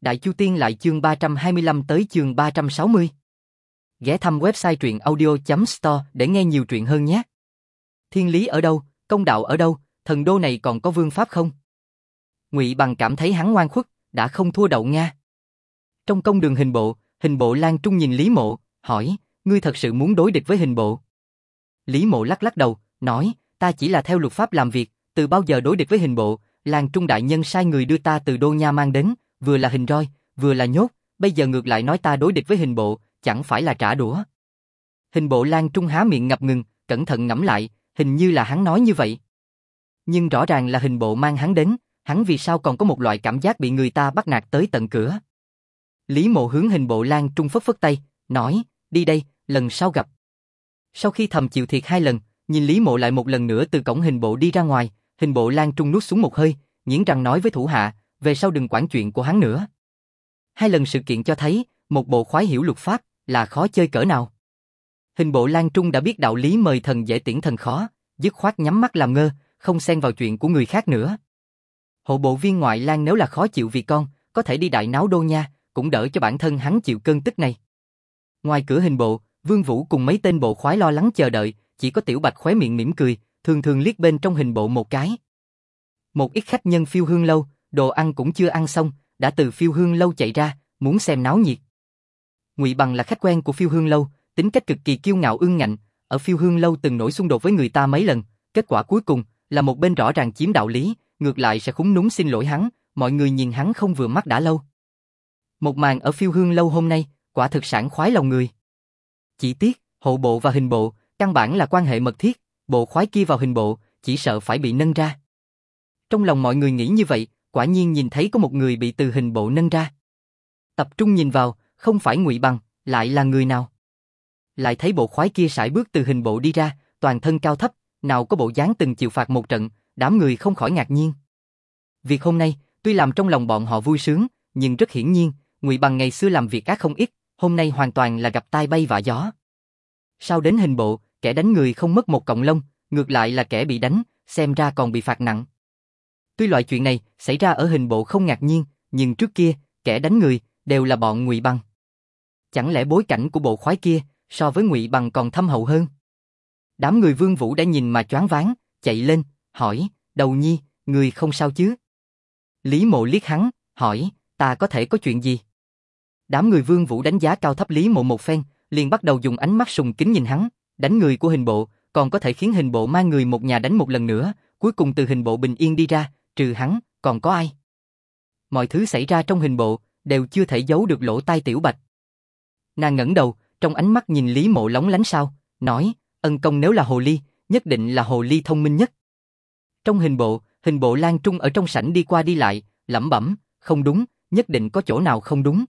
Đại Chu Tiên lại chương 325 tới chương 360. Ghé thăm website truyện audio.store để nghe nhiều truyện hơn nhé. Thiên lý ở đâu, công đạo ở đâu, thần đô này còn có vương pháp không? Ngụy Bằng cảm thấy hắn ngoan khuất, đã không thua Đậu Nga. Trong công đường Hình Bộ Lan Trung nhìn Lý Mộ, hỏi, ngươi thật sự muốn đối địch với Hình Bộ? Lý Mộ lắc lắc đầu, nói, ta chỉ là theo luật pháp làm việc, từ bao giờ đối địch với Hình Bộ, Lan Trung đại nhân sai người đưa ta từ Đô Nha mang đến, vừa là hình roi, vừa là nhốt, bây giờ ngược lại nói ta đối địch với Hình Bộ, chẳng phải là trả đũa. Hình Bộ Lan Trung há miệng ngập ngừng, cẩn thận ngẫm lại, hình như là hắn nói như vậy. Nhưng rõ ràng là Hình Bộ mang hắn đến, hắn vì sao còn có một loại cảm giác bị người ta bắt nạt tới tận cửa. Lý Mộ hướng Hình Bộ Lan Trung phất phất tay, nói, đi đây, lần sau gặp. Sau khi thầm chịu thiệt 2 lần, nhìn Lý Mộ lại một lần nữa từ cổng Hình Bộ đi ra ngoài, Hình Bộ Lan Trung nuốt xuống một hơi, nghiến răng nói với thủ hạ, về sau đừng quản chuyện của hắn nữa. 2 lần sự kiện cho thấy, một bộ khoái hiểu luật pháp là khó chơi cỡ nào. Hình Bộ Lan Trung đã biết đạo lý mời thần dễ tiễn thần khó, dứt khoát nhắm mắt làm ngơ, không xen vào chuyện của người khác nữa. Hộ bộ viên ngoại lang nếu là khó chịu vì con, có thể đi đại náo Đô Nha, cũng đỡ cho bản thân hắn chịu cơn tức này. Ngoài cửa Hình Bộ, Vương Vũ cùng mấy tên bộ khoái lo lắng chờ đợi, chỉ có Tiểu Bạch khóe miệng mỉm cười, thường thường liếc bên trong Hình Bộ một cái. Một ít khách nhân Phiêu Hương lâu, đồ ăn cũng chưa ăn xong, đã từ Phiêu Hương lâu chạy ra, muốn xem náo nhiệt. Ngụy Bằng là khách quen của Phiêu Hương lâu, tính cách cực kỳ kiêu ngạo ương ngạnh, ở Phiêu Hương lâu từng nổi xung đột với người ta mấy lần, kết quả cuối cùng là một bên rõ ràng chiếm đạo lý, ngược lại sẽ khúm núm xin lỗi hắn, mọi người nhìn hắn không vừa mắt đã lâu. Một màn ở Phiêu Hương lâu hôm nay, quả thực sảng khoái lòng người. Chỉ tiếc, hộ bộ và Hình Bộ, căn bản là quan hệ mật thiết, bộ khoái kia vào Hình Bộ, chỉ sợ phải bị nâng ra. Trong lòng mọi người nghĩ như vậy, quả nhiên nhìn thấy có một người bị từ Hình Bộ nâng ra. Tập trung nhìn vào, không phải Ngụy Bằng, lại là người nào? Lại thấy bộ khoái kia sải bước từ Hình Bộ đi ra, toàn thân cao thấp, nào có bộ dáng từng chịu phạt một trận, đám người không khỏi ngạc nhiên. Việc hôm nay, tuy làm trong lòng bọn họ vui sướng, nhưng rất hiển nhiên, Ngụy Bằng ngày xưa làm việc ác không ít, hôm nay hoàn toàn là gặp tai bay vạ gió. Sau đến Hình Bộ, kẻ đánh người không mất một cọng lông, ngược lại là kẻ bị đánh, xem ra còn bị phạt nặng. Tuy loại chuyện này xảy ra ở Hình Bộ không ngạc nhiên, nhưng trước kia, kẻ đánh người đều là bọn Ngụy Bằng. Chẳng lẽ bối cảnh của bộ khoái kia so với Ngụy Bằng còn thâm hậu hơn? Đám người Vương Vũ đã nhìn mà choáng váng, chạy lên, hỏi, Đầu Nhi, người không sao chứ? Lý Mộ liếc hắn, hỏi, ta có thể có chuyện gì? Đám người Vương Vũ đánh giá cao thấp Lý Mộ một phen, liền bắt đầu dùng ánh mắt sùng kính nhìn hắn, đánh người của Hình Bộ, còn có thể khiến Hình Bộ mang người một nhà đánh một lần nữa, cuối cùng từ Hình Bộ bình yên đi ra, trừ hắn, còn có ai? Mọi thứ xảy ra trong Hình Bộ, đều chưa thể giấu được lỗ tai Tiểu Bạch. Nàng ngẩng đầu, trong ánh mắt nhìn Lý Mộ lóng lánh sao, nói, ân công nếu là hồ ly, nhất định là hồ ly thông minh nhất. Trong Hình Bộ Lan Trung ở trong sảnh đi qua đi lại, lẩm bẩm, không đúng, nhất định có chỗ nào không đúng.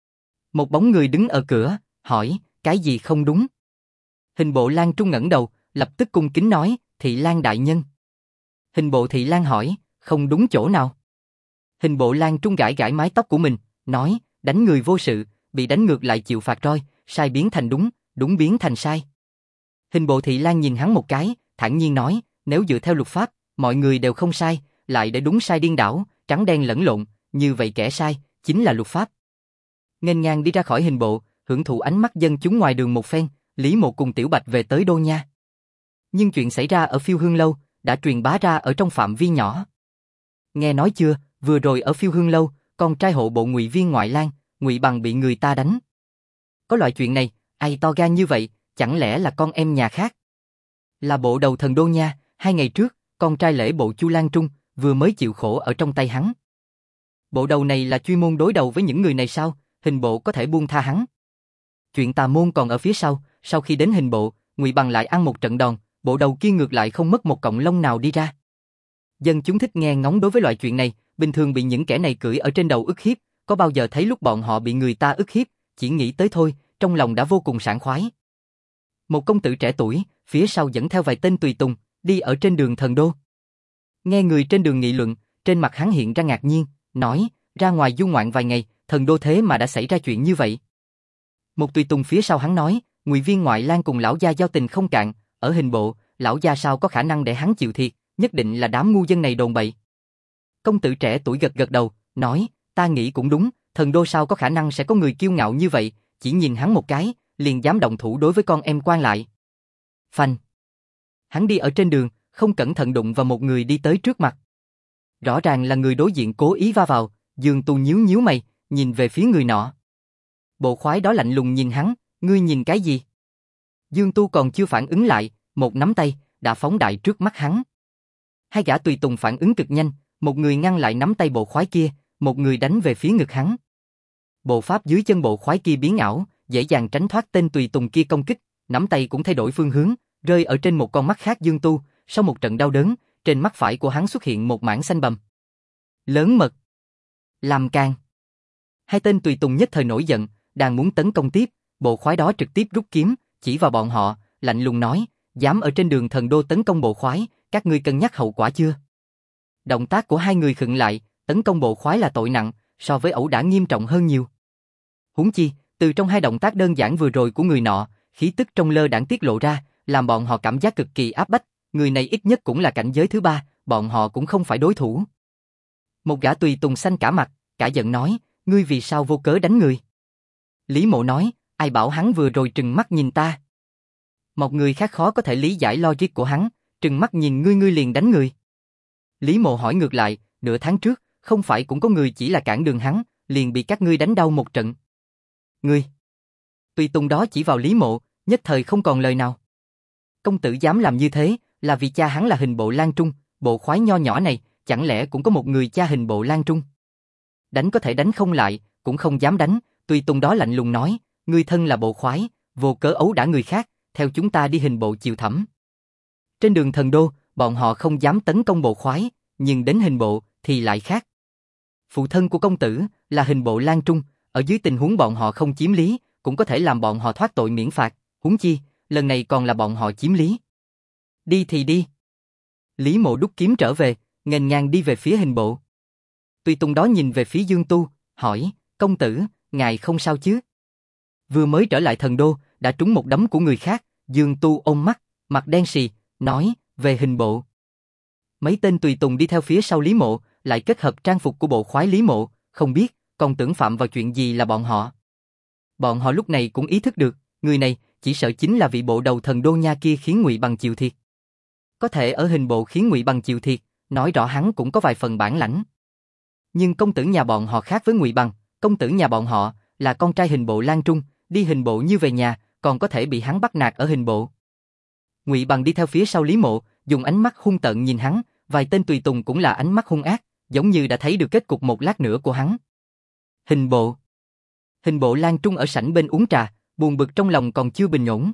Một bóng người đứng ở cửa, hỏi, cái gì không đúng? Hình Bộ Lan Trung ngẩng đầu, lập tức cung kính nói, Thị Lan đại nhân. Hình Bộ Thị Lan hỏi, không đúng chỗ nào? Hình Bộ Lan Trung gãi gãi mái tóc của mình, nói, đánh người vô sự, bị đánh ngược lại chịu phạt roi, sai biến thành đúng, đúng biến thành sai. Hình Bộ Thị Lan nhìn hắn một cái, thản nhiên nói, nếu dựa theo luật pháp, mọi người đều không sai, lại để đúng sai điên đảo, trắng đen lẫn lộn, như vậy kẻ sai, chính là luật pháp. Nghênh ngang đi ra khỏi Hình Bộ, hưởng thụ ánh mắt dân chúng ngoài đường một phen, Lý Mộ cùng Tiểu Bạch về tới Đô Nha. Nhưng chuyện xảy ra ở Phiêu Hương lâu, đã truyền bá ra ở trong phạm vi nhỏ. Nghe nói chưa, vừa rồi ở Phiêu Hương lâu, con trai hộ bộ Ngụy viên ngoại lang, Ngụy Bằng bị người ta đánh. Có loại chuyện này, ai to gan như vậy, chẳng lẽ là con em nhà khác? Là bộ đầu thần Đô Nha, 2 ngày trước, con trai lễ bộ Chu Lan Trung, vừa mới chịu khổ ở trong tay hắn. Bộ đầu này là chuyên môn đối đầu với những người này sao, Hình Bộ có thể buông tha hắn? Chuyện tà môn còn ở phía sau khi đến Hình Bộ, Ngụy Bằng lại ăn một trận đòn, bộ đầu kia ngược lại không mất một cọng lông nào đi ra. Dân chúng thích nghe ngóng đối với loại chuyện này, bình thường bị những kẻ này cưỡi ở trên đầu ức hiếp, có bao giờ thấy lúc bọn họ bị người ta ức hiếp, chỉ nghĩ tới thôi, trong lòng đã vô cùng sảng khoái. Một công tử trẻ tuổi, phía sau dẫn theo vài tên tùy tùng, đi ở trên đường thần đô. Nghe người trên đường nghị luận, trên mặt hắn hiện ra ngạc nhiên, nói, ra ngoài du ngoạn vài ngày, thần đô thế mà đã xảy ra chuyện như vậy. Một tùy tùng phía sau hắn nói, Ngụy viên ngoại lang cùng lão gia giao tình không cạn, ở Hình Bộ, lão gia sao có khả năng để hắn chịu thiệt, nhất định là đám ngu dân này đồn bậy. Công tử trẻ tuổi gật gật đầu, nói, ta nghĩ cũng đúng, thần đô sao có khả năng sẽ có người kiêu ngạo như vậy, chỉ nhìn hắn một cái, liền dám động thủ đối với con em quan lại. Phanh. Hắn đi ở trên đường, không cẩn thận đụng vào một người đi tới trước mặt. Rõ ràng là người đối diện cố ý va vào, Dương Tu nhíu nhíu mày, nhìn về phía người nọ. Bộ khoái đó lạnh lùng nhìn hắn, ngươi nhìn cái gì? Dương Tu còn chưa phản ứng lại, một nắm tay đã phóng đại trước mắt hắn. Hai gã tùy tùng phản ứng cực nhanh, một người ngăn lại nắm tay bộ khoái kia, một người đánh về phía ngực hắn. Bộ pháp dưới chân bộ khoái kia biến ảo, dễ dàng tránh thoát tên tùy tùng kia công kích, nắm tay cũng thay đổi phương hướng, rơi ở trên một con mắt khác Dương Tu. Sau một trận đau đớn, trên mắt phải của hắn xuất hiện một mảng xanh bầm. Lớn mật, làm càn. Hai tên tùy tùng nhất thời nổi giận, đang muốn tấn công tiếp, bộ khoái đó trực tiếp rút kiếm, chỉ vào bọn họ, lạnh lùng nói, dám ở trên đường thần đô tấn công bộ khoái, các ngươi cân nhắc hậu quả chưa? Động tác của hai người khựng lại, tấn công bộ khoái là tội nặng, so với ẩu đả nghiêm trọng hơn nhiều. Huống chi, từ trong hai động tác đơn giản vừa rồi của người nọ, khí tức trong lơ đãng tiết lộ ra, làm bọn họ cảm giác cực kỳ áp bách, người này ít nhất cũng là cảnh giới thứ ba, bọn họ cũng không phải đối thủ. Một gã tùy tùng xanh cả mặt, cả giận nói, ngươi vì sao vô cớ đánh người? Lý Mộ nói, ai bảo hắn vừa rồi trừng mắt nhìn ta? Một người khác khó có thể lý giải logic của hắn, trừng mắt nhìn ngươi liền đánh người. Lý Mộ hỏi ngược lại, nửa tháng trước, không phải cũng có người chỉ là cản đường hắn, liền bị các ngươi đánh đau một trận. Ngươi! Tùy tùng đó chỉ vào Lý Mộ, nhất thời không còn lời nào. Công tử dám làm như thế, là vì cha hắn là Hình Bộ Lang Trung, bộ khoái nho nhỏ này, chẳng lẽ cũng có một người cha Hình Bộ Lang Trung? Đánh có thể đánh không lại, cũng không dám đánh, tùy tùng đó lạnh lùng nói, ngươi thân là bộ khoái, vô cớ ấu đả người khác, theo chúng ta đi hình bộ chiều thẩm. Trên đường thần đô, bọn họ không dám tấn công bộ khoái, nhưng đến hình bộ thì lại khác. Phụ thân của công tử là Hình Bộ Lang Trung, ở dưới tình huống bọn họ không chiếm lý, cũng có thể làm bọn họ thoát tội miễn phạt, huống chi, lần này còn là bọn họ chiếm lý. Đi thì đi. Lý Mộ đút kiếm trở về, nghênh ngang đi về phía hình bộ. Tùy tùng đó nhìn về phía Dương Tu, hỏi, công tử, ngài không sao chứ? Vừa mới trở lại thần đô, đã trúng một đấm của người khác, Dương Tu ôm mắt, mặt đen sì, nói, về hình bộ. Mấy tên tùy tùng đi theo phía sau Lý Mộ, lại kết hợp trang phục của bộ khoái Lý Mộ, không biết, còn tưởng phạm vào chuyện gì là bọn họ. Bọn họ lúc này cũng ý thức được, người này chỉ sợ chính là vị bộ đầu thần đô nha kia khiến Ngụy Bằng chịu thiệt. Có thể ở hình bộ khiến Ngụy Bằng chịu thiệt, nói rõ hắn cũng có vài phần bản lãnh. Nhưng công tử nhà bọn họ khác với Ngụy Bằng, công tử nhà bọn họ là con trai Hình Bộ Lang Trung, đi hình bộ như về nhà, còn có thể bị hắn bắt nạt ở hình bộ. Ngụy Bằng đi theo phía sau Lý Mộ, dùng ánh mắt hung tợn nhìn hắn, vài tên tùy tùng cũng là ánh mắt hung ác, giống như đã thấy được kết cục một lát nữa của hắn. Hình bộ. Hình bộ Lang Trung ở sảnh bên uống trà, buồn bực trong lòng còn chưa bình ổn.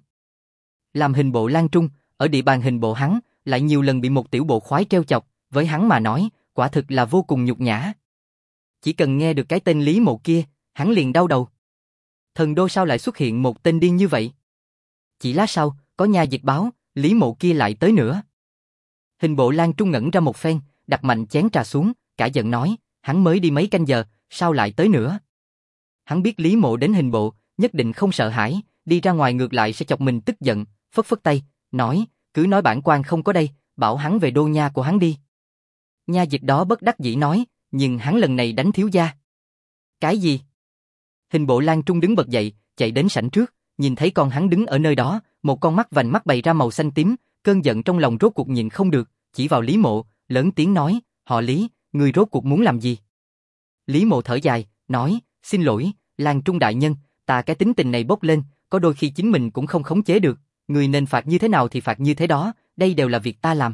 Làm Hình Bộ Lang Trung, ở địa bàn hình bộ hắn, lại nhiều lần bị một tiểu bộ khoái treo chọc, với hắn mà nói, quả thực là vô cùng nhục nhã. Chỉ cần nghe được cái tên Lý Mộ kia, hắn liền đau đầu. Thần đô sao lại xuất hiện một tên điên như vậy? Chỉ lát sau, có nha dịch báo, Lý Mộ kia lại tới nữa. Hình bộ Lang Trung ngẩn ra một phen, đặt mạnh chén trà xuống, cả giận nói, hắn mới đi mấy canh giờ, sao lại tới nữa? Hắn biết Lý Mộ đến hình bộ, nhất định không sợ hãi, đi ra ngoài ngược lại sẽ chọc mình tức giận, phất phất tay, nói, cứ nói bản quan không có đây, bảo hắn về đô nha của hắn đi. Nha dịch đó bất đắc dĩ nói, nhưng hắn lần này đánh thiếu gia. Cái gì? Hình bộ Lang Trung đứng bật dậy, chạy đến sảnh trước, nhìn thấy con hắn đứng ở nơi đó, một con mắt vành mắt bày ra màu xanh tím, cơn giận trong lòng rốt cuộc nhịn không được, chỉ vào Lý Mộ, lớn tiếng nói, họ Lý, ngươi rốt cuộc muốn làm gì? Lý Mộ thở dài, nói, xin lỗi, Lang Trung đại nhân, ta cái tính tình này bốc lên, có đôi khi chính mình cũng không khống chế được, người nên phạt như thế nào thì phạt như thế đó, đây đều là việc ta làm.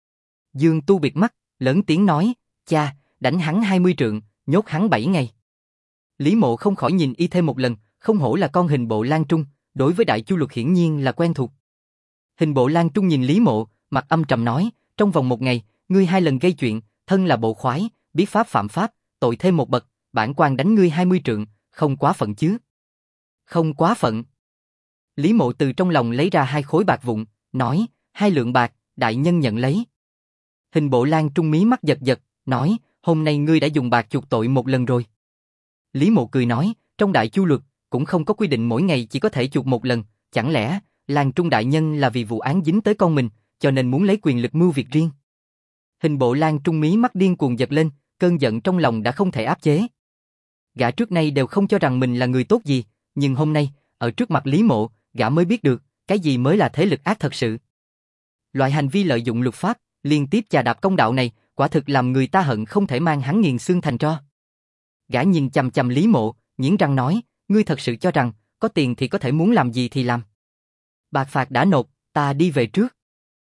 Dương Tu biệt mắt, lớn tiếng nói, cha, đánh hắn 20 trượng, nhốt hắn 7 ngày. Lý Mộ không khỏi nhìn y thêm một lần, không hổ là con Hình bộ Lang Trung, đối với Đại Chu Luật hiển nhiên là quen thuộc. Hình bộ Lang Trung nhìn Lý Mộ, mặt âm trầm nói, trong vòng một ngày, ngươi 2 lần gây chuyện, thân là bộ khoái, biết pháp phạm pháp, tội thêm một bậc, bản quan đánh ngươi 20 trượng, không quá phận chứ? Không quá phận. Lý Mộ từ trong lòng lấy ra 2 khối bạc vụn, nói, 2 lượng bạc, đại nhân nhận lấy. Hình bộ Lang Trung mí mắt giật giật, nói, hôm nay ngươi đã dùng bạc chuộc tội một lần rồi. Lý Mộ cười nói, trong Đại Chu Luật, cũng không có quy định mỗi ngày chỉ có thể chuộc một lần, chẳng lẽ, Lang Trung đại nhân là vì vụ án dính tới con mình, cho nên muốn lấy quyền lực mưu việc riêng. Hình bộ Lang Trung mí mắt điên cuồng giật lên, cơn giận trong lòng đã không thể áp chế. Gã trước nay đều không cho rằng mình là người tốt gì, nhưng hôm nay, ở trước mặt Lý Mộ, gã mới biết được, cái gì mới là thế lực ác thật sự. Loại hành vi lợi dụng luật pháp, liên tiếp chà đạp công đạo này, quả thực làm người ta hận không thể mang hắn nghiền xương thành tro. Gã nhìn chằm chằm Lý Mộ, nghiến răng nói, ngươi thật sự cho rằng, có tiền thì có thể muốn làm gì thì làm. Bạc phạt đã nộp, ta đi về trước.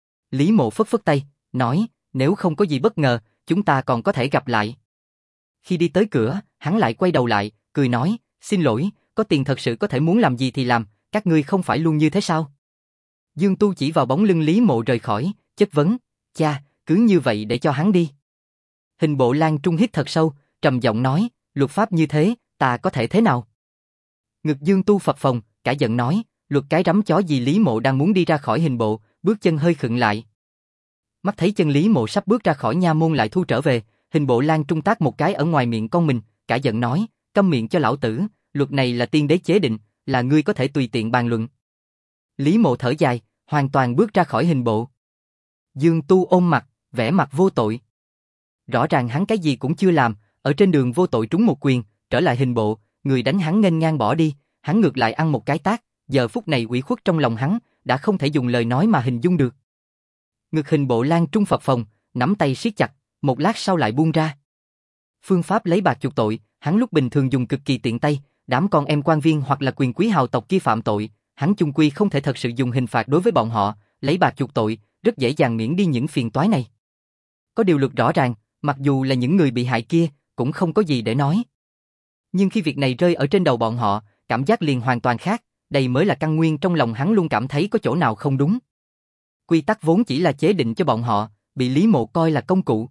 Lý Mộ phất phất tay, nói, nếu không có gì bất ngờ, chúng ta còn có thể gặp lại. Khi đi tới cửa, hắn lại quay đầu lại, cười nói, xin lỗi, có tiền thật sự có thể muốn làm gì thì làm, các ngươi không phải luôn như thế sao? Dương Tu chỉ vào bóng lưng Lý Mộ rời khỏi, chất vấn, cha, cứ như vậy để cho hắn đi. Hình bộ Lan Trung hít thật sâu, trầm giọng nói, luật pháp như thế, ta có thể thế nào? Ngực Dương Tu phập phồng, cả giận nói, luật cái rắm chó gì. Lý Mộ đang muốn đi ra khỏi hình bộ, bước chân hơi khựng lại. Mắt thấy chân Lý Mộ sắp bước ra khỏi nha môn lại thu trở về, hình bộ Lan Trung tát một cái ở ngoài miệng con mình, cả giận nói, câm miệng cho lão tử, luật này là tiên đế chế định, là ngươi có thể tùy tiện bàn luận. Lý Mộ thở dài, hoàn toàn bước ra khỏi hình bộ. Dương Tu ôm mặt, vẻ mặt vô tội. Rõ ràng hắn cái gì cũng chưa làm, ở trên đường vô tội trúng một quyền, trở lại hình bộ, người đánh hắn nghênh ngang bỏ đi, hắn ngược lại ăn một cái tát, giờ phút này ủy khuất trong lòng hắn, đã không thể dùng lời nói mà hình dung được. Ngực hình bộ Lan Trung phập phồng, nắm tay siết chặt, một lát sau lại buông ra. Phương pháp lấy bạc chuộc tội, hắn lúc bình thường dùng cực kỳ tiện tay, đám con em quan viên hoặc là quyền quý hào tộc kia phạm tội, hắn chung quy không thể thật sự dùng hình phạt đối với bọn họ, lấy bạc chuộc tội, rất dễ dàng miễn đi những phiền toái này. Có điều luật rõ ràng, mặc dù là những người bị hại kia, cũng không có gì để nói. Nhưng khi việc này rơi ở trên đầu bọn họ, cảm giác liền hoàn toàn khác, đây mới là căn nguyên trong lòng hắn luôn cảm thấy có chỗ nào không đúng. Quy tắc vốn chỉ là chế định cho bọn họ, bị Lý Mộ coi là công cụ.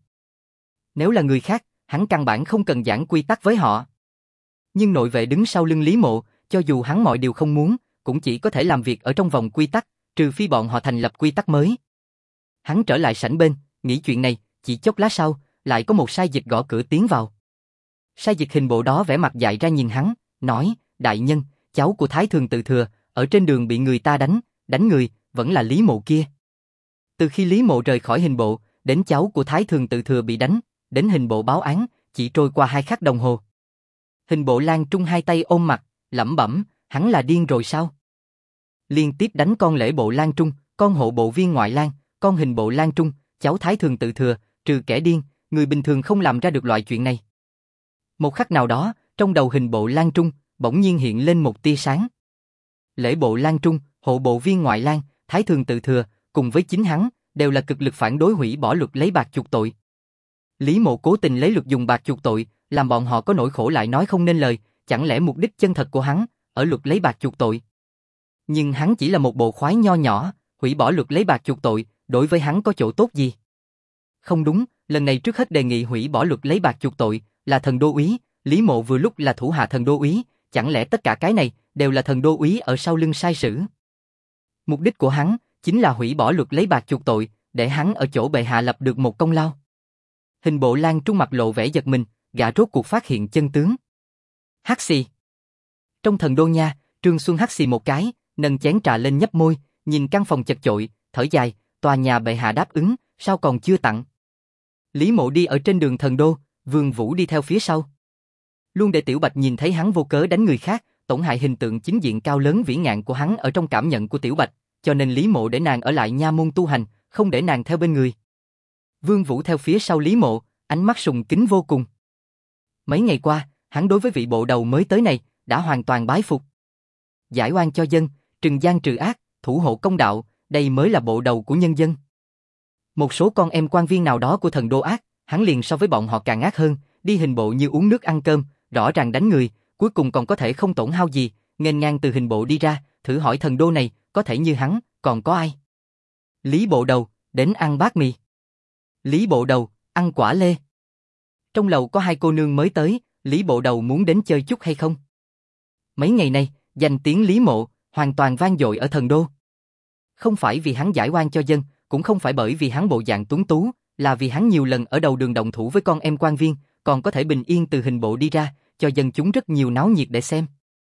Nếu là người khác, hắn căn bản không cần giảng quy tắc với họ. Nhưng nội vệ đứng sau lưng Lý Mộ, cho dù hắn mọi điều không muốn, cũng chỉ có thể làm việc ở trong vòng quy tắc, trừ phi bọn họ thành lập quy tắc mới. Hắn trở lại sảnh bên, nghĩ chuyện này, chỉ chốc lát sau, lại có một sai dịch gõ cửa tiến vào. Sai dịch hình bộ đó vẻ mặt dại ra nhìn hắn, nói, đại nhân, cháu của Thái Thường Tự Thừa, ở trên đường bị người ta đánh người, vẫn là Lý Mộ kia. Từ khi Lý Mộ rời khỏi hình bộ, đến cháu của Thái Thường Tự Thừa bị đánh, đến hình bộ báo án, chỉ trôi qua 2 khắc đồng hồ. Hình bộ Lan Trung hai tay ôm mặt, lẩm bẩm, hắn là điên rồi sao? Liên tiếp đánh con lễ bộ Lan Trung, con hộ bộ viên ngoại lang, con hình bộ Lan Trung, cháu Thái Thường Tự Thừa, trừ kẻ điên, người bình thường không làm ra được loại chuyện này. Một khắc nào đó, trong đầu hình bộ Lan Trung, bỗng nhiên hiện lên một tia sáng. Lễ bộ Lan Trung, hộ bộ viên ngoại lang, Thái Thường Tự Thừa, cùng với chính hắn, đều là cực lực phản đối hủy bỏ luật lấy bạc chuộc tội. Lý Mộ cố tình lấy luật dùng bạc chuộc tội, làm bọn họ có nỗi khổ lại nói không nên lời, chẳng lẽ mục đích chân thật của hắn, ở luật lấy bạc chuộc tội. Nhưng hắn chỉ là một bộ khoái nho nhỏ, hủy bỏ luật lấy bạc chuộc tội, đối với hắn có chỗ tốt gì? Không đúng, lần này trước hết đề nghị hủy bỏ luật lấy bạc chuộc tội, là thần đô úy, Lý Mộ vừa lúc là thủ hạ thần đô úy, chẳng lẽ tất cả cái này, đều là thần đô úy ở sau lưng sai sử? Mục đích của hắn, chính là hủy bỏ luật lấy bạc chuộc tội, để hắn ở chỗ bệ hạ lập được một công lao. Hình bộ Lan Trung mặt lộ vẻ giật mình, gã rốt cuộc phát hiện chân tướng. Hắc xì. Trong thần đô nha, Trương Xuân hắc xì một cái, nâng chén trà lên nhấp môi, nhìn căn phòng chật chội, thở dài, tòa nhà bệ hạ đáp ứng, sao còn chưa tặng? Lý Mộ đi ở trên đường thần đô, Vương Vũ đi theo phía sau. Luôn để Tiểu Bạch nhìn thấy hắn vô cớ đánh người khác, tổn hại hình tượng chính diện cao lớn vĩ ngạn của hắn ở trong cảm nhận của Tiểu Bạch, cho nên Lý Mộ để nàng ở lại nha môn tu hành, không để nàng theo bên người. Vương Vũ theo phía sau Lý Mộ, ánh mắt sùng kính vô cùng. Mấy ngày qua, hắn đối với vị bộ đầu mới tới này, đã hoàn toàn bái phục. Giải oan cho dân, trừng gian trừ ác, thủ hộ công đạo, đây mới là bộ đầu của nhân dân. Một số con em quan viên nào đó của thần đô ác, hắn liền so với bọn họ càng ác hơn, đi hình bộ như uống nước ăn cơm, rõ ràng đánh người, cuối cùng còn có thể không tổn hao gì, nghênh ngang từ hình bộ đi ra, thử hỏi thần đô này, có thể như hắn, còn có ai? Lý bộ đầu, đến ăn bát mì. Lý bộ đầu, ăn quả lê. Trong lầu có 2 cô nương mới tới, Lý bộ đầu muốn đến chơi chút hay không? Mấy ngày nay, danh tiếng Lý Mộ, hoàn toàn vang dội ở thần đô. Không phải vì hắn giải oan cho dân, cũng không phải bởi vì hắn bộ dạng tuấn tú, là vì hắn nhiều lần ở đầu đường động thủ với con em quan viên, còn có thể bình yên từ hình bộ đi ra, cho dân chúng rất nhiều náo nhiệt để xem.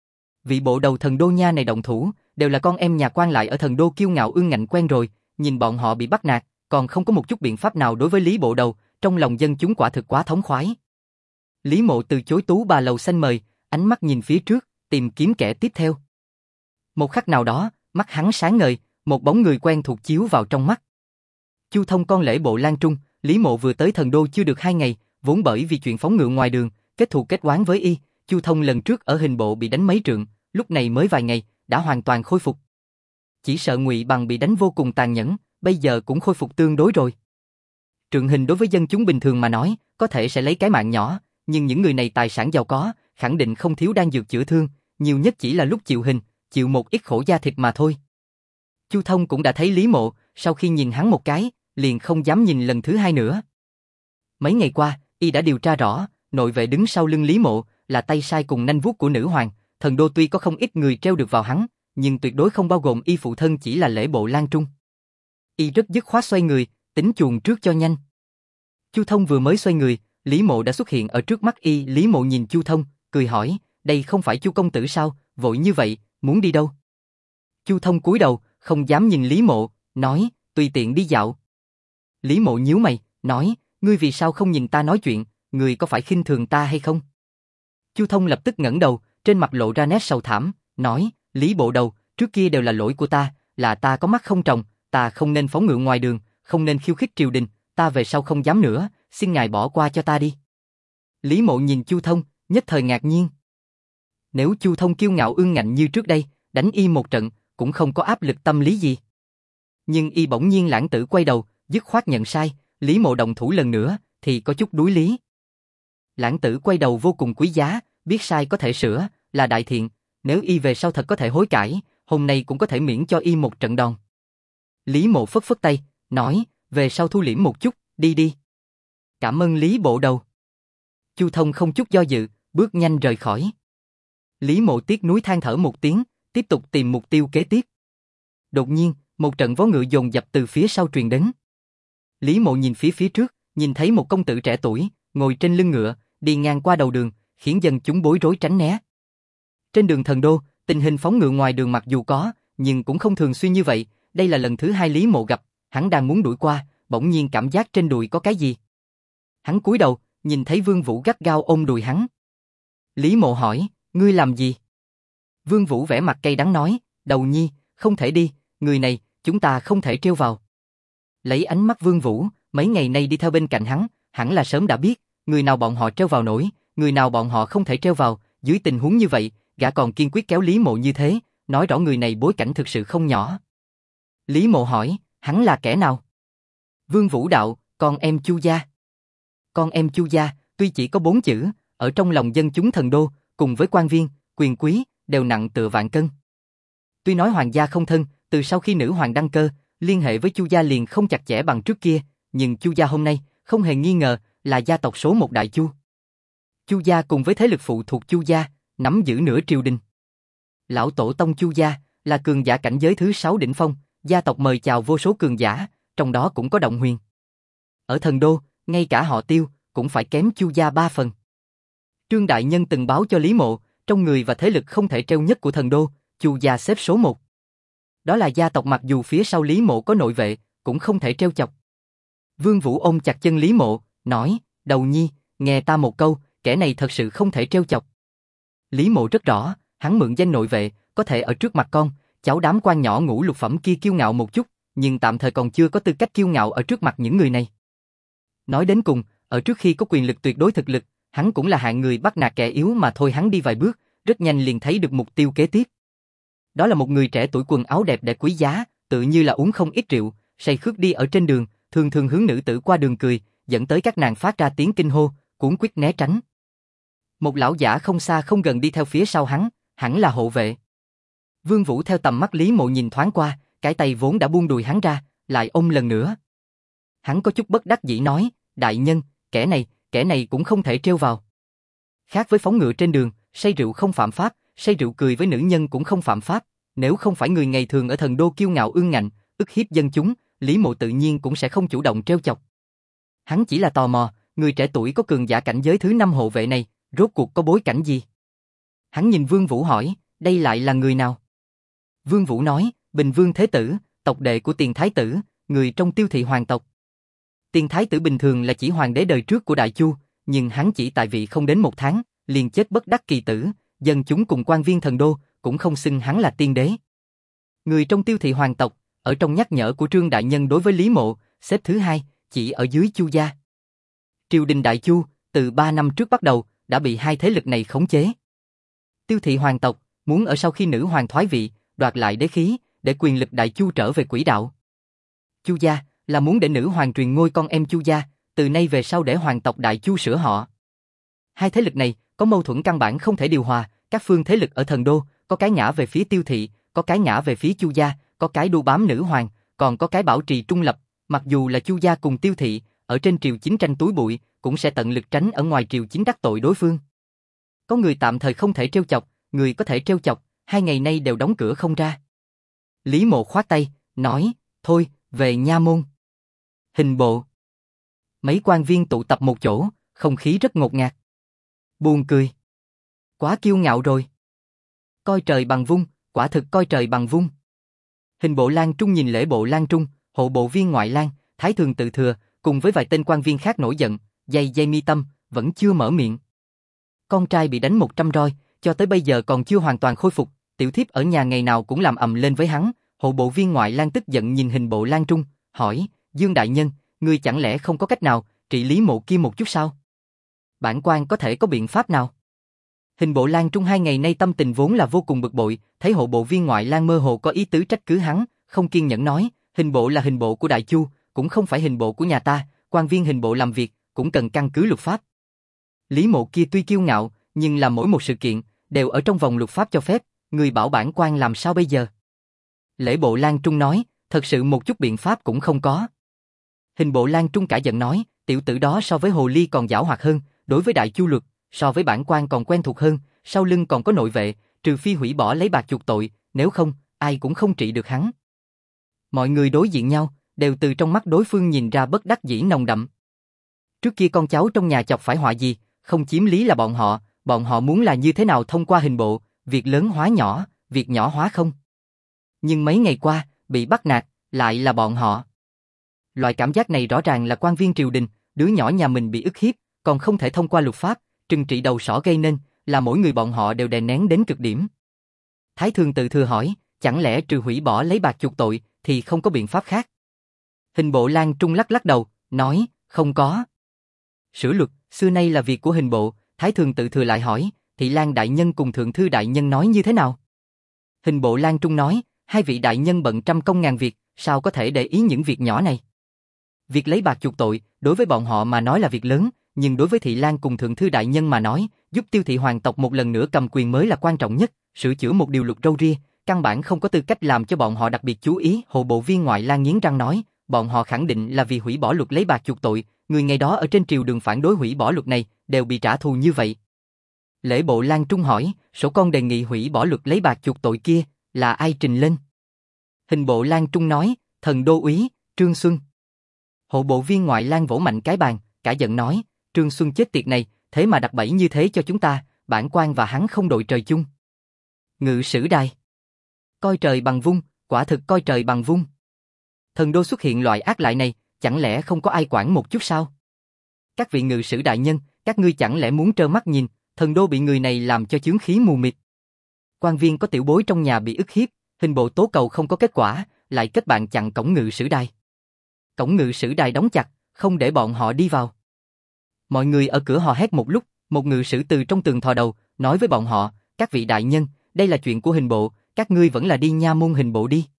Vị bộ đầu thần đô nha này động thủ, đều là con em nhà quan lại ở thần đô kiêu ngạo ương ngạnh quen rồi, nhìn bọn họ bị bắt nạt, còn không có một chút biện pháp nào đối với Lý bộ đầu, trong lòng dân chúng quả thực quá thống khoái. Lý Mộ từ chối Tú bà lầu xanh mời, ánh mắt nhìn phía trước, tìm kiếm kẻ tiếp theo. Một khắc nào đó, mắt hắn sáng ngời, một bóng người quen thuộc chiếu vào trong mắt. Chu Thông con lễ bộ Lan Trung, Lý Mộ vừa tới Thần Đô chưa được 2 ngày, vốn bởi vì chuyện phóng ngựa ngoài đường, kết thù kết oán với y, Chu Thông lần trước ở hình bộ bị đánh mấy trượng, lúc này mới vài ngày, đã hoàn toàn khôi phục. Chỉ sợ Ngụy Bằng bị đánh vô cùng tàn nhẫn, bây giờ cũng khôi phục tương đối rồi. Trượng hình đối với dân chúng bình thường mà nói, có thể sẽ lấy cái mạng nhỏ, nhưng những người này tài sản giàu có, khẳng định không thiếu đan dược chữa thương, nhiều nhất chỉ là lúc chịu hình, chịu một ít khổ da thịt mà thôi. Chu Thông cũng đã thấy Lý Mộ, sau khi nhìn hắn một cái, liền không dám nhìn lần thứ hai nữa. Mấy ngày qua, y đã điều tra rõ, nội vệ đứng sau lưng Lý Mộ là tay sai cùng nanh vuốt của nữ hoàng. Thần Đô tuy có không ít người treo được vào hắn, nhưng tuyệt đối không bao gồm y phụ thân chỉ là lễ bộ Lan Trung. Y rất dứt khoát xoay người, tính chuồn trước cho nhanh. Chu Thông vừa mới xoay người, Lý Mộ đã xuất hiện ở trước mắt y. Lý Mộ nhìn Chu Thông, cười hỏi, đây không phải Chu công tử sao, vội như vậy, muốn đi đâu? Chu Thông cúi đầu, không dám nhìn Lý Mộ, nói, tùy tiện đi dạo. Lý Mộ nhíu mày, nói, ngươi vì sao không nhìn ta nói chuyện, ngươi có phải khinh thường ta hay không? Chu Thông lập tức ngẩng đầu, trên mặt lộ ra nét sầu thảm, nói, Lý bộ đầu, trước kia đều là lỗi của ta, là ta có mắt không tròng, ta không nên phóng ngựa ngoài đường, không nên khiêu khích triều đình, ta về sau không dám nữa, xin ngài bỏ qua cho ta đi. Lý Mộ nhìn Chu Thông, nhất thời ngạc nhiên. Nếu Chu Thông kiêu ngạo ương ngạnh như trước đây, đánh y một trận, cũng không có áp lực tâm lý gì. Nhưng y bỗng nhiên lãng tử quay đầu, dứt khoát nhận sai, Lý Mộ động thủ lần nữa, thì có chút đuối lý. Lãng tử quay đầu vô cùng quý giá, biết sai có thể sửa, là đại thiện, nếu y về sau thật có thể hối cải, hôm nay cũng có thể miễn cho y một trận đòn. Lý Mộ phất phất tay, nói, về sau thu liễm một chút, đi đi. Cảm ơn Lý bộ đầu. Chu Thông không chút do dự, bước nhanh rời khỏi. Lý Mộ tiếc nuối than thở một tiếng, tiếp tục tìm mục tiêu kế tiếp. Đột nhiên, một trận vó ngựa dồn dập từ phía sau truyền đến. Lý Mộ nhìn phía trước, nhìn thấy một công tử trẻ tuổi, ngồi trên lưng ngựa, đi ngang qua đầu đường, khiến dân chúng bối rối tránh né. Trên đường Thần Đô, tình hình phóng ngựa ngoài đường mặc dù có, nhưng cũng không thường xuyên như vậy, đây là lần thứ hai Lý Mộ gặp, hắn đang muốn đuổi qua, bỗng nhiên cảm giác trên đùi có cái gì. Hắn cúi đầu, nhìn thấy Vương Vũ gắt gao ôm đùi hắn. Lý Mộ hỏi, ngươi làm gì? Vương Vũ vẻ mặt cay đắng nói, Đầu Nhi, không thể đi, người này, chúng ta không thể trêu vào. Lấy ánh mắt Vương Vũ, mấy ngày nay đi theo bên cạnh hắn, hẳn là sớm đã biết, người nào bọn họ trêu vào nổi, người nào bọn họ không thể trêu vào, dưới tình huống như vậy, gã còn kiên quyết kéo Lý Mộ như thế, nói rõ người này bối cảnh thực sự không nhỏ. Lý Mộ hỏi, hắn là kẻ nào? Vương Vũ đạo, con em Chu gia. Con em Chu gia, tuy chỉ có 4 chữ, ở trong lòng dân chúng Thần Đô, cùng với quan viên, quyền quý, đều nặng tựa vạn cân. Tuy nói hoàng gia không thân, từ sau khi nữ hoàng đăng cơ, liên hệ với Chu gia liền không chặt chẽ bằng trước kia, nhưng Chu gia hôm nay, không hề nghi ngờ, là gia tộc số 1 đại Chu. Chu gia cùng với thế lực phụ thuộc Chu gia, nắm giữ nửa triều đình. Lão tổ tông Chu gia, là cường giả cảnh giới thứ 6 đỉnh phong, gia tộc mời chào vô số cường giả, trong đó cũng có Động Huyền. Ở Thần Đô, ngay cả họ Tiêu, cũng phải kém Chu gia 3 phần. Trương Đại Nhân từng báo cho Lý Mộ, trong người và thế lực không thể trêu nhất của Thần Đô, Chu gia xếp số 1. Đó là gia tộc mặc dù phía sau Lý Mộ có nội vệ, cũng không thể trêu chọc. Vương Vũ ôm chặt chân Lý Mộ, nói, Đầu Nhi, nghe ta một câu, kẻ này thật sự không thể trêu chọc. Lý Mộ rất rõ, hắn mượn danh nội vệ, có thể ở trước mặt con, cháu đám quan nhỏ ngũ lục phẩm kia kiêu ngạo một chút, nhưng tạm thời còn chưa có tư cách kiêu ngạo ở trước mặt những người này. Nói đến cùng, ở trước khi có quyền lực tuyệt đối thực lực, hắn cũng là hạng người bắt nạt kẻ yếu mà thôi. Hắn đi vài bước, rất nhanh liền thấy được mục tiêu kế tiếp. Đó là một người trẻ tuổi quần áo đẹp đẽ quý giá, tự như là uống không ít rượu, say khướt đi ở trên đường, thường thường hướng nữ tử qua đường cười, dẫn tới các nàng phát ra tiếng kinh hô, cuống quýt né tránh. Một lão giả không xa không gần đi theo phía sau hắn, hẳn là hộ vệ. Vương Vũ theo tầm mắt Lý Mộ nhìn thoáng qua, cái tay vốn đã buông đùi hắn ra, lại ôm lần nữa. Hắn có chút bất đắc dĩ nói, đại nhân, kẻ này cũng không thể trêu vào. Khác với phóng ngựa trên đường, say rượu không phạm pháp, say rượu cười với nữ nhân cũng không phạm pháp. Nếu không phải người ngày thường ở Thần Đô kiêu ngạo ương ngạnh, ức hiếp dân chúng, Lý Mộ tự nhiên cũng sẽ không chủ động trêu chọc. Hắn chỉ là tò mò, người trẻ tuổi có cường giả cảnh giới thứ 5 hộ vệ này, rốt cuộc có bối cảnh gì? Hắn nhìn Vương Vũ hỏi, đây lại là người nào? Vương Vũ nói, Bình Vương Thế Tử, tộc đệ của Tiền Thái Tử, người trong Tiêu Thị hoàng tộc. Tiền Thái Tử bình thường là chỉ hoàng đế đời trước của Đại Chu, nhưng hắn chỉ tại vị không đến 1 tháng, liền chết bất đắc kỳ tử, dân chúng cùng quan viên thần đô cũng không xưng hắn là tiên đế. Người trong Tiêu thị hoàng tộc, ở trong nhắc nhở của Trương đại nhân đối với Lý Mộ, xếp thứ 2, chỉ ở dưới Chu gia. Triều đình Đại Chu, từ 3 năm trước bắt đầu, đã bị hai thế lực này khống chế. Tiêu thị hoàng tộc muốn ở sau khi nữ hoàng thoái vị, đoạt lại đế khí, để quyền lực Đại Chu trở về quỹ đạo. Chu gia là muốn để nữ hoàng truyền ngôi con em Chu gia, từ nay về sau để hoàng tộc Đại Chu sửa họ. Hai thế lực này có mâu thuẫn căn bản không thể điều hòa, các phương thế lực ở thần đô, có cái ngã về phía Tiêu thị, có cái ngã về phía Chu gia, có cái đu bám nữ hoàng, còn có cái bảo trì trung lập, mặc dù là Chu gia cùng Tiêu thị, ở trên triều chính tranh túi bụi, cũng sẽ tận lực tránh ở ngoài triều chính đắc tội đối phương. Có người tạm thời không thể trêu chọc, người có thể trêu chọc, 2 ngày nay đều đóng cửa không ra. Lý Mộ khoát tay, nói, thôi, về nha môn. Hình bộ. Mấy quan viên tụ tập một chỗ, không khí rất ngột ngạt. Buồn cười. Quá kiêu ngạo rồi. Coi trời bằng vung, quả thực coi trời bằng vung. Hình bộ Lang Trung nhìn lễ bộ Lang Trung, hộ bộ viên ngoại lang, thái thường tự thừa, cùng với vài tên quan viên khác nổi giận, dây mi tâm, vẫn chưa mở miệng. Con trai bị đánh 100 roi, cho tới bây giờ còn chưa hoàn toàn khôi phục, tiểu thiếp ở nhà ngày nào cũng làm ầm lên với hắn. Hộ bộ viên ngoại lang tức giận nhìn hình bộ Lang Trung, hỏi, Dương đại nhân, ngươi chẳng lẽ không có cách nào trị Lý Mộ kia một chút sao? Bản quan có thể có biện pháp nào? Hình bộ Lang Trung 2 ngày nay tâm tình vốn là vô cùng bực bội, thấy hộ bộ viên ngoại lang mơ hồ có ý tứ trách cứ hắn, không kiên nhẫn nói, hình bộ là hình bộ của Đại Chu, cũng không phải hình bộ của nhà ta, quan viên hình bộ làm việc cũng cần căn cứ luật pháp. Lý Mộ kia tuy kiêu ngạo, nhưng là mỗi một sự kiện đều ở trong vòng luật pháp cho phép, người bảo bản quan làm sao bây giờ? Lễ bộ Lang Trung nói, thật sự một chút biện pháp cũng không có. Hình bộ Lang Trung cả giận nói, tiểu tử đó so với hồ ly còn giảo hoạt hơn, đối với Đại Chu luật, so với bản quan còn quen thuộc hơn, sau lưng còn có nội vệ, trừ phi hủy bỏ lấy bạc chuộc tội, nếu không, ai cũng không trị được hắn. Mọi người đối diện nhau, đều từ trong mắt đối phương nhìn ra bất đắc dĩ nồng đậm. Trước kia con cháu trong nhà chọc phải họa gì, không chiếm lý là bọn họ muốn là như thế nào thông qua hình bộ, việc lớn hóa nhỏ, việc nhỏ hóa không. Nhưng mấy ngày qua, bị bắt nạt, lại là bọn họ. Loại cảm giác này rõ ràng là quan viên triều đình, đứa nhỏ nhà mình bị ức hiếp, còn không thể thông qua luật pháp, trừng trị đầu sỏ gây nên, là mỗi người bọn họ đều đè nén đến cực điểm. Thái thường tự thừa hỏi, chẳng lẽ trừ hủy bỏ lấy bạc chuộc tội, thì không có biện pháp khác? Hình bộ Lang Trung lắc lắc đầu, nói, không có. Sửa luật, xưa nay là việc của hình bộ, Thái thường tự thừa lại hỏi, Thị Lang đại nhân cùng Thượng thư đại nhân nói như thế nào? Hình bộ Lang Trung nói, hai vị đại nhân bận trăm công ngàn việc, sao có thể để ý những việc nhỏ này? Việc lấy bạc chuộc tội, đối với bọn họ mà nói là việc lớn, nhưng đối với Thị Lang cùng Thượng thư đại nhân mà nói, giúp Tiêu thị hoàng tộc một lần nữa cầm quyền mới là quan trọng nhất, sửa chữa một điều luật râu ria, căn bản không có tư cách làm cho bọn họ đặc biệt chú ý. Hộ bộ viên ngoại lang nghiến răng nói, bọn họ khẳng định là vì hủy bỏ luật lấy bạc chuộc tội, người ngày đó ở trên triều đường phản đối hủy bỏ luật này, đều bị trả thù như vậy. Lễ bộ Lang Trung hỏi, sổ con đề nghị hủy bỏ luật lấy bạc chuộc tội kia, là ai trình lên? Hình bộ Lang Trung nói, thần đô úy, Trương Xuân. Hộ bộ viên ngoại lang vỗ mạnh cái bàn, cả giận nói, Trương Xuân chết tiệt này, thế mà đặt bẫy như thế cho chúng ta, bản quan và hắn không đội trời chung. Ngự sử đài. Coi trời bằng vung, quả thực coi trời bằng vung. Thần đô xuất hiện loại ác lại này, chẳng lẽ không có ai quản một chút sao? Các vị ngự sử đại nhân, các ngươi chẳng lẽ muốn trơ mắt nhìn, thần đô bị người này làm cho chướng khí mù mịt. Quan viên có tiểu bối trong nhà bị ức hiếp, hình bộ tố cầu không có kết quả, lại kết bạn chặn cổng ngự sử đài. Cổng ngự sử đài đóng chặt, không để bọn họ đi vào. Mọi người ở cửa hò hét một lúc, một ngự sử từ trong tường thò đầu, nói với bọn họ, các vị đại nhân, đây là chuyện của hình bộ, các ngươi vẫn là đi nha môn hình bộ đi.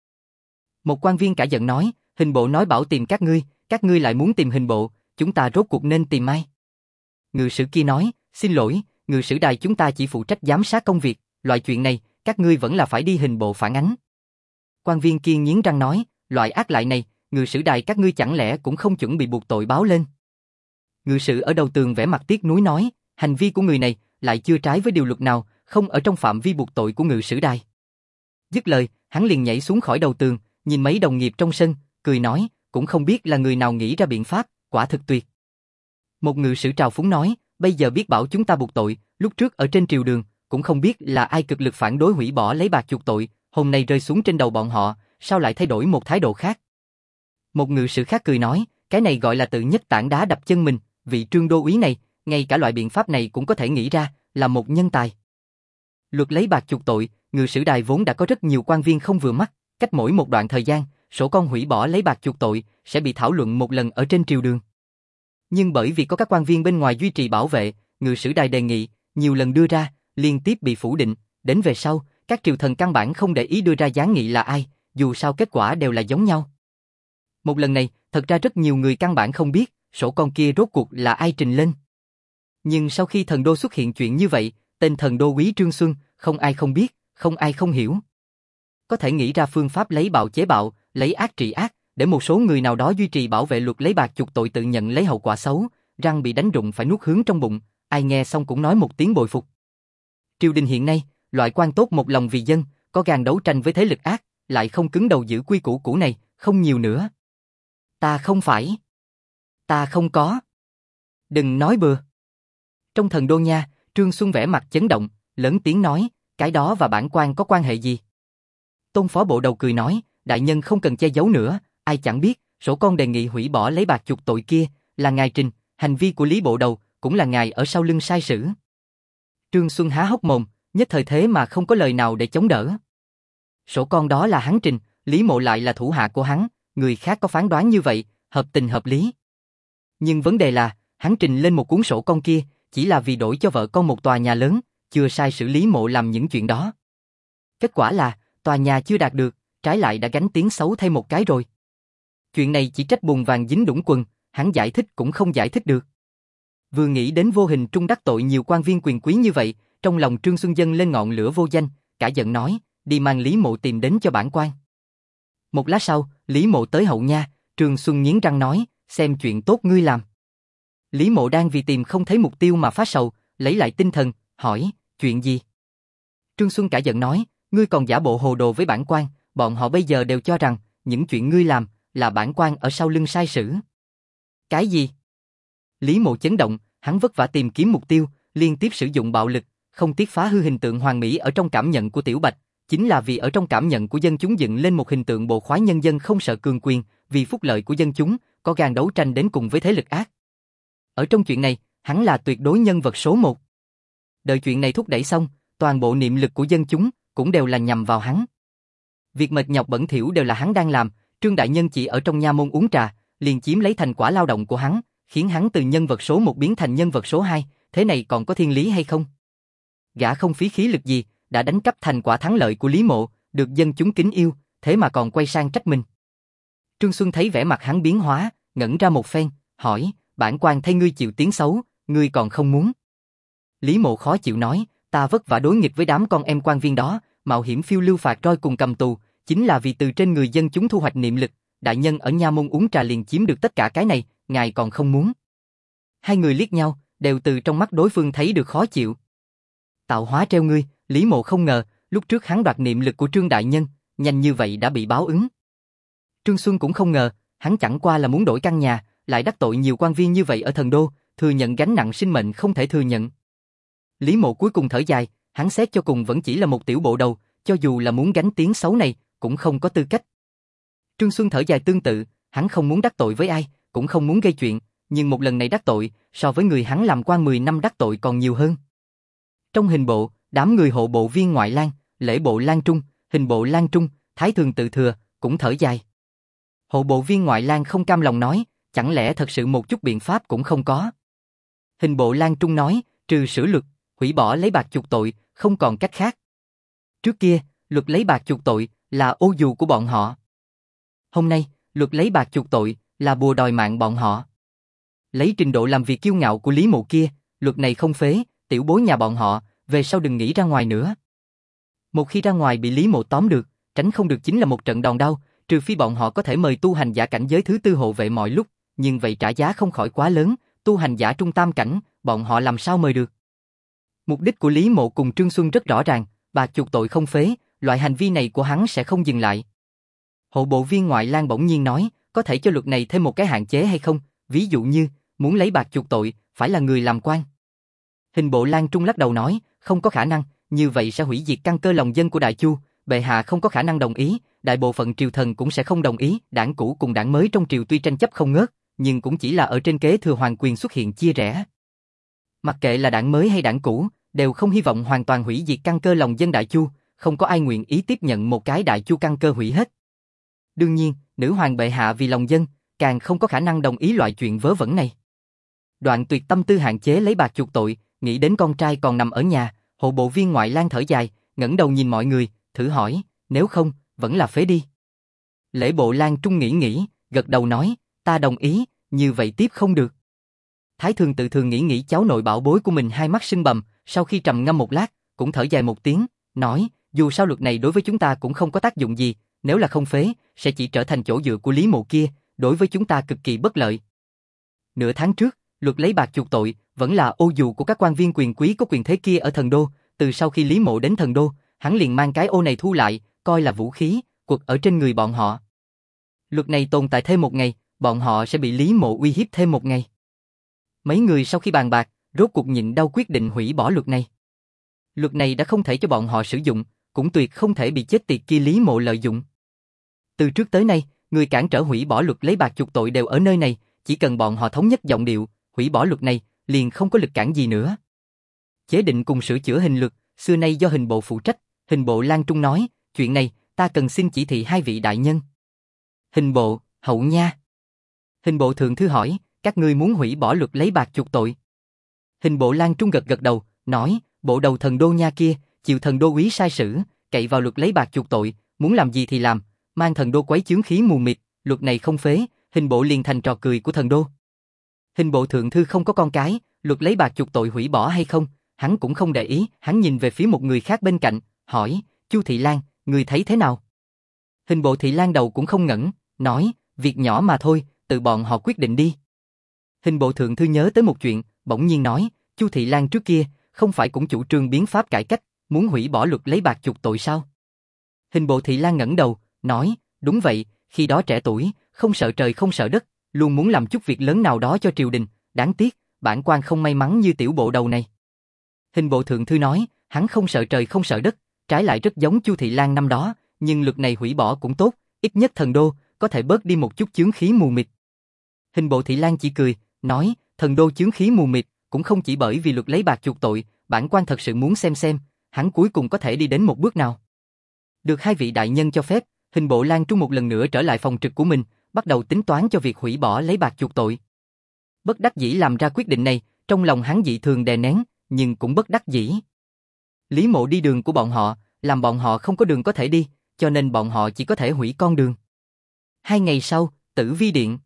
Một quan viên cả giận nói, hình bộ nói bảo tìm các ngươi lại muốn tìm hình bộ, chúng ta rốt cuộc nên tìm ai? Ngự sử kia nói, xin lỗi, ngự sử đài chúng ta chỉ phụ trách giám sát công việc, loại chuyện này, các ngươi vẫn là phải đi hình bộ phản ánh. Quan viên kia nghiến răng nói, loại ác lại này, ngự sử đài các ngươi chẳng lẽ cũng không chuẩn bị buộc tội báo lên? Ngự sử ở đầu tường vẻ mặt tiếc nuối nói, hành vi của người này lại chưa trái với điều luật nào, không ở trong phạm vi buộc tội của ngự sử đài. Dứt lời, hắn liền nhảy xuống khỏi đầu tường, nhìn mấy đồng nghiệp trong sân, cười nói, cũng không biết là người nào nghĩ ra biện pháp, quả thực tuyệt. Một ngự sử trào phúng nói, bây giờ biết bảo chúng ta buộc tội, lúc trước ở trên triều đường, cũng không biết là ai cực lực phản đối hủy bỏ lấy bạc chuộc tội, hôm nay rơi xuống trên đầu bọn họ, sao lại thay đổi một thái độ khác? Một ngự sử khác cười nói, cái này gọi là tự nhất tảng đá đập chân mình, vị Trương đô úy này, ngay cả loại biện pháp này cũng có thể nghĩ ra, là một nhân tài. Luật lấy bạc chuộc tội, Ngự sử đài vốn đã có rất nhiều quan viên không vừa mắt, cách mỗi một đoạn thời gian, sổ con hủy bỏ lấy bạc chuộc tội sẽ bị thảo luận một lần ở trên triều đường. Nhưng bởi vì có các quan viên bên ngoài duy trì bảo vệ, Ngự sử đài đề nghị nhiều lần đưa ra, liên tiếp bị phủ định, đến về sau, các triều thần căn bản không để ý đưa ra gián nghị là ai, dù sao kết quả đều là giống nhau. Một lần này, thật ra rất nhiều người căn bản không biết, sổ con kia rốt cuộc là ai trình lên. Nhưng sau khi thần đô xuất hiện chuyện như vậy, tên thần đô úy Trương Xuân, không ai không biết, không ai không hiểu. Có thể nghĩ ra phương pháp lấy bạo chế bạo, lấy ác trị ác, để một số người nào đó duy trì bảo vệ luật lấy bạc chuộc tội tự nhận lấy hậu quả xấu, răng bị đánh rụng phải nuốt hướng trong bụng, ai nghe xong cũng nói một tiếng bội phục. Triều đình hiện nay, loại quan tốt một lòng vì dân, có gan đấu tranh với thế lực ác, lại không cứng đầu giữ quy củ cũ này, không nhiều nữa. Ta không phải. Ta không có. Đừng nói bừa. Trong thần đô nha, Trương Xuân vẻ mặt chấn động, lớn tiếng nói, cái đó và bản quan có quan hệ gì? Tôn phó bộ đầu cười nói, đại nhân không cần che giấu nữa, ai chẳng biết, sổ con đề nghị hủy bỏ lấy bạc chuộc tội kia, là ngài trình, hành vi của Lý bộ đầu, cũng là ngài ở sau lưng sai sử. Trương Xuân há hốc mồm, nhất thời thế mà không có lời nào để chống đỡ. Sổ con đó là hắn trình, Lý Mộ lại là thủ hạ của hắn, người khác có phán đoán như vậy, hợp tình hợp lý. Nhưng vấn đề là, hắn trình lên một cuốn sổ con kia, chỉ là vì đổi cho vợ con một tòa nhà lớn, chưa sai xử Lý Mộ làm những chuyện đó. Kết quả là, tòa nhà chưa đạt được, trái lại đã gánh tiếng xấu thêm một cái rồi. Chuyện này chỉ trách bùn vàng dính đũng quần, hắn giải thích cũng không giải thích được. Vừa nghĩ đến vô hình trung đắc tội nhiều quan viên quyền quý như vậy, trong lòng Trương Xuân dâng lên ngọn lửa vô danh, cả giận nói, đi mang Lý Mộ tìm đến cho bản quan. Một lát sau, Lý Mộ tới hậu nha, Trương Xuân nghiến răng nói, xem chuyện tốt ngươi làm. Lý Mộ đang vì tìm không thấy mục tiêu mà phát sầu, lấy lại tinh thần, hỏi, chuyện gì? Trương Xuân cả giận nói, ngươi còn giả bộ hồ đồ với bản quan, bọn họ bây giờ đều cho rằng, những chuyện ngươi làm, là bản quan ở sau lưng sai sử. Cái gì? Lý Mộ chấn động, hắn vất vả tìm kiếm mục tiêu, liên tiếp sử dụng bạo lực, không tiếc phá hư hình tượng hoàn mỹ ở trong cảm nhận của Tiểu Bạch, chính là vì ở trong cảm nhận của dân chúng dựng lên một hình tượng bộ khoái nhân dân không sợ cường quyền, vì phúc lợi của dân chúng, có gan đấu tranh đến cùng với thế lực ác. Ở trong chuyện này, hắn là tuyệt đối nhân vật số một. Đợi chuyện này thúc đẩy xong, toàn bộ niệm lực của dân chúng cũng đều là nhằm vào hắn. Việc mệt nhọc bẩn thỉu đều là hắn đang làm, Trương đại nhân chỉ ở trong nha môn uống trà, liền chiếm lấy thành quả lao động của hắn, khiến hắn từ nhân vật số 1 biến thành nhân vật số 2, thế này còn có thiên lý hay không? Gã không phí khí lực gì, đã đánh cắp thành quả thắng lợi của Lý Mộ, được dân chúng kính yêu, thế mà còn quay sang trách mình. Trương Xuân thấy vẻ mặt hắn biến hóa, ngẩn ra một phen, hỏi, bản quan thấy ngươi chịu tiếng xấu, ngươi còn không muốn. Lý Mộ khó chịu nói, ta vất vả đối nghịch với đám con em quan viên đó, mạo hiểm phiêu lưu phạt roi cùng cầm tù, chính là vì từ trên người dân chúng thu hoạch niệm lực, đại nhân ở nha môn uống trà liền chiếm được tất cả cái này, ngài còn không muốn. Hai người liếc nhau, đều từ trong mắt đối phương thấy được khó chịu. Tạo hóa treo ngươi, Lý Mộ không ngờ, lúc trước hắn đoạt niệm lực của Trương đại nhân, nhanh như vậy đã bị báo ứng. Trương Xuân cũng không ngờ, hắn chẳng qua là muốn đổi căn nhà, lại đắc tội nhiều quan viên như vậy ở thần đô, thừa nhận gánh nặng sinh mệnh không thể thừa nhận. Lý Mộ cuối cùng thở dài, hắn xét cho cùng vẫn chỉ là một tiểu bộ đầu, cho dù là muốn gánh tiếng xấu này, cũng không có tư cách. Trương Xuân thở dài tương tự, hắn không muốn đắc tội với ai, cũng không muốn gây chuyện, nhưng một lần này đắc tội, so với người hắn làm quan 10 năm đắc tội còn nhiều hơn. Trong hình bộ, đám người hộ bộ viên ngoại lang, lễ bộ lang trung, hình bộ lang trung, thái thường tự thừa, cũng thở dài. Hộ bộ viên ngoại lang không cam lòng nói, chẳng lẽ thật sự một chút biện pháp cũng không có. Hình bộ lang trung nói, trừ sửa luật, hủy bỏ lấy bạc chuộc tội, không còn cách khác. Trước kia, luật lấy bạc chuộc tội là ô dù của bọn họ. Hôm nay, luật lấy bạc chuộc tội là bùa đòi mạng bọn họ. Lấy trình độ làm việc kiêu ngạo của Lý Mộ kia, luật này không phế, tiểu bối nhà bọn họ, về sau đừng nghĩ ra ngoài nữa. Một khi ra ngoài bị Lý Mộ tóm được, tránh không được chính là một trận đòn đau, trừ phi bọn họ có thể mời tu hành giả cảnh giới thứ tư hộ vệ mọi lúc, nhưng vậy trả giá không khỏi quá lớn, tu hành giả trung tam cảnh, bọn họ làm sao mời được. Mục đích của Lý Mộ cùng Trương Xuân rất rõ ràng, bạc chuộc tội không phế, loại hành vi này của hắn sẽ không dừng lại. Hộ bộ viên ngoại lang bỗng nhiên nói, có thể cho luật này thêm một cái hạn chế hay không, ví dụ như, muốn lấy bạc chuộc tội, phải là người làm quan. Hình bộ lang trung lắc đầu nói, không có khả năng, như vậy sẽ hủy diệt căn cơ lòng dân của Đại Chu, bệ hạ không có khả năng đồng ý, đại bộ phận triều thần cũng sẽ không đồng ý, đảng cũ cùng đảng mới trong triều tuy tranh chấp không ngớt, nhưng cũng chỉ là ở trên kế thừa hoàng quyền xuất hiện chia rẽ. Mặc kệ là đảng mới hay đảng cũ, đều không hy vọng hoàn toàn hủy diệt căn cơ lòng dân Đại Chu, không có ai nguyện ý tiếp nhận một cái Đại Chu căn cơ hủy hết. Đương nhiên, nữ hoàng bệ hạ vì lòng dân, càng không có khả năng đồng ý loại chuyện vớ vẩn này. Đoạn Tuyệt tâm tư hạn chế lấy bạc chuộc tội, nghĩ đến con trai còn nằm ở nhà, hộ bộ viên Ngoại Lang thở dài, ngẩng đầu nhìn mọi người, thử hỏi, nếu không, vẫn là phế đi. Lễ Bộ Lang Trung nghĩ, gật đầu nói, ta đồng ý, như vậy tiếp không được. Thái Thường tự thường nghĩ cháu nội bảo bối của mình hai mắt sưng bầm, sau khi trầm ngâm một lát, cũng thở dài một tiếng, nói, dù sao luật này đối với chúng ta cũng không có tác dụng gì, nếu là không phế, sẽ chỉ trở thành chỗ dựa của Lý Mộ kia, đối với chúng ta cực kỳ bất lợi. Nửa tháng trước, luật lấy bạc chuộc tội, vẫn là ô dù của các quan viên quyền quý có quyền thế kia ở thần đô, từ sau khi Lý Mộ đến thần đô, hắn liền mang cái ô này thu lại, coi là vũ khí, quật ở trên người bọn họ. Luật này tồn tại thêm một ngày, bọn họ sẽ bị Lý Mộ uy hiếp thêm một ngày. Mấy người sau khi bàn bạc, rốt cuộc nhịn đau quyết định hủy bỏ luật này. Luật này đã không thể cho bọn họ sử dụng, cũng tuyệt không thể bị chết tiệt kia Lý Mộ lợi dụng. Từ trước tới nay, người cản trở hủy bỏ luật lấy bạc chuộc tội đều ở nơi này, chỉ cần bọn họ thống nhất giọng điệu, hủy bỏ luật này, liền không có lực cản gì nữa. Chế định cùng sửa chữa hình luật, xưa nay do hình bộ phụ trách, hình bộ Lang Trung nói, chuyện này, ta cần xin chỉ thị hai vị đại nhân. Hình bộ, hậu nha. Hình bộ thượng thư hỏi, các ngươi muốn hủy bỏ luật lấy bạc chuộc tội. Hình bộ Lang Trung gật đầu, nói, bộ đầu thần đô nha kia, chịu thần đô úy sai sử, cậy vào luật lấy bạc chuộc tội, muốn làm gì thì làm, mang thần đô quấy chướng khí mù mịt, luật này không phế, hình bộ liền thành trò cười của thần đô. Hình bộ thượng thư không có con cái, luật lấy bạc chuộc tội hủy bỏ hay không, hắn cũng không để ý, hắn nhìn về phía một người khác bên cạnh, hỏi, Chu Thị Lan, người thấy thế nào? Hình bộ Thị Lan đầu cũng không ngẩng, nói, việc nhỏ mà thôi, tự bọn họ quyết định đi. Hình bộ thượng thư nhớ tới một chuyện, bỗng nhiên nói, Chu Thị Lan trước kia, không phải cũng chủ trương biến pháp cải cách, muốn hủy bỏ luật lấy bạc chuộc tội sao? Hình bộ Thị Lan ngẩng đầu, nói, đúng vậy, khi đó trẻ tuổi, không sợ trời không sợ đất, luôn muốn làm chút việc lớn nào đó cho triều đình, đáng tiếc, bản quan không may mắn như tiểu bộ đầu này. Hình bộ thượng thư nói, hắn không sợ trời không sợ đất, trái lại rất giống Chu Thị Lan năm đó, nhưng luật này hủy bỏ cũng tốt, ít nhất thần đô, có thể bớt đi một chút chướng khí mù mịt. Hình bộ Thị Lan chỉ cười, nói, thần đô chướng khí mù mịt, cũng không chỉ bởi vì luật lấy bạc chuộc tội, bản quan thật sự muốn xem, hắn cuối cùng có thể đi đến một bước nào. Được hai vị đại nhân cho phép, hình bộ Lang Trung một lần nữa trở lại phòng trực của mình, bắt đầu tính toán cho việc hủy bỏ lấy bạc chuộc tội. Bất đắc dĩ làm ra quyết định này, trong lòng hắn dị thường đè nén, nhưng cũng bất đắc dĩ. Lý Mộ đi đường của bọn họ, làm bọn họ không có đường có thể đi, cho nên bọn họ chỉ có thể hủy con đường. 2 ngày sau, Tử Vi Điện.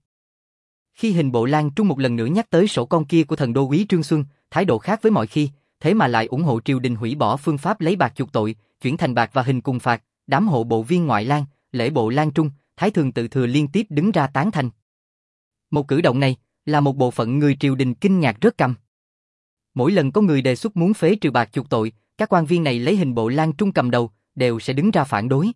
Khi hình bộ Lang Trung một lần nữa nhắc tới sổ con kia của thần đô úy Trương Xuân, thái độ khác với mọi khi, thế mà lại ủng hộ triều đình hủy bỏ phương pháp lấy bạc chuộc tội, chuyển thành bạc và hình cùng phạt, đám hộ bộ viên Ngoại Lang, lễ bộ Lang Trung, Thái Thường tự thừa liên tiếp đứng ra tán thành. Một cử động này, là một bộ phận người triều đình kinh ngạc rớt cằm. Mỗi lần có người đề xuất muốn phế trừ bạc chuộc tội, các quan viên này lấy hình bộ Lang Trung cầm đầu, đều sẽ đứng ra phản đối.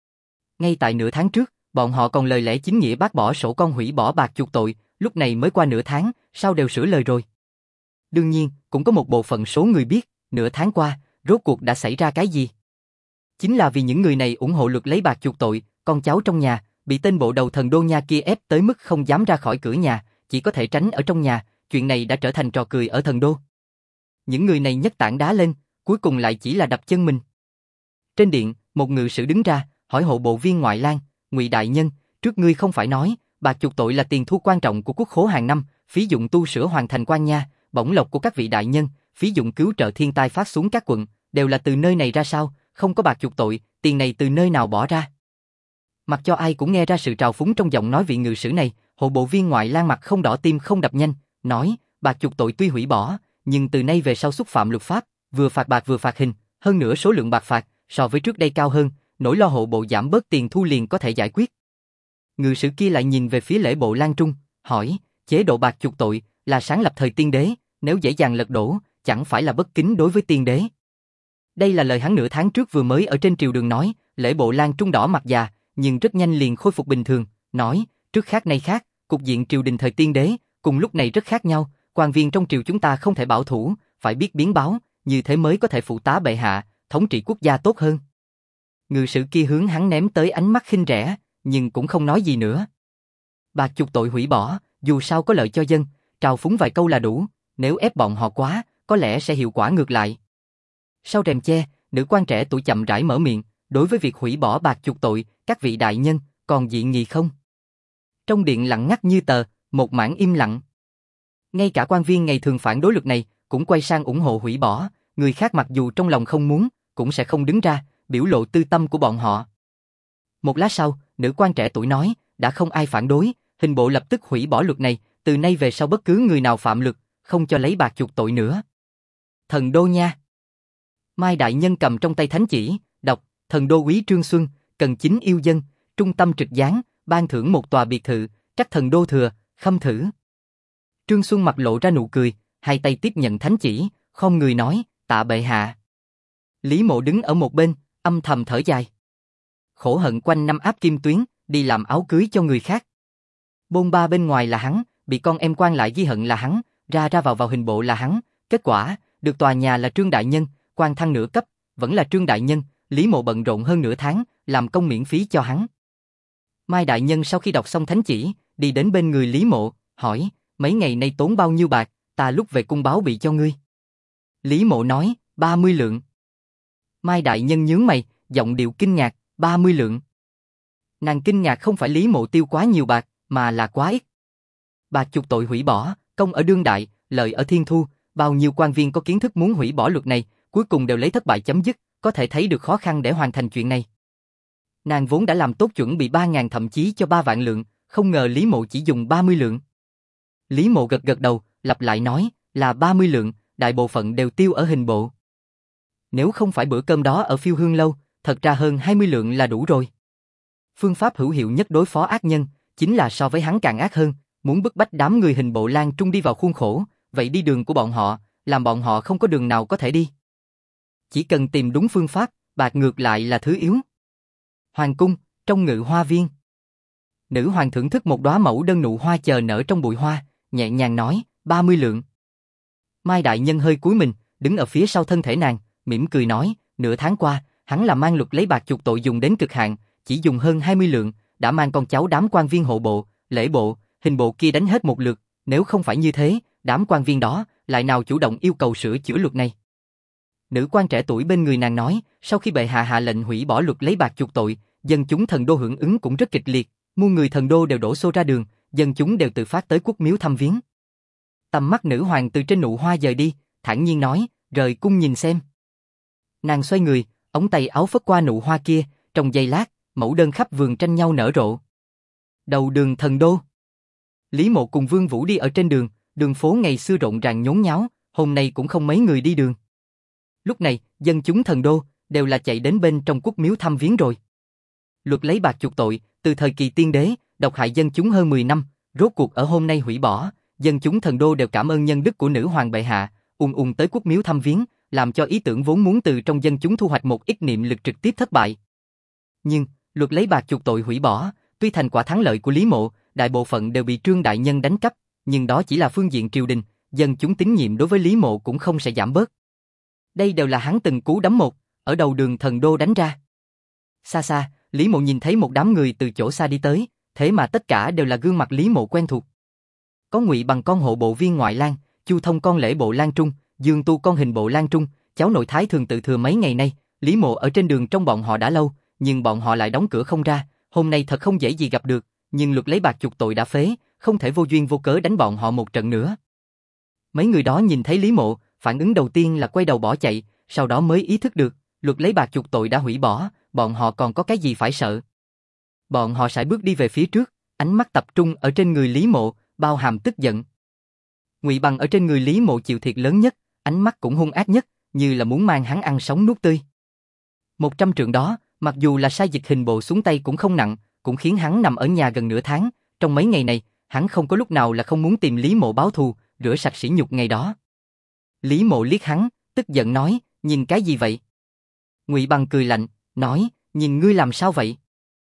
Ngay tại nửa tháng trước, bọn họ còn lời lẽ chính nghĩa bác bỏ sổ con hủy bỏ bạc chuộc tội, lúc này mới qua nửa tháng, sao đều sửa lời rồi. Đương nhiên, cũng có một bộ phận số người biết, nửa tháng qua, rốt cuộc đã xảy ra cái gì. Chính là vì những người này ủng hộ luật lấy bạc chuộc tội, con cháu trong nhà, bị tên bộ đầu thần đô nha kia ép tới mức không dám ra khỏi cửa nhà, chỉ có thể tránh ở trong nhà, chuyện này đã trở thành trò cười ở thần đô. Những người này nhấc tảng đá lên, cuối cùng lại chỉ là đập chân mình. Trên điện, một ngự sử đứng ra, hỏi hộ bộ viên Ngoại Lang, Ngụy đại nhân, trước ngươi không phải nói, bạc chuộc tội là tiền thu quan trọng của quốc khố hàng năm, phí dụng tu sửa hoàn thành quan nha, bổng lộc của các vị đại nhân, phí dụng cứu trợ thiên tai phát xuống các quận, đều là từ nơi này ra sao, không có bạc chuộc tội, tiền này từ nơi nào bỏ ra? Mặc cho ai cũng nghe ra sự trào phúng trong giọng nói vị ngự sử này, hộ bộ viên Ngoại Lang mặt không đỏ tim không đập nhanh, nói, bạc chuộc tội tuy hủy bỏ, nhưng từ nay về sau xúc phạm luật pháp, vừa phạt bạc vừa phạt hình, hơn nữa số lượng bạc phạt so với trước đây cao hơn, nỗi lo hộ bộ giảm bớt tiền thu liền có thể giải quyết. Ngự sử kia lại nhìn về phía lễ bộ Lang Trung, hỏi, chế độ bạc chuộc tội là sáng lập thời tiên đế, nếu dễ dàng lật đổ, chẳng phải là bất kính đối với tiên đế. Đây là lời hắn nửa tháng trước vừa mới ở trên triều đường nói, lễ bộ Lang Trung đỏ mặt già, nhưng rất nhanh liền khôi phục bình thường, nói, trước khác nay khác, cục diện triều đình thời tiên đế, cùng lúc này rất khác nhau, quan viên trong triều chúng ta không thể bảo thủ, phải biết biến báo, như thế mới có thể phụ tá bệ hạ, thống trị quốc gia tốt hơn. Ngự sử kia hướng hắn ném tới ánh mắt khinh rẻ, nhưng cũng không nói gì nữa. Bạc chuộc tội hủy bỏ, dù sao có lợi cho dân, trào phúng vài câu là đủ, nếu ép bọn họ quá, có lẽ sẽ hiệu quả ngược lại. Sau rèm che, nữ quan trẻ tuổi chậm rãi mở miệng, đối với việc hủy bỏ bạc chuộc tội, các vị đại nhân, còn dị nghị không? Trong điện lặng ngắt như tờ, một mảng im lặng. Ngay cả quan viên ngày thường phản đối luật này, cũng quay sang ủng hộ hủy bỏ, người khác mặc dù trong lòng không muốn, cũng sẽ không đứng ra, biểu lộ tư tâm của bọn họ. Một lát sau, nữ quan trẻ tuổi nói, đã không ai phản đối, hình bộ lập tức hủy bỏ luật này, từ nay về sau bất cứ người nào phạm luật, không cho lấy bạc chuộc tội nữa. Thần đô nha. Mai đại nhân cầm trong tay thánh chỉ, đọc, thần đô úy Trương Xuân, cần chính yêu dân, trung tâm trực gián, ban thưởng một tòa biệt thự, trắc thần đô thừa, khâm thử. Trương Xuân mặt lộ ra nụ cười, hai tay tiếp nhận thánh chỉ, khom người nói, tạ bệ hạ. Lý Mộ đứng ở một bên, âm thầm thở dài. Khổ hận quanh năm áp kim tuyến, đi làm áo cưới cho người khác. Bôn ba bên ngoài là hắn, bị con em quan lại ghi hận là hắn, ra vào hình bộ là hắn, kết quả, được tòa nhà là Trương đại nhân, quan thăng nửa cấp, vẫn là Trương đại nhân, Lý Mộ bận rộn hơn nửa tháng, làm công miễn phí cho hắn. Mai đại nhân sau khi đọc xong thánh chỉ, đi đến bên người Lý Mộ, hỏi, mấy ngày nay tốn bao nhiêu bạc, ta lúc về cung báo bị cho ngươi. Lý Mộ nói, 30 lượng. Mai đại nhân nhướng mày, giọng điệu kinh ngạc, 30 lượng. Nàng kinh ngạc không phải Lý Mộ tiêu quá nhiều bạc, mà là quá ít. Bạc chuộc tội hủy bỏ, công ở đương đại, lợi ở thiên thu, bao nhiêu quan viên có kiến thức muốn hủy bỏ luật này, cuối cùng đều lấy thất bại chấm dứt, có thể thấy được khó khăn để hoàn thành chuyện này. Nàng vốn đã làm tốt chuẩn bị 3.000 thậm chí cho 3 vạn lượng, không ngờ Lý Mộ chỉ dùng 30 lượng. Lý Mộ gật gật đầu, lặp lại nói, là 30 lượng, đại bộ phận đều tiêu ở hình bộ. Nếu không phải bữa cơm đó ở Phiêu Hương lâu, thật ra hơn 20 lượng là đủ rồi. Phương pháp hữu hiệu nhất đối phó ác nhân, chính là so với hắn càng ác hơn, muốn bức bách đám người hình bộ Lan Trung đi vào khuôn khổ, vậy đi đường của bọn họ, làm bọn họ không có đường nào có thể đi. Chỉ cần tìm đúng phương pháp, bạc ngược lại là thứ yếu. Hoàng cung, trong ngự hoa viên. Nữ hoàng thưởng thức một đóa mẫu đơn nụ hoa chờ nở trong bụi hoa, nhẹ nhàng nói, 30 lượng. Mai đại nhân hơi cúi mình, đứng ở phía sau thân thể nàng, mỉm cười nói, nửa tháng qua, hắn là mang luật lấy bạc chuộc tội dùng đến cực hạn, chỉ dùng hơn 20 lượng, đã mang con cháu đám quan viên hộ bộ, lễ bộ, hình bộ kia đánh hết một lượt, nếu không phải như thế, đám quan viên đó lại nào chủ động yêu cầu sửa chữa luật này. Nữ quan trẻ tuổi bên người nàng nói, sau khi bệ hạ hạ lệnh hủy bỏ luật lấy bạc chuộc tội, dân chúng thần đô hưởng ứng cũng rất kịch liệt, muôn người thần đô đều đổ xô ra đường, dân chúng đều tự phát tới quốc miếu thăm viếng. Tầm mắt nữ hoàng từ trên nụ hoa dời đi, thản nhiên nói, rời cung nhìn xem. Nàng xoay người, ống tay áo phất qua nụ hoa kia, trong giây lát, mẫu đơn khắp vườn tranh nhau nở rộ. Đầu đường thần đô. Lý Mộ cùng Vương Vũ đi ở trên đường, đường phố ngày xưa rộn ràng nhốn nháo, hôm nay cũng không mấy người đi đường. Lúc này, dân chúng thần đô đều là chạy đến bên trong quốc miếu thăm viếng rồi. Luật lấy bạc chuộc tội, từ thời kỳ tiên đế, độc hại dân chúng hơn 10 năm, rốt cuộc ở hôm nay hủy bỏ, dân chúng thần đô đều cảm ơn nhân đức của nữ hoàng bệ hạ, tới quốc miếu thăm viếng, làm cho ý tưởng vốn muốn từ trong dân chúng thu hoạch một ít niệm lực trực tiếp thất bại. Nhưng, luật lấy bạc chuộc tội hủy bỏ, tuy thành quả thắng lợi của Lý Mộ, đại bộ phận đều bị Trương đại nhân đánh cắp, nhưng đó chỉ là phương diện triều đình, dân chúng tín nhiệm đối với Lý Mộ cũng không sẽ giảm bớt. Đây đều là hắn từng cú đấm một, ở đầu đường thần đô đánh ra. Xa xa, Lý Mộ nhìn thấy một đám người từ chỗ xa đi tới, thế mà tất cả đều là gương mặt Lý Mộ quen thuộc. Có Ngụy Bằng con hộ bộ viên ngoại lang, Chu Thông con lễ bộ Lan Trung, Dương Tu con hình bộ Lan Trung, cháu nội Thái thường tự thừa mấy ngày nay, Lý Mộ ở trên đường trong bọn họ đã lâu, nhưng bọn họ lại đóng cửa không ra, hôm nay thật không dễ gì gặp được, nhưng luật lấy bạc chuộc tội đã phế, không thể vô duyên vô cớ đánh bọn họ một trận nữa. Mấy người đó nhìn thấy Lý Mộ, phản ứng đầu tiên là quay đầu bỏ chạy, sau đó mới ý thức được, luật lấy bạc chuộc tội đã hủy bỏ, bọn họ còn có cái gì phải sợ. Bọn họ sải bước đi về phía trước, ánh mắt tập trung ở trên người Lý Mộ, bao hàm tức giận. Ngụy Bằng ở trên người Lý Mộ chịu thiệt lớn nhất, ánh mắt cũng hung ác nhất, như là muốn mang hắn ăn sống nuốt tươi. 100 trượng đó, mặc dù là sai dịch hình bộ xuống tay cũng không nặng, cũng khiến hắn nằm ở nhà gần nửa tháng, trong mấy ngày này, hắn không có lúc nào là không muốn tìm Lý Mộ báo thù, rửa sạch sỉ nhục ngày đó. Lý Mộ liếc hắn, tức giận nói, nhìn cái gì vậy? Ngụy Bằng cười lạnh, nói, nhìn ngươi làm sao vậy?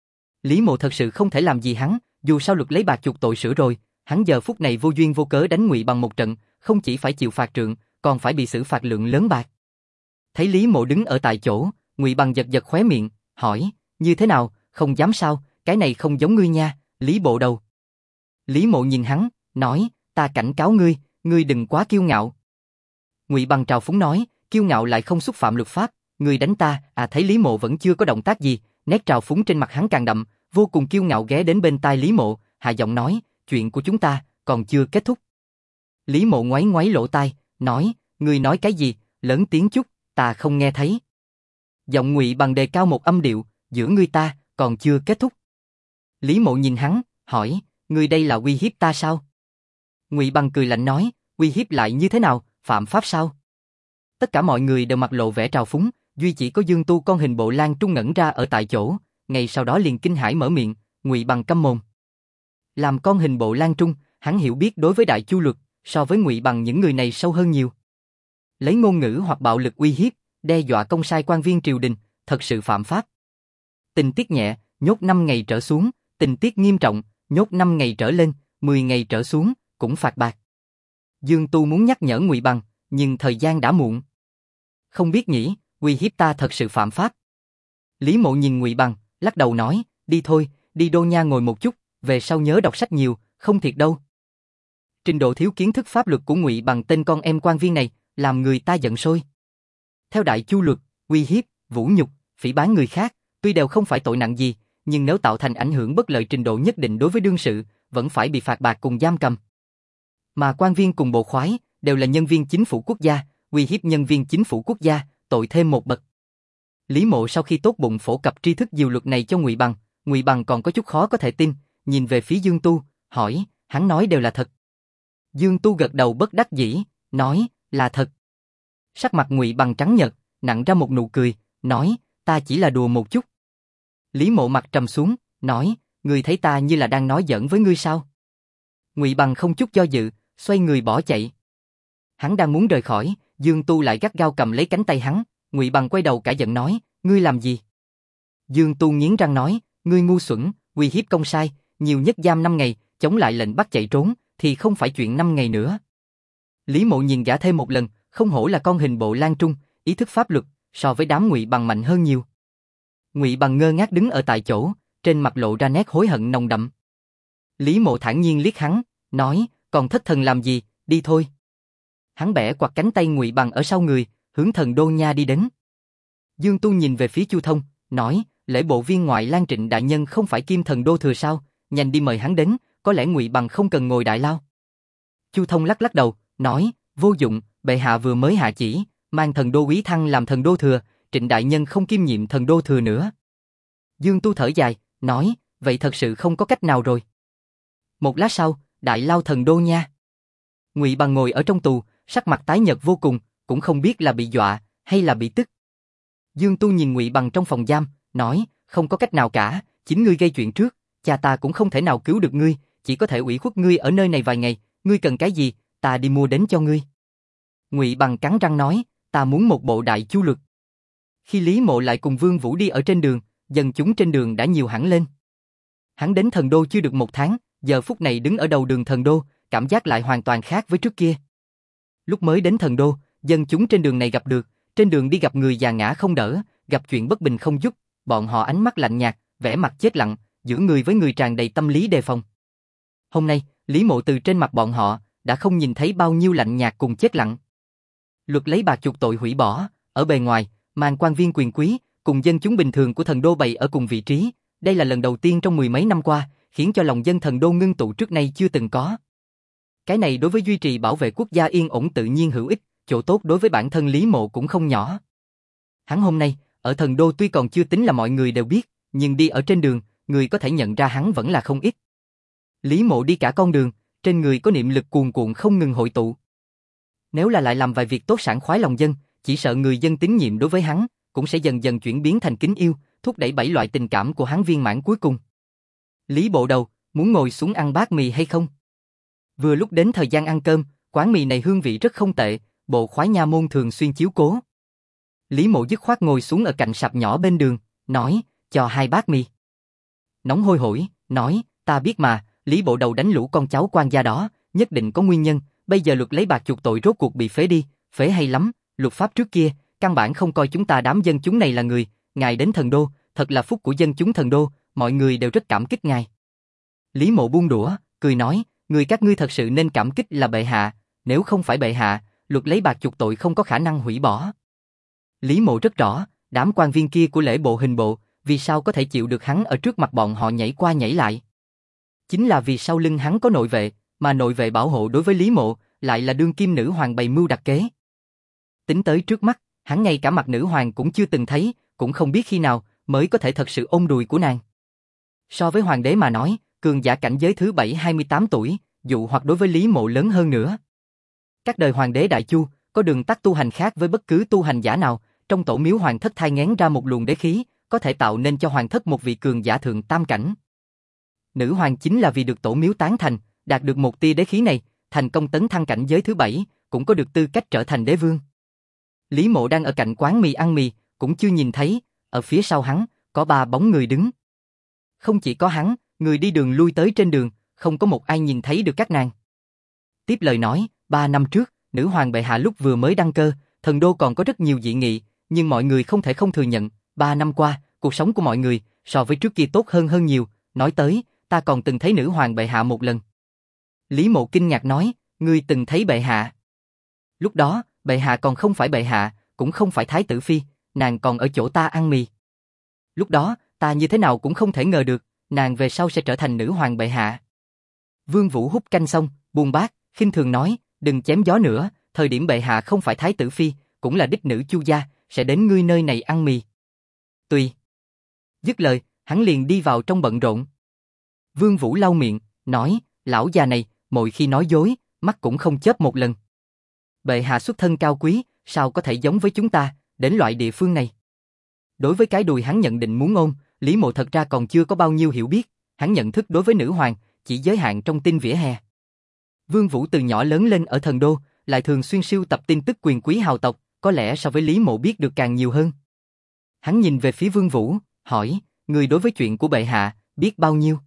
Lý Mộ thật sự không thể làm gì hắn, dù sao luật lấy bạc chuộc tội sửa rồi, hắn giờ phút này vô duyên vô cớ đánh Ngụy Bằng một trận, không chỉ phải chịu phạt trượng, còn phải bị xử phạt lượng lớn bạc. Thấy Lý Mộ đứng ở tại chỗ, Ngụy Bằng giật giật khóe miệng, hỏi, như thế nào, không dám sao, cái này không giống ngươi nha, Lý bộ đầu. Lý Mộ nhìn hắn, nói, ta cảnh cáo ngươi, ngươi đừng quá kiêu ngạo. Ngụy Bằng trào phúng nói, kiêu ngạo lại không xúc phạm luật pháp, người đánh ta, thấy Lý Mộ vẫn chưa có động tác gì, nét trào phúng trên mặt hắn càng đậm, vô cùng kiêu ngạo ghé đến bên tai Lý Mộ, hạ giọng nói, chuyện của chúng ta còn chưa kết thúc. Lý Mộ ngoáy ngoáy lỗ tai, nói, ngươi nói cái gì, lớn tiếng chút, ta không nghe thấy. Giọng Ngụy Bằng đề cao một âm điệu, giữa ngươi ta còn chưa kết thúc. Lý Mộ nhìn hắn, hỏi, ngươi đây là uy hiếp ta sao? Ngụy Bằng cười lạnh nói, uy hiếp lại như thế nào, phạm pháp sao? Tất cả mọi người đều mặt lộ vẻ trào phúng, duy chỉ có Dương Tu con hình bộ Lan Trung ngẩn ra ở tại chỗ, ngay sau đó liền kinh hãi mở miệng, Ngụy Bằng câm mồm. Làm con hình bộ Lan Trung, hắn hiểu biết đối với Đại Chu luật, so với Ngụy Bằng những người này sâu hơn nhiều. Lấy ngôn ngữ hoặc bạo lực uy hiếp, đe dọa công sai quan viên triều đình, thật sự phạm pháp. Tình tiết nhẹ, nhốt 5 ngày trở xuống, tình tiết nghiêm trọng, nhốt 5 ngày trở lên, 10 ngày trở xuống, cũng phạt bạc. Dương Tu muốn nhắc nhở Ngụy Bằng, nhưng thời gian đã muộn. Không biết nhỉ, uy hiếp ta thật sự phạm pháp. Lý Mộ nhìn Ngụy Bằng, lắc đầu nói, đi thôi, đi Đô Nha ngồi một chút, về sau nhớ đọc sách nhiều, không thiệt đâu. Trình độ thiếu kiến thức pháp luật của Ngụy Bằng tên con em quan viên này, làm người ta giận sôi. Theo Đại Chu luật, uy hiếp, vũ nhục, phỉ báng người khác, tuy đều không phải tội nặng gì, nhưng nếu tạo thành ảnh hưởng bất lợi trình độ nhất định đối với đương sự, vẫn phải bị phạt bạc cùng giam cầm. Mà quan viên cùng bộ khoái, đều là nhân viên chính phủ quốc gia, uy hiếp nhân viên chính phủ quốc gia, tội thêm một bậc. Lý Mộ sau khi tốt bụng phổ cập tri thức diều luật này cho Ngụy Bằng còn có chút khó có thể tin, nhìn về phía Dương Tu, hỏi, hắn nói đều là thật. Dương Tu gật đầu bất đắc dĩ, nói, là thật. Sắc mặt Ngụy Bằng trắng nhợt, nặn ra một nụ cười, nói, ta chỉ là đùa một chút. Lý Mộ mặt trầm xuống, nói, ngươi thấy ta như là đang nói giỡn với ngươi sao? Ngụy Bằng không chút do dự, xoay người bỏ chạy. Hắn đang muốn rời khỏi, Dương Tu lại gắt gao cầm lấy cánh tay hắn, Ngụy Bằng quay đầu cả giận nói, ngươi làm gì? Dương Tu nghiến răng nói, ngươi ngu xuẩn, uy hiếp công sai, nhiều nhất giam 5 ngày, chống lại lệnh bắt chạy trốn, thì không phải chuyện 5 ngày nữa. Lý Mộ nhìn gã thêm một lần, không hổ là con hình bộ Lan Trung, ý thức pháp luật, so với đám Ngụy Bằng mạnh hơn nhiều. Ngụy Bằng ngơ ngác đứng ở tại chỗ, trên mặt lộ ra nét hối hận nồng đậm. Lý Mộ thản nhiên liếc hắn, nói, còn thất thần làm gì, đi thôi. Hắn bẻ quạt cánh tay Ngụy Bằng ở sau người, hướng Thần Đô Nha đi đến. Dương Tu nhìn về phía Chu Thông, nói, lễ bộ viên ngoại Lan Trịnh đại nhân không phải Kim Thần Đô thừa sao, nhanh đi mời hắn đến, có lẽ Ngụy Bằng không cần ngồi đại lao. Chu Thông lắc lắc đầu, nói, vô dụng, bệ hạ vừa mới hạ chỉ, mang Thần Đô úy thăng làm Thần Đô thừa, Trịnh đại nhân không kiêm nhiệm Thần Đô thừa nữa. Dương Tu thở dài, nói, vậy thật sự không có cách nào rồi. Một lát sau, đại lao Thần Đô Nha. Ngụy Bằng ngồi ở trong tù, sắc mặt tái nhợt vô cùng, cũng không biết là bị dọa hay là bị tức. Dương Tu nhìn Ngụy Bằng trong phòng giam, nói, không có cách nào cả, chính ngươi gây chuyện trước, cha ta cũng không thể nào cứu được ngươi, chỉ có thể ủy khuất ngươi ở nơi này vài ngày, ngươi cần cái gì, ta đi mua đến cho ngươi. Ngụy Bằng cắn răng nói, ta muốn một bộ Đại Chu luật. Khi Lý Mộ lại cùng Vương Vũ đi ở trên đường, dân chúng trên đường đã nhiều hẳn lên. Hắn đến Thần Đô chưa được 1 tháng, giờ phút này đứng ở đầu đường Thần Đô, cảm giác lại hoàn toàn khác với trước kia. Lúc mới đến Thần Đô, dân chúng trên đường này gặp được, trên đường đi gặp người già ngã không đỡ, gặp chuyện bất bình không giúp, bọn họ ánh mắt lạnh nhạt, vẻ mặt chết lặng, giữa người với người tràn đầy tâm lý đề phòng. Hôm nay, Lý Mộ từ trên mặt bọn họ, đã không nhìn thấy bao nhiêu lạnh nhạt cùng chết lặng. Luật lấy bạc chuộc tội hủy bỏ, ở bề ngoài, mang quan viên quyền quý, cùng dân chúng bình thường của Thần Đô bày ở cùng vị trí, đây là lần đầu tiên trong 10 mấy năm qua, khiến cho lòng dân Thần Đô ngưng tụ trước nay chưa từng có. Cái này đối với duy trì bảo vệ quốc gia yên ổn tự nhiên hữu ích, chỗ tốt đối với bản thân Lý Mộ cũng không nhỏ. Hắn hôm nay, ở Thần Đô tuy còn chưa tính là mọi người đều biết, nhưng đi ở trên đường, người có thể nhận ra hắn vẫn là không ít. Lý Mộ đi cả con đường, trên người có niệm lực cuồn cuộn không ngừng hội tụ. Nếu là lại làm vài việc tốt sảng khoái lòng dân, chỉ sợ người dân tín nhiệm đối với hắn, cũng sẽ dần dần chuyển biến thành kính yêu, thúc đẩy 7 loại tình cảm của hắn viên mãn cuối cùng. Lý Bộ Đầu, muốn ngồi xuống ăn bát mì hay không? Vừa lúc đến thời gian ăn cơm, quán mì này hương vị rất không tệ, bộ khoái nha môn thường xuyên chiếu cố. Lý Mộ dứt khoát ngồi xuống ở cạnh sạp nhỏ bên đường, nói, cho 2 bát mì. Nóng hôi hổi, nói, ta biết mà, Lý Bộ Đầu đánh lũ con cháu quan gia đó, nhất định có nguyên nhân, bây giờ luật lấy bạc chuộc tội rốt cuộc bị phế đi, phế hay lắm, luật pháp trước kia, căn bản không coi chúng ta đám dân chúng này là người, ngài đến Thần Đô, thật là phúc của dân chúng Thần Đô, mọi người đều rất cảm kích ngài. Lý Mộ buông đũa, cười nói, người các ngươi thật sự nên cảm kích là bệ hạ, nếu không phải bệ hạ, luật lấy bạc chuộc tội không có khả năng hủy bỏ. Lý Mộ rất rõ, đám quan viên kia của lễ bộ hình bộ, vì sao có thể chịu được hắn ở trước mặt bọn họ nhảy qua nhảy lại. Chính là vì sau lưng hắn có nội vệ, mà nội vệ bảo hộ đối với Lý Mộ, lại là đương kim nữ hoàng bày mưu đặt kế. Tính tới trước mắt, hắn ngay cả mặt nữ hoàng cũng chưa từng thấy, cũng không biết khi nào mới có thể thật sự ôm đùi của nàng. So với hoàng đế mà nói, cường giả cảnh giới thứ 7 28 tuổi, dụ hoặc đối với Lý Mộ lớn hơn nữa. Các đời hoàng đế Đại Chu, có đường tắt tu hành khác với bất cứ tu hành giả nào, trong tổ miếu hoàng thất thai nghén ra một luồng đế khí, có thể tạo nên cho hoàng thất một vị cường giả thượng tam cảnh. Nữ hoàng chính là vì được tổ miếu tán thành, đạt được một tia đế khí này, thành công tấn thăng cảnh giới thứ 7, cũng có được tư cách trở thành đế vương. Lý Mộ đang ở cạnh quán mì ăn mì, cũng chưa nhìn thấy, ở phía sau hắn, có 3 bóng người đứng. Không chỉ có hắn, người đi đường lui tới trên đường, không có một ai nhìn thấy được các nàng. Tiếp lời nói, 3 năm trước, nữ hoàng bệ hạ lúc vừa mới đăng cơ, thần đô còn có rất nhiều dị nghị, nhưng mọi người không thể không thừa nhận, 3 năm qua, cuộc sống của mọi người, so với trước kia tốt hơn nhiều, nói tới, ta còn từng thấy nữ hoàng bệ hạ một lần. Lý Mộ kinh ngạc nói, ngươi từng thấy bệ hạ? Lúc đó, bệ hạ còn không phải bệ hạ, cũng không phải thái tử phi, nàng còn ở chỗ ta ăn mì. Lúc đó, ta như thế nào cũng không thể ngờ được, nàng về sau sẽ trở thành nữ hoàng bệ hạ. Vương Vũ hút canh xong, buông bát, khinh thường nói, đừng chém gió nữa, thời điểm bệ hạ không phải thái tử phi, cũng là đích nữ Chu gia, sẽ đến ngươi nơi này ăn mì. Tùy. Dứt lời, hắn liền đi vào trong bận rộn. Vương Vũ lau miệng, nói, lão già này, mỗi khi nói dối, mắt cũng không chớp một lần. Bệ hạ xuất thân cao quý, sao có thể giống với chúng ta, đến loại địa phương này. Đối với cái đùi hắn nhận định muốn ôm, Lý Mộ thật ra còn chưa có bao nhiêu hiểu biết, hắn nhận thức đối với nữ hoàng, chỉ giới hạn trong tin vỉa hè. Vương Vũ từ nhỏ lớn lên ở thần đô, lại thường xuyên sưu tập tin tức quyền quý hào tộc, có lẽ so với Lý Mộ biết được càng nhiều hơn. Hắn nhìn về phía Vương Vũ, hỏi, người đối với chuyện của bệ hạ, biết bao nhiêu?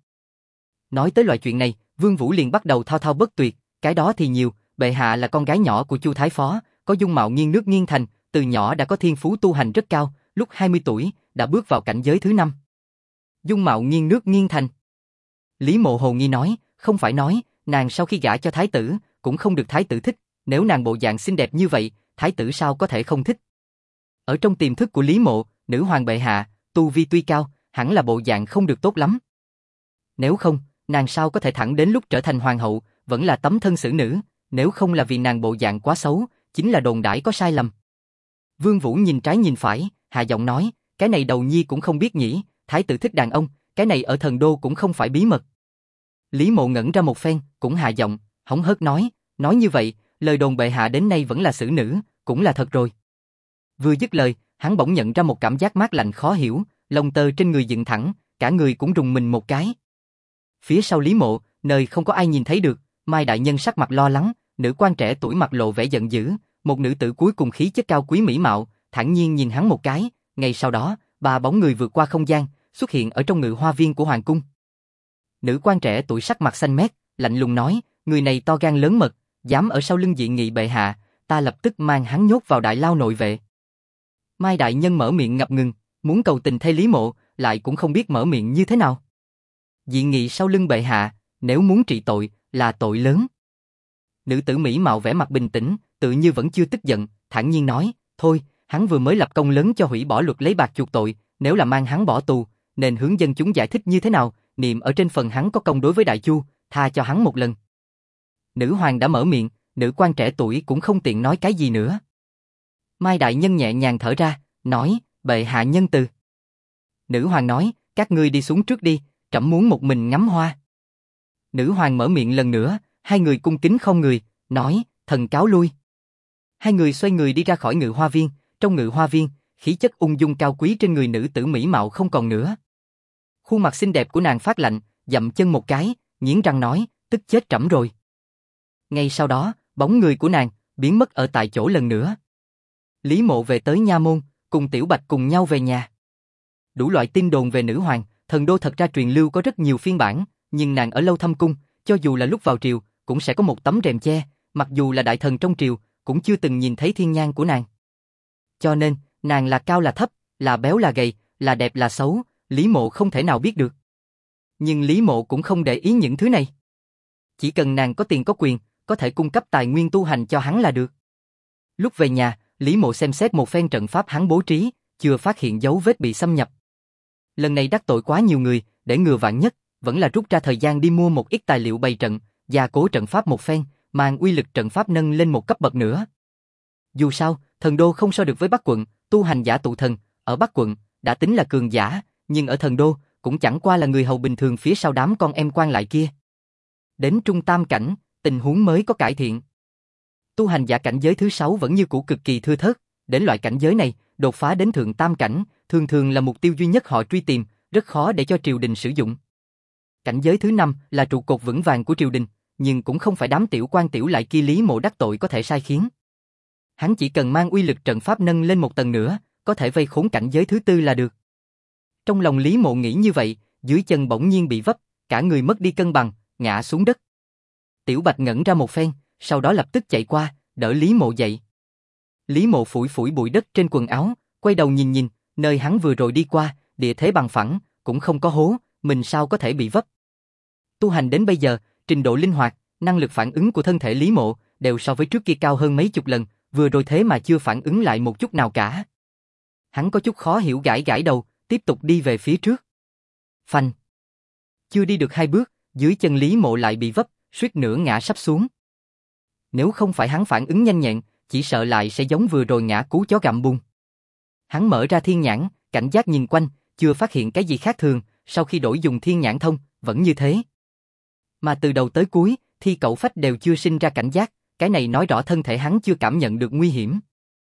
Nói tới loại chuyện này, Vương Vũ liền bắt đầu thao thao bất tuyệt, cái đó thì nhiều, bệ hạ là con gái nhỏ của Chu Thái Phó, có dung mạo nghiêng nước nghiêng thành, từ nhỏ đã có thiên phú tu hành rất cao, lúc 20 tuổi, đã bước vào cảnh giới thứ 5. Dung mạo nghiêng nước nghiêng thành. Lý Mộ hồ nghi nói, không phải nói, nàng sau khi gả cho thái tử, cũng không được thái tử thích, nếu nàng bộ dạng xinh đẹp như vậy, thái tử sao có thể không thích. Ở trong tiềm thức của Lý Mộ, nữ hoàng bệ hạ, tu vi tuy cao, hẳn là bộ dạng không được tốt lắm. Nếu không, nàng sao có thể thẳng đến lúc trở thành hoàng hậu, vẫn là tấm thân xử nữ, nếu không là vì nàng bộ dạng quá xấu, chính là đồn đãi có sai lầm. Vương Vũ nhìn trái nhìn phải, hạ giọng nói, cái này đầu nhi cũng không biết nhỉ, thái tử thích đàn ông, cái này ở thần đô cũng không phải bí mật. Lý Mộ ngẩn ra một phen, cũng hạ giọng, hống hớt nói như vậy, lời đồn bệ hạ đến nay vẫn là xử nữ, cũng là thật rồi. Vừa dứt lời, hắn bỗng nhận ra một cảm giác mát lạnh khó hiểu, lông tơ trên người dựng thẳng, cả người cũng rùng mình một cái. Phía sau Lý Mộ, nơi không có ai nhìn thấy được, Mai đại nhân sắc mặt lo lắng, nữ quan trẻ tuổi mặt lộ vẻ giận dữ, một nữ tử cuối cùng khí chất cao quý mỹ mạo, thản nhiên nhìn hắn một cái, ngay sau đó, 3 bóng người vượt qua không gian, xuất hiện ở trong ngự hoa viên của hoàng cung. Nữ quan trẻ tuổi sắc mặt xanh mét, lạnh lùng nói, người này to gan lớn mật, dám ở sau lưng dị nghị bệ hạ, ta lập tức mang hắn nhốt vào đại lao nội vệ. Mai đại nhân mở miệng ngập ngừng, muốn cầu tình thay Lý Mộ, lại cũng không biết mở miệng như thế nào. Dị nghị sau lưng bệ hạ, nếu muốn trị tội, là tội lớn. Nữ tử mỹ mạo vẻ mặt bình tĩnh, tự như vẫn chưa tức giận, thản nhiên nói, thôi, hắn vừa mới lập công lớn cho hủy bỏ luật lấy bạc chuộc tội, nếu là mang hắn bỏ tù, nên hướng dân chúng giải thích như thế nào, niệm ở trên phần hắn có công đối với Đại Chu, tha cho hắn một lần. Nữ hoàng đã mở miệng, nữ quan trẻ tuổi cũng không tiện nói cái gì nữa. Mai đại nhân nhẹ nhàng thở ra, nói, bệ hạ nhân từ. Nữ hoàng nói, các ngươi đi xuống trước đi, trẫm muốn một mình ngắm hoa. Nữ hoàng mở miệng lần nữa, hai người cung kính không người, nói, thần cáo lui. Hai người xoay người đi ra khỏi ngự hoa viên, trong ngự hoa viên, khí chất ung dung cao quý trên người nữ tử mỹ mạo không còn nữa. Khuôn mặt xinh đẹp của nàng phát lạnh, dậm chân một cái, nghiến răng nói, tức chết trẫm rồi. Ngay sau đó, bóng người của nàng biến mất ở tại chỗ lần nữa. Lý Mộ về tới nha môn, cùng Tiểu Bạch cùng nhau về nhà. Đủ loại tin đồn về nữ hoàng, thần đô thật ra truyền lưu có rất nhiều phiên bản, nhưng nàng ở lâu thâm cung, cho dù là lúc vào triều, cũng sẽ có một tấm rèm che, mặc dù là đại thần trong triều, cũng chưa từng nhìn thấy thiên nhang của nàng. Cho nên, nàng là cao là thấp, là béo là gầy, là đẹp là xấu, Lý Mộ không thể nào biết được. Nhưng Lý Mộ cũng không để ý những thứ này. Chỉ cần nàng có tiền có quyền, có thể cung cấp tài nguyên tu hành cho hắn là được. Lúc về nhà, Lý Mộ xem xét một phen trận pháp hắn bố trí, chưa phát hiện dấu vết bị xâm nhập. Lần này đắc tội quá nhiều người, để ngừa vạn nhất, vẫn là rút ra thời gian đi mua một ít tài liệu bày trận, gia cố trận pháp một phen, mang uy lực trận pháp nâng lên một cấp bậc nữa. Dù sao, thần đô không so được với Bắc quận, tu hành giả tụ thần, ở Bắc quận, đã tính là cường giả, nhưng ở thần đô, cũng chẳng qua là người hầu bình thường phía sau đám con em quan lại kia. Đến trung tam cảnh, tình huống mới có cải thiện. Tu hành giả cảnh giới thứ 6 vẫn như cũ cực kỳ thưa thớt, đến loại cảnh giới này, đột phá đến thượng tam cảnh, thường thường là mục tiêu duy nhất họ truy tìm, rất khó để cho triều đình sử dụng. Cảnh giới thứ 5 là trụ cột vững vàng của triều đình, nhưng cũng không phải đám tiểu quan tiểu lại kia Lý Mộ đắc tội có thể sai khiến. Hắn chỉ cần mang uy lực trận pháp nâng lên một tầng nữa, có thể vây khốn cảnh giới thứ 4 là được. Trong lòng Lý Mộ nghĩ như vậy, dưới chân bỗng nhiên bị vấp, cả người mất đi cân bằng, ngã xuống đất. Tiểu Bạch ngẩn ra một phen, sau đó lập tức chạy qua, đỡ Lý Mộ dậy. Lý Mộ phủi phủi bụi đất trên quần áo, quay đầu nhìn nhìn, nơi hắn vừa rồi đi qua, địa thế bằng phẳng, cũng không có hố, mình sao có thể bị vấp. Tu hành đến bây giờ, trình độ linh hoạt, năng lực phản ứng của thân thể Lý Mộ đều so với trước kia cao hơn mấy chục lần, vừa rồi thế mà chưa phản ứng lại một chút nào cả. Hắn có chút khó hiểu gãi gãi đầu, tiếp tục đi về phía trước. Phanh. Chưa đi được 2 bước, dưới chân Lý Mộ lại bị vấp, suýt nữa ngã sắp xuống. Nếu không phải hắn phản ứng nhanh nhẹn, chỉ sợ lại sẽ giống vừa rồi ngã cú chó gặm bùn. Hắn mở ra thiên nhãn, cảnh giác nhìn quanh, chưa phát hiện cái gì khác thường, sau khi đổi dùng thiên nhãn thông, vẫn như thế. Mà từ đầu tới cuối, Thi Cẩu Phách đều chưa sinh ra cảnh giác, cái này nói rõ thân thể hắn chưa cảm nhận được nguy hiểm.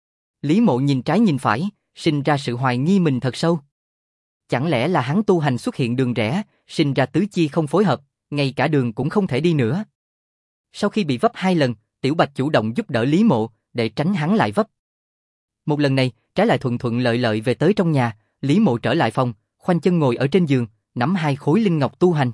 Lý Mộ nhìn trái nhìn phải, sinh ra sự hoài nghi mình thật sâu. Chẳng lẽ là hắn tu hành xuất hiện đường rẽ, sinh ra tứ chi không phối hợp, ngay cả đường cũng không thể đi nữa. Sau khi bị vấp 2 lần, Tiểu Bạch chủ động giúp đỡ Lý Mộ, để tránh hắn lại vấp. Một lần này, trái lại thuận thuận lợi lợi về tới trong nhà, Lý Mộ trở lại phòng, khoanh chân ngồi ở trên giường, nắm 2 khối linh ngọc tu hành.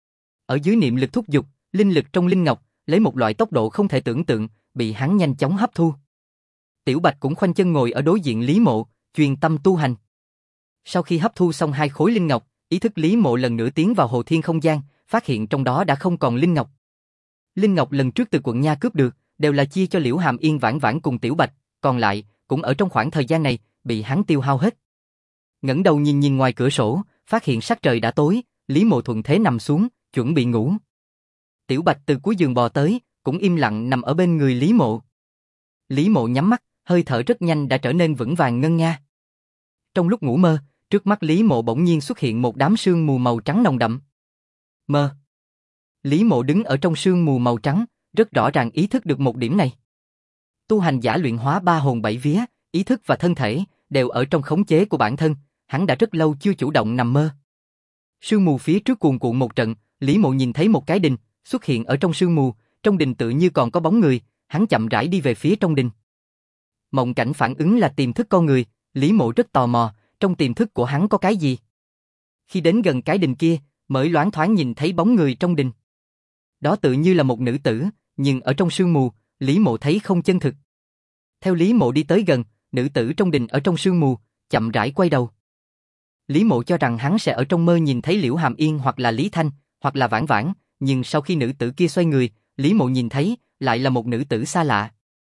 Ở dưới niệm lực thúc giục, linh lực trong linh ngọc, lấy một loại tốc độ không thể tưởng tượng, bị hắn nhanh chóng hấp thu. Tiểu Bạch cũng khoanh chân ngồi ở đối diện Lý Mộ, chuyên tâm tu hành. Sau khi hấp thu xong 2 khối linh ngọc, ý thức Lý Mộ lần nữa tiến vào hồ thiên không gian, phát hiện trong đó đã không còn linh ngọc. Linh ngọc lần trước từ quận Nha cướp được, đều là chia cho Liễu Hàm Yên Vãn Vãn cùng Tiểu Bạch, còn lại, cũng ở trong khoảng thời gian này, bị hắn tiêu hao hết. Ngẩng đầu nhìn nhìn ngoài cửa sổ, phát hiện sắc trời đã tối, Lý Mộ thuận thế nằm xuống, chuẩn bị ngủ. Tiểu Bạch từ cuối giường bò tới, cũng im lặng nằm ở bên người Lý Mộ. Lý Mộ nhắm mắt, hơi thở rất nhanh đã trở nên vững vàng ngân nga. Trong lúc ngủ mơ, trước mắt Lý Mộ bỗng nhiên xuất hiện một đám sương mù màu trắng nồng đậm. Mơ. Lý Mộ đứng ở trong sương mù màu trắng, rất rõ ràng ý thức được một điểm này. Tu hành giả luyện hóa 3 hồn 7 vía, ý thức và thân thể đều ở trong khống chế của bản thân, hắn đã rất lâu chưa chủ động nằm mơ. Sương mù phía trước cuồn cuộn một trận, Lý Mộ nhìn thấy một cái đình xuất hiện ở trong sương mù, trong đình tự như còn có bóng người, hắn chậm rãi đi về phía trong đình. Mộng cảnh phản ứng là tiềm thức con người, Lý Mộ rất tò mò, trong tiềm thức của hắn có cái gì. Khi đến gần cái đình kia, mới loáng thoáng nhìn thấy bóng người trong đình. Đó tự như là một nữ tử, nhưng ở trong sương mù, Lý Mộ thấy không chân thực. Theo Lý Mộ đi tới gần, nữ tử trong đình ở trong sương mù, chậm rãi quay đầu. Lý Mộ cho rằng hắn sẽ ở trong mơ nhìn thấy Liễu Hàm Yên hoặc là Lý Thanh, hoặc là Vãn Vãn, nhưng sau khi nữ tử kia xoay người, Lý Mộ nhìn thấy, lại là một nữ tử xa lạ.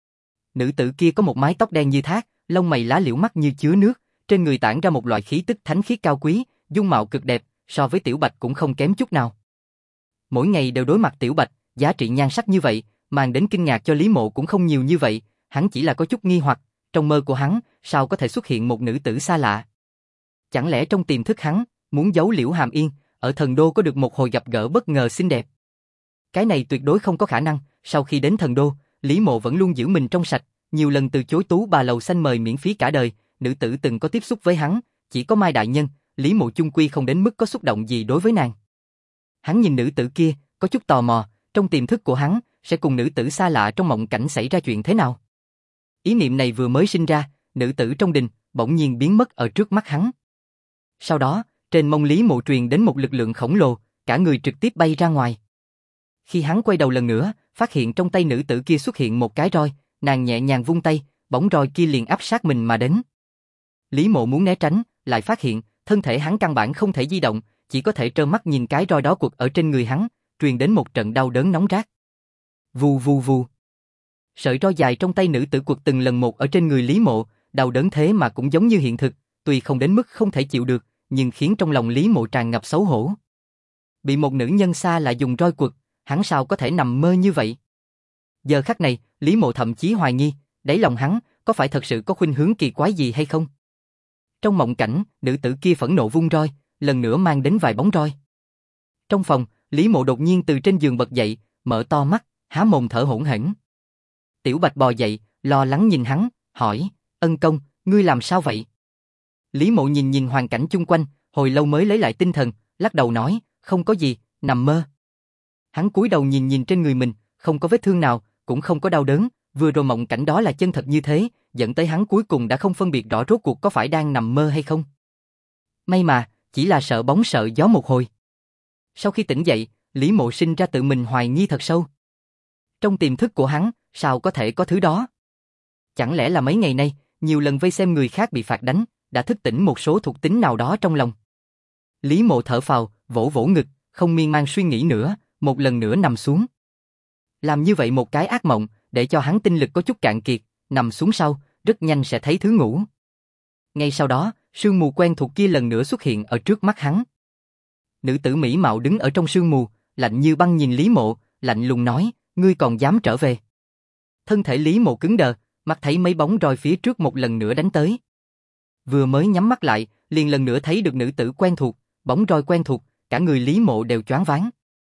Nữ tử kia có một mái tóc đen như thác, lông mày lá liễu mắt như chứa nước, trên người tản ra một loại khí tức thánh khiết cao quý, dung mạo cực đẹp, so với Tiểu Bạch cũng không kém chút nào. Mỗi ngày đều đối mặt Tiểu Bạch, giá trị nhan sắc như vậy, mang đến kinh ngạc cho Lý Mộ cũng không nhiều như vậy, hắn chỉ là có chút nghi hoặc, trong mơ của hắn, sao có thể xuất hiện một nữ tử xa lạ? Chẳng lẽ trong tiềm thức hắn, muốn giấu Liễu Hàm Yên, ở thần đô có được một hồi gặp gỡ bất ngờ xinh đẹp? Cái này tuyệt đối không có khả năng, sau khi đến thần đô, Lý Mộ vẫn luôn giữ mình trong sạch, nhiều lần từ chối Tú bà lầu xanh mời miễn phí cả đời, nữ tử từng có tiếp xúc với hắn, chỉ có Mai đại nhân, Lý Mộ chung quy không đến mức có xúc động gì đối với nàng. Hắn nhìn nữ tử kia, có chút tò mò, trong tiềm thức của hắn, sẽ cùng nữ tử xa lạ trong mộng cảnh xảy ra chuyện thế nào? Ý niệm này vừa mới sinh ra, nữ tử trong đình, bỗng nhiên biến mất ở trước mắt hắn. Sau đó, trên mông Lý Mộ truyền đến một lực lượng khổng lồ, cả người trực tiếp bay ra ngoài. Khi hắn quay đầu lần nữa, phát hiện trong tay nữ tử kia xuất hiện một cái roi, nàng nhẹ nhàng vung tay, bóng roi kia liền áp sát mình mà đến. Lý Mộ muốn né tránh, lại phát hiện, thân thể hắn căn bản không thể di động, chỉ có thể trơ mắt nhìn cái roi đó quật ở trên người hắn, truyền đến một trận đau đớn nóng rát. Vù vù vù. Sợi roi dài trong tay nữ tử quật từng lần một ở trên người Lý Mộ, đau đớn thế mà cũng giống như hiện thực, tuy không đến mức không thể chịu được, nhưng khiến trong lòng Lý Mộ tràn ngập xấu hổ. Bị một nữ nhân xa lạ dùng roi quật, hắn sao có thể nằm mơ như vậy? Giờ khắc này, Lý Mộ thậm chí hoài nghi, đáy lòng hắn có phải thật sự có khuynh hướng kỳ quái gì hay không? Trong mộng cảnh, nữ tử kia phẫn nộ vung roi, lần nữa mang đến vài bóng roi. Trong phòng, Lý Mộ đột nhiên từ trên giường bật dậy, mở to mắt, há mồm thở hổn hển. Tiểu Bạch bò dậy, lo lắng nhìn hắn, hỏi, Ân công, ngươi làm sao vậy? Lý Mộ nhìn nhìn hoàn cảnh chung quanh, hồi lâu mới lấy lại tinh thần, lắc đầu nói, không có gì, nằm mơ. Hắn cúi đầu nhìn nhìn trên người mình, không có vết thương nào, cũng không có đau đớn, vừa rồi mộng cảnh đó là chân thật như thế, dẫn tới hắn cuối cùng đã không phân biệt rõ rốt cuộc có phải đang nằm mơ hay không. May mà, chỉ là sợ bóng sợ gió một hồi. Sau khi tỉnh dậy, Lý Mộ sinh ra tự mình hoài nghi thật sâu. Trong tiềm thức của hắn, sao có thể có thứ đó? Chẳng lẽ là mấy ngày nay, nhiều lần vây xem người khác bị phạt đánh, đã thức tỉnh một số thuộc tính nào đó trong lòng. Lý Mộ thở phào, vỗ vỗ ngực, không miên man suy nghĩ nữa, một lần nữa nằm xuống. Làm như vậy một cái ác mộng, để cho hắn tinh lực có chút cạn kiệt, nằm xuống sau, rất nhanh sẽ thấy thứ ngủ. Ngay sau đó, sương mù quen thuộc kia lần nữa xuất hiện ở trước mắt hắn. Nữ tử mỹ mạo đứng ở trong sương mù, lạnh như băng nhìn Lý Mộ, lạnh lùng nói, ngươi còn dám trở về. Thân thể Lý Mộ cứng đờ, mắt thấy mấy bóng roi phía trước một lần nữa đánh tới. Vừa mới nhắm mắt lại, liền lần nữa thấy được nữ tử quen thuộc, bóng roi quen thuộc, cả người Lý Mộ đều choáng váng.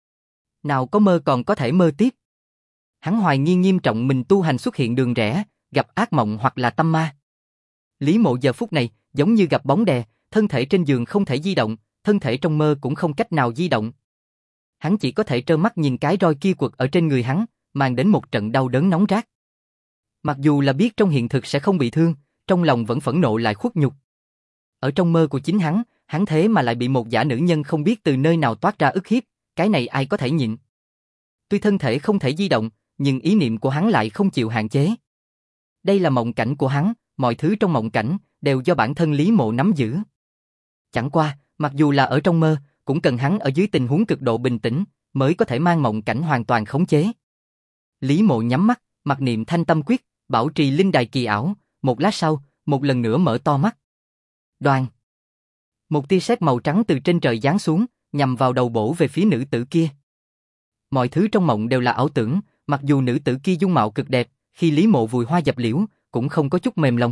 Nào có mơ còn có thể mơ tiếp. Hắn hoài nghi nghiêm trọng mình tu hành xuất hiện đường rẽ, gặp ác mộng hoặc là tâm ma. Lý Mộ giờ phút này giống như gặp bóng đè, thân thể trên giường không thể di động, thân thể trong mơ cũng không cách nào di động. Hắn chỉ có thể trơ mắt nhìn cái roi kia quật ở trên người hắn, mang đến một trận đau đớn nóng rát. Mặc dù là biết trong hiện thực sẽ không bị thương, trong lòng vẫn phẫn nộ lại khuất nhục. Ở trong mơ của chính hắn thế mà lại bị một dã nữ nhân không biết từ nơi nào toát ra ức hiếp, cái này ai có thể nhịn. Tuy thân thể không thể di động, nhưng ý niệm của hắn lại không chịu hạn chế. Đây là mộng cảnh của hắn, mọi thứ trong mộng cảnh đều do bản thân Lý Mộ nắm giữ. Chẳng qua, mặc dù là ở trong mơ, cũng cần hắn ở dưới tình huống cực độ bình tĩnh, mới có thể mang mộng cảnh hoàn toàn khống chế. Lý Mộ nhắm mắt, mặc niệm thanh tâm quyết, bảo trì linh đài kỳ ảo, một lát sau, một lần nữa mở to mắt. Đoàn! Một tia sét màu trắng từ trên trời giáng xuống, nhằm vào đầu bổ về phía nữ tử kia. Mọi thứ trong mộng đều là ảo tưởng, mặc dù nữ tử kia dung mạo cực đẹp, khi Lý Mộ vùi hoa dập liễu, cũng không có chút mềm lòng.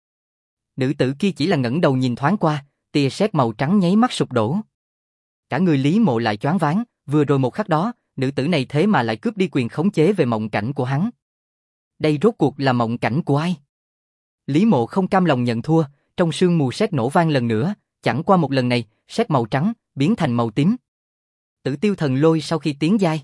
Nữ tử kia chỉ là ngẩng đầu nhìn thoáng qua, tia sét màu trắng nháy mắt sụp đổ. Cả người Lý Mộ lại choáng váng, vừa rồi một khắc đó, nữ tử này thế mà lại cướp đi quyền khống chế về mộng cảnh của hắn. Đây rốt cuộc là mộng cảnh của ai? Lý Mộ không cam lòng nhận thua, trong sương mù sét nổ vang lần nữa, chẳng qua một lần này, sét màu trắng biến thành màu tím. Tử Tiêu Thần Lôi sau khi tiến giai,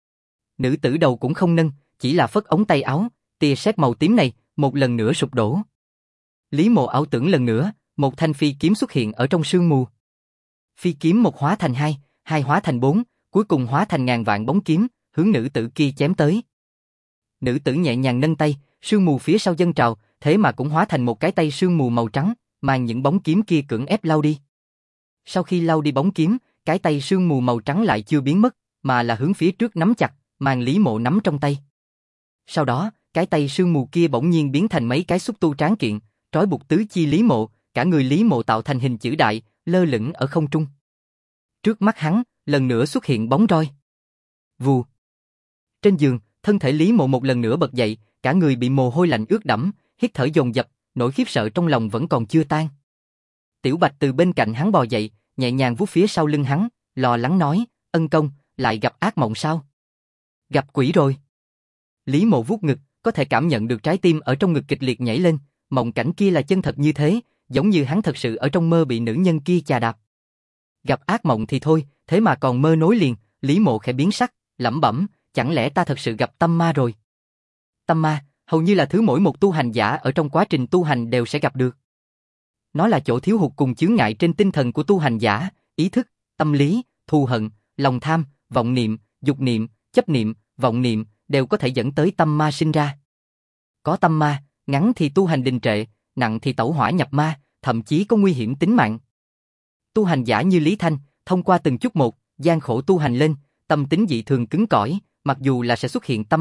nữ tử đầu cũng không nâng, chỉ là phất ống tay áo, tia sét màu tím này một lần nữa sụp đổ. Lý Mộ ảo tưởng lần nữa, một thanh phi kiếm xuất hiện ở trong sương mù. Phi kiếm một hóa thành hai, hai hóa thành bốn, cuối cùng hóa thành ngàn vạn bóng kiếm, hướng nữ tử kia chém tới. Nữ tử nhẹ nhàng nâng tay, sương mù phía sau dâng trào, thế mà cũng hóa thành một cái tay sương mù màu trắng, mang những bóng kiếm kia cưỡng ép lau đi. Sau khi lau đi bóng kiếm, cái tay sương mù màu trắng lại chưa biến mất, mà là hướng phía trước nắm chặt, mang Lý Mộ nắm trong tay. Sau đó, cái tay sương mù kia bỗng nhiên biến thành mấy cái xúc tu tráng kiện, trói buộc tứ chi Lý Mộ, cả người Lý Mộ tạo thành hình chữ đại, lơ lửng ở không trung. Trước mắt hắn, lần nữa xuất hiện bóng roi. Vù. Trên giường, thân thể Lý Mộ một lần nữa bật dậy, cả người bị mồ hôi lạnh ướt đẫm, hít thở dồn dập, nỗi khiếp sợ trong lòng vẫn còn chưa tan. Tiểu Bạch từ bên cạnh hắn bò dậy, nhẹ nhàng vuốt phía sau lưng hắn, lo lắng nói, Ân công, lại gặp ác mộng sao? Gặp quỷ rồi. Lý Mộ vuốt ngực, có thể cảm nhận được trái tim ở trong ngực kịch liệt nhảy lên, mộng cảnh kia là chân thật như thế, giống như hắn thật sự ở trong mơ bị nữ nhân kia chà đạp. Gặp ác mộng thì thôi, thế mà còn mơ nối liền, Lý Mộ khẽ biến sắc, lẩm bẩm, chẳng lẽ ta thật sự gặp tâm ma rồi? Tâm ma, hầu như là thứ mỗi một tu hành giả ở trong quá trình tu hành đều sẽ gặp được. Nó là chỗ thiếu hụt cùng chướng ngại trên tinh thần của tu hành giả, ý thức, tâm lý, thù hận, lòng tham, vọng niệm, dục niệm, chấp niệm, vọng niệm đều có thể dẫn tới tâm ma sinh ra. Có tâm ma, ngắn thì tu hành đình trệ, nặng thì tẩu hỏa nhập ma, thậm chí có nguy hiểm tính mạng. Tu hành giả như Lý Thanh, thông qua từng chút một, gian khổ tu hành lên, tâm tính dị thường cứng cỏi, mặc dù là sẽ xuất hiện tâm ma,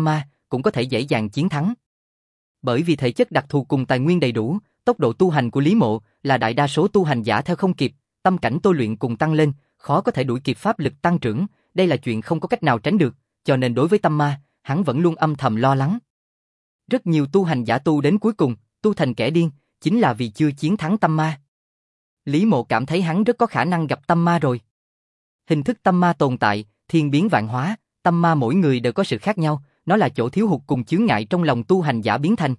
cũng có thể dễ dàng chiến thắng. Bởi vì thể chất đặc thù cùng tài nguyên đầy đủ, tốc độ tu hành của Lý Mộ là đại đa số tu hành giả theo không kịp, tâm cảnh tôi luyện cùng tăng lên, khó có thể đuổi kịp pháp lực tăng trưởng, đây là chuyện không có cách nào tránh được, cho nên đối với tâm ma, hắn vẫn luôn âm thầm lo lắng. Rất nhiều tu hành giả tu đến cuối cùng, tu thành kẻ điên, chính là vì chưa chiến thắng tâm ma. Lý Mộ cảm thấy hắn rất có khả năng gặp tâm ma rồi. Hình thức tâm ma tồn tại, thiên biến vạn hóa, tâm ma mỗi người đều có sự khác nhau, nó là chỗ thiếu hụt cùng chướng ngại trong lòng tu hành giả biến thành.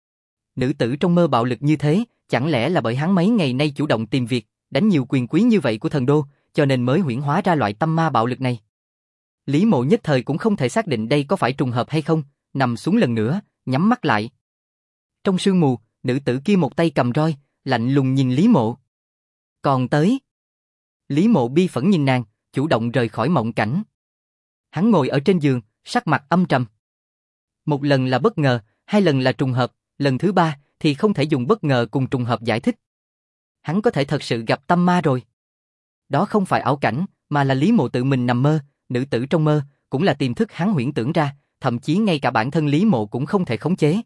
Nữ tử trong mơ bạo lực như thế, chẳng lẽ là bởi hắn mấy ngày nay chủ động tìm việc, đánh nhiều quyền quý như vậy của thần đô, cho nên mới huyễn hóa ra loại tâm ma bạo lực này. Lý Mộ nhất thời cũng không thể xác định đây có phải trùng hợp hay không, nằm xuống lần nữa, nhắm mắt lại. Trong sương mù, nữ tử kia một tay cầm roi, lạnh lùng nhìn Lý Mộ. Còn tới. Lý Mộ bi phẫn nhìn nàng, chủ động rời khỏi mộng cảnh. Hắn ngồi ở trên giường, sắc mặt âm trầm. Một lần là bất ngờ, hai lần là trùng hợp, lần thứ ba thì không thể dùng bất ngờ cùng trùng hợp giải thích. Hắn có thể thật sự gặp tâm ma rồi. Đó không phải ảo cảnh, mà là Lý Mộ tự mình nằm mơ, nữ tử trong mơ, cũng là tiềm thức hắn huyễn tưởng ra, thậm chí ngay cả bản thân Lý Mộ cũng không thể khống chế.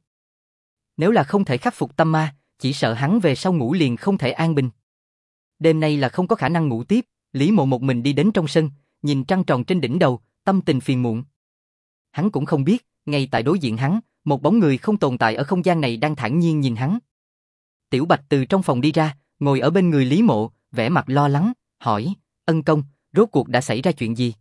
Nếu là không thể khắc phục tâm ma, chỉ sợ hắn về sau ngủ liền không thể an bình. Đêm nay là không có khả năng ngủ tiếp, Lý Mộ một mình đi đến trong sân, nhìn trăng tròn trên đỉnh đầu, tâm tình phiền muộn. Hắn cũng không biết, ngay tại đối diện hắn, một bóng người không tồn tại ở không gian này đang thản nhiên nhìn hắn. Tiểu Bạch từ trong phòng đi ra, ngồi ở bên người Lý Mộ, vẻ mặt lo lắng, hỏi, Ân công, rốt cuộc đã xảy ra chuyện gì?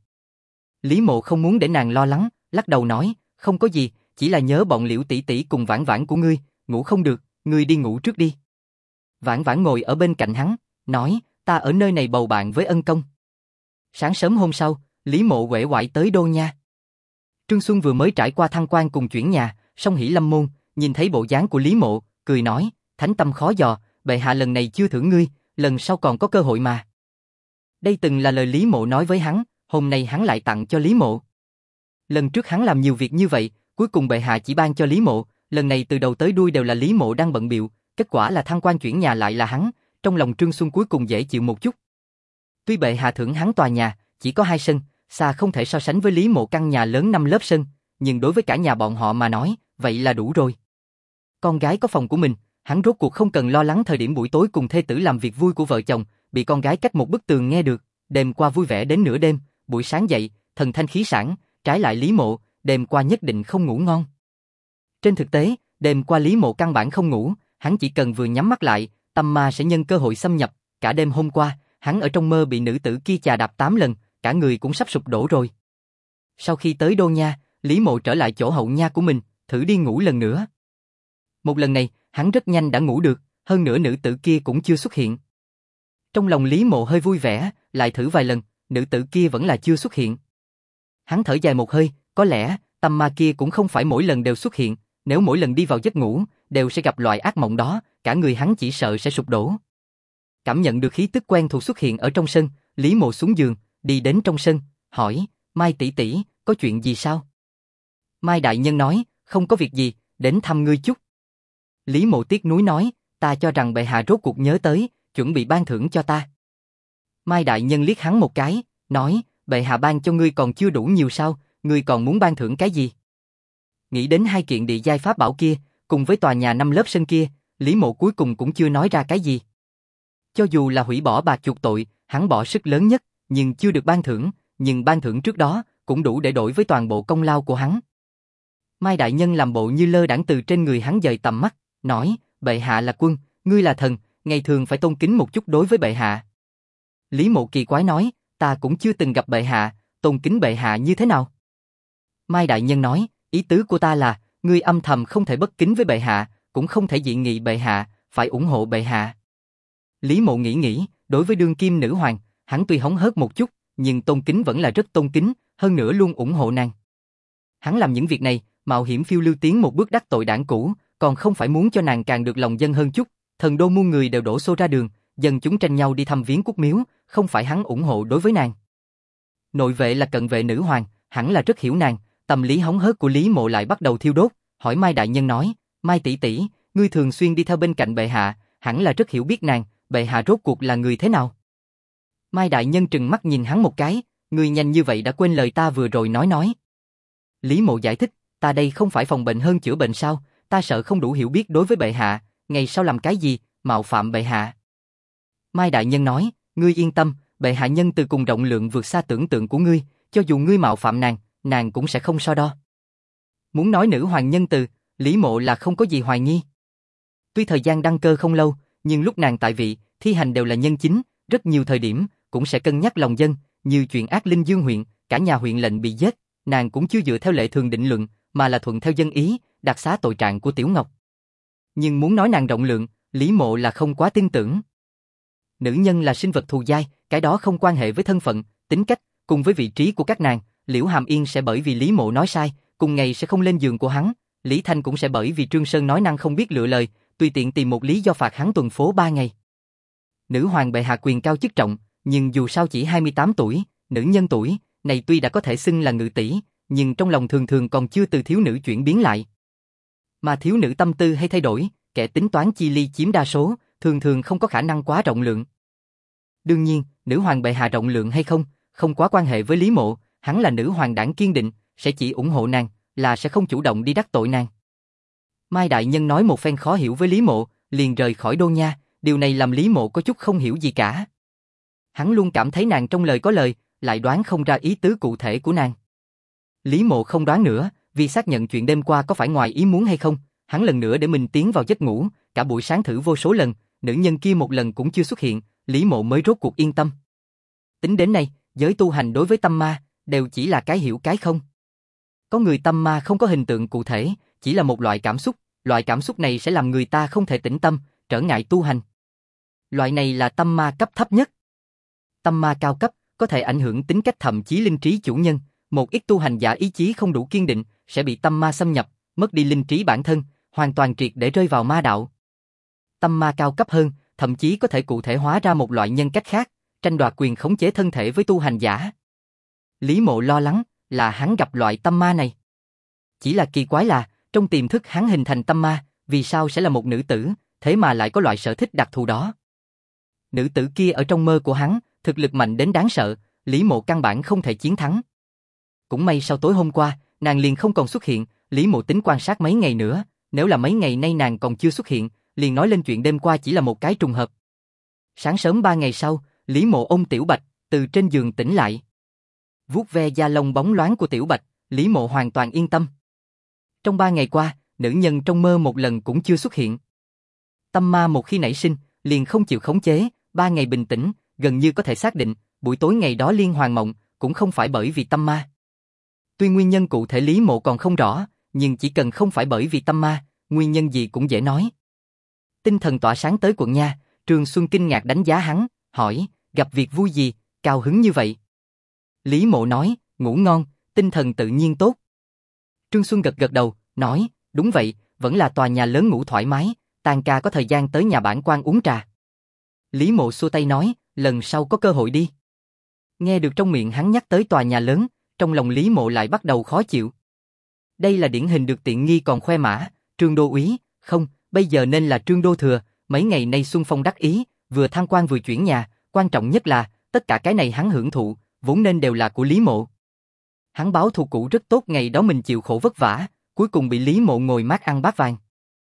Lý Mộ không muốn để nàng lo lắng, lắc đầu nói, không có gì, chỉ là nhớ bọn Liễu tỷ tỷ cùng Vãn Vãn của ngươi, ngủ không được, ngươi đi ngủ trước đi. Vãn Vãn ngồi ở bên cạnh hắn, nói, ta ở nơi này bầu bạn với Ân công. Sáng sớm hôm sau, Lý Mộ uể oải tới Đô Nha. Trương Xuân vừa mới trải qua thăng quan cùng chuyển nhà, song hỷ lâm môn, nhìn thấy bộ dáng của Lý Mộ, cười nói, thánh tâm khó dò, bệ hạ lần này chưa thưởng ngươi, lần sau còn có cơ hội mà. Đây từng là lời Lý Mộ nói với hắn, hôm nay hắn lại tặng cho Lý Mộ. Lần trước hắn làm nhiều việc như vậy, cuối cùng bệ hạ chỉ ban cho Lý Mộ, lần này từ đầu tới đuôi đều là Lý Mộ đang bận bịu, kết quả là thăng quan chuyển nhà lại là hắn, trong lòng Trương Xuân cuối cùng dễ chịu một chút. Tuy bệ hạ thưởng hắn tòa nhà, chỉ có 2 sân, xa không thể so sánh với Lý Mộ căn nhà lớn 5 lớp sân, nhưng đối với cả nhà bọn họ mà nói, vậy là đủ rồi. Con gái có phòng của mình, hắn rốt cuộc không cần lo lắng thời điểm buổi tối cùng thê tử làm việc vui của vợ chồng, bị con gái cách một bức tường nghe được, đêm qua vui vẻ đến nửa đêm, buổi sáng dậy, thần thanh khí sảng, trái lại Lý Mộ, đêm qua nhất định không ngủ ngon. Trên thực tế, đêm qua Lý Mộ căn bản không ngủ, hắn chỉ cần vừa nhắm mắt lại, tâm ma sẽ nhân cơ hội xâm nhập, cả đêm hôm qua, hắn ở trong mơ bị nữ tử kia chà đạp 8 lần, cả người cũng sắp sụp đổ rồi. Sau khi tới Đô Nha, Lý Mộ trở lại chỗ hậu nha của mình, thử đi ngủ lần nữa. Một lần này, hắn rất nhanh đã ngủ được, hơn nữa nữ tử kia cũng chưa xuất hiện. Trong lòng Lý Mộ hơi vui vẻ, lại thử vài lần, nữ tử kia vẫn là chưa xuất hiện. Hắn thở dài một hơi, có lẽ tâm ma kia cũng không phải mỗi lần đều xuất hiện, nếu mỗi lần đi vào giấc ngủ, đều sẽ gặp loại ác mộng đó, cả người hắn chỉ sợ sẽ sụp đổ. Cảm nhận được khí tức quen thuộc xuất hiện ở trong sân, Lý Mộ xuống giường, đi đến trong sân, hỏi, Mai tỷ tỷ, có chuyện gì sao? Mai đại nhân nói, không có việc gì, đến thăm ngươi chút. Lý Mộ tiếc nuối nói, ta cho rằng bệ hạ rốt cuộc nhớ tới, chuẩn bị ban thưởng cho ta. Mai đại nhân liếc hắn một cái, nói, bệ hạ ban cho ngươi còn chưa đủ nhiều sao, ngươi còn muốn ban thưởng cái gì? Nghĩ đến 2 kiện địa giai pháp bảo kia, cùng với tòa nhà 5 lớp sân kia, Lý Mộ cuối cùng cũng chưa nói ra cái gì. Cho dù là hủy bỏ bạc chuộc tội, hắn bỏ sức lớn nhất, nhưng chưa được ban thưởng, nhưng ban thưởng trước đó cũng đủ để đổi với toàn bộ công lao của hắn. Mai đại nhân làm bộ như lơ đãng từ trên người hắn dời tầm mắt, nói, bệ hạ là quân, ngươi là thần, ngày thường phải tôn kính một chút đối với bệ hạ. Lý Mộ kỳ quái nói, ta cũng chưa từng gặp bệ hạ, tôn kính bệ hạ như thế nào? Mai đại nhân nói, ý tứ của ta là, ngươi âm thầm không thể bất kính với bệ hạ, cũng không thể dị nghị bệ hạ, phải ủng hộ bệ hạ. Lý Mộ nghĩ, đối với đương kim nữ hoàng, hắn tuy hống hớt một chút, nhưng tôn kính vẫn là rất tôn kính, hơn nữa luôn ủng hộ nàng. Hắn làm những việc này, mạo hiểm phiêu lưu tiến một bước đắc tội đảng cũ, còn không phải muốn cho nàng càng được lòng dân hơn chút. Thần đô muôn người đều đổ xô ra đường, dân chúng tranh nhau đi thăm viếng Cúc Miếu, không phải hắn ủng hộ đối với nàng. Nội vệ là cận vệ nữ hoàng, hẳn là rất hiểu nàng, tâm lý hống hớt của Lý Mộ lại bắt đầu thiêu đốt, hỏi Mai đại nhân nói, Mai tỷ tỷ, ngươi thường xuyên đi theo bên cạnh bệ hạ, hẳn là rất hiểu biết nàng, bệ hạ rốt cuộc là người thế nào? Mai đại nhân trừng mắt nhìn hắn một cái, ngươi nhanh như vậy đã quên lời ta vừa rồi nói. Lý Mộ giải thích, ta đây không phải phòng bệnh hơn chữa bệnh sao, ta sợ không đủ hiểu biết đối với bệ hạ, ngày sau làm cái gì, mạo phạm bệ hạ. Mai đại nhân nói, ngươi yên tâm, bệ hạ nhân từ cùng rộng lượng vượt xa tưởng tượng của ngươi, cho dù ngươi mạo phạm nàng cũng sẽ không so đo. Muốn nói nữ hoàng nhân từ, Lý Mộ là không có gì hoài nghi. Tuy thời gian đăng cơ không lâu, nhưng lúc nàng tại vị, thi hành đều là nhân chính, rất nhiều thời điểm cũng sẽ cân nhắc lòng dân, như chuyện Ác Linh Dương huyện, cả nhà huyện lệnh bị giết, nàng cũng chưa dựa theo lệ thường định luận, mà là thuận theo dân ý, đặc xá tội trạng của Tiểu Ngọc. Nhưng muốn nói nàng rộng lượng, Lý Mộ là không quá tin tưởng. Nữ nhân là sinh vật thù dai, cái đó không quan hệ với thân phận, tính cách, cùng với vị trí của các nàng. Liễu Hàm Yên sẽ bởi vì Lý Mộ nói sai, cùng ngày sẽ không lên giường của hắn. Lý Thanh cũng sẽ bởi vì Trương Sơn nói năng không biết lựa lời, tùy tiện tìm một lý do phạt hắn tuần phố 3 ngày. Nữ hoàng bệ hạ quyền cao chức trọng, nhưng dù sao chỉ 28 tuổi, nữ nhân tuổi này tuy đã có thể xưng là ngự tỷ, nhưng trong lòng thường thường còn chưa từ thiếu nữ chuyển biến lại. Mà thiếu nữ tâm tư hay thay đổi, kẻ tính toán chi ly chiếm đa số, thường thường không có khả năng quá rộng lượng. Đương nhiên, nữ hoàng bệ hạ rộng lượng hay không, không quá quan hệ với Lý Mộ, hắn là nữ hoàng đảng kiên định, sẽ chỉ ủng hộ nàng, là sẽ không chủ động đi đắc tội nàng. Mai đại nhân nói một phen khó hiểu với Lý Mộ, liền rời khỏi Đô Nha, điều này làm Lý Mộ có chút không hiểu gì cả. Hắn luôn cảm thấy nàng trong lời có lời, lại đoán không ra ý tứ cụ thể của nàng. Lý Mộ không đoán nữa, vì xác nhận chuyện đêm qua có phải ngoài ý muốn hay không, hắn lần nữa để mình tiến vào giấc ngủ, cả buổi sáng thử vô số lần, nữ nhân kia một lần cũng chưa xuất hiện, Lý Mộ mới rốt cuộc yên tâm. Tính đến nay, giới tu hành đối với tâm ma, đều chỉ là cái hiểu cái không. Có người tâm ma không có hình tượng cụ thể, chỉ là một loại cảm xúc này sẽ làm người ta không thể tĩnh tâm, trở ngại tu hành. Loại này là tâm ma cấp thấp nhất. Tâm ma cao cấp, có thể ảnh hưởng tính cách thậm chí linh trí chủ nhân, một ít tu hành giả ý chí không đủ kiên định, sẽ bị tâm ma xâm nhập, mất đi linh trí bản thân, hoàn toàn triệt để rơi vào ma đạo. Tâm ma cao cấp hơn, thậm chí có thể cụ thể hóa ra một loại nhân cách khác, tranh đoạt quyền khống chế thân thể với tu hành giả. Lý Mộ lo lắng là hắn gặp loại tâm ma này. Chỉ là kỳ quái là, trong tiềm thức hắn hình thành tâm ma, vì sao sẽ là một nữ tử, thế mà lại có loại sở thích đặc thù đó. Nữ tử kia ở trong mơ của hắn, thực lực mạnh đến đáng sợ, Lý Mộ căn bản không thể chiến thắng. Cũng may sau tối hôm qua, nàng liền không còn xuất hiện, Lý Mộ tính quan sát mấy ngày nữa, nếu là mấy ngày nay nàng còn chưa xuất hiện, liền nói lên chuyện đêm qua chỉ là một cái trùng hợp. Sáng sớm 3 ngày sau, Lý Mộ ôm Tiểu Bạch, từ trên giường tỉnh lại. Vuốt ve da lông bóng loáng của Tiểu Bạch, Lý Mộ hoàn toàn yên tâm. Trong 3 ngày qua, nữ nhân trong mơ một lần cũng chưa xuất hiện. Tâm ma một khi nảy sinh, liền không chịu khống chế, 3 ngày bình tĩnh, gần như có thể xác định, buổi tối ngày đó liên hoàn mộng, cũng không phải bởi vì tâm ma. Tuy nguyên nhân cụ thể Lý Mộ còn không rõ, nhưng chỉ cần không phải bởi vì tâm ma, nguyên nhân gì cũng dễ nói. Tinh thần tỏa sáng tới quận nha, Trương Xuân kinh ngạc đánh giá hắn, hỏi, gặp việc vui gì, cao hứng như vậy? Lý Mộ nói, ngủ ngon, tinh thần tự nhiên tốt. Trương Xuân gật gật đầu, nói, đúng vậy, vẫn là tòa nhà lớn ngủ thoải mái, tan ca có thời gian tới nhà bản quan uống trà. Lý Mộ xua tay nói, lần sau có cơ hội đi. Nghe được trong miệng hắn nhắc tới tòa nhà lớn, trong lòng Lý Mộ lại bắt đầu khó chịu. Đây là điển hình được tiện nghi còn khoe mã, Trương Đô úy, không, bây giờ nên là Trương Đô thừa, mấy ngày nay Xuân Phong đắc ý, vừa thăng quan vừa chuyển nhà, quan trọng nhất là, tất cả cái này hắn hưởng thụ, vốn nên đều là của Lý Mộ. Hắn báo thù cũ rất tốt, ngày đó mình chịu khổ vất vả, cuối cùng bị Lý Mộ ngồi mát ăn bát vàng.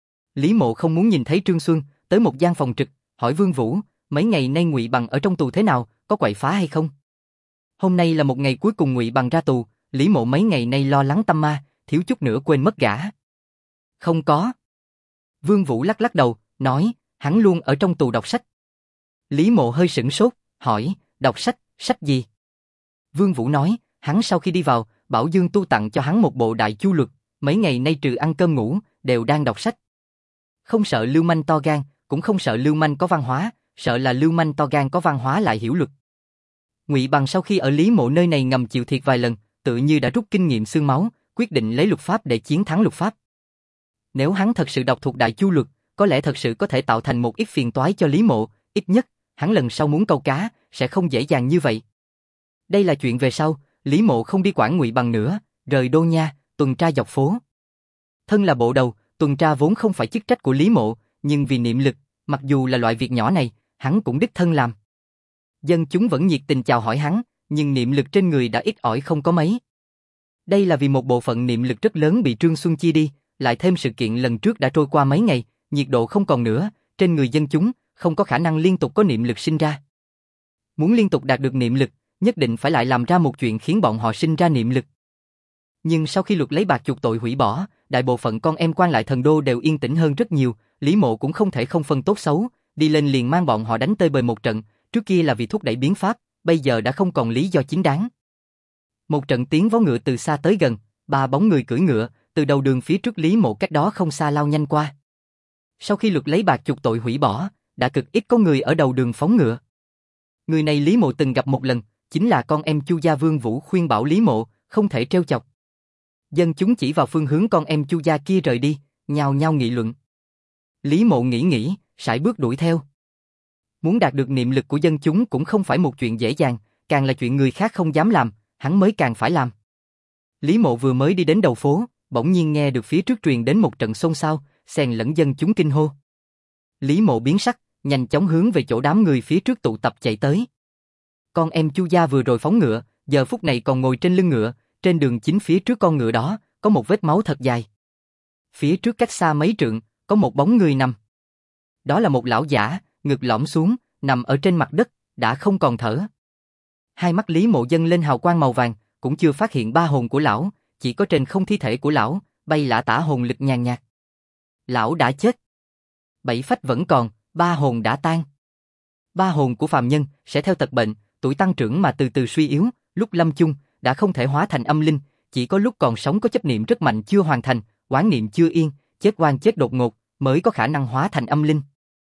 Lý Mộ không muốn nhìn thấy Trương Xuân, tới một gian phòng trực, hỏi Vương Vũ, mấy ngày nay Ngụy Bằng ở trong tù thế nào, có quậy phá hay không? Hôm nay là một ngày cuối cùng Ngụy Bằng ra tù, Lý Mộ mấy ngày nay lo lắng tâm ma, thiếu chút nữa quên mất gã. Không có. Vương Vũ lắc lắc đầu, nói, hắn luôn ở trong tù đọc sách. Lý Mộ hơi sửng sốt, hỏi, đọc sách, sách gì? Vương Vũ nói, hắn sau khi đi vào, Bảo Dương tu tặng cho hắn một bộ Đại Chu Luật, mấy ngày nay trừ ăn cơm ngủ, đều đang đọc sách. Không sợ lưu manh to gan, cũng không sợ lưu manh có văn hóa, sợ là lưu manh to gan có văn hóa lại hiểu luật. Ngụy Bằng sau khi ở Lý Mộ nơi này ngầm chịu thiệt vài lần, tự như đã rút kinh nghiệm xương máu, quyết định lấy luật pháp để chiến thắng luật pháp. Nếu hắn thật sự đọc thuộc Đại Chu Luật, có lẽ thật sự có thể tạo thành một ít phiền toái cho Lý Mộ, ít nhất, hắn lần sau muốn câu cá, sẽ không dễ dàng như vậy. Đây là chuyện về sau, Lý Mộ không đi quản Ngụy Bằng nữa, rời Đô Nha, tuần tra dọc phố. Thân là bộ đầu, tuần tra vốn không phải chức trách của Lý Mộ, nhưng vì niệm lực, mặc dù là loại việc nhỏ này, hắn cũng đích thân làm. Dân chúng vẫn nhiệt tình chào hỏi hắn, nhưng niệm lực trên người đã ít ỏi không có mấy. Đây là vì một bộ phận niệm lực rất lớn bị Trương Xuân chia đi, lại thêm sự kiện lần trước đã trôi qua mấy ngày, nhiệt độ không còn nữa, trên người dân chúng, không có khả năng liên tục có niệm lực sinh ra. Muốn liên tục đạt được niệm lực, nhất định phải lại làm ra một chuyện khiến bọn họ sinh ra niệm lực. Nhưng sau khi luật lấy bạc chuộc tội hủy bỏ, đại bộ phận con em quan lại thần đô đều yên tĩnh hơn rất nhiều, Lý Mộ cũng không thể không phân tốt xấu, đi lên liền mang bọn họ đánh tơi bời một trận, trước kia là vì thúc đẩy biến pháp, bây giờ đã không còn lý do chính đáng. Một trận tiếng vó ngựa từ xa tới gần, ba bóng người cưỡi ngựa, từ đầu đường phía trước Lý Mộ cách đó không xa lao nhanh qua. Sau khi luật lấy bạc chuộc tội hủy bỏ, đã cực ít có người ở đầu đường phóng ngựa. Người này Lý Mộ từng gặp một lần, chính là con em Chu gia Vương Vũ khuyên bảo Lý Mộ, không thể trêu chọc. Dân chúng chỉ vào phương hướng con em Chu gia kia rời đi, nhao nhao nghị luận. Lý Mộ nghĩ, sải bước đuổi theo. Muốn đạt được niệm lực của dân chúng cũng không phải một chuyện dễ dàng, càng là chuyện người khác không dám làm, hắn mới càng phải làm. Lý Mộ vừa mới đi đến đầu phố, bỗng nhiên nghe được phía trước truyền đến một trận xôn xao, xen lẫn dân chúng kinh hô. Lý Mộ biến sắc, nhanh chóng hướng về chỗ đám người phía trước tụ tập chạy tới. Con em Chu gia vừa rồi phóng ngựa, giờ phút này còn ngồi trên lưng ngựa, trên đường chính phía trước con ngựa đó, có một vết máu thật dài. Phía trước cách xa mấy trượng, có một bóng người nằm. Đó là một lão giả, ngực lõm xuống, nằm ở trên mặt đất, đã không còn thở. Hai mắt Lý Mộ dâng lên hào quang màu vàng, cũng chưa phát hiện ba hồn của lão, chỉ có trên không thi thể của lão, bay lả tả hồn lực nhàn nhạt. Lão đã chết. Bảy phách vẫn còn, ba hồn đã tan. Ba hồn của phàm nhân sẽ theo tật bệnh, tuổi tăng trưởng mà từ từ suy yếu, lúc lâm chung đã không thể hóa thành âm linh, chỉ có lúc còn sống có chấp niệm rất mạnh chưa hoàn thành, oán niệm chưa yên, chết oan chết đột ngột mới có khả năng hóa thành âm linh.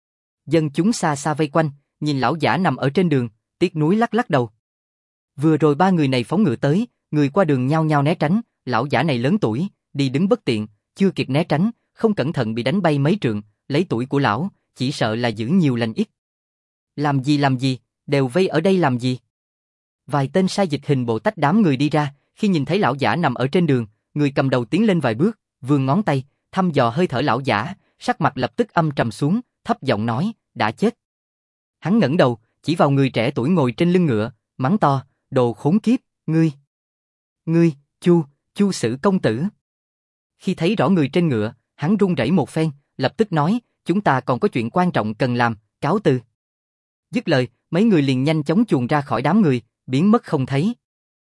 Dân chúng xa xa vây quanh, nhìn lão giả nằm ở trên đường, tiếc nuối lắc lắc đầu. Vừa rồi ba người này phóng ngựa tới, người qua đường nhao nhao né tránh, lão giả này lớn tuổi, đi đứng bất tiện, chưa kịp né tránh, không cẩn thận bị đánh bay mấy trượng, lấy tuổi của lão, chỉ sợ là giữ nhiều lành ít. Làm gì, đều vây ở đây làm gì? Vài tên sai dịch hình bộ tách đám người đi ra, khi nhìn thấy lão giả nằm ở trên đường, người cầm đầu tiến lên vài bước, vươn ngón tay, thăm dò hơi thở lão giả, sắc mặt lập tức âm trầm xuống, thấp giọng nói, đã chết. Hắn ngẩng đầu, chỉ vào người trẻ tuổi ngồi trên lưng ngựa, mắng to, đồ khốn kiếp, ngươi, Chu Sử công tử. Khi thấy rõ người trên ngựa, hắn run rẩy một phen, lập tức nói, chúng ta còn có chuyện quan trọng cần làm, cáo từ. Dứt lời, mấy người liền nhanh chóng chuồn ra khỏi đám người, biến mất không thấy.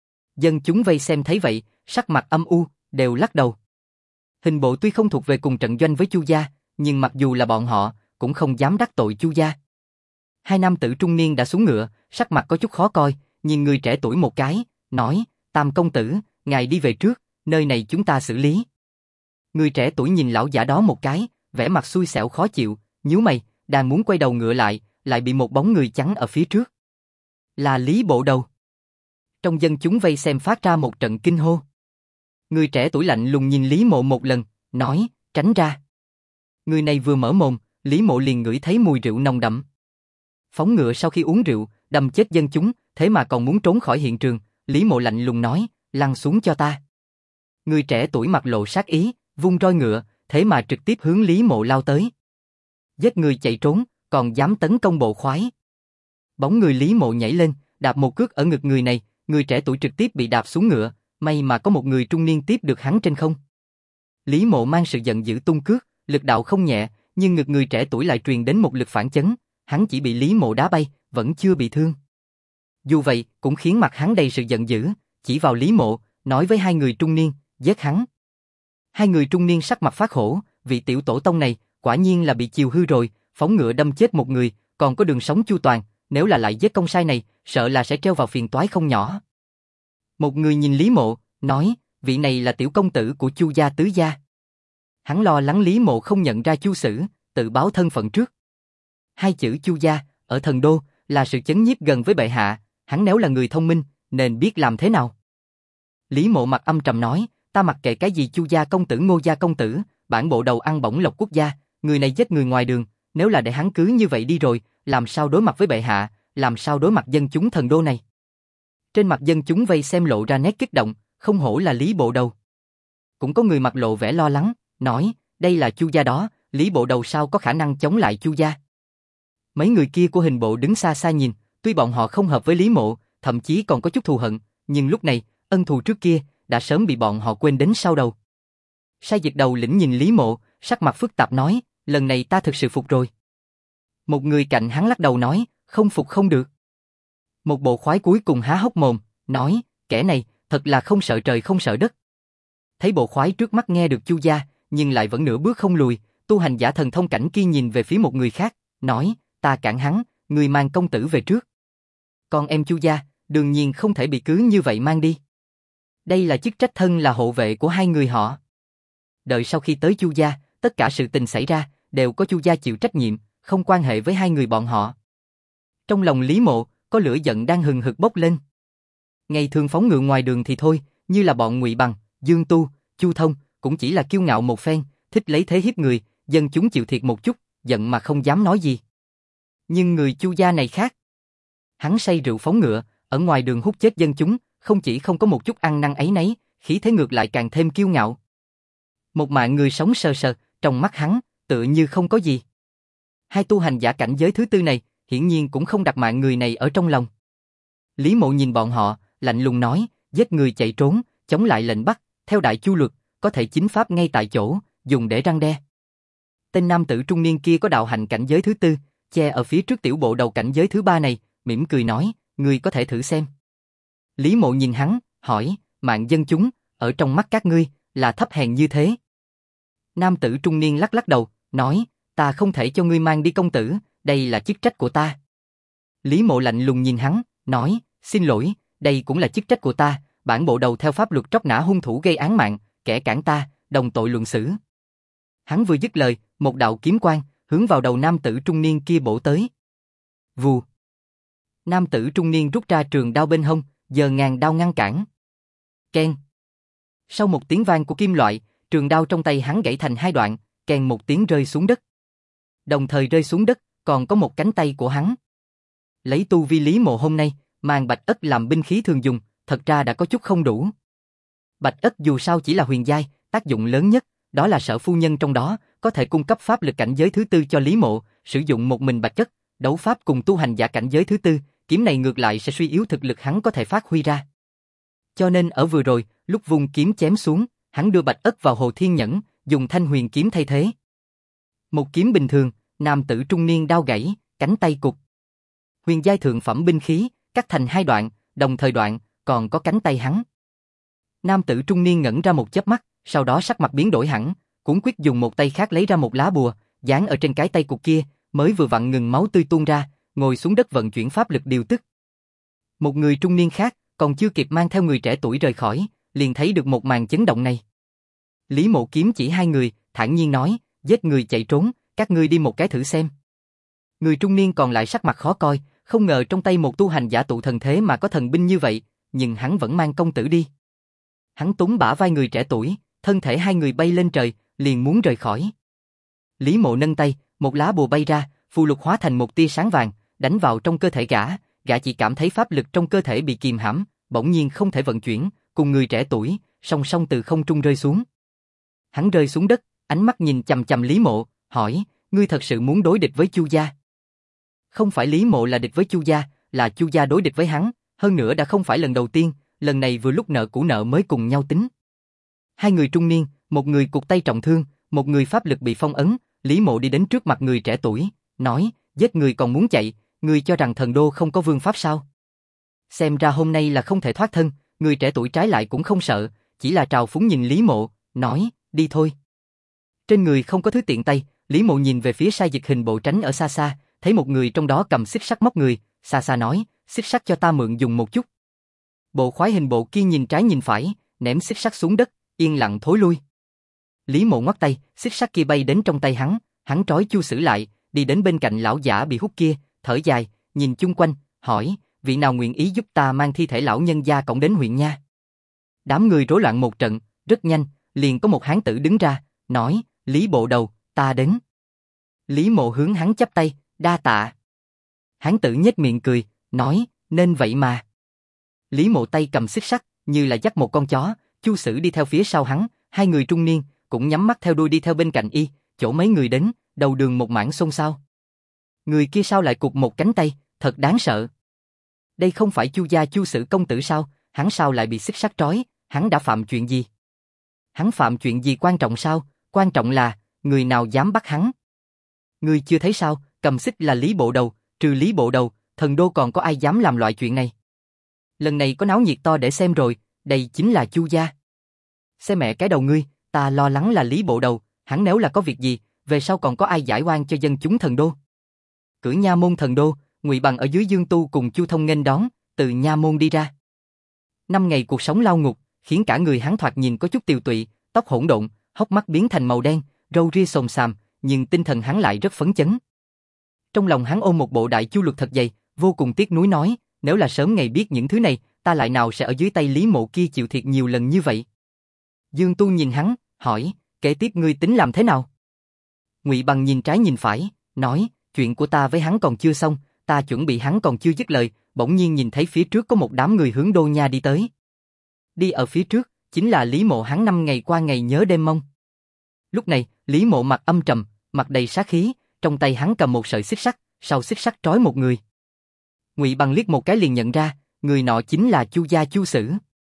Dân chúng vây xem thấy vậy, sắc mặt âm u, đều lắc đầu. Hình bộ tuy không thuộc về cùng trận doanh với Chu gia, nhưng mặc dù là bọn họ, cũng không dám đắc tội Chu gia. Hai nam tử trung niên đã xuống ngựa, sắc mặt có chút khó coi, nhìn người trẻ tuổi một cái, nói, Tam công tử, ngài đi về trước, nơi này chúng ta xử lý. Người trẻ tuổi nhìn lão giả đó một cái, vẻ mặt xui xẻo khó chịu, nhíu mày, đang muốn quay đầu ngựa lại bị một bóng người chắn ở phía trước. Là Lý Bộ Đầu. Trong dân chúng vây xem phát ra một trận kinh hô. Người trẻ tuổi lạnh lùng nhìn Lý Mộ một lần, nói, tránh ra. Người này vừa mở mồm, Lý Mộ liền ngửi thấy mùi rượu nồng đậm. Phóng ngựa sau khi uống rượu, đâm chết dân chúng, thế mà còn muốn trốn khỏi hiện trường, Lý Mộ lạnh lùng nói, lăn xuống cho ta. Người trẻ tuổi mặt lộ sát ý, vung roi ngựa, thế mà trực tiếp hướng Lý Mộ lao tới. Giết người chạy trốn, còn dám tấn công bộ khoái. Bóng người Lý Mộ nhảy lên, đạp một cước ở ngực người này, người trẻ tuổi trực tiếp bị đạp xuống ngựa, may mà có một người trung niên tiếp được hắn trên không. Lý Mộ mang sự giận dữ tung cước, lực đạo không nhẹ, nhưng ngực người trẻ tuổi lại truyền đến một lực phản chấn, hắn chỉ bị Lý Mộ đá bay, vẫn chưa bị thương. Dù vậy, cũng khiến mặt hắn đầy sự giận dữ, chỉ vào Lý Mộ, nói với hai người trung niên, giết hắn. Hai người trung niên sắc mặt phát khổ, vị tiểu tổ tông này, quả nhiên là bị chiều hư rồi, phóng ngựa đâm chết một người, còn có đường sống chu toàn, nếu là lại giết công sai này, sợ là sẽ treo vào phiền toái không nhỏ. Một người nhìn Lý Mộ, nói, vị này là tiểu công tử của Chu gia tứ gia. Hắn lo lắng Lý Mộ không nhận ra Chu Sử, tự báo thân phận trước. Hai chữ Chu gia, ở thần đô, là sự chấn nhiếp gần với bệ hạ, hắn nếu là người thông minh, nên biết làm thế nào. Lý Mộ mặt âm trầm nói, ta mặc kệ cái gì Chu gia công tử Ngô gia công tử, bản bộ đầu ăn bổng lộc quốc gia, người này giết người ngoài đường, nếu là để hắn cứ như vậy đi rồi, làm sao đối mặt với bệ hạ, làm sao đối mặt dân chúng thần đô này. Trên mặt dân chúng vây xem lộ ra nét kích động, không hổ là Lý Bộ Đầu. Cũng có người mặt lộ vẻ lo lắng, nói, đây là Chu gia đó, Lý Bộ Đầu sao có khả năng chống lại Chu gia. Mấy người kia của hình bộ đứng xa xa nhìn, tuy bọn họ không hợp với Lý Mộ, thậm chí còn có chút thù hận, nhưng lúc này, ân thù trước kia đã sớm bị bọn họ quên đến sau đầu. Sai Dịch đầu lĩnh nhìn Lý Mộ, sắc mặt phức tạp nói, lần này ta thực sự phục rồi. Một người cạnh hắn lắc đầu nói, không phục không được. Một bộ khoái cuối cùng há hốc mồm, nói, kẻ này, thật là không sợ trời không sợ đất. Thấy bộ khoái trước mắt nghe được Chu gia, nhưng lại vẫn nửa bước không lùi, tu hành giả thần thông cảnh kia nhìn về phía một người khác, nói, ta cản hắn, người mang công tử về trước. Còn em Chu gia, đương nhiên không thể bị cứ như vậy mang đi. Đây là chức trách thân là hộ vệ của hai người họ. Đợi sau khi tới Chu gia, tất cả sự tình xảy ra, đều có Chu gia chịu trách nhiệm, không quan hệ với hai người bọn họ. Trong lòng Lý Mộ, có lửa giận đang hừng hực bốc lên. Ngày thường phóng ngựa ngoài đường thì thôi, như là bọn Ngụy Bằng, Dương Tu, Chu Thông, cũng chỉ là kiêu ngạo một phen, thích lấy thế hiếp người, dân chúng chịu thiệt một chút, giận mà không dám nói gì. Nhưng người Chu gia này khác. Hắn say rượu phóng ngựa, ở ngoài đường hút chết dân chúng, không chỉ không có một chút ăn năn ấy nấy, khí thế ngược lại càng thêm kiêu ngạo. Một mạng người sống sờ sờ, trong mắt hắn, tựa như không có gì. Hai tu hành giả cảnh giới thứ tư này, hiển nhiên cũng không đặt mạng người này ở trong lòng. Lý Mộ nhìn bọn họ, lạnh lùng nói, giết người chạy trốn, chống lại lệnh bắt, theo đại chu luật, có thể chính pháp ngay tại chỗ, dùng để răn đe. Tên nam tử trung niên kia có đạo hạnh cảnh giới thứ tư, che ở phía trước tiểu bộ đầu cảnh giới thứ ba này, mỉm cười nói, ngươi có thể thử xem. Lý Mộ nhìn hắn, hỏi, mạng dân chúng, ở trong mắt các ngươi, là thấp hèn như thế. Nam tử trung niên lắc lắc đầu, nói, ta không thể cho ngươi mang đi công tử, đây là chức trách của ta. Lý Mộ lạnh lùng nhìn hắn, nói, xin lỗi, đây cũng là chức trách của ta, bản bộ đầu theo pháp luật tróc nã hung thủ gây án mạng, kẻ cản ta, đồng tội luận xử. Hắn vừa dứt lời, một đạo kiếm quang hướng vào đầu nam tử trung niên kia bổ tới. Vù. Nam tử trung niên rút ra trường đao bên hông, giơ ngàn đao ngăn cản. Keng. Sau một tiếng vang của kim loại, trường đao trong tay hắn gãy thành hai đoạn, keng một tiếng rơi xuống đất. Đồng thời rơi xuống đất, còn có một cánh tay của hắn. Lấy tu vi Lý Mộ hôm nay, mang bạch ất làm binh khí thường dùng, thật ra đã có chút không đủ. Bạch ất dù sao chỉ là huyền giai, tác dụng lớn nhất, đó là Sở phu nhân trong đó, có thể cung cấp pháp lực cảnh giới thứ tư cho Lý Mộ, sử dụng một mình bạch ất, đấu pháp cùng tu hành giả cảnh giới thứ tư, kiếm này ngược lại sẽ suy yếu thực lực hắn có thể phát huy ra. Cho nên ở vừa rồi, lúc vung kiếm chém xuống, hắn đưa bạch ất vào Hồ Thiên Nhẫn, dùng thanh huyền kiếm thay thế. Một kiếm bình thường, nam tử trung niên đao gãy, cánh tay cụt. Huyền giai thượng phẩm binh khí, cắt thành hai đoạn, đồng thời đoạn, còn có cánh tay hắn. Nam tử trung niên ngẩn ra một chớp mắt, sau đó sắc mặt biến đổi hẳn, cuống quyết dùng một tay khác lấy ra một lá bùa, dán ở trên cái tay cụt kia, mới vừa vặn ngừng máu tươi tuôn ra, ngồi xuống đất vận chuyển pháp lực điều tức. Một người trung niên khác, còn chưa kịp mang theo người trẻ tuổi rời khỏi, liền thấy được một màn chấn động này. Lý Mộ kiếm chỉ hai người, thản nhiên nói, giết người chạy trốn, các ngươi đi một cái thử xem. Người trung niên còn lại sắc mặt khó coi, không ngờ trong tay một tu hành giả tụ thần thế mà có thần binh như vậy, nhưng hắn vẫn mang công tử đi. Hắn túm bả vai người trẻ tuổi, thân thể hai người bay lên trời, liền muốn rời khỏi. Lý Mộ nâng tay, một lá bùa bay ra, phù lục hóa thành một tia sáng vàng, đánh vào trong cơ thể gã chỉ cảm thấy pháp lực trong cơ thể bị kìm hãm, bỗng nhiên không thể vận chuyển, cùng người trẻ tuổi, song song từ không trung rơi xuống. Hắn rơi xuống đất, ánh mắt nhìn chằm chằm Lý Mộ, hỏi, ngươi thật sự muốn đối địch với Chu gia? Không phải Lý Mộ là địch với Chu gia, là Chu gia đối địch với hắn, hơn nữa đã không phải lần đầu tiên, lần này vừa lúc nợ cũ nợ mới cùng nhau tính. Hai người trung niên, một người cụt tay trọng thương, một người pháp lực bị phong ấn, Lý Mộ đi đến trước mặt người trẻ tuổi, nói, giết người còn muốn chạy, ngươi cho rằng thần đô không có vương pháp sao? Xem ra hôm nay là không thể thoát thân, người trẻ tuổi trái lại cũng không sợ, chỉ là trào phúng nhìn Lý Mộ, nói, đi thôi. Trên người không có thứ tiện tay, Lý Mộ nhìn về phía Sai Dịch hình bộ tránh ở xa xa, thấy một người trong đó cầm xích sắt móc người, xa xa nói, xích sắt cho ta mượn dùng một chút. Bộ khoái hình bộ kia nhìn trái nhìn phải, ném xích sắt xuống đất, yên lặng thối lui. Lý Mộ ngoắt tay, xích sắt kia bay đến trong tay hắn trói Chu Sử lại, đi đến bên cạnh lão giả bị hút kia, thở dài, nhìn chung quanh, hỏi, vị nào nguyện ý giúp ta mang thi thể lão nhân gia cổng đến huyện nha? Đám người rối loạn một trận, rất nhanh, liền có một hán tử đứng ra, nói, Lý bộ đầu, ta đến. Lý Mộ hướng hắn chắp tay, đa tạ. Hán tử nhếch miệng cười, nói, nên vậy mà. Lý Mộ tay cầm xích sắt, như là dắt một con chó, Chu Sử đi theo phía sau hắn, hai người trung niên, cũng nhắm mắt theo đuôi đi theo bên cạnh y, chỗ mấy người đến, đầu đường một mảng xôn xao. Người kia sao lại cụt một cánh tay, thật đáng sợ. Đây không phải Chu gia Chu Sử công tử sao, hắn sao lại bị xích sắt trói, Hắn đã phạm chuyện gì? Hắn phạm chuyện gì quan trọng sao? Quan trọng là, người nào dám bắt hắn? Ngươi chưa thấy sao, cầm xích là Lý Bộ Đầu, trừ Lý Bộ Đầu, thần đô còn có ai dám làm loại chuyện này? Lần này có náo nhiệt to để xem rồi, đây chính là Chu gia. Xe mẹ cái đầu ngươi, ta lo lắng là Lý Bộ Đầu, hắn nếu là có việc gì, về sau còn có ai giải oan cho dân chúng thần đô? Cửa nha môn thần đô, Ngụy Bằng ở dưới Dương Tu cùng Chu Thông nghênh đón, từ nha môn đi ra. 5 ngày cuộc sống lao ngục, khiến cả người hắn thoạt nhìn có chút tiều tụy, tóc hỗn độn, hốc mắt biến thành màu đen, râu ria xồm xàm, nhưng tinh thần hắn lại rất phấn chấn. Trong lòng hắn ôm một bộ đại chu luật thật dày, vô cùng tiếc nuối nói, nếu là sớm ngày biết những thứ này, ta lại nào sẽ ở dưới tay Lý Mộ kia chịu thiệt nhiều lần như vậy. Dương Tu nhìn hắn, hỏi, kế tiếp ngươi tính làm thế nào? Ngụy Bằng nhìn trái nhìn phải, nói, chuyện của ta với hắn còn chưa xong, ta chuẩn bị hắn còn chưa dứt lời, bỗng nhiên nhìn thấy phía trước có một đám người hướng Đô Nha đi tới. Đi ở phía trước, chính là Lý Mộ hắn 5 ngày qua ngày nhớ đêm mong. Lúc này, Lý Mộ mặt âm trầm, mặt đầy sát khí, trong tay hắn cầm một sợi xích sắt, sau xích sắt trói một người. Ngụy Bằng liếc một cái liền nhận ra, người nọ chính là Chu gia Chu Sử.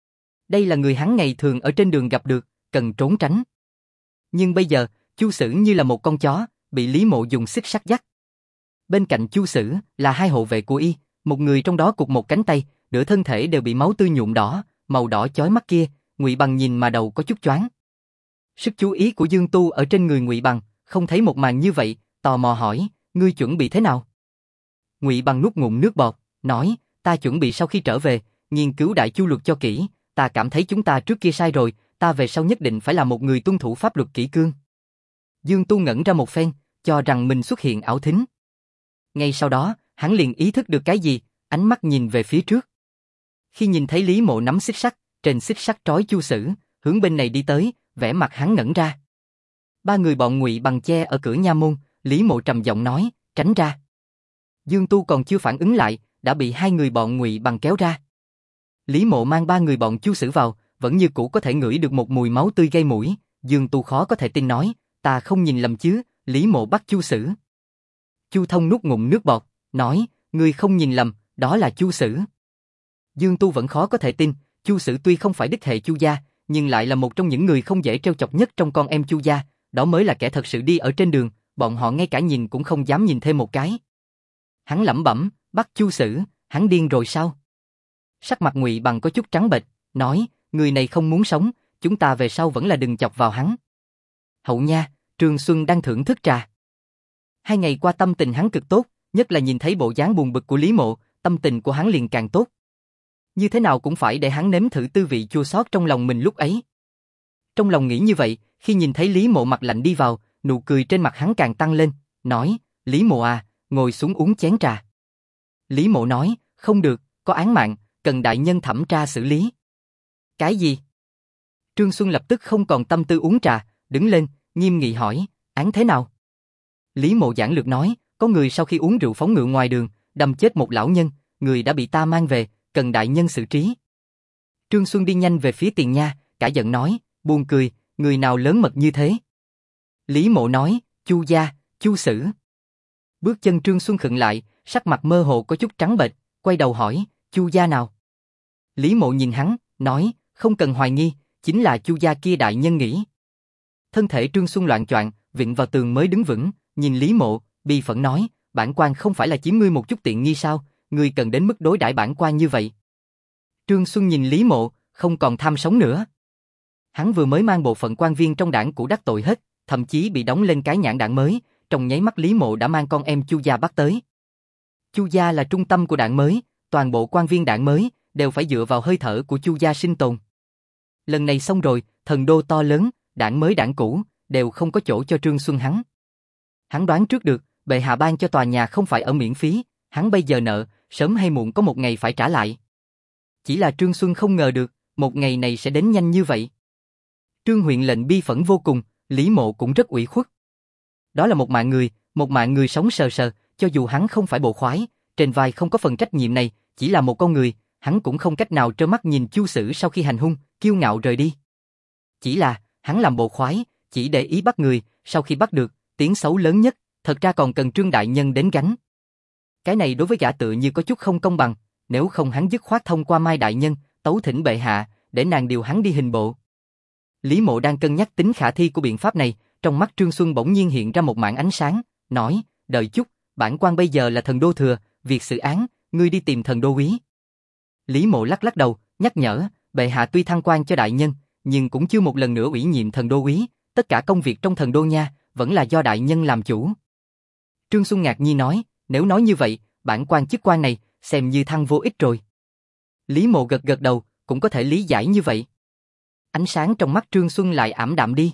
Đây là người hắn ngày thường ở trên đường gặp được, cần trốn tránh. Nhưng bây giờ, Chu Sử như là một con chó, bị Lý Mộ dùng xích sắt dắt. Bên cạnh Chu Sử là 2 hộ vệ của y, một người trong đó cụt một cánh tay, nửa thân thể đều bị máu tươi nhuộm đỏ, màu đỏ chói mắt kia, Ngụy Bằng nhìn mà đầu có chút choáng. Sức chú ý của Dương Tu ở trên người Ngụy Bằng, không thấy một màn như vậy, tò mò hỏi, ngươi chuẩn bị thế nào? Ngụy Bằng nuốt ngụm nước bọt, nói, ta chuẩn bị sau khi trở về, nghiên cứu đại chu luật cho kỹ, ta cảm thấy chúng ta trước kia sai rồi, ta về sau nhất định phải là một người tuân thủ pháp luật kỷ cương. Dương Tu ngẩn ra một phen, cho rằng mình xuất hiện ảo thính. Ngay sau đó, hắn liền ý thức được cái gì, ánh mắt nhìn về phía trước. Khi nhìn thấy Lý Mộ nắm xích sắt, trên xích sắt trói Chu Sử, hướng bên này đi tới, vẻ mặt hắn ngẩn ra. 3 người bọn Ngụy Bằng che ở cửa nha môn, Lý Mộ trầm giọng nói, tránh ra. Dương Tu còn chưa phản ứng lại, đã bị 2 người bọn Ngụy Bằng kéo ra. Lý Mộ mang 3 người bọn Chu Sử vào, vẫn như cũ có thể ngửi được một mùi máu tươi gây mũi. Dương Tu khó có thể tin nói, ta không nhìn lầm chứ, Lý Mộ bắt Chu Sử. Chu Thông nuốt ngụm nước bọt, nói, ngươi không nhìn lầm, đó là Chu Sử. Dương Tu vẫn khó có thể tin, Chu Sử tuy không phải đích hệ Chu gia, nhưng lại là một trong những người không dễ trêu chọc nhất trong con em Chu gia, đó mới là kẻ thật sự đi ở trên đường, bọn họ ngay cả nhìn cũng không dám nhìn thêm một cái. Hắn lẩm bẩm, bắt Chu Sử, hắn điên rồi sao? Sắc mặt Ngụy Bằng có chút trắng bệch, nói, người này không muốn sống, chúng ta về sau vẫn là đừng chọc vào hắn. Hậu nha, Trương Xuân đang thưởng thức trà. 2 ngày qua tâm tình hắn cực tốt, nhất là nhìn thấy bộ dáng buồn bực của Lý Mộ, tâm tình của hắn liền càng tốt. Như thế nào cũng phải để hắn nếm thử tư vị chua xót trong lòng mình lúc ấy. Trong lòng nghĩ như vậy, khi nhìn thấy Lý Mộ mặt lạnh đi vào, nụ cười trên mặt hắn càng tăng lên, nói, Lý Mộ à, ngồi xuống uống chén trà. Lý Mộ nói, không được, có án mạng, cần đại nhân thẩm tra xử lý. Cái gì? Trương Xuân lập tức không còn tâm tư uống trà, đứng lên, nghiêm nghị hỏi, án thế nào? Lý Mộ giản lược nói, có người sau khi uống rượu phóng ngựa ngoài đường, đâm chết một lão nhân, người đã bị ta mang về, cần đại nhân xử trí. Trương Xuân đi nhanh về phía tiền nha, cả giận nói, buồn cười, người nào lớn mật như thế? Lý Mộ nói, Chu gia, Chu Sử. Bước chân Trương Xuân khựng lại, sắc mặt mơ hồ có chút trắng bệch, quay đầu hỏi, Chu gia nào? Lý Mộ nhìn hắn, nói, không cần hoài nghi, chính là Chu gia kia đại nhân nghĩ. Thân thể Trương Xuân loạng choạng, vịn vào tường mới đứng vững, nhìn Lý Mộ, bi phẫn nói, bản quan không phải là chiếm ngươi một chút tiện nghi sao, ngươi cần đến mức đối đãi bản quan như vậy. Trương Xuân nhìn Lý Mộ, không còn tham sống nữa. Hắn vừa mới mang bộ phận quan viên trong đảng cũ đắc tội hết, thậm chí bị đóng lên cái nhãn đảng mới, trong nháy mắt Lý Mộ đã mang con em Chu gia bắt tới. Chu gia là trung tâm của đảng mới, toàn bộ quan viên đảng mới đều phải dựa vào hơi thở của Chu gia sinh tồn. Lần này xong rồi, thần đô to lớn, đảng mới đảng cũ đều không có chỗ cho Trương Xuân hắn. Hắn đoán trước được, bệ hạ ban cho tòa nhà không phải ở miễn phí, hắn bây giờ nợ, sớm hay muộn có một ngày phải trả lại. Chỉ là Trương Xuân không ngờ được, một ngày này sẽ đến nhanh như vậy. Trương huyện lệnh bi phẫn vô cùng, Lý Mộ cũng rất ủy khuất. Đó là một mạng người sống sờ sờ, cho dù hắn không phải bộ khoái, trên vai không có phần trách nhiệm này, chỉ là một con người, hắn cũng không cách nào trơ mắt nhìn Chu Sử sau khi hành hung, kiêu ngạo rời đi. Chỉ là, hắn làm bộ khoái, chỉ để ý bắt người, sau khi bắt được, tiếng xấu lớn nhất, thật ra còn cần Trương đại nhân đến gánh. Cái này đối với gã tựa như có chút không công bằng, nếu không hắn dứt khoát thông qua Mai đại nhân, tấu thỉnh bệ hạ, để nàng điều hắn đi hình bộ. Lý Mộ đang cân nhắc tính khả thi của biện pháp này, trong mắt Trương Xuân bỗng nhiên hiện ra một mảng ánh sáng, nói, đợi chút, bản quan bây giờ là thần đô thừa, việc xử án, ngươi đi tìm thần đô úy. Lý Mộ lắc lắc đầu, nhắc nhở, bệ hạ tuy thăng quan cho đại nhân, nhưng cũng chưa một lần nữa ủy nhiệm thần đô úy, tất cả công việc trong thần đô nha, vẫn là do đại nhân làm chủ. Trương Xuân ngạc nhiên nói, nếu nói như vậy, bản quan chức quan này, xem như thăng vô ích rồi. Lý Mộ gật gật đầu, cũng có thể lý giải như vậy. Ánh sáng trong mắt Trương Xuân lại ảm đạm đi.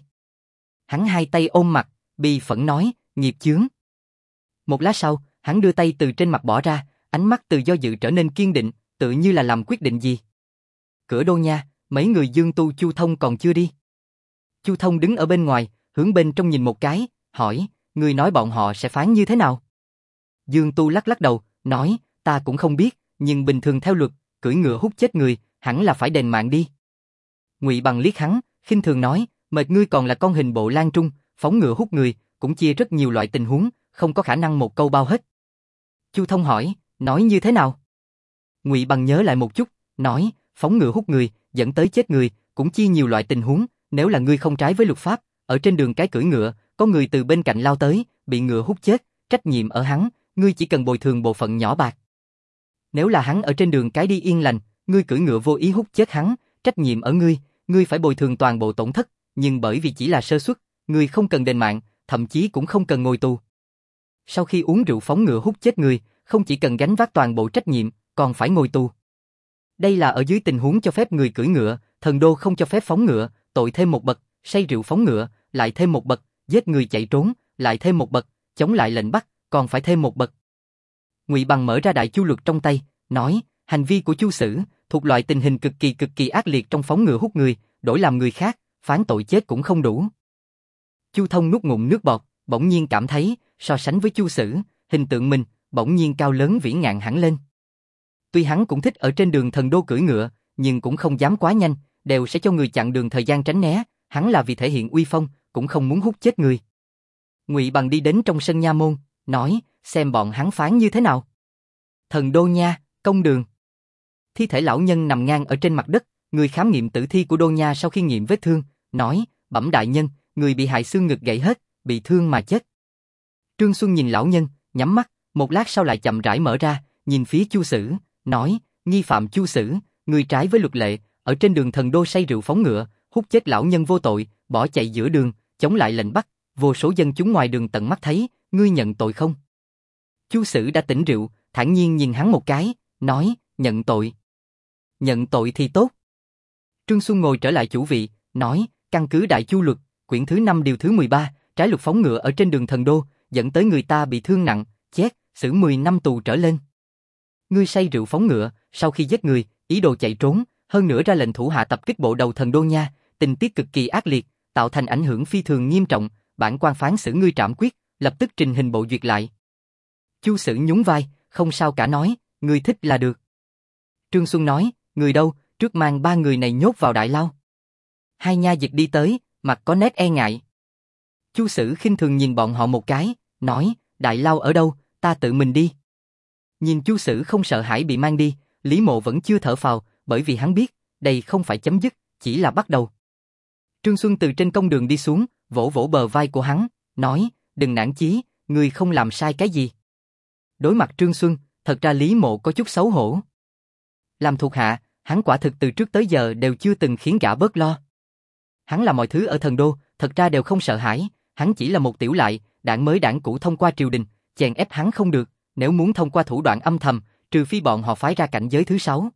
Hắn hai tay ôm mặt, bi phẫn nói, nghiệp chướng. Một lát sau, hắn đưa tay từ trên mặt bỏ ra, ánh mắt từ do dự trở nên kiên định, tự như là làm quyết định gì. Cửa đô nha, mấy người Dương Tu Chu Thông còn chưa đi. Chu Thông đứng ở bên ngoài, hướng bên trong nhìn một cái, hỏi, ngươi nói bọn họ sẽ phán như thế nào? Dương Tu lắc lắc đầu, nói, ta cũng không biết, nhưng bình thường theo luật, cưỡi ngựa hút chết người, hẳn là phải đền mạng đi. Ngụy Bằng liếc hắn, khinh thường nói, mệt ngươi còn là con hình bộ Lan Trung, phóng ngựa hút người, cũng chia rất nhiều loại tình huống, không có khả năng một câu bao hết. Chu Thông hỏi, nói như thế nào? Ngụy Bằng nhớ lại một chút, nói, phóng ngựa hút người, dẫn tới chết người, cũng chia nhiều loại tình huống, nếu là ngươi không trái với luật pháp, ở trên đường cái cưỡi ngựa, có người từ bên cạnh lao tới, bị ngựa hút chết, trách nhiệm ở hắn, ngươi chỉ cần bồi thường bộ phận nhỏ bạc. Nếu là hắn ở trên đường cái đi yên lành, ngươi cưỡi ngựa vô ý hút chết hắn, trách nhiệm ở ngươi, ngươi phải bồi thường toàn bộ tổn thất, nhưng bởi vì chỉ là sơ suất, ngươi không cần đền mạng, thậm chí cũng không cần ngồi tù. Sau khi uống rượu phóng ngựa hút chết người, không chỉ cần gánh vác toàn bộ trách nhiệm, còn phải ngồi tù. Đây là ở dưới tình huống cho phép người cưỡi ngựa, thần đô không cho phép phóng ngựa, tội thêm một bậc, say rượu phóng ngựa, lại thêm một bậc, giết người chạy trốn, lại thêm một bậc, chống lại lệnh bắt, còn phải thêm một bậc. Ngụy Bằng mở ra đại chu luật trong tay, nói, hành vi của Chu Sử thuộc loại tình hình cực kỳ ác liệt trong phóng ngựa hút người, đổi làm người khác, phán tội chết cũng không đủ. Chu Thông nuốt ngụm nước bọt, bỗng nhiên cảm thấy, so sánh với Chu Sử, hình tượng mình bỗng nhiên cao lớn vĩ ngạn hẳn lên. Tuy hắn cũng thích ở trên đường thần đô cưỡi ngựa, nhưng cũng không dám quá nhanh, đều sẽ cho người chặn đường thời gian tránh né, hắn là vì thể hiện uy phong, cũng không muốn hút chết người. Ngụy Bằng đi đến trong sân nha môn, nói, xem bọn hắn phán như thế nào. Thần đô nha, công đường. Thi thể lão nhân nằm ngang ở trên mặt đất, người khám nghiệm tử thi của đô nha sau khi nghiệm vết thương, nói, bẩm đại nhân, người bị hại xương ngực gãy hết, bị thương mà chết. Trương Xuân nhìn lão nhân, nhắm mắt, một lát sau lại chậm rãi mở ra, nhìn phía Chu Sử, nói, nghi phạm Chu Sử, người trái với luật lệ, ở trên đường thần đô say rượu phóng ngựa, hút chết lão nhân vô tội, bỏ chạy giữa đường, chống lại lệnh bắt, vô số dân chúng ngoài đường tận mắt thấy, ngươi nhận tội không? Chu Sử đã tỉnh rượu, thản nhiên nhìn hắn một cái, nói, nhận tội. Nhận tội thì tốt. Trương Xuân ngồi trở lại chủ vị, nói, căn cứ đại chu luật, quyển thứ 5 điều thứ 13, trái luật phóng ngựa ở trên đường thần đô, dẫn tới người ta bị thương nặng, chết, xử 10 năm tù trở lên. Ngươi say rượu phóng ngựa, sau khi giết người, ý đồ chạy trốn, hơn nữa ra lệnh thủ hạ tập kích bộ đầu thần đô nha, tình tiết cực kỳ ác liệt, tạo thành ảnh hưởng phi thường nghiêm trọng, bản quan phán xử ngươi trảm quyết, lập tức trình hình bộ duyệt lại. Chu Sử nhún vai, không sao cả nói, ngươi thích là được. Trương Xuân nói, người đâu, trước mang 3 người này nhốt vào đại lao. Hai nha dịch đi tới, mặt có nét e ngại. Chu Sử khinh thường nhìn bọn họ một cái, nói, đại lao ở đâu, ta tự mình đi. Nhìn Chu Sử không sợ hãi bị mang đi, Lý Mộ vẫn chưa thở phào, bởi vì hắn biết, đây không phải chấm dứt, chỉ là bắt đầu. Trương Xuân từ trên công đường đi xuống, vỗ vỗ bờ vai của hắn, nói, đừng nản chí, ngươi không làm sai cái gì. Đối mặt Trương Xuân, thật ra Lý Mộ có chút xấu hổ. Làm thuộc hạ, hắn quả thực từ trước tới giờ đều chưa từng khiến gã bớt lo. Hắn là mọi thứ ở thần đô, thật ra đều không sợ hãi, hắn chỉ là một tiểu lại, đảng mới đảng cũ thông qua triều đình, chèn ép hắn không được, nếu muốn thông qua thủ đoạn âm thầm, trừ phi bọn họ phái ra cảnh giới thứ 6.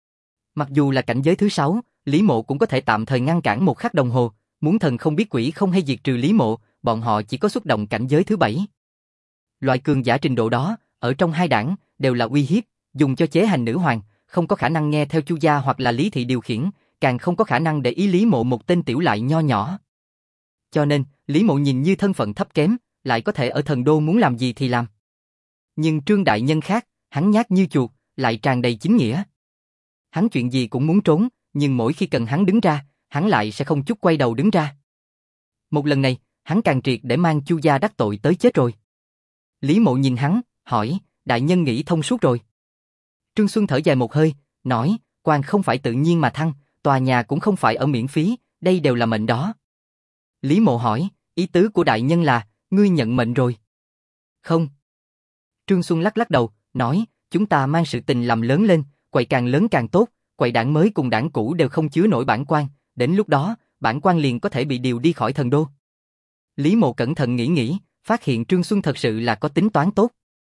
Mặc dù là cảnh giới thứ 6, Lý Mộ cũng có thể tạm thời ngăn cản một khắc đồng hồ, muốn thần không biết quỷ không hay diệt trừ Lý Mộ, bọn họ chỉ có xuất động cảnh giới thứ 7. Loại cường giả trình độ đó, ở trong hai đảng, đều là uy hiếp, dùng cho chế hành nữ hoàng, không có khả năng nghe theo Chu gia hoặc là Lý thị điều khiển, càng không có khả năng để ý Lý Mộ một tên tiểu lại nho nhỏ. Cho nên, Lý Mộ nhìn như thân phận thấp kém, lại có thể ở thần đô muốn làm gì thì làm. Nhưng Trương đại nhân khác, hắn nhát như chuột, lại tràn đầy chính nghĩa. Hắn chuyện gì cũng muốn trốn, nhưng mỗi khi cần hắn đứng ra, hắn lại sẽ không chút quay đầu đứng ra. Một lần này, hắn càng triệt để mang Chu gia đắc tội tới chết rồi. Lý Mộ nhìn hắn, hỏi, đại nhân nghĩ thông suốt rồi. Trương Xuân thở dài một hơi, nói, quan không phải tự nhiên mà thăng, tòa nhà cũng không phải ở miễn phí, đây đều là mệnh đó. Lý Mộ hỏi, ý tứ của đại nhân là, ngươi nhận mệnh rồi. Không. Trương Xuân lắc lắc đầu, nói, chúng ta mang sự tình làm lớn lên, quầy càng lớn càng tốt, quầy đảng mới cùng đảng cũ đều không chứa nổi bản quan, đến lúc đó, bản quan liền có thể bị điều đi khỏi thần đô. Lý Mộ cẩn thận nghĩ, phát hiện Trương Xuân thật sự là có tính toán tốt.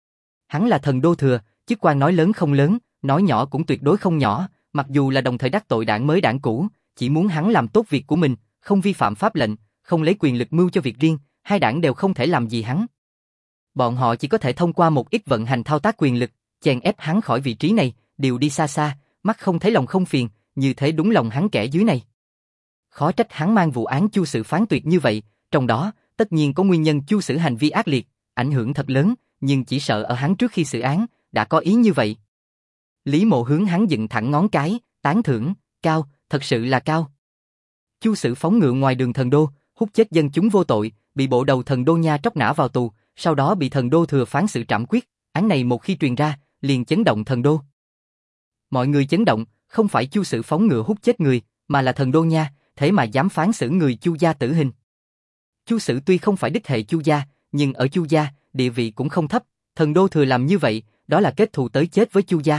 Hắn là thần đô thừa, chức quan nói lớn không lớn, nói nhỏ cũng tuyệt đối không nhỏ, mặc dù là đồng thời đắc tội đảng mới đảng cũ, chỉ muốn hắn làm tốt việc của mình, không vi phạm pháp lệnh, không lấy quyền lực mưu cho việc riêng, hai đảng đều không thể làm gì hắn. Bọn họ chỉ có thể thông qua một ít vận hành thao tác quyền lực, chèn ép hắn khỏi vị trí này, điều đi xa xa, mắt không thấy lòng không phiền, như thế đúng lòng hắn kẻ dưới này. Khó trách hắn mang vụ án Chu Sử phán tuyệt như vậy, trong đó, tất nhiên có nguyên nhân Chu Sử hành vi ác liệt, ảnh hưởng thật lớn, nhưng chỉ sợ ở hắn trước khi xử án, đã có ý như vậy. Lý Mộ hướng hắn dựng thẳng ngón cái, tán thưởng, cao, thật sự là cao. Chu Sử phóng ngựa ngoài đường thần đô, hút chết dân chúng vô tội, bị bộ đầu thần đô nha tróc nã vào tù, sau đó bị thần đô thừa phán xử trảm quyết, án này một khi truyền ra, liền chấn động thần đô. Mọi người chấn động, không phải Chu Sử phóng ngựa hút chết người, mà là thần đô nha, thế mà dám phán xử người Chu gia tử hình. Chu Sử tuy không phải đích hệ Chu gia, nhưng ở Chu gia, địa vị cũng không thấp, thần đô thừa làm như vậy, đó là kết thù tới chết với Chu gia.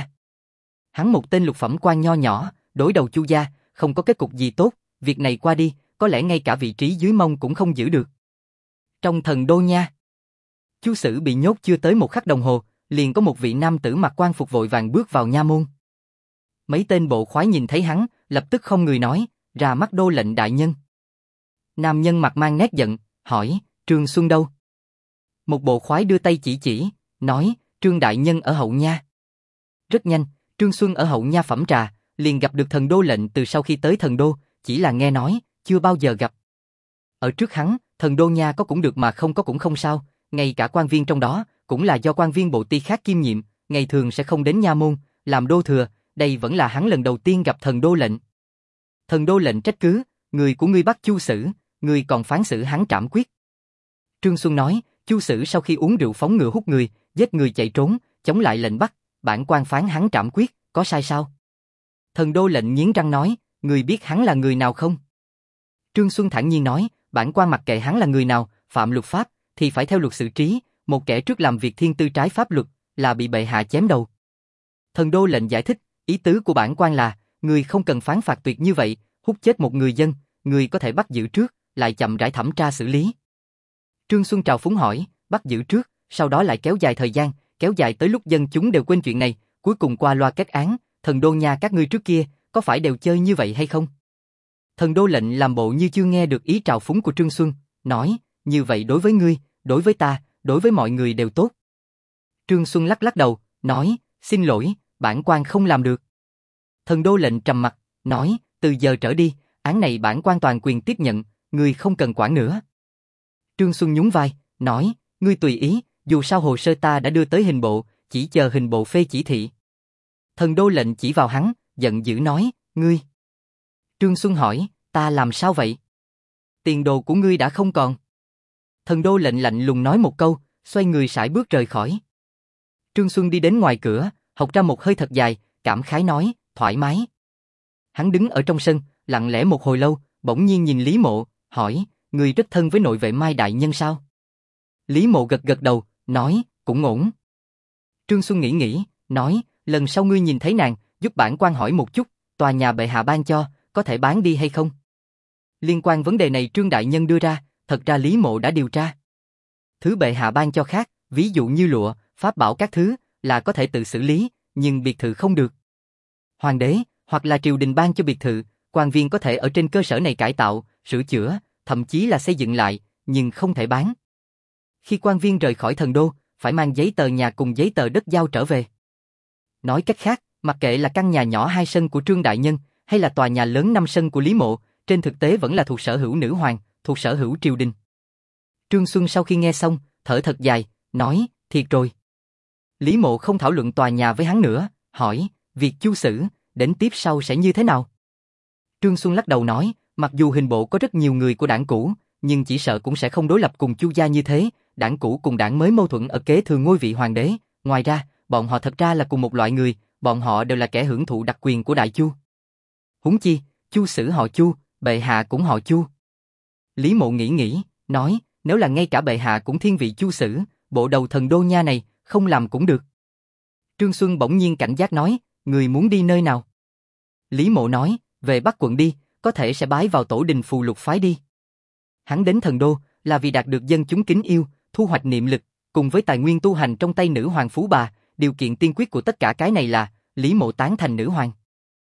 Hắn một tên lục phẩm quan nho nhỏ, đối đầu Chu gia, không có kết cục gì tốt, việc này qua đi, có lẽ ngay cả vị trí dưới mông cũng không giữ được. Trong thần đô nha, Chu Sử bị nhốt chưa tới một khắc đồng hồ, liền có một vị nam tử mặc quan phục vội vàng bước vào nha môn. Mấy tên bộ khoái nhìn thấy hắn, lập tức không người nói, ra mắt đô lệnh đại nhân. Nam nhân mặt mang nét giận, hỏi, Trương Xuân đâu? Một bộ khoái đưa tay chỉ, nói, Trương đại nhân ở hậu nha. Rất nhanh, Trương Xuân ở hậu nha phẩm trà, liền gặp được thần đô lệnh từ sau khi tới thần đô, chỉ là nghe nói, chưa bao giờ gặp. Ở trước hắn, thần đô nha có cũng được mà không có cũng không sao, ngay cả quan viên trong đó, cũng là do quan viên bộ ti khác kiêm nhiệm, ngày thường sẽ không đến nha môn, làm đô thừa, đây vẫn là hắn lần đầu tiên gặp thần đô lệnh. Thần đô lệnh trách cứ, người của ngươi bắt Chu Sử, ngươi còn phán xử hắn trảm quyết. Trương Xuân nói, Chu Sử sau khi uống rượu phóng ngựa hút người, giết người chạy trốn, chống lại lệnh bắt, bản quan phán hắn trảm quyết, có sai sao? Thần đô lệnh nghiến răng nói, người biết hắn là người nào không? Trương Xuân thản nhiên nói, bản quan mặc kệ hắn là người nào, phạm luật pháp, thì phải theo luật xử trí, một kẻ trước làm việc thiên tư trái pháp luật, là bị bệ hạ chém đầu. Thần đô lệnh giải thích, ý tứ của bản quan là, người không cần phán phạt tuyệt như vậy, hút chết một người dân, người có thể bắt giữ trước, lại chậm rãi thẩm tra xử lý. Trương Xuân trào phúng hỏi, bắt giữ trước, sau đó lại kéo dài thời gian, kéo dài tới lúc dân chúng đều quên chuyện này, cuối cùng qua loa kết án, thần đô nha các ngươi trước kia, có phải đều chơi như vậy hay không? Thần đô lệnh làm bộ như chưa nghe được ý trào phúng của Trương Xuân, nói, như vậy đối với ngươi, đối với ta, đối với mọi người đều tốt. Trương Xuân lắc lắc đầu, nói, xin lỗi, bản quan không làm được. Thần đô lệnh trầm mặt, nói, từ giờ trở đi, án này bản quan toàn quyền tiếp nhận, ngươi không cần quản nữa. Trương Xuân nhún vai, nói, ngươi tùy ý, dù sao hồ sơ ta đã đưa tới hình bộ, chỉ chờ hình bộ phê chỉ thị. Thần đô lệnh chỉ vào hắn, giận dữ nói, ngươi. Trương Xuân hỏi, ta làm sao vậy? Tiền đồ của ngươi đã không còn. Thần đô lệnh lạnh lùng nói một câu, xoay người sải bước rời khỏi. Trương Xuân đi đến ngoài cửa, hộc ra một hơi thật dài, cảm khái nói, thoải mái. Hắn đứng ở trong sân, lặng lẽ một hồi lâu, bỗng nhiên nhìn Lý Mộ, hỏi, ngươi rất thân với nội vệ Mai đại nhân sao? Lý Mộ gật gật đầu, nói, cũng ổn. Trương Xuân nghĩ, nói, lần sau ngươi nhìn thấy nàng, giúp bản quan hỏi một chút, tòa nhà bệ hạ ban cho, có thể bán đi hay không? Liên quan vấn đề này Trương đại nhân đưa ra, thật ra Lý Mộ đã điều tra. Thứ bệ hạ ban cho khác, ví dụ như lụa, pháp bảo các thứ, là có thể tự xử lý, nhưng biệt thự không được. Hoàng đế, hoặc là triều đình ban cho biệt thự, quan viên có thể ở trên cơ sở này cải tạo, sửa chữa, thậm chí là xây dựng lại, nhưng không thể bán. Khi quan viên rời khỏi thần đô, phải mang giấy tờ nhà cùng giấy tờ đất giao trở về. Nói cách khác, mặc kệ là căn nhà nhỏ 2 sân của Trương đại nhân, hay là tòa nhà lớn 5 sân của Lý Mộ, trên thực tế vẫn là thuộc sở hữu nữ hoàng, thuộc sở hữu triều đình. Trương Xuân sau khi nghe xong, thở thật dài, nói, thiệt rồi. Lý Mộ không thảo luận tòa nhà với hắn nữa, hỏi, việc Chu Sử, đến tiếp sau sẽ như thế nào? Trương Xuân lắc đầu nói, mặc dù hình bộ có rất nhiều người của đảng cũ, nhưng chỉ sợ cũng sẽ không đối lập cùng Chu gia như thế, đảng cũ cùng đảng mới mâu thuẫn ở kế thừa ngôi vị hoàng đế, ngoài ra, bọn họ thật ra là cùng một loại người, bọn họ đều là kẻ hưởng thụ đặc quyền của Đại Chu. Huống chi, Chu Sử họ Chu, bệ hạ cũng họ Chu. Lý Mộ nghĩ, nói, nếu là ngay cả bệ hạ cũng thiên vị Chu Sử, bộ đầu thần đô nha này, không làm cũng được. Trương Xuân bỗng nhiên cảnh giác nói, người muốn đi nơi nào? Lý Mộ nói, về Bắc quận đi, có thể sẽ bái vào tổ đình phù lục phái đi. Hắn đến thần đô, là vì đạt được dân chúng kính yêu, thu hoạch niệm lực, cùng với tài nguyên tu hành trong tay nữ hoàng phú bà, điều kiện tiên quyết của tất cả cái này là, Lý Mộ tán thành nữ hoàng.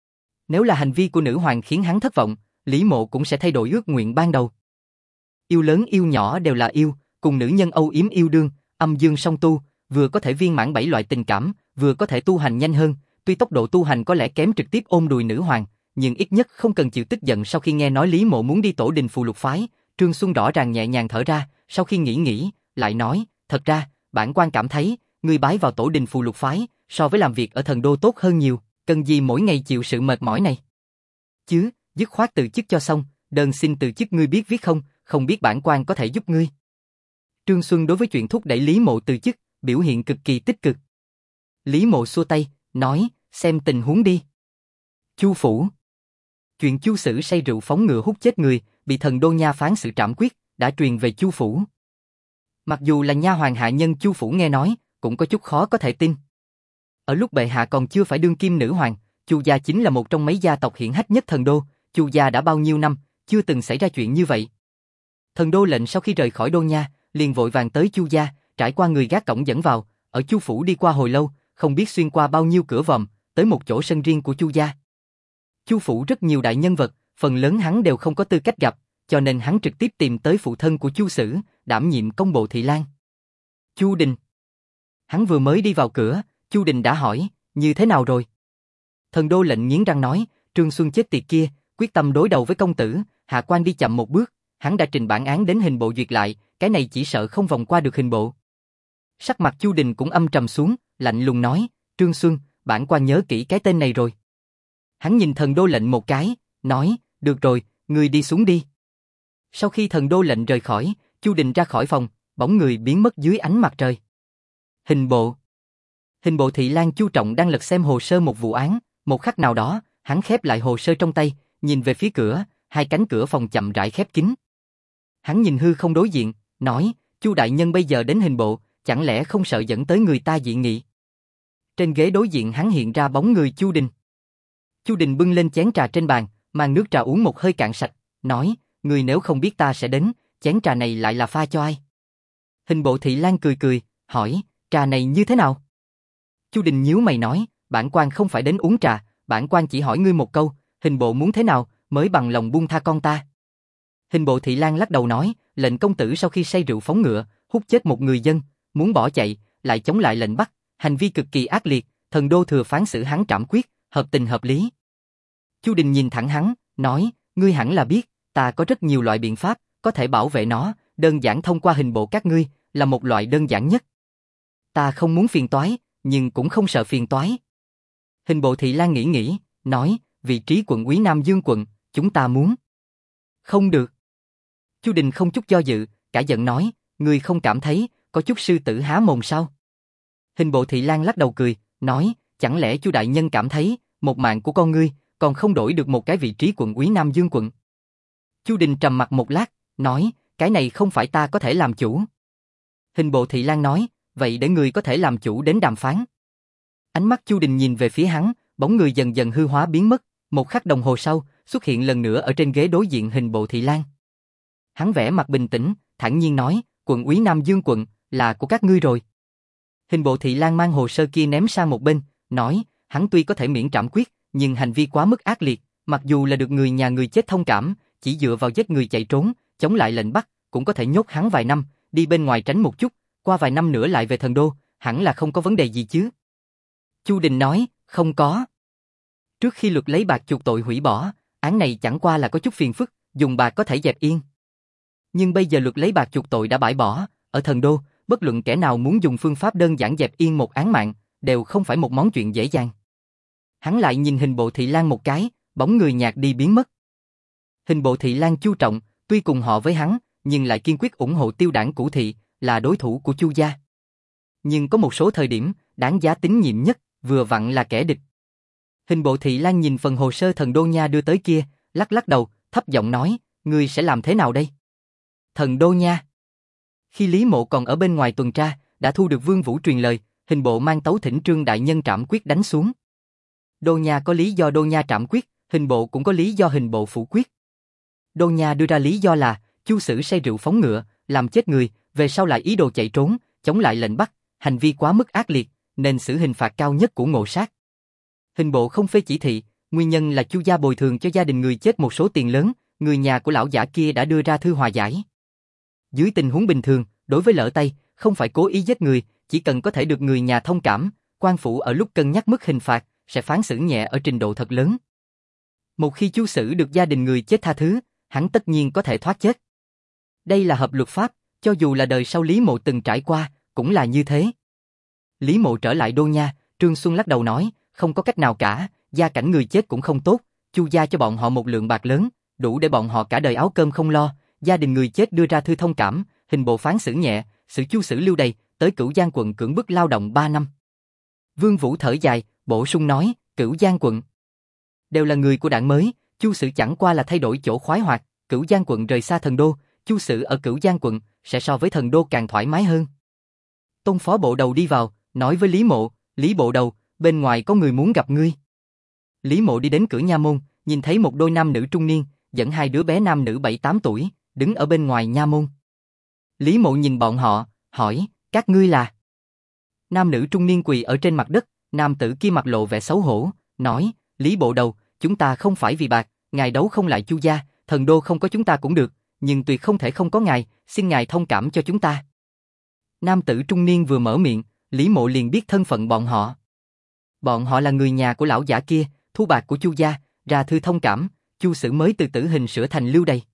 Nếu là hành vi của nữ hoàng khiến hắn thất vọng, Lý Mộ cũng sẽ thay đổi ước nguyện ban đầu. Yêu lớn yêu nhỏ đều là yêu, cùng nữ nhân âu yếm yêu đương, âm dương song tu, vừa có thể viên mãn 7 loại tình cảm, vừa có thể tu hành nhanh hơn, tuy tốc độ tu hành có lẽ kém trực tiếp ôm đùi nữ hoàng, nhưng ít nhất không cần chịu tức giận. Sau khi nghe nói Lý Mộ muốn đi tổ đình phù lục phái, Trương Xuân rõ ràng nhẹ nhàng thở ra, sau khi nghĩ, lại nói, thật ra, bản quan cảm thấy, ngươi bái vào tổ đình phù lục phái, so với làm việc ở thần đô tốt hơn nhiều, cần gì mỗi ngày chịu sự mệt mỏi này. Chứ, dứt khoát từ chức cho xong, đơn xin từ chức ngươi biết viết không, không biết bản quan có thể giúp ngươi. Trương Xuân đối với chuyện thúc đẩy Lý Mộ từ chức, biểu hiện cực kỳ tích cực. Lý Mộ xua tay, nói, xem tình huống đi. Chu phủ. Chuyện Chu Sử say rượu phóng ngựa hút chết người, bị thần đô nha phán xử trảm quyết, đã truyền về Chu phủ. Mặc dù là nha hoàn hạ nhân Chu phủ nghe nói, cũng có chút khó có thể tin. Ở lúc bệ hạ còn chưa phải đương kim nữ hoàng, Chu gia chính là một trong mấy gia tộc hiển hách nhất thần đô, Chu gia đã bao nhiêu năm, chưa từng xảy ra chuyện như vậy. Thần đô lệnh sau khi rời khỏi đô nha, liền vội vàng tới Chu gia, trải qua người gác cổng dẫn vào, ở Chu phủ đi qua hồi lâu, không biết xuyên qua bao nhiêu cửa vòm, tới một chỗ sân riêng của Chu gia. Chu phủ rất nhiều đại nhân vật, phần lớn hắn đều không có tư cách gặp, cho nên hắn trực tiếp tìm tới phụ thân của Chu Sử, đảm nhiệm công bộ thị lang. Chu Đình. Hắn vừa mới đi vào cửa, Chu Đình đã hỏi, như thế nào rồi? Thần đô lệnh nghiến răng nói, Trương Xuân chết tiệt kia, quyết tâm đối đầu với công tử, hạ quan đi chậm một bước, hắn đã trình bản án đến hình bộ duyệt lại, cái này chỉ sợ không vòng qua được hình bộ. Sắc mặt Chu Đình cũng âm trầm xuống, lạnh lùng nói, Trương Xuân, bản quan nhớ kỹ cái tên này rồi. Hắn nhìn thần đô lệnh một cái, nói, được rồi, ngươi đi xuống đi. Sau khi thần đô lệnh rời khỏi, Chu Đình ra khỏi phòng, bóng người biến mất dưới ánh mặt trời. Hình bộ. Hình bộ thị lang Chu Trọng đang lật xem hồ sơ một vụ án, một khắc nào đó, hắn khép lại hồ sơ trong tay, nhìn về phía cửa, hai cánh cửa phòng chậm rãi khép kín. Hắn nhìn hư không đối diện, nói, Chu đại nhân bây giờ đến hình bộ, chẳng lẽ không sợ dẫn tới người ta dị nghị? Trên ghế đối diện hắn hiện ra bóng người Chu Đình. Chu Đình bưng lên chén trà trên bàn, mang nước trà uống một hơi cạn sạch, nói, người nếu không biết ta sẽ đến, chén trà này lại là pha cho ai? Hình bộ thị lang cười, hỏi, trà này như thế nào? Chu Đình nhíu mày nói, bản quan không phải đến uống trà, bản quan chỉ hỏi ngươi một câu, hình bộ muốn thế nào, mới bằng lòng buông tha con ta? Hình bộ thị lang lắc đầu nói, lệnh công tử sau khi say rượu phóng ngựa, hút chết một người dân, muốn bỏ chạy, lại chống lại lệnh bắt, hành vi cực kỳ ác liệt, thần đô thừa phán xử hắn trảm quyết, hợp tình hợp lý. Chu Đình nhìn thẳng hắn, nói, ngươi hẳn là biết, ta có rất nhiều loại biện pháp, có thể bảo vệ nó, đơn giản thông qua hình bộ các ngươi, là một loại đơn giản nhất. Ta không muốn phiền toái, nhưng cũng không sợ phiền toái. Hình bộ thị lang nghĩ, nói, vị trí quận úy Nam Dương quận, chúng ta muốn. Không được. Chu Đình không chút do dự, cả giận nói, ngươi không cảm thấy, có chút sư tử há mồm sao? Hình bộ thị lang lắc đầu cười, nói, chẳng lẽ Chu đại nhân cảm thấy, một mạng của con ngươi, còn không đổi được một cái vị trí quận úy Nam Dương quận? Chu Đình trầm mặt một lát, nói, cái này không phải ta có thể làm chủ. Hình bộ thị lang nói, vậy để ngươi có thể làm chủ đến đàm phán. Ánh mắt Chu Đình nhìn về phía hắn, bóng người dần dần hư hóa biến mất, một khắc đồng hồ sau, xuất hiện lần nữa ở trên ghế đối diện hình bộ thị lang. Hắn vẻ mặt bình tĩnh, thản nhiên nói, quận úy Nam Dương quận, là của các ngươi rồi. Hình bộ thị lang mang hồ sơ kia ném sang một bên, nói, hắn tuy có thể miễn trảm quyết, nhưng hành vi quá mức ác liệt, mặc dù là được người nhà người chết thông cảm, chỉ dựa vào giết người chạy trốn, chống lại lệnh bắt, cũng có thể nhốt hắn vài năm, đi bên ngoài tránh một chút, qua vài năm nữa lại về thần đô, hẳn là không có vấn đề gì chứ. Chu Đình nói, không có. Trước khi luật lấy bạc chuộc tội hủy bỏ, án này chẳng qua là có chút phiền phức, dùng bạc có thể dẹp yên. Nhưng bây giờ luật lấy bạc chuộc tội đã bãi bỏ, ở thần đô, bất luận kẻ nào muốn dùng phương pháp đơn giản dẹp yên một án mạng, đều không phải một món chuyện dễ dàng. Hắn lại nhìn hình bộ thị lang một cái, bóng người nhạt đi biến mất. Hình bộ thị lang Chu Trọng, tuy cùng họ với hắn, nhưng lại kiên quyết ủng hộ Tiêu đảng Cũ thị, là đối thủ của Chu gia. Nhưng có một số thời điểm, đáng giá tín nhiệm nhất, vừa vặn là kẻ địch. Hình bộ thị lang nhìn phần hồ sơ thần đô nha đưa tới kia, lắc lắc đầu, thấp giọng nói, ngươi sẽ làm thế nào đây? Thần đô nha. Khi Lý Mộ còn ở bên ngoài tuần tra, đã thu được Vương Vũ truyền lời, hình bộ mang tấu thỉnh Trương đại nhân trảm quyết đánh xuống. Đô nha có lý do đô nha trảm quyết, hình bộ cũng có lý do hình bộ phủ quyết. Đô nha đưa ra lý do là Chu Sử say rượu phóng ngựa, làm chết người, về sau lại ý đồ chạy trốn, chống lại lệnh bắt, hành vi quá mức ác liệt, nên xử hình phạt cao nhất của ngộ sát. Hình bộ không phê chỉ thị, nguyên nhân là Chu gia bồi thường cho gia đình người chết một số tiền lớn, người nhà của lão giả kia đã đưa ra thư hòa giải. Dưới tình huống bình thường, đối với lỡ tay, không phải cố ý giết người, chỉ cần có thể được người nhà thông cảm, quan phủ ở lúc cân nhắc mức hình phạt, sẽ phán xử nhẹ ở trình độ thật lớn. Một khi Chu Sử được gia đình người chết tha thứ, hắn tất nhiên có thể thoát chết. Đây là hợp luật pháp, cho dù là đời sau Lý Mộ từng trải qua, cũng là như thế. Lý Mộ trở lại đô nha, Trương Xuân lắc đầu nói, không có cách nào cả, gia cảnh người chết cũng không tốt, Chu gia cho bọn họ một lượng bạc lớn, đủ để bọn họ cả đời áo cơm không lo, gia đình người chết đưa ra thư thông cảm, hình bộ phán xử nhẹ, xử Chu Sử lưu đày, tới Cửu Giang quận cưỡng bức lao động 3 năm. Vương Vũ thở dài, bổ sung nói, Cửu Giang quận đều là người của đảng mới, Chu Sử chẳng qua là thay đổi chỗ khoái hoạt, Cửu Giang quận rời xa thần đô, Chu Sử ở Cửu Giang quận sẽ so với thần đô càng thoải mái hơn. Tôn phó bộ đầu đi vào, nói với Lý Mộ, Lý bộ đầu, bên ngoài có người muốn gặp ngươi. Lý Mộ đi đến cửa nha môn, nhìn thấy một đôi nam nữ trung niên, dẫn hai đứa bé nam nữ 7-8 tuổi, đứng ở bên ngoài nha môn. Lý Mộ nhìn bọn họ, hỏi, các ngươi là? Nam nữ trung niên quỳ ở trên mặt đất, nam tử kia mặt lộ vẻ xấu hổ, nói, Lý bộ đầu, chúng ta không phải vì bạc, ngài đấu không lại Chu gia, thần đô không có chúng ta cũng được, nhưng tuyệt không thể không có ngài, xin ngài thông cảm cho chúng ta. Nam tử trung niên vừa mở miệng, Lý Mộ liền biết thân phận bọn họ. Bọn họ là người nhà của lão giả kia, thu bạc của Chu gia, ra thư thông cảm, Chu Sử mới từ tử hình sửa thành lưu đày.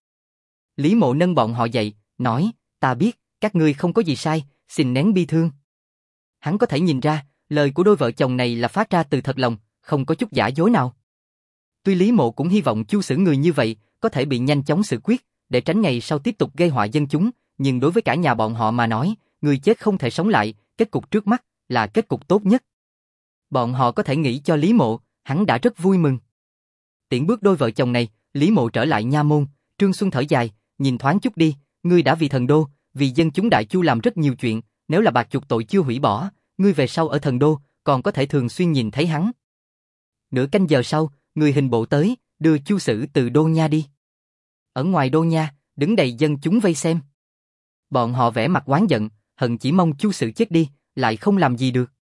Lý Mộ nâng bọn họ dậy, nói, ta biết, các ngươi không có gì sai, xin nén bi thương. Hắn có thể nhìn ra, lời của đôi vợ chồng này là phát ra từ thật lòng, không có chút giả dối nào. Tuy Lý Mộ cũng hy vọng Chu Sử người như vậy có thể bị nhanh chóng xử quyết, để tránh ngày sau tiếp tục gây họa dân chúng, nhưng đối với cả nhà bọn họ mà nói, người chết không thể sống lại, kết cục trước mắt là kết cục tốt nhất. Bọn họ có thể nghĩ cho Lý Mộ, hắn đã rất vui mừng. Tiễn bước đôi vợ chồng này, Lý Mộ trở lại nha môn, Trương Xuân thở dài, nhìn thoáng chút đi, ngươi đã vì thần đô, vì dân chúng Đại Chu làm rất nhiều chuyện, nếu là bạc chuộc tội chưa hủy bỏ, ngươi về sau ở thần đô, còn có thể thường xuyên nhìn thấy hắn. Nửa canh giờ sau, người hình bộ tới, đưa Chu Sử từ đô nha đi. Ở ngoài đô nha, đứng đầy dân chúng vây xem. Bọn họ vẻ mặt oán giận, hận chỉ mong Chu Sử chết đi, lại không làm gì được.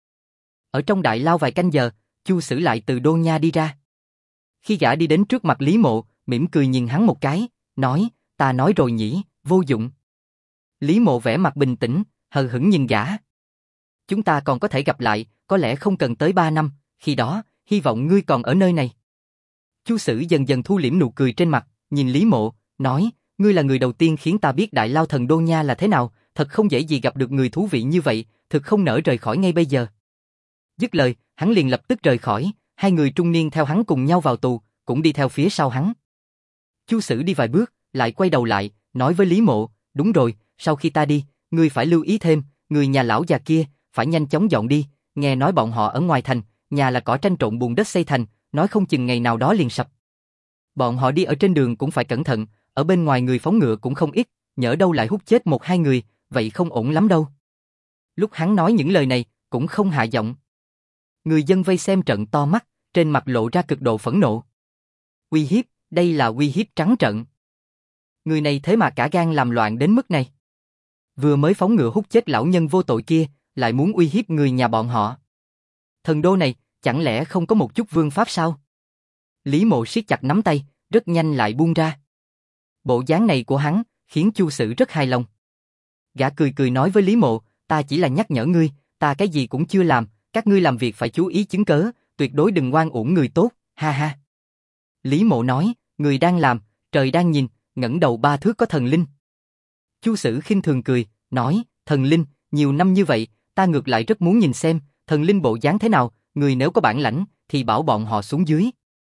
Ở trong đại lao vài canh giờ, Chu Sử lại từ đô nha đi ra. Khi gã đi đến trước mặt Lý Mộ, mỉm cười nhìn hắn một cái, nói, ta nói rồi nhỉ, vô dụng. Lý Mộ vẻ mặt bình tĩnh, hờ hững nhìn gã. Chúng ta còn có thể gặp lại, có lẽ không cần tới 3 năm, khi đó, hy vọng ngươi còn ở nơi này. Chu Sử dần dần thu liễm nụ cười trên mặt, nhìn Lý Mộ, nói, ngươi là người đầu tiên khiến ta biết đại lao thần đô nha là thế nào, thật không dễ gì gặp được người thú vị như vậy, thực không nỡ rời khỏi ngay bây giờ. Dứt lời, hắn liền lập tức rời khỏi, hai người trung niên theo hắn cùng nhau vào tù, cũng đi theo phía sau hắn. Chu Sử đi vài bước, lại quay đầu lại, nói với Lý Mộ, đúng rồi, sau khi ta đi, ngươi phải lưu ý thêm, người nhà lão già kia, phải nhanh chóng dọn đi, nghe nói bọn họ ở ngoài thành, nhà là cỏ tranh trộn bùn đất xây thành, nói không chừng ngày nào đó liền sập. Bọn họ đi ở trên đường cũng phải cẩn thận, ở bên ngoài người phóng ngựa cũng không ít, nhỡ đâu lại hút chết 1-2 người, vậy không ổn lắm đâu. Lúc hắn nói những lời này, cũng không hạ giọng. Người dân vây xem trợn to mắt, trên mặt lộ ra cực độ phẫn nộ. Uy hiếp, đây là uy hiếp trắng trợn. Người này thế mà cả gan làm loạn đến mức này. Vừa mới phóng ngựa hút chết lão nhân vô tội kia, lại muốn uy hiếp người nhà bọn họ. Thần đô này, chẳng lẽ không có một chút vương pháp sao? Lý Mộ siết chặt nắm tay, rất nhanh lại buông ra. Bộ dáng này của hắn, khiến Chu Sử rất hài lòng. Gã cười cười nói với Lý Mộ, ta chỉ là nhắc nhở ngươi, ta cái gì cũng chưa làm, các ngươi làm việc phải chú ý chứng cớ, tuyệt đối đừng oan uổng người tốt, ha ha. Lý Mộ nói, người đang làm, trời đang nhìn, ngẩng đầu 3 thước có thần linh. Chu Sử khinh thường cười, nói, thần linh, nhiều năm như vậy, ta ngược lại rất muốn nhìn xem, thần linh bộ dáng thế nào, người nếu có bản lãnh, thì bảo bọn họ xuống dưới.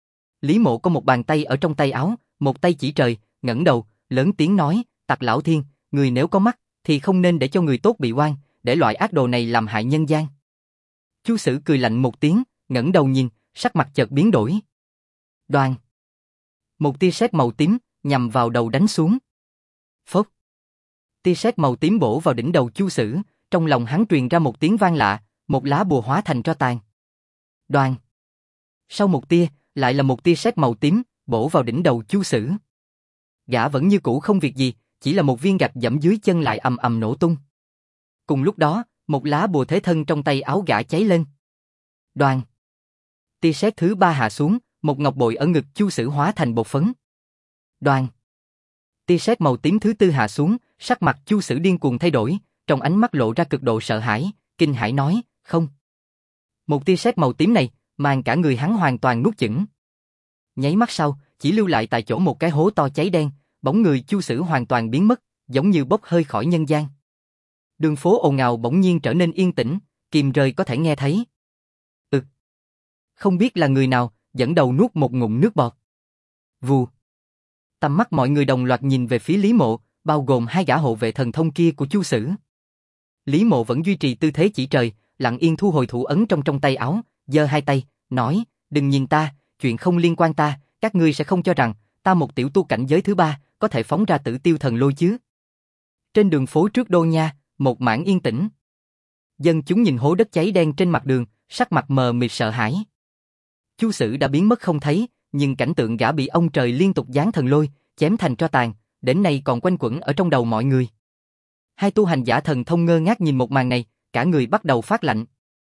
Lý Mộ có một bàn tay ở trong tay áo, một tay chỉ trời, ngẩng đầu, lớn tiếng nói, Tặc Lão Thiên, người nếu có mắt, thì không nên để cho người tốt bị oan, để loại ác đồ này làm hại nhân gian. Chu Sử cười lạnh một tiếng, ngẩng đầu nhìn, sắc mặt chợt biến đổi. Đoàn. Một tia sét màu tím nhằm vào đầu đánh xuống. Phốc. Tia sét màu tím bổ vào đỉnh đầu Chu Sử, trong lòng hắn truyền ra một tiếng vang lạ, một lá bùa hóa thành tro tàn. Đoàng. Sau một tia, lại là một tia sét màu tím bổ vào đỉnh đầu Chu Sử. Gã vẫn như cũ không việc gì, chỉ là một viên gạch dẫm dưới chân lại ầm ầm nổ tung. Cùng lúc đó, một lá bùa thế thân trong tay áo gã cháy lên. Đoàng. Tia sét thứ ba hạ xuống, một ngọc bội ở ngực Chu Sử hóa thành bột phấn. Đoàng. Tia sét màu tím thứ tư hạ xuống, sắc mặt Chu Sử điên cuồng thay đổi, trong ánh mắt lộ ra cực độ sợ hãi, kinh hãi nói, không. Một tia sét màu tím này, mang cả người hắn hoàn toàn nuốt chửng. Nháy mắt sau, chỉ lưu lại tại chỗ một cái hố to cháy đen, bóng người Chu Sử hoàn toàn biến mất, giống như bốc hơi khỏi nhân gian. Đường phố ồn ào bỗng nhiên trở nên yên tĩnh, kìm rơi có thể nghe thấy. Không biết là người nào, dẫn đầu nuốt một ngụm nước bọt. Vù. Tầm mắt mọi người đồng loạt nhìn về phía Lý Mộ, bao gồm hai gã hộ vệ thần thông kia của Chu Sử. Lý Mộ vẫn duy trì tư thế chỉ trời, lặng yên thu hồi thủ ấn trong tay áo, giơ hai tay, nói, đừng nhìn ta, chuyện không liên quan ta, các ngươi sẽ không cho rằng, ta một tiểu tu cảnh giới thứ ba, có thể phóng ra Tử Tiêu Thần Lôi chứ. Trên đường phố trước Đô Nha, một mảng yên tĩnh. Dân chúng nhìn hố đất cháy đen trên mặt đường, sắc mặt mờ mịt sợ hãi. Chu Sử đã biến mất không thấy, nhưng cảnh tượng gã bị ông trời liên tục giáng thần lôi, chém thành tro tàn, đến nay còn quanh quẩn ở trong đầu mọi người. Hai tu hành giả thần thông ngơ ngác nhìn một màn này, cả người bắt đầu phát lạnh.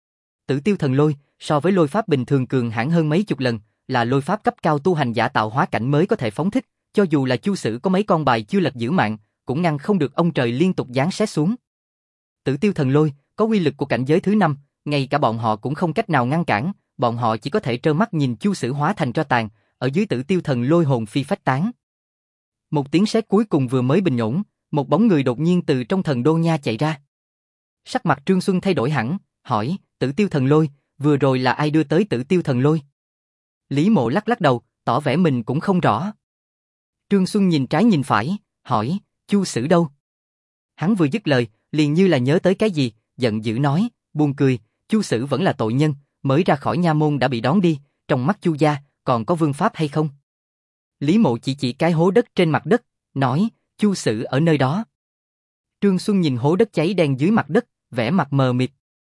Tử Tiêu Thần Lôi, so với lôi pháp bình thường cường hãn hơn mấy chục lần, là lôi pháp cấp cao tu hành giả tạo hóa cảnh mới có thể phóng thích, cho dù là Chu Sử có mấy con bài chưa lật giữ mạng, cũng ngăn không được ông trời liên tục giáng sét xuống. Tử Tiêu Thần Lôi có uy lực của cảnh giới thứ 5, ngay cả bọn họ cũng không cách nào ngăn cản, bọn họ chỉ có thể trơ mắt nhìn Chu Sử hóa thành tro tàn, ở dưới Tử Tiêu Thần Lôi hồn phi phách tán. Một tiếng sét cuối cùng vừa mới bình ổn, một bóng người đột nhiên từ trong thần đô nha chạy ra. Sắc mặt Trương Xuân thay đổi hẳn, hỏi, Tử Tiêu Thần Lôi, vừa rồi là ai đưa tới Tử Tiêu Thần Lôi? Lý Mộ lắc lắc đầu, tỏ vẻ mình cũng không rõ. Trương Xuân nhìn trái nhìn phải, hỏi, Chu Sử đâu? Hắn vừa dứt lời, liền như là nhớ tới cái gì, giận dữ nói, buồn cười, Chu Sử vẫn là tội nhân, mới ra khỏi nha môn đã bị đón đi, trong mắt Chu gia, còn có vương pháp hay không? Lý Mộ chỉ cái hố đất trên mặt đất, nói, Chu Sử ở nơi đó. Trương Xuân nhìn hố đất cháy đen dưới mặt đất, vẻ mặt mờ mịt.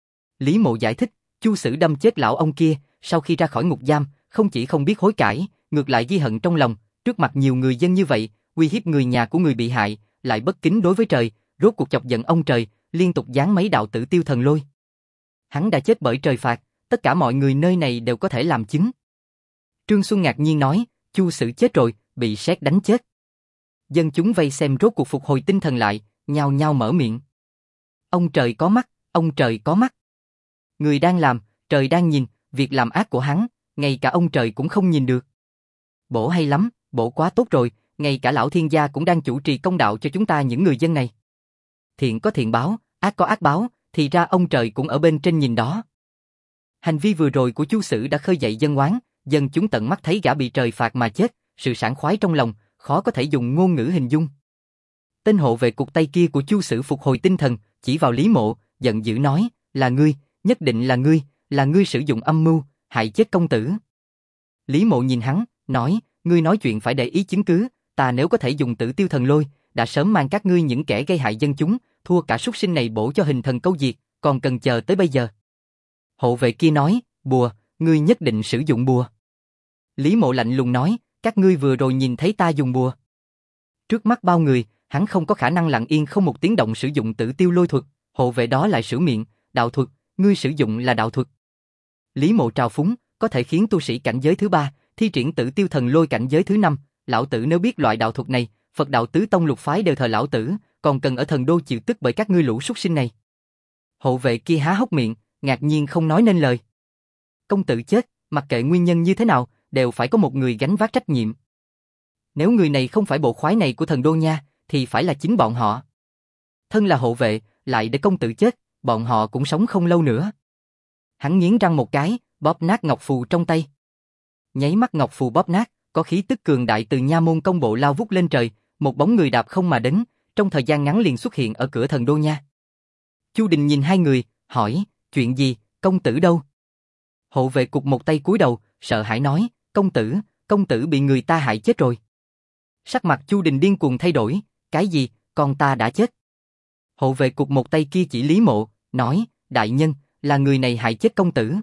Lý Mộ giải thích, Chu Sử đâm chết lão ông kia, sau khi ra khỏi ngục giam, không chỉ không biết hối cải, ngược lại ghi hận trong lòng, trước mặt nhiều người dân như vậy, uy hiếp người nhà của người bị hại, lại bất kính đối với trời, rốt cuộc chọc giận ông trời, liên tục giáng mấy đạo Tử Tiêu Thần Lôi. Hắn đã chết bởi trời phạt, tất cả mọi người nơi này đều có thể làm chứng. Trương Xuân ngạc nhiên nói, Chu Sử chết rồi, bị sét đánh chết. Dân chúng vây xem rốt cuộc phục hồi tinh thần lại, nhao nhao mở miệng. Ông trời có mắt, ông trời có mắt. Người đang làm, trời đang nhìn, việc làm ác của hắn, ngay cả ông trời cũng không nhìn được. Bổ hay lắm, bổ quá tốt rồi, ngay cả lão thiên gia cũng đang chủ trì công đạo cho chúng ta những người dân này. Thiện có thiện báo, ác có ác báo, thì ra ông trời cũng ở bên trên nhìn đó. Hành vi vừa rồi của Chu Sử đã khơi dậy dân oán, dân chúng tận mắt thấy gã bị trời phạt mà chết, sự sảng khoái trong lòng, khó có thể dùng ngôn ngữ hình dung. Tên hộ vệ cục tay kia của Chu Sử phục hồi tinh thần, chỉ vào Lý Mộ, giận dữ nói, là ngươi, nhất định là ngươi sử dụng âm mưu, hại chết công tử. Lý Mộ nhìn hắn, nói, ngươi nói chuyện phải để ý chứng cứ, ta nếu có thể dùng Tử Tiêu Thần Lôi, đã sớm mang các ngươi những kẻ gây hại dân chúng, thua cả súc sinh này bổ cho hình thần câu diệt, còn cần chờ tới bây giờ. Hộ vệ kia nói, bùa, ngươi nhất định sử dụng bùa. Lý Mộ lạnh lùng nói, các ngươi vừa rồi nhìn thấy ta dùng bùa. Trước mắt bao người, hắn không có khả năng lặng yên không một tiếng động sử dụng Tử Tiêu Lôi thuật, hộ vệ đó lại sửa miệng, đạo thuật, ngươi sử dụng là đạo thuật. Lý Mộ trào phúng, có thể khiến tu sĩ cảnh giới thứ 3, thi triển Tử Tiêu Thần Lôi cảnh giới thứ 5, lão tử nếu biết loại đạo thuật này, Phật đạo tứ tông lục phái đều thờ lão tử, còn cần ở thần đô chịu tức bởi các ngươi lũ súc sinh này. Hộ vệ kia há hốc miệng, ngạc nhiên không nói nên lời. Công tử chết, mặc kệ nguyên nhân như thế nào, đều phải có một người gánh vác trách nhiệm. Nếu người này không phải bộ khoái này của thần đô nha, thì phải là chính bọn họ. Thân là hộ vệ, lại để công tử chết, bọn họ cũng sống không lâu nữa. Hắn nghiến răng một cái, bóp nát ngọc phù trong tay. Nháy mắt ngọc phù bóp nát, có khí tức cường đại từ nha môn công bộ lao vút lên trời, một bóng người đạp không mà đến, trong thời gian ngắn liền xuất hiện ở cửa thần đô nha. Chu Đình nhìn hai người, hỏi, chuyện gì, công tử đâu? Hộ vệ cục một tay cúi đầu, sợ hãi nói, công tử, công tử bị người ta hại chết rồi. Sắc mặt Chu Đình điên cuồng thay đổi, cái gì, con ta đã chết. Hộ vệ cục một tay kia chỉ Lý Mộ, nói, đại nhân, là người này hại chết công tử.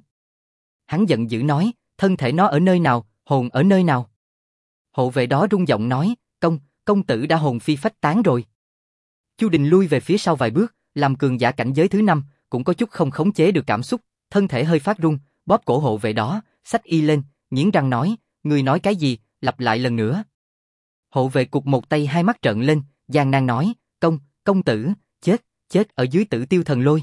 Hắn giận dữ nói, thân thể nó ở nơi nào, hồn ở nơi nào. Hộ vệ đó rung giọng nói, công tử đã hồn phi phách tán rồi. Chu Đình lui về phía sau vài bước, làm cường giả cảnh giới thứ 5, cũng có chút không khống chế được cảm xúc, thân thể hơi phát run, bóp cổ hộ vệ đó, xách y lên, nghiến răng nói, người nói cái gì, lặp lại lần nữa. Hộ vệ cục một tay hai mắt trợn lên, gian nan nói, công tử, chết ở dưới Tử Tiêu Thần Lôi.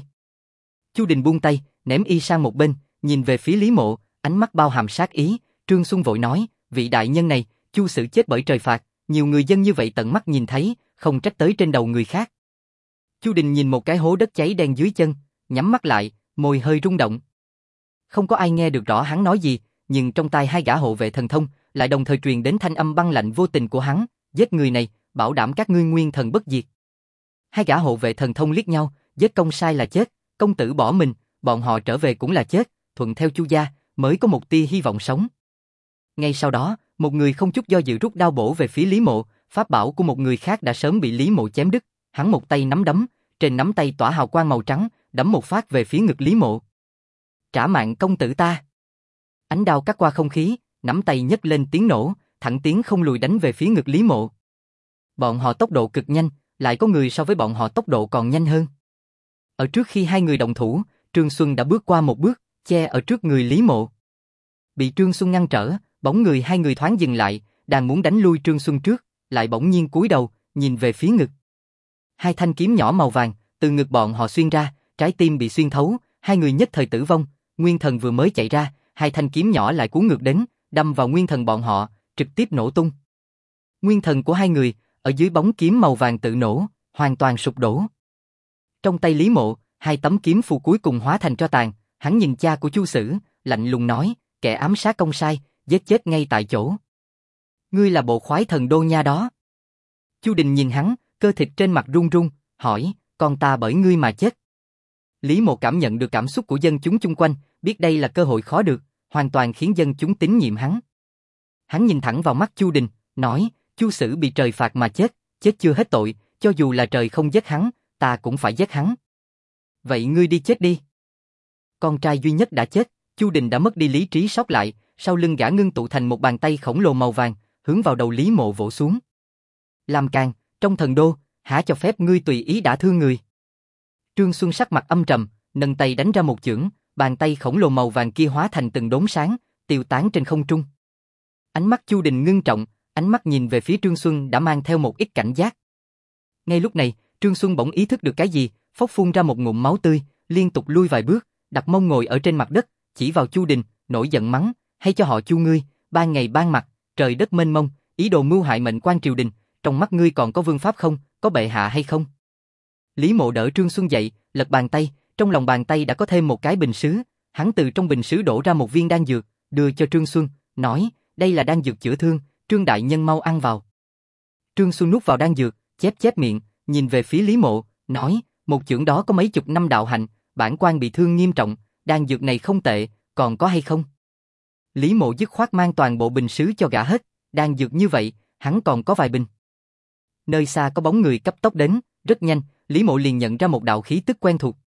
Chu Đình buông tay, ném y sang một bên, nhìn về phía Lý Mộ, ánh mắt bao hàm sát ý. Trương Xuân vội nói, vị đại nhân này, Chu Sử chết bởi trời phạt, nhiều người dân như vậy tận mắt nhìn thấy, không trách tới trên đầu người khác. Chu Đình nhìn một cái hố đất cháy đen dưới chân, nhắm mắt lại, môi hơi rung động. Không có ai nghe được rõ hắn nói gì, nhưng trong tai hai gã hộ vệ thần thông lại đồng thời truyền đến thanh âm băng lạnh vô tình của hắn, giết người này, bảo đảm các ngươi nguyên thần bất diệt. Hai gã hộ vệ thần thông liếc nhau, giết công sai là chết, công tử bỏ mình, bọn họ trở về cũng là chết, thuận theo Chu gia, mới có một tia hy vọng sống. Ngay sau đó, một người không chút do dự rút đao bổ về phía Lý Mộ, pháp bảo của một người khác đã sớm bị Lý Mộ chém đứt, hắn một tay nắm đấm, trên nắm tay tỏa hào quang màu trắng, đấm một phát về phía ngực Lý Mộ. Trả mạng công tử ta. Ánh đao cắt qua không khí, nắm tay nhấc lên tiếng nổ, thẳng tiến không lùi đánh về phía ngực Lý Mộ. Bọn họ tốc độ cực nhanh, lại có người so với bọn họ tốc độ còn nhanh hơn. Ở trước khi hai người động thủ, Trương Xuân đã bước qua một bước, che ở trước người Lý Mộ. Bị Trương Xuân ngăn trở, bóng người hai người thoáng dừng lại, đang muốn đánh lui Trương Xuân trước, lại bỗng nhiên cúi đầu, nhìn về phía ngực. Hai thanh kiếm nhỏ màu vàng, từ ngực bọn họ xuyên ra, trái tim bị xuyên thấu, hai người nhất thời tử vong, nguyên thần vừa mới chạy ra, hai thanh kiếm nhỏ lại cuốn ngược đến, đâm vào nguyên thần bọn họ, trực tiếp nổ tung. Nguyên thần của hai người, ở dưới bóng kiếm màu vàng tự nổ, hoàn toàn sụp đổ. Trong tay Lý Mộ, hai tấm kiếm phù cuối cùng hóa thành tro tàn, hắn nhìn cha của Chu Sử, lạnh lùng nói, kẻ ám sát công sai, giết chết ngay tại chỗ. Ngươi là bộ khoái thần đô nha đó. Chu Đình nhìn hắn, cơ thịt trên mặt run run, hỏi, con ta bởi ngươi mà chết. Lý Mộ cảm nhận được cảm xúc của dân chúng chung quanh, biết đây là cơ hội khó được, hoàn toàn khiến dân chúng tín nhiệm hắn. Hắn nhìn thẳng vào mắt Chu Đình, nói, Chu Sử bị trời phạt mà chết, chết chưa hết tội, cho dù là trời không giết hắn, ta cũng phải giết hắn. Vậy ngươi đi chết đi. Con trai duy nhất đã chết, Chu Đình đã mất đi lý trí sót lại, sau lưng gã ngưng tụ thành một bàn tay khổng lồ màu vàng, hướng vào đầu Lý Mộ vỗ xuống. Làm càn, trong thần đô, hả cho phép ngươi tùy ý đả thương người. Trương Xuân sắc mặt âm trầm, nâng tay đánh ra một chưởng, bàn tay khổng lồ màu vàng kia hóa thành từng đốm sáng, tiêu tán trên không trung. Ánh mắt Chu Đình ngưng trọng, ánh mắt nhìn về phía Trương Xuân đã mang theo một ít cảnh giác. Ngay lúc này, Trương Xuân bỗng ý thức được cái gì, phốc phun ra một ngụm máu tươi, liên tục lui vài bước, đặt mông ngồi ở trên mặt đất, chỉ vào Chu Đình, nổi giận mắng, hay cho họ Chu ngươi, ban ngày ban mặt, trời đất mênh mông, ý đồ mưu hại mệnh quan triều đình, trong mắt ngươi còn có vương pháp không, có bệ hạ hay không? Lý Mộ đỡ Trương Xuân dậy, lật bàn tay, trong lòng bàn tay đã có thêm một cái bình sứ, hắn từ trong bình sứ đổ ra một viên đan dược, đưa cho Trương Xuân, nói, đây là đan dược chữa thương, Trương đại nhân mau ăn vào. Trương Xuân nuốt vào đan dược, chép miệng, nhìn về phía Lý Mộ, nói, một chưởng đó có mấy chục năm đạo hạnh, bản quan bị thương nghiêm trọng, đan dược này không tệ, còn có hay không? Lý Mộ dứt khoát mang toàn bộ bình sứ cho gã hết, đan dược như vậy, hắn còn có vài bình. Nơi xa có bóng người cấp tốc đến, rất nhanh, Lý Mộ liền nhận ra một đạo khí tức quen thuộc.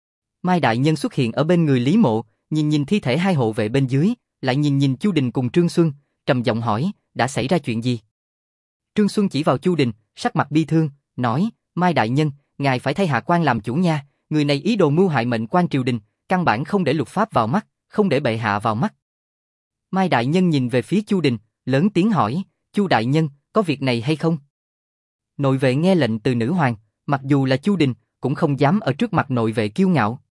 Mai đại nhân xuất hiện ở bên người Lý Mộ, nhìn thi thể hai hộ vệ bên dưới, lại nhìn Chu Đình cùng Trương Xuân, trầm giọng hỏi, đã xảy ra chuyện gì? Trương Xuân chỉ vào Chu Đình, sắc mặt bi thương, nói, Mai đại nhân, ngài phải thay hạ quan làm chủ nha, người này ý đồ mưu hại mệnh quan triều đình, căn bản không để luật pháp vào mắt, không để bệ hạ vào mắt. Mai đại nhân nhìn về phía Chu Đình, lớn tiếng hỏi, Chu đại nhân, có việc này hay không? Nội vệ nghe lệnh từ nữ hoàng, mặc dù là Chu Đình, cũng không dám ở trước mặt nội vệ kiêu ngạo.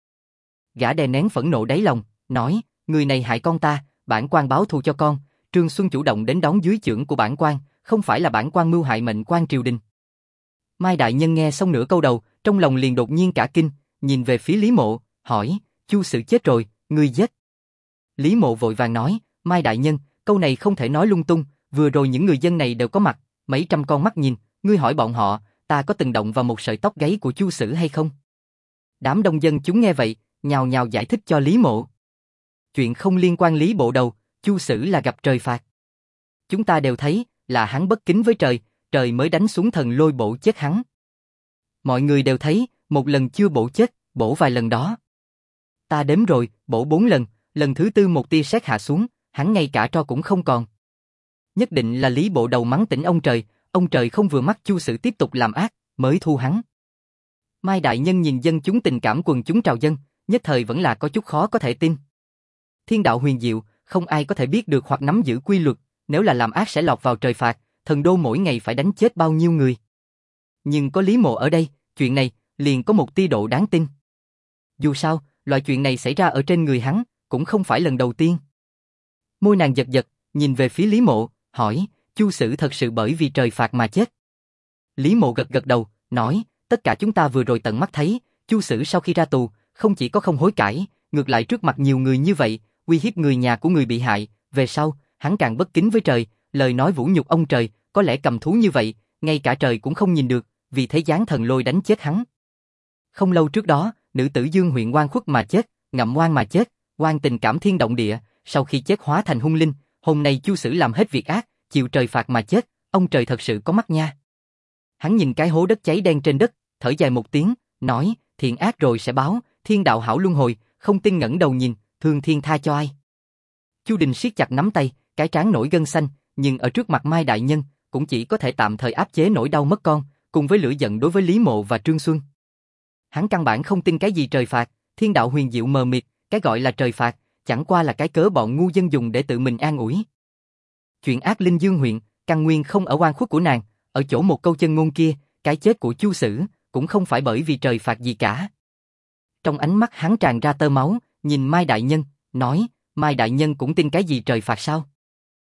Gã đè nén phẫn nộ đáy lòng, nói, người này hại con ta, bản quan báo thù cho con. Trương Xuân chủ động đến đón dưới chưởng của bản quan, không phải là bản quan mưu hại mệnh quan triều đình. Mai đại nhân nghe xong nửa câu đầu, trong lòng liền đột nhiên cả kinh, nhìn về phía Lý Mộ, hỏi, Chu Sử chết rồi, ngươi giết? Lý Mộ vội vàng nói, Mai đại nhân, câu này không thể nói lung tung, vừa rồi những người dân này đều có mặt, mấy trăm con mắt nhìn, ngươi hỏi bọn họ, ta có từng động vào một sợi tóc gáy của Chu Sử hay không? Đám đông dân chúng nghe vậy, nhào nhào giải thích cho Lý Mộ. Chuyện không liên quan Lý Bộ đầu, Chu Sử là gặp trời phạt. Chúng ta đều thấy, là hắn bất kính với trời, trời mới đánh xuống thần lôi bổ chết hắn. Mọi người đều thấy, một lần chưa bổ chết, bổ vài lần đó. Ta đếm rồi, bổ 4 lần, lần thứ tư một tia sét hạ xuống, hắn ngay cả tro cũng không còn. Nhất định là Lý Bộ Đầu mắng tỉnh ông trời không vừa mắt Chu Sử tiếp tục làm ác, mới thu hắn. Mai Đại Nhân nhìn dân chúng tình cảm quần chúng trào dâng, nhất thời vẫn là có chút khó có thể tin. Thiên đạo huyền diệu, không ai có thể biết được hoặc nắm giữ quy luật, nếu là làm ác sẽ lọt vào trời phạt, thần đô mỗi ngày phải đánh chết bao nhiêu người. Nhưng có Lý Mộ ở đây, chuyện này liền có một tia độ đáng tin. Dù sao, loại chuyện này xảy ra ở trên người hắn, cũng không phải lần đầu tiên. Môi nàng giật giật, nhìn về phía Lý Mộ, hỏi, Chu Sử thật sự bởi vì trời phạt mà chết? Lý Mộ gật gật đầu, nói, tất cả chúng ta vừa rồi tận mắt thấy, Chu Sử sau khi ra tù, không chỉ có không hối cải, ngược lại trước mặt nhiều người như vậy, uy hiếp người nhà của người bị hại, về sau, hắn càng bất kính với trời, lời nói vũ nhục ông trời, có lẽ cầm thú như vậy, ngay cả trời cũng không nhìn được, vì thế giáng thần lôi đánh chết hắn. Không lâu trước đó, nữ tử Dương huyện oan khuất mà chết, ngậm oan mà chết, oan tình cảm thiên động địa, sau khi chết hóa thành hung linh, hôm nay Chu Sử làm hết việc ác, chịu trời phạt mà chết, ông trời thật sự có mắt nha. Hắn nhìn cái hố đất cháy đen trên đất, thở dài một tiếng, nói, thiện ác rồi sẽ báo, thiên đạo hảo luân hồi, không tin ngẩng đầu nhìn, thương thiên tha cho ai. Chu Đình siết chặt nắm tay, cái trán nổi gân xanh, nhưng ở trước mặt Mai Đại Nhân, cũng chỉ có thể tạm thời áp chế nỗi đau mất con, cùng với lửa giận đối với Lý Mộ và Trương Xuân. Hắn căn bản không tin cái gì trời phạt, thiên đạo huyền diệu mờ mịt, cái gọi là trời phạt, chẳng qua là cái cớ bọn ngu dân dùng để tự mình an ủi. Chuyện ác linh Dương huyện, căn nguyên không ở oan khuất của nàng, ở chỗ một câu chân ngôn kia, cái chết của Chu Sử, cũng không phải bởi vì trời phạt gì cả. Trong ánh mắt hắn tràn ra tơ máu, nhìn Mai Đại Nhân, nói, Mai Đại Nhân cũng tin cái gì trời phạt sao?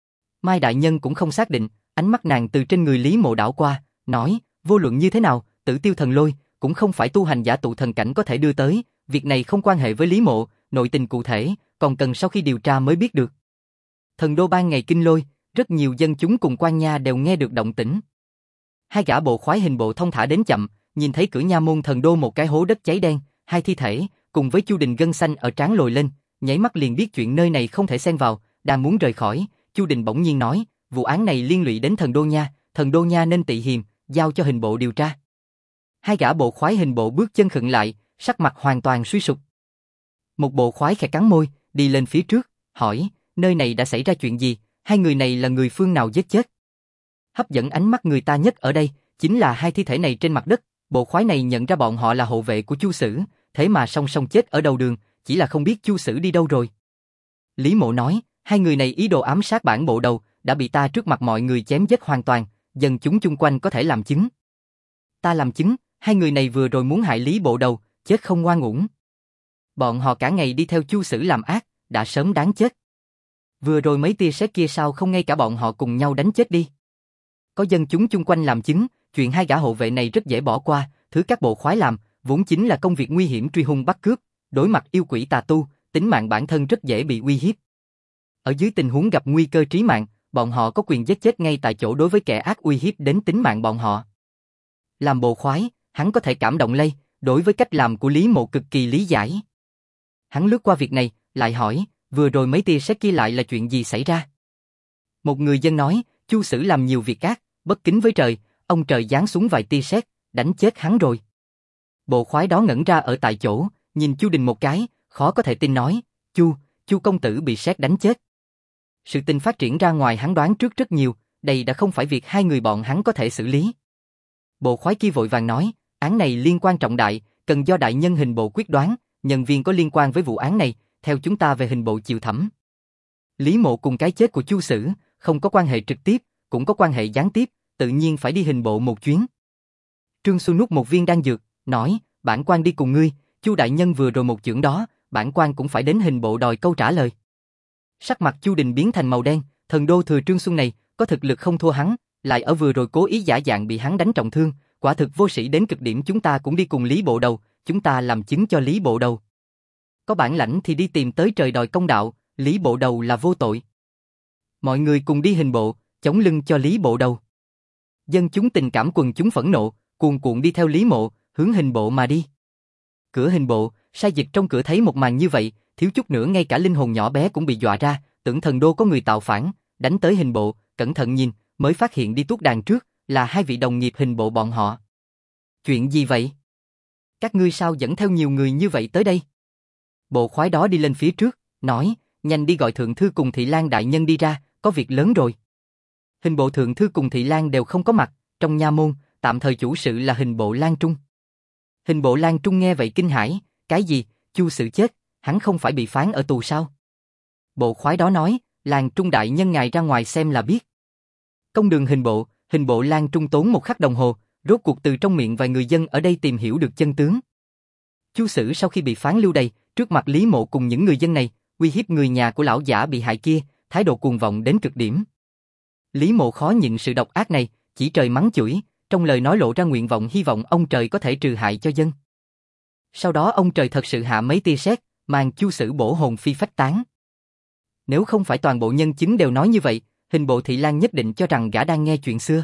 Mai Đại Nhân cũng không xác định, ánh mắt nàng từ trên người Lý Mộ đảo qua, nói, vô luận như thế nào, Tử Tiêu thần lôi, cũng không phải tu hành giả tụ thần cảnh có thể đưa tới, việc này không quan hệ với Lý Mộ, nội tình cụ thể, còn cần sau khi điều tra mới biết được. Thần đô ban ngày kinh lôi, rất nhiều dân chúng cùng quan nha đều nghe được động tĩnh. Hai gã bộ khoái hình bộ thông thả đến chậm, nhìn thấy cửa nha môn thần đô một cái hố đất cháy đen, hai thi thể, cùng với Chu Đình gân xanh ở trán lồi lên, nháy mắt liền biết chuyện nơi này không thể xen vào, đang muốn rời khỏi, Chu Đình bỗng nhiên nói, vụ án này liên lụy đến thần đô nha nên tị hiềm, giao cho hình bộ điều tra. Hai gã bộ khoái hình bộ bước chân khựng lại, sắc mặt hoàn toàn suy sụp. Một bộ khoái khẽ cắn môi, đi lên phía trước, hỏi, nơi này đã xảy ra chuyện gì, hai người này là người phương nào giết chết? Hấp dẫn ánh mắt người ta nhất ở đây, chính là hai thi thể này trên mặt đất, bộ khoái này nhận ra bọn họ là hộ vệ của Chu Sử, thế mà song song chết ở đầu đường, chỉ là không biết Chu Sử đi đâu rồi. Lý Mộ nói, hai người này ý đồ ám sát bản bộ đầu, đã bị ta trước mặt mọi người chém giết hoàn toàn, dân chúng chung quanh có thể làm chứng. Ta làm chứng, hai người này vừa rồi muốn hại Lý bộ đầu, chết không ngoan uổng. Bọn họ cả ngày đi theo Chu Sử làm ác, đã sớm đáng chết. Vừa rồi mấy tia sét kia sao không ngay cả bọn họ cùng nhau đánh chết đi. Có dân chúng chung quanh làm chứng, chuyện hai gã hộ vệ này rất dễ bỏ qua, thứ các bộ khoái làm, vốn chính là công việc nguy hiểm truy hung bắt cướp, đối mặt yêu quỷ tà tu, tính mạng bản thân rất dễ bị uy hiếp. Ở dưới tình huống gặp nguy cơ trí mạng, bọn họ có quyền giết chết ngay tại chỗ đối với kẻ ác uy hiếp đến tính mạng bọn họ. Làm bộ khoái, hắn có thể cảm động lây, đối với cách làm của Lý Mộ cực kỳ lý giải. Hắn lướt qua việc này, lại hỏi, vừa rồi mấy tia sét kia lại là chuyện gì xảy ra? Một người dân nói, Chu Sử làm nhiều việc ác, bất kính với trời, ông trời giáng xuống vài tia sét, đánh chết hắn rồi. Bộ khoái đó ngẩn ra ở tại chỗ, nhìn Chu Đình một cái, khó có thể tin nói, Chu công tử bị sét đánh chết. Sự tình phát triển ra ngoài hắn đoán trước rất nhiều, đây đã không phải việc hai người bọn hắn có thể xử lý. Bộ khoái kia vội vàng nói, án này liên quan trọng đại, cần do đại nhân hình bộ quyết đoán, nhân viên có liên quan với vụ án này, theo chúng ta về hình bộ chịu thẩm. Lý Mộ cùng cái chết của Chu Sử, không có quan hệ trực tiếp, cũng có quan hệ gián tiếp, tự nhiên phải đi hình bộ một chuyến. Trương Xuân nuốt một viên đan dược, nói, bản quan đi cùng ngươi, Chu đại nhân vừa rồi một chưởng đó, bản quan cũng phải đến hình bộ đòi câu trả lời. Sắc mặt Chu Đình biến thành màu đen, thần đô thừa Trương Xuân này, có thực lực không thua hắn, lại ở vừa rồi cố ý giả dạng bị hắn đánh trọng thương, quả thực vô sĩ đến cực điểm, chúng ta cũng đi cùng Lý bộ đầu, chúng ta làm chứng cho Lý bộ đầu. Có bản lãnh thì đi tìm tới trời đòi công đạo, Lý bộ đầu là vô tội. Mọi người cùng đi hình bộ, chống lưng cho Lý bộ đầu. Dân chúng tình cảm quần chúng phẫn nộ, cuồn cuộn đi theo Lý Mộ, hướng hình bộ mà đi. Cửa hình bộ, Sai Dịch trong cửa thấy một màn như vậy, thiếu chút nữa ngay cả linh hồn nhỏ bé cũng bị dọa ra, tưởng thần đô có người tạo phản, đánh tới hình bộ, cẩn thận nhìn, mới phát hiện đi tuốt đàn trước, là hai vị đồng nghiệp Hình Bộ bọn họ. Chuyện gì vậy? Các ngươi sao dẫn theo nhiều người như vậy tới đây? Bộ khoái đó đi lên phía trước, nói, nhanh đi gọi thượng thư cùng Thị Lang đại nhân đi ra, có việc lớn rồi. Hình bộ thượng thư cùng Thị Lang đều không có mặt, trong nha môn, tạm thời chủ sự là Hình bộ Lang Trung. Hình bộ Lang Trung nghe vậy kinh hãi, cái gì, Chu Sử chết, hắn không phải bị phán ở tù sao? Bộ khoái đó nói, Lang Trung đại nhân ngài ra ngoài xem là biết. Công đường Hình bộ Lang Trung tốn một khắc đồng hồ, rốt cuộc từ trong miệng vài người dân ở đây tìm hiểu được chân tướng. Chu Sử sau khi bị phán lưu đày, trước mặt Lý Mộ cùng những người dân này, uy hiếp người nhà của lão giả bị hại kia, thái độ cuồng vọng đến cực điểm. Lý Mộ khó nhịn sự độc ác này, chỉ trời mắng chửi, trong lời nói lộ ra nguyện vọng hy vọng ông trời có thể trừ hại cho dân. Sau đó ông trời thật sự hạ mấy tia sét, mang Chu Sử bổ hồn phi phách tán. Nếu không phải toàn bộ nhân chứng đều nói như vậy, Hình bộ Thị Lang nhất định cho rằng gã đang nghe chuyện xưa.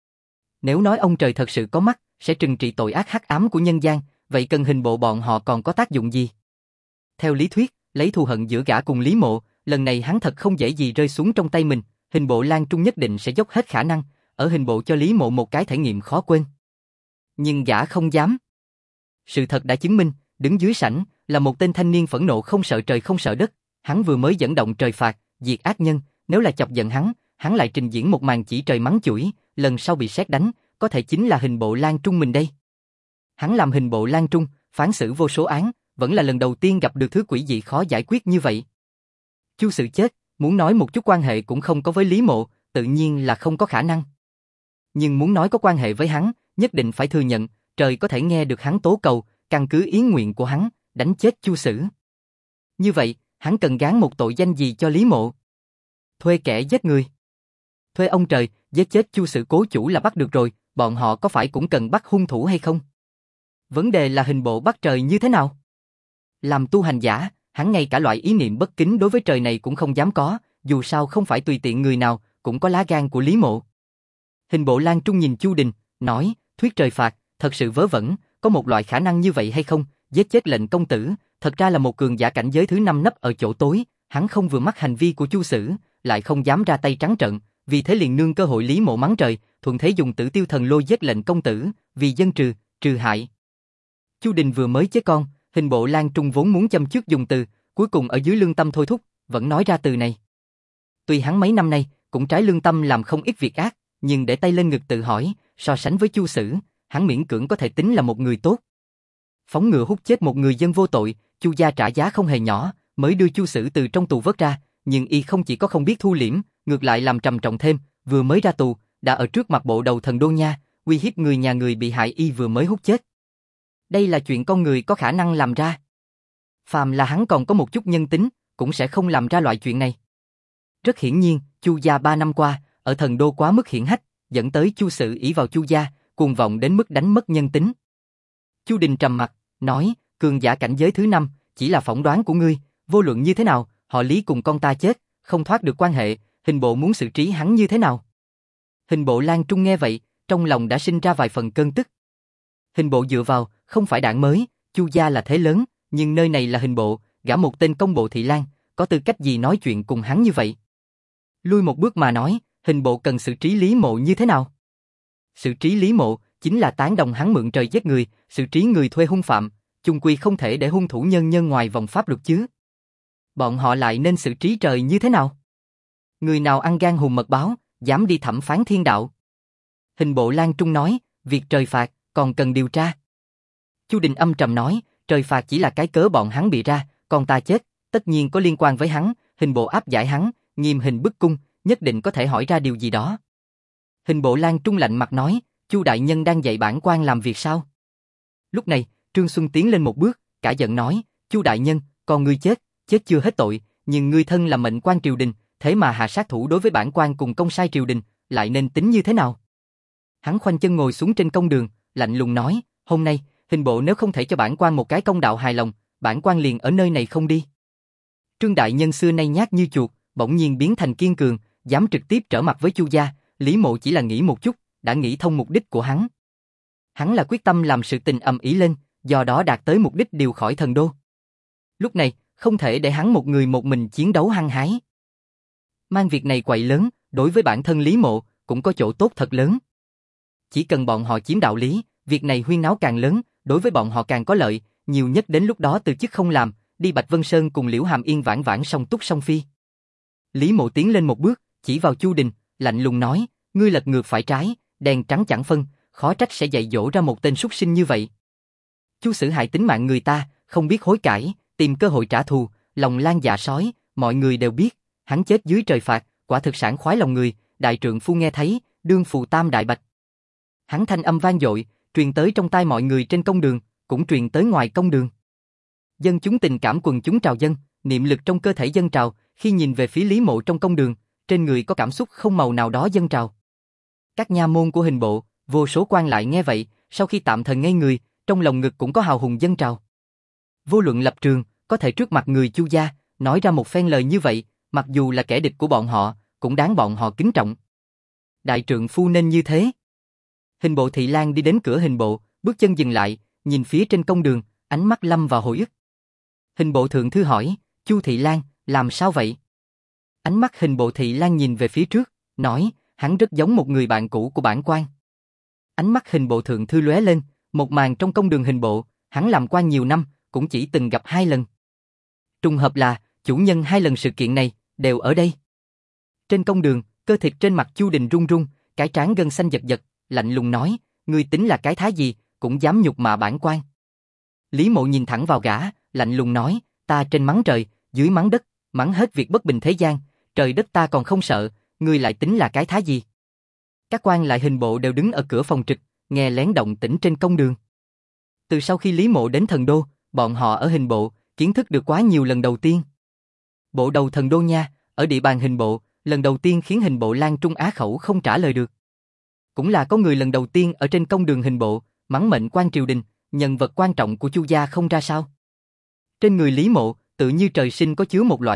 Nếu nói ông trời thật sự có mắt, sẽ trừng trị tội ác hắc ám của nhân gian, vậy cần Hình bộ bọn họ còn có tác dụng gì? Theo lý thuyết, lấy thù hận giữa gã cùng Lý Mộ, lần này hắn thật không dễ gì rơi xuống trong tay mình, Hình bộ Lang Trung nhất định sẽ dốc hết khả năng, ở Hình bộ cho Lý Mộ một cái trải nghiệm khó quên. Nhưng gã không dám. Sự thật đã chứng minh, đứng dưới sảnh, là một tên thanh niên phẫn nộ không sợ trời không sợ đất, hắn vừa mới dẫn động trời phạt, diệt ác nhân, nếu là chọc giận hắn lại trình diễn một màn chỉ trời mắng chửi, lần sau bị sét đánh, có thể chính là Hình bộ Lang Trung mình đây. Hắn làm Hình bộ Lang Trung, phán xử vô số án, vẫn là lần đầu tiên gặp được thứ quỷ dị khó giải quyết như vậy. Chu Sử chết, muốn nói một chút quan hệ cũng không có với Lý Mộ, tự nhiên là không có khả năng. Nhưng muốn nói có quan hệ với hắn, nhất định phải thừa nhận, trời có thể nghe được hắn tố cầu, căn cứ ý nguyện của hắn, đánh chết Chu Sử. Như vậy, hắn cần gán một tội danh gì cho Lý Mộ? Thuê kẻ giết người. Thuê ông trời, giết chết Chu Sử cố chủ là bắt được rồi, bọn họ có phải cũng cần bắt hung thủ hay không? Vấn đề là Hình bộ bắt trời như thế nào? Làm tu hành giả, hắn ngay cả loại ý niệm bất kính đối với trời này cũng không dám có, dù sao không phải tùy tiện người nào, cũng có lá gan của Lý Mộ. Hình bộ Lang Trung nhìn Chu Đình, nói, thuyết trời phạt, thật sự vớ vẩn, có một loại khả năng như vậy hay không, giết chết lệnh công tử, thật ra là một cường giả cảnh giới thứ 5 nấp ở chỗ tối, hắn không vừa mắt hành vi của Chu Sử, lại không dám ra tay trắng trợn, vì thế liền nương cơ hội Lý Mộ mắng trời, thuận thế dùng Tử Tiêu Thần Lôi giết lệnh công tử, vì dân trừ hại. Chu Đình vừa mới chết con, Hình bộ Lang Trung vốn muốn châm chước dùng từ, cuối cùng ở dưới lương tâm thôi thúc, vẫn nói ra từ này. Tuy hắn mấy năm nay cũng trái lương tâm làm không ít việc ác, nhưng để tay lên ngực tự hỏi, so sánh với Chu Sử, hắn miễn cưỡng có thể tính là một người tốt. Phóng ngựa hút chết một người dân vô tội, Chu gia trả giá không hề nhỏ, mới đưa Chu Sử từ trong tù vớt ra, nhưng y không chỉ có không biết thu liễm, ngược lại làm trầm trọng thêm, vừa mới ra tù, đã ở trước mặt bộ đầu thần đô nha, uy hiếp người nhà người bị hại y vừa mới hút chết. Đây là chuyện con người có khả năng làm ra. Phàm là hắn còn có một chút nhân tính, cũng sẽ không làm ra loại chuyện này. Rất hiển nhiên, Chu gia 3 năm qua, ở thần đô quá mức hiển hách, dẫn tới Chu Sử ỷ vào Chu gia, cuồng vọng đến mức đánh mất nhân tính. Chu Đình trầm mặt, nói, cường giả cảnh giới thứ 5, chỉ là phỏng đoán của ngươi, vô luận như thế nào, họ Lý cùng con ta chết, không thoát được quan hệ, Hình bộ muốn xử trí hắn như thế nào? Hình bộ Lang Trung nghe vậy, trong lòng đã sinh ra vài phần cơn tức. Hình bộ dựa vào, không phải đảng mới, Chu gia là thế lớn, nhưng nơi này là Hình bộ, gã một tên công bộ Thị Lang, có tư cách gì nói chuyện cùng hắn như vậy? Lui một bước mà nói, Hình bộ cần xử trí Lý Mộ như thế nào? Xử trí Lý Mộ chính là tán đồng hắn mượn trời giết người, xử trí người thuê hung phạm, chung quy không thể để hung thủ nhân ngoài vòng pháp luật chứ. Bọn họ lại nên xử trí trời như thế nào? Người nào ăn gan hùn mật báo, dám đi thẩm phán thiên đạo? Hình bộ Lang Trung nói, việc trời phạt còn cần điều tra. Chu Đình âm trầm nói, trời phạt chỉ là cái cớ bọn hắn bị ra, còn ta chết, tất nhiên có liên quan với hắn, Hình bộ áp giải hắn, nghiêm hình bức cung, nhất định có thể hỏi ra điều gì đó. Hình bộ Lang Trung lạnh mặt nói, Chu đại nhân đang dạy bản quan làm việc sao? Lúc này, Trương Xuân tiến lên một bước, cả giận nói, Chu đại nhân, con ngươi chết chưa hết tội, nhưng ngươi thân là mệnh quan triều đình, thế mà hạ sát thủ đối với bản quan cùng công sai triều đình, lại nên tính như thế nào? Hắn khoanh chân ngồi xuống trên công đường, lạnh lùng nói, hôm nay, Hình bộ nếu không thể cho bản quan một cái công đạo hài lòng, bản quan liền ở nơi này không đi. Trương đại nhân xưa nay nhát như chuột, bỗng nhiên biến thành kiên cường, dám trực tiếp trở mặt với Chu gia, Lý Mộ chỉ là nghĩ một chút, đã nghĩ thông mục đích của hắn. Hắn là quyết tâm làm sự tình ầm ĩ lên, do đó đạt tới mục đích điều khỏi thần đô. Lúc này, không thể để hắn một người một mình chiến đấu hăng hái. Mang việc này quậy lớn, đối với bản thân Lý Mộ, cũng có chỗ tốt thật lớn. Chỉ cần bọn họ chiếm đạo lý, việc này huyên náo càng lớn, đối với bọn họ càng có lợi, nhiều nhất đến lúc đó từ chức không làm, đi Bạch Vân Sơn cùng Liễu Hàm Yên vãn vãn song túc song phi. Lý Mộ tiến lên một bước, chỉ vào Chu Đình, lạnh lùng nói, ngươi lật ngược phải trái, đen trắng chẳng phân, khó trách sẽ dạy dỗ ra một tên súc sinh như vậy. Chu Sử hại tính mạng người ta, không biết hối cải, tìm cơ hội trả thù, lòng lan dạ sói, mọi người đều biết, hắn chết dưới trời phạt, quả thực sảng khoái lòng người, đại trượng phu nghe thấy, đương phù tam đại bạch. Hắn thanh âm vang dội, truyền tới trong tai mọi người trên công đường, cũng truyền tới ngoài công đường. Dân chúng tình cảm quần chúng trào dâng, niệm lực trong cơ thể dâng trào, khi nhìn về phía Lý Mộ trong công đường, trên người có cảm xúc không màu nào đó dâng trào. Các nha môn của Hình Bộ, vô số quan lại nghe vậy, sau khi tạm thời ngây người, trong lòng ngực cũng có hào hùng dâng trào. Vô luận lập trường, có thể trước mặt người Chu gia, nói ra một phen lời như vậy, mặc dù là kẻ địch của bọn họ, cũng đáng bọn họ kính trọng. Đại trượng phu nên như thế. Hình Bộ Thị Lang đi đến cửa Hình Bộ, bước chân dừng lại, nhìn phía trên công đường, ánh mắt lâm vào hồi ức. Hình Bộ Thượng Thư hỏi, Chu Thị Lang, làm sao vậy? Ánh mắt Hình Bộ Thị Lang nhìn về phía trước, nói, hắn rất giống một người bạn cũ của bản quan. Ánh mắt Hình Bộ Thượng Thư lóe lên, một màn trong công đường Hình Bộ, hắn làm quan nhiều năm, cũng chỉ từng gặp 2 lần. Trùng hợp là, chủ nhân 2 lần sự kiện này, đều ở đây. Trên công đường, cơ thịt trên mặt Chu Đình run run, cái trán gân xanh giật giật, lạnh lùng nói, ngươi tính là cái thái gì, cũng dám nhục mạ bản quan. Lý Mộ nhìn thẳng vào gã, lạnh lùng nói, ta trên mắng trời, dưới mắng đất, mắng hết việc bất bình thế gian, trời đất ta còn không sợ, ngươi lại tính là cái thái gì? Các quan lại Hình Bộ đều đứng ở cửa phòng trực, nghe lén động tĩnh trên công đường. Từ sau khi Lý Mộ đến Thần Đô, bọn họ ở Hình Bộ, kiến thức được quá nhiều lần đầu tiên. Bộ đầu Thần Đô nha, ở địa bàn Hình Bộ, lần đầu tiên khiến Hình Bộ Lan Trung Á khẩu không trả lời được. Cũng là có người lần đầu tiên ở trên công đường Hình Bộ, mắng mệnh quan triều đình, nhân vật quan trọng của Chu gia không ra sao. Trên người Lý Mộ, tự như trời sinh có chứa một loại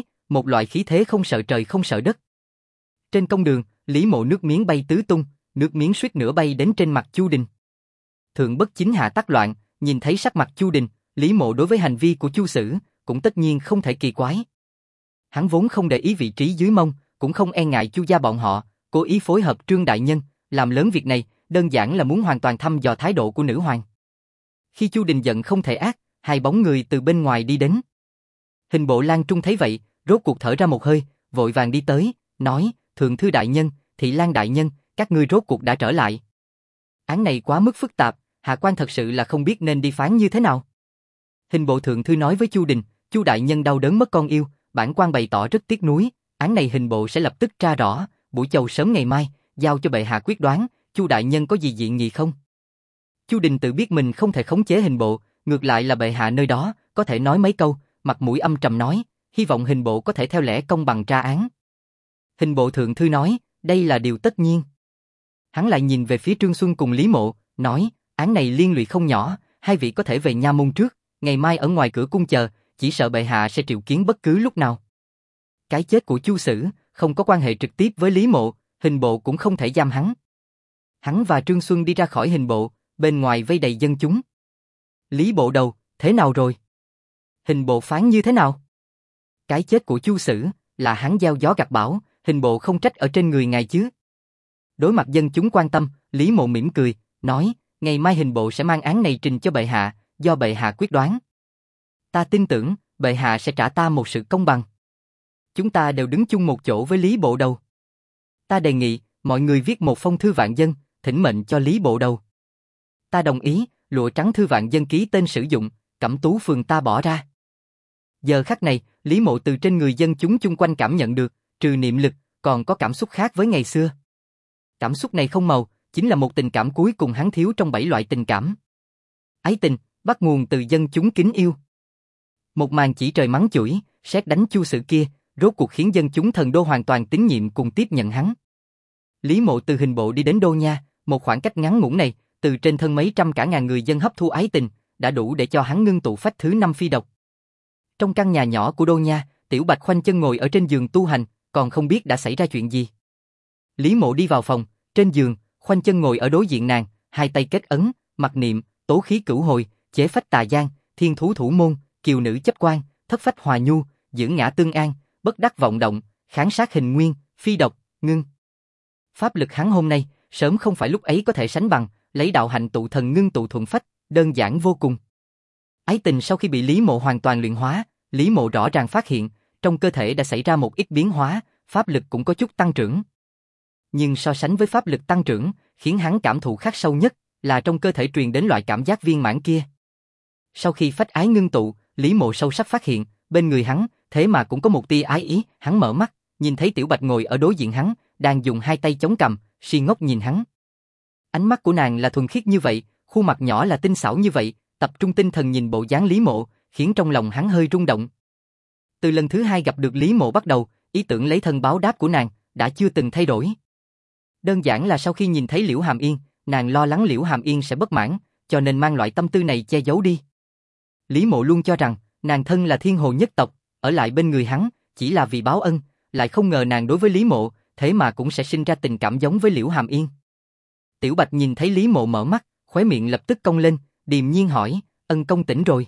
khí thế không sợ trời không sợ đất. Trên công đường, Lý Mộ nước miếng bay tứ tung, nước miếng suýt nữa bay đến trên mặt Chu Đình. Thượng bất chính hạ tắc loạn, nhìn thấy sắc mặt Chu Đình, Lý Mộ đối với hành vi của Chu Sử, cũng tất nhiên không thể kỳ quái. Hắn vốn không để ý vị trí dưới mông, cũng không e ngại Chu gia bọn họ, cố ý phối hợp Trương đại nhân, làm lớn việc này, đơn giản là muốn hoàn toàn thăm dò thái độ của nữ hoàng. Khi Chu Đình giận không thể ác, 2 bóng người từ bên ngoài đi đến. Hình Bộ Lan Trung thấy vậy, rốt cuộc thở ra một hơi, vội vàng đi tới, nói, Thượng Thư đại nhân, Thị Lang đại nhân, các ngươi rốt cuộc đã trở lại. Án này quá mức phức tạp, hạ quan thật sự là không biết nên đi phán như thế nào. Hình Bộ Thượng Thư nói với Chu Đình, Chu đại nhân đau đớn mất con yêu, bản quan bày tỏ rất tiếc nuối, án này Hình Bộ sẽ lập tức tra rõ, buổi chầu sớm ngày mai, giao cho bệ hạ quyết đoán, Chu đại nhân có gì dị nghị không? Chu Đình tự biết mình không thể khống chế Hình Bộ, ngược lại là bệ hạ nơi đó, có thể nói mấy câu, mặt mũi âm trầm nói, hy vọng Hình Bộ có thể theo lẽ công bằng tra án. Hình Bộ Thượng Thư nói, đây là điều tất nhiên. Hắn lại nhìn về phía Trương Xuân cùng Lý Mộ, nói, án này liên lụy không nhỏ, 2 vị có thể về nha môn trước, ngày mai ở ngoài cửa cung chờ, chỉ sợ bệ hạ sẽ triệu kiến bất cứ lúc nào. Cái chết của Chu Sử không có quan hệ trực tiếp với Lý Mộ, Hình Bộ cũng không thể giam hắn. Hắn và Trương Xuân đi ra khỏi Hình Bộ, bên ngoài vây đầy dân chúng. Lý bộ đầu, thế nào rồi? Hình Bộ phán như thế nào? Cái chết của Chu Sử là hắn gieo gió gặt bão, Hình Bộ không trách ở trên người ngài chứ. Đối mặt dân chúng quan tâm, Lý Mộ mỉm cười, nói, ngày mai Hình Bộ sẽ mang án này trình cho bệ hạ, do bệ hạ quyết đoán. Ta tin tưởng, bệ hạ sẽ trả ta một sự công bằng. Chúng ta đều đứng chung một chỗ với Lý bộ đầu. Ta đề nghị, mọi người viết một phong thư vạn dân, thỉnh mệnh cho Lý bộ đầu. Ta đồng ý, lụa trắng thư vạn dân ký tên sử dụng, Cẩm Tú phường ta bỏ ra. Giờ khắc này, Lý Mộ từ trên người dân chúng chung quanh cảm nhận được, trừ niệm lực, còn có cảm xúc khác với ngày xưa. Cảm xúc này không màu, chính là một tình cảm cuối cùng hắn thiếu trong 7 loại tình cảm. Ái tình, bắt nguồn từ dân chúng kính yêu. Một màn chỉ trời mắng chửi, sét đánh Chu Sử kia, rốt cuộc khiến dân chúng Thần Đô hoàn toàn tín nhiệm cùng tiếp nhận hắn. Lý Mộ từ Hình Bộ đi đến Đô Nha, một khoảng cách ngắn ngủn này, từ trên thân mấy trăm cả ngàn người dân hấp thu ái tình, đã đủ để cho hắn ngưng tụ phách thứ 5 phi độc. Trong căn nhà nhỏ của Đô Nha, Tiểu Bạch khoanh chân ngồi ở trên giường tu hành, còn không biết đã xảy ra chuyện gì. Lý Mộ đi vào phòng, trên giường, khoanh chân ngồi ở đối diện nàng, 2 tay kết ấn, mặc niệm, tố khí cửu hồi, chế phách tà giang, thiên thú thủ môn, kiều nữ chấp quan, thất phách hòa nhu, dưỡng ngã tương an, bất đắc vọng động, kháng sát hình nguyên, phi độc, ngưng. Pháp lực hắn hôm nay, sớm không phải lúc ấy có thể sánh bằng, lấy đạo hạnh tụ thần ngưng tụ thuận phách, đơn giản vô cùng. Ái tình sau khi bị Lý Mộ hoàn toàn luyện hóa, Lý Mộ rõ ràng phát hiện, trong cơ thể đã xảy ra một ít biến hóa, pháp lực cũng có chút tăng trưởng. Nhưng so sánh với pháp lực tăng trưởng, khiến hắn cảm thụ khắc sâu nhất, là trong cơ thể truyền đến loại cảm giác viên mãn kia. Sau khi phách ái ngưng tụ, Lý Mộ sâu sắc phát hiện, bên người hắn, thế mà cũng có một tia ái ý, hắn mở mắt, nhìn thấy Tiểu Bạch ngồi ở đối diện hắn, đang dùng hai tay chống cằm, si ngốc nhìn hắn. Ánh mắt của nàng là thuần khiết như vậy, khuôn mặt nhỏ là tinh xảo như vậy, tập trung tinh thần nhìn bộ dáng Lý Mộ, khiến trong lòng hắn hơi rung động. Từ lần thứ hai gặp được Lý Mộ bắt đầu, ý tưởng lấy thân báo đáp của nàng đã chưa từng thay đổi. Đơn giản là sau khi nhìn thấy Liễu Hàm Yên, nàng lo lắng Liễu Hàm Yên sẽ bất mãn, cho nên mang loại tâm tư này che giấu đi. Lý Mộ luôn cho rằng, nàng thân là thiên hồ nhất tộc, ở lại bên người hắn, chỉ là vì báo ân, lại không ngờ nàng đối với Lý Mộ, thế mà cũng sẽ sinh ra tình cảm giống với Liễu Hàm Yên. Tiểu Bạch nhìn thấy Lý Mộ mở mắt, khóe miệng lập tức cong lên, điềm nhiên hỏi, ân công tỉnh rồi.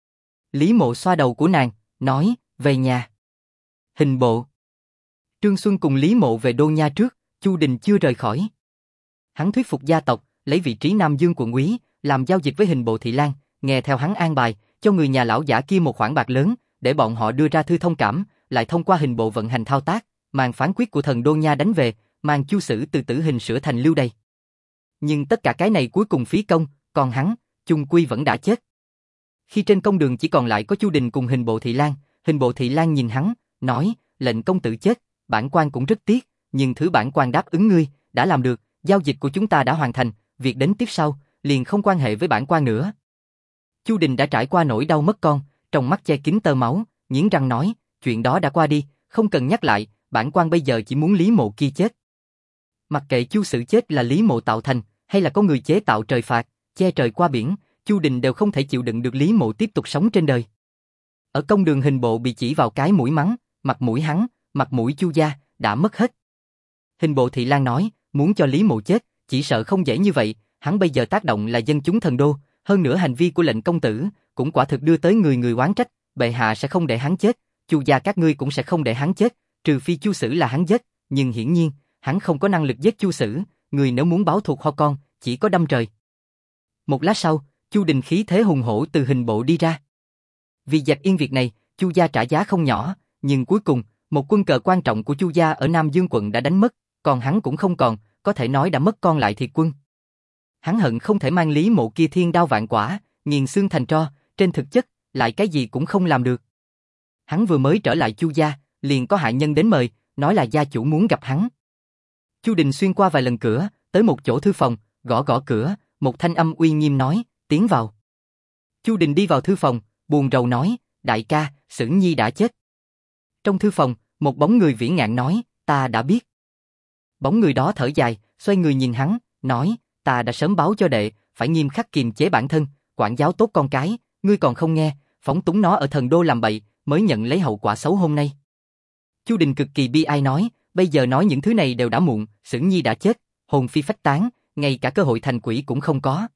Lý Mộ xoa đầu của nàng, nói, về nhà. Hình bộ. Trương Xuân cùng Lý Mộ về Đô Nha trước, Chu Đình chưa rời khỏi. Hắn thuyết phục gia tộc, lấy vị trí Nam Dương quận úy, làm giao dịch với hình bộ Thị Lang, nghe theo hắn an bài, cho người nhà lão giả kia một khoản bạc lớn, để bọn họ đưa ra thư thông cảm, lại thông qua hình bộ vận hành thao tác, mang phán quyết của thần Đô Nha đánh về, mang Chu Sử từ tử hình sửa thành lưu đày. Nhưng tất cả cái này cuối cùng phí công, còn hắn, chung quy vẫn đã chết. Khi trên công đường chỉ còn lại có Chu Đình cùng hình bộ Thị Lang nhìn hắn, nói, lệnh công tử chết, bản quan cũng rất tiếc, nhưng thứ bản quan đáp ứng ngươi, đã làm được, giao dịch của chúng ta đã hoàn thành, việc đến tiếp sau, liền không quan hệ với bản quan nữa. Chu Đình đã trải qua nỗi đau mất con, trong mắt che kín tơ máu, nghiến răng nói, chuyện đó đã qua đi, không cần nhắc lại, bản quan bây giờ chỉ muốn Lý Mộ kia chết. Mặc kệ Chu Sử chết là Lý Mộ tạo thành, hay là có người chế tạo trời phạt, che trời qua biển, Chu Đình đều không thể chịu đựng được Lý Mộ tiếp tục sống trên đời. Ở công đường hình bộ bị chỉ vào cái mũi mắng, mặt mũi hắn, mặt mũi Chu gia, đã mất hết. Hình bộ Thị Lang nói, muốn cho Lý Mộ chết, chỉ sợ không dễ như vậy, hắn bây giờ tác động là dân chúng thần đô, hơn nữa hành vi của lệnh công tử, cũng quả thực đưa tới người oán trách, bệ hạ sẽ không để hắn chết, Chu gia các ngươi cũng sẽ không để hắn chết, trừ phi Chu Sử là hắn giết, nhưng hiển nhiên, hắn không có năng lực giết Chu Sử, người nếu muốn báo thù ho con, chỉ có đâm trời. Một lát sau, Chu Đình khí thế hùng hổ từ hình bộ đi ra. Vì dẹp yên việc này, Chu gia trả giá không nhỏ, nhưng cuối cùng, một quân cờ quan trọng của Chu gia ở Nam Dương quận đã đánh mất, còn hắn cũng không còn, có thể nói đã mất con lại thiệt quân. Hắn hận không thể mang Lý Mộ kia thiên đao vạn quả, nghiền xương thành tro, trên thực chất, lại cái gì cũng không làm được. Hắn vừa mới trở lại Chu gia, liền có hạ nhân đến mời, nói là gia chủ muốn gặp hắn. Chu Đình xuyên qua vài lần cửa, tới một chỗ thư phòng, gõ gõ cửa, một thanh âm uy nghiêm nói, tiến vào. Chu Đình đi vào thư phòng, buồn rầu nói, đại ca, Sử Nhi đã chết. Trong thư phòng, một bóng người vĩ ngạn nói, ta đã biết. Bóng người đó thở dài, xoay người nhìn hắn, nói, ta đã sớm báo cho đệ, phải nghiêm khắc kiềm chế bản thân, quản giáo tốt con cái, ngươi còn không nghe, phóng túng nó ở thần đô làm bậy, mới nhận lấy hậu quả xấu hôm nay. Chu Đình cực kỳ bi ai nói, bây giờ nói những thứ này đều đã muộn, Sử Nhi đã chết, hồn phi phách tán, ngay cả cơ hội thành quỷ cũng không có.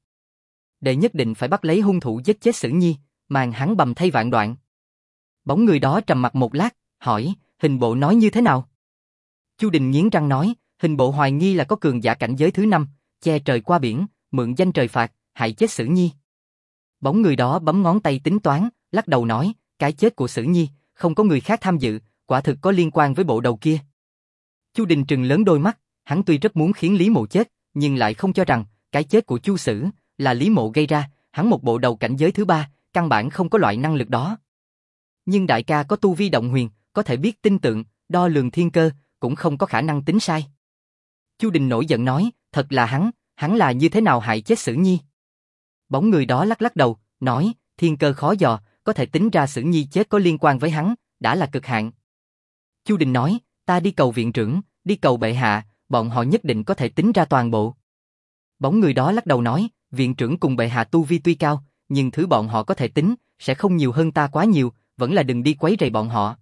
Đệ nhất định phải bắt lấy hung thủ giết chết Sử Nhi, màn hắn bầm thay vạn đoạn. Bóng người đó trầm mặt một lát, hỏi, hình bộ nói như thế nào? Chu Đình nghiến răng nói, hình bộ hoài nghi là có cường giả cảnh giới thứ 5, che trời qua biển, mượn danh trời phạt, hại chết Sử Nhi. Bóng người đó bấm ngón tay tính toán, lắc đầu nói, cái chết của Sử Nhi, không có người khác tham dự, quả thực có liên quan với bộ đầu kia. Chu Đình trừng lớn đôi mắt, hắn tuy rất muốn khiến Lý Mộ chết, nhưng lại không cho rằng, cái chết của Chu Sử, là Lý Mộ gây ra, hắn một bộ đầu cảnh giới thứ 3, căn bản không có loại năng lực đó. Nhưng đại ca có tu vi động huyền, có thể biết tinh tượng, đo lường thiên cơ, cũng không có khả năng tính sai. Chu Đình nổi giận nói, thật là hắn là như thế nào hại chết Sử Nhi? Bóng người đó lắc lắc đầu, nói, thiên cơ khó dò, có thể tính ra Sử Nhi chết có liên quan với hắn, đã là cực hạn. Chu Đình nói, ta đi cầu viện trưởng, đi cầu bệ hạ, bọn họ nhất định có thể tính ra toàn bộ. Bóng người đó lắc đầu nói, viện trưởng cùng bệ hạ tu vi tuy cao, nhưng thứ bọn họ có thể tính, sẽ không nhiều hơn ta quá nhiều, vẫn là đừng đi quấy rầy bọn họ.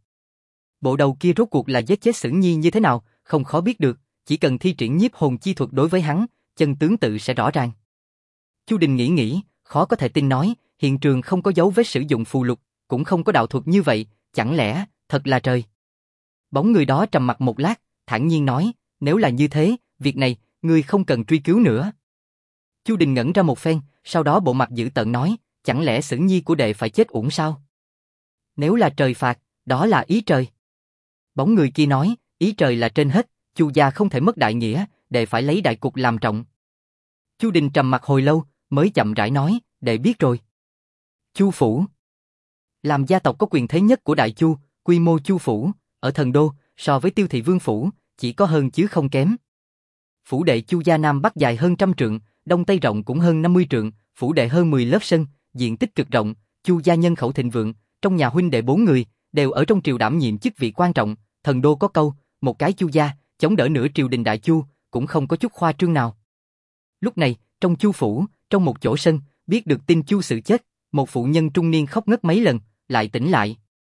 Bộ đầu kia rốt cuộc là giết chết Sử Nhi như thế nào, không khó biết được, chỉ cần thi triển nhiếp hồn chi thuật đối với hắn, chân tướng tự sẽ rõ ràng. Chu Đình nghĩ, khó có thể tin nói, hiện trường không có dấu vết sử dụng phù lục, cũng không có đạo thuật như vậy, chẳng lẽ, thật là trời. Bóng người đó trầm mặc một lát, thản nhiên nói, nếu là như thế, việc này, ngươi không cần truy cứu nữa. Chu Đình ngẩn ra một phen, sau đó bộ mặt dữ tợn nói, chẳng lẽ Sử Nhi của đệ phải chết uổng sao? Nếu là trời phạt, đó là ý trời. Bóng người kia nói, ý trời là trên hết, Chu gia không thể mất đại nghĩa, đệ phải lấy đại cục làm trọng. Chu Đình trầm mặt hồi lâu, mới chậm rãi nói, đệ biết rồi. Chu phủ. Làm gia tộc có quyền thế nhất của Đại Chu, quy mô Chu phủ, ở Thần Đô, so với Tiêu Thị Vương phủ, chỉ có hơn chứ không kém. Phủ đệ Chu gia Nam Bắc dài hơn 100 trượng, Đông Tây rộng cũng hơn 50 trượng, phủ đệ hơn 10 lớp sân, diện tích cực rộng, Chu gia nhân khẩu thịnh vượng, trong nhà huynh đệ 4 người, đều ở trong triều đảm nhiệm chức vị quan trọng, Thần Đô có câu, một cái Chu gia, chống đỡ nửa triều đình Đại Chu, cũng không có chút khoa trương nào. Lúc này, trong Chu phủ, trong một chỗ sân, biết được tin Chu Sự chết, một phụ nhân trung niên khóc ngất mấy lần, lại tỉnh lại.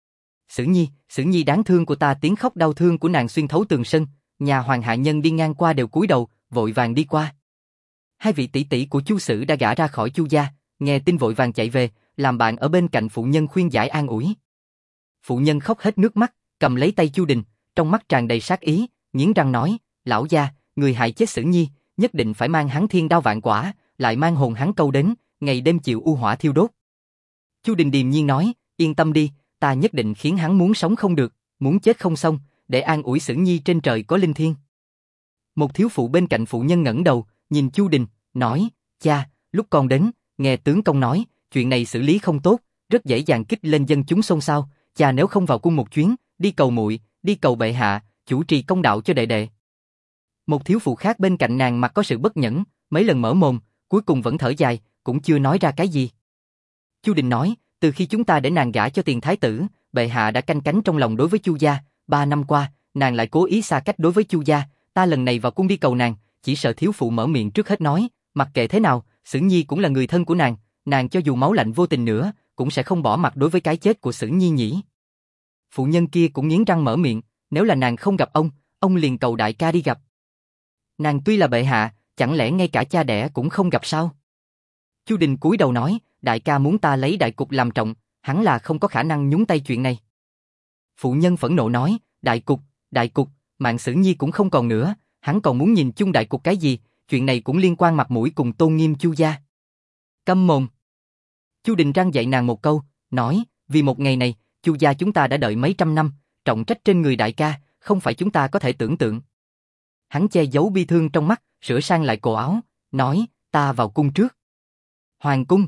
Sử Nhi đáng thương của ta, tiếng khóc đau thương của nàng xuyên thấu tường sân, nhà hoàng hạ nhân đi ngang qua đều cúi đầu, vội vàng đi qua. Hai vị tỷ tỷ của Chu Sử đã gả ra khỏi Chu gia, nghe tin vội vàng chạy về, làm bạn ở bên cạnh phụ nhân khuyên giải an ủi. Phụ nhân khóc hết nước mắt, cầm lấy tay Chu Đình, trong mắt tràn đầy sát ý, nghiến răng nói, lão gia, người hại chết Sử Nhi, nhất định phải mang hắn thiên đao vạn quả, lại mang hồn hắn câu đến, ngày đêm chịu u hỏa thiêu đốt. Chu Đình điềm nhiên nói, yên tâm đi, ta nhất định khiến hắn muốn sống không được, muốn chết không xong, để an ủi Sử Nhi trên trời có linh thiêng. Một thiếu phụ bên cạnh phụ nhân ngẩng đầu, nhìn Chu Đình, nói, cha, lúc con đến, nghe tướng công nói, chuyện này xử lý không tốt, rất dễ dàng kích lên dân chúng xôn xao, cha nếu không vào cung một chuyến, đi cầu muội, đi cầu bệ hạ, chủ trì công đạo cho đệ đệ. Một thiếu phụ khác bên cạnh nàng mặt có sự bất nhẫn, mấy lần mở mồm, cuối cùng vẫn thở dài, cũng chưa nói ra cái gì. Chu Đình nói, từ khi chúng ta để nàng gả cho tiền thái tử, bệ hạ đã canh cánh trong lòng đối với Chu gia, 3 năm qua, nàng lại cố ý xa cách đối với Chu gia, ta lần này vào cung đi cầu nàng, chỉ sợ thiếu phụ mở miệng trước hết nói, mặc kệ thế nào, Sử Nhi cũng là người thân của nàng cho dù máu lạnh vô tình nữa, cũng sẽ không bỏ mặc đối với cái chết của Sử Nhi nhỉ. Phụ nhân kia cũng nghiến răng mở miệng, nếu là nàng không gặp ông liền cầu đại ca đi gặp. Nàng tuy là bệ hạ, chẳng lẽ ngay cả cha đẻ cũng không gặp sao? Chu Đình cúi đầu nói, đại ca muốn ta lấy đại cục làm trọng, hắn là không có khả năng nhúng tay chuyện này. Phụ nhân phẫn nộ nói, đại cục, mạng Sử Nhi cũng không còn nữa, hắn còn muốn nhìn chung đại cục cái gì, chuyện này cũng liên quan mặt mũi cùng tôn nghiêm Chu gia. Câm mồm. Chu Đình răn dạy nàng một câu, nói, vì một ngày này, Chu gia chúng ta đã đợi mấy trăm năm, trọng trách trên người đại ca, không phải chúng ta có thể tưởng tượng. Hắn che giấu bi thương trong mắt, sửa sang lại cổ áo, nói, ta vào cung trước. Hoàng cung.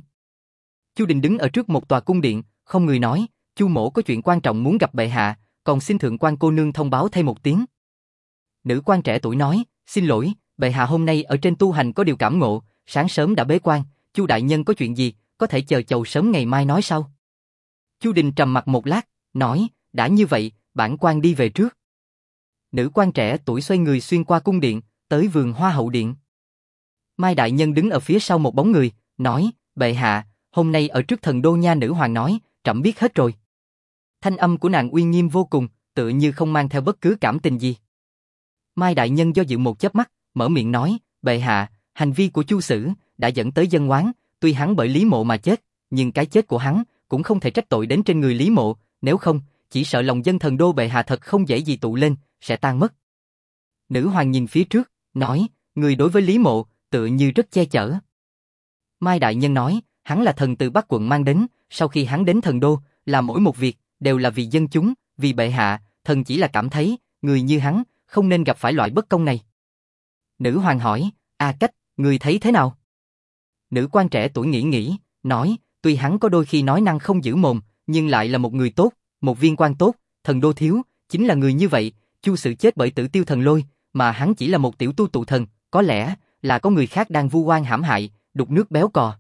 Chu Đình đứng ở trước một tòa cung điện, không người nói, Chu mỗ có chuyện quan trọng muốn gặp bệ hạ, còn xin thượng quan cô nương thông báo thêm một tiếng. Nữ quan trẻ tuổi nói, xin lỗi, bệ hạ hôm nay ở trên tu hành có điều cảm ngộ, sáng sớm đã bế quan, Chu đại nhân có chuyện gì, có thể chờ chầu sớm ngày mai nói sau. Chu Đình trầm mặt một lát, nói, đã như vậy, bản quan đi về trước. Nữ quan trẻ tuổi xoay người xuyên qua cung điện, tới vườn hoa hậu điện. Mai đại nhân đứng ở phía sau một bóng người, nói, bệ hạ, hôm nay ở trước Thần Đô nha, nữ hoàng nói, trẫm biết hết rồi. Thanh âm của nàng uy nghiêm vô cùng, tựa như không mang theo bất cứ cảm tình gì. Mai đại nhân do dự một chớp mắt, mở miệng nói, bệ hạ, hành vi của Chu Sử đã dẫn tới dân oán, tuy hắn bởi Lý Mộ mà chết, nhưng cái chết của hắn cũng không thể trách tội đến trên người Lý Mộ, nếu không, chỉ sợ lòng dân Thần Đô bệ hạ thật không dễ gì tụ lên, sẽ tan mất. Nữ hoàng nhìn phía trước, nói, người đối với Lý Mộ, tựa như rất che chở. Mai đại nhân nói, hắn là thần từ Bắc quận mang đến, sau khi hắn đến Thần Đô, làm mỗi một việc, đều là vì dân chúng, vì bệ hạ, thần chỉ là cảm thấy, người như hắn, không nên gặp phải loại bất công này. Nữ hoàng hỏi, A Cách, người thấy thế nào? Nữ quan trẻ tuổi nghĩ, nói, tuy hắn có đôi khi nói năng không giữ mồm, nhưng lại là một người tốt, một viên quan tốt, Thần Đô thiếu, chính là người như vậy, Chu Sử chết bởi Tử Tiêu Thần Lôi, mà hắn chỉ là một tiểu tu tụ thần, có lẽ là có người khác đang vu oan hãm hại, đục nước béo cò.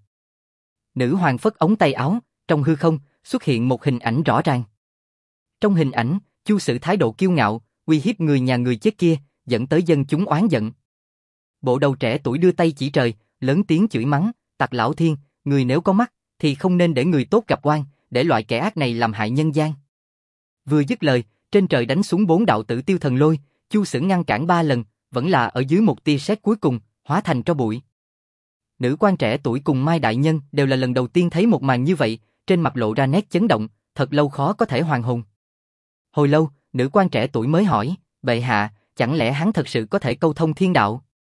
Nữ hoàng phất ống tay áo, trong hư không xuất hiện một hình ảnh rõ ràng. Trong hình ảnh, Chu Sử thái độ kiêu ngạo, uy hiếp người nhà người chết kia, dẫn tới dân chúng oán giận. Bộ đầu trẻ tuổi đưa tay chỉ trời, lớn tiếng chửi mắng, tặc lão thiên, người nếu có mắt, thì không nên để người tốt gặp oan, để loại kẻ ác này làm hại nhân gian. Vừa dứt lời, trên trời đánh xuống 4 đạo Tử Tiêu Thần Lôi, Chu Sử ngăn cản 3 lần, vẫn là ở dưới một tia sét cuối cùng, hóa thành tro bụi. Nữ quan trẻ tuổi cùng Mai đại nhân đều là lần đầu tiên thấy một màn như vậy, trên mặt lộ ra nét chấn động, thật lâu khó có thể hoàn hồn. Hồi lâu, nữ quan trẻ tuổi mới hỏi, bệ hạ, chẳng lẽ hắn thật sự có thể câu thông thiên đạo?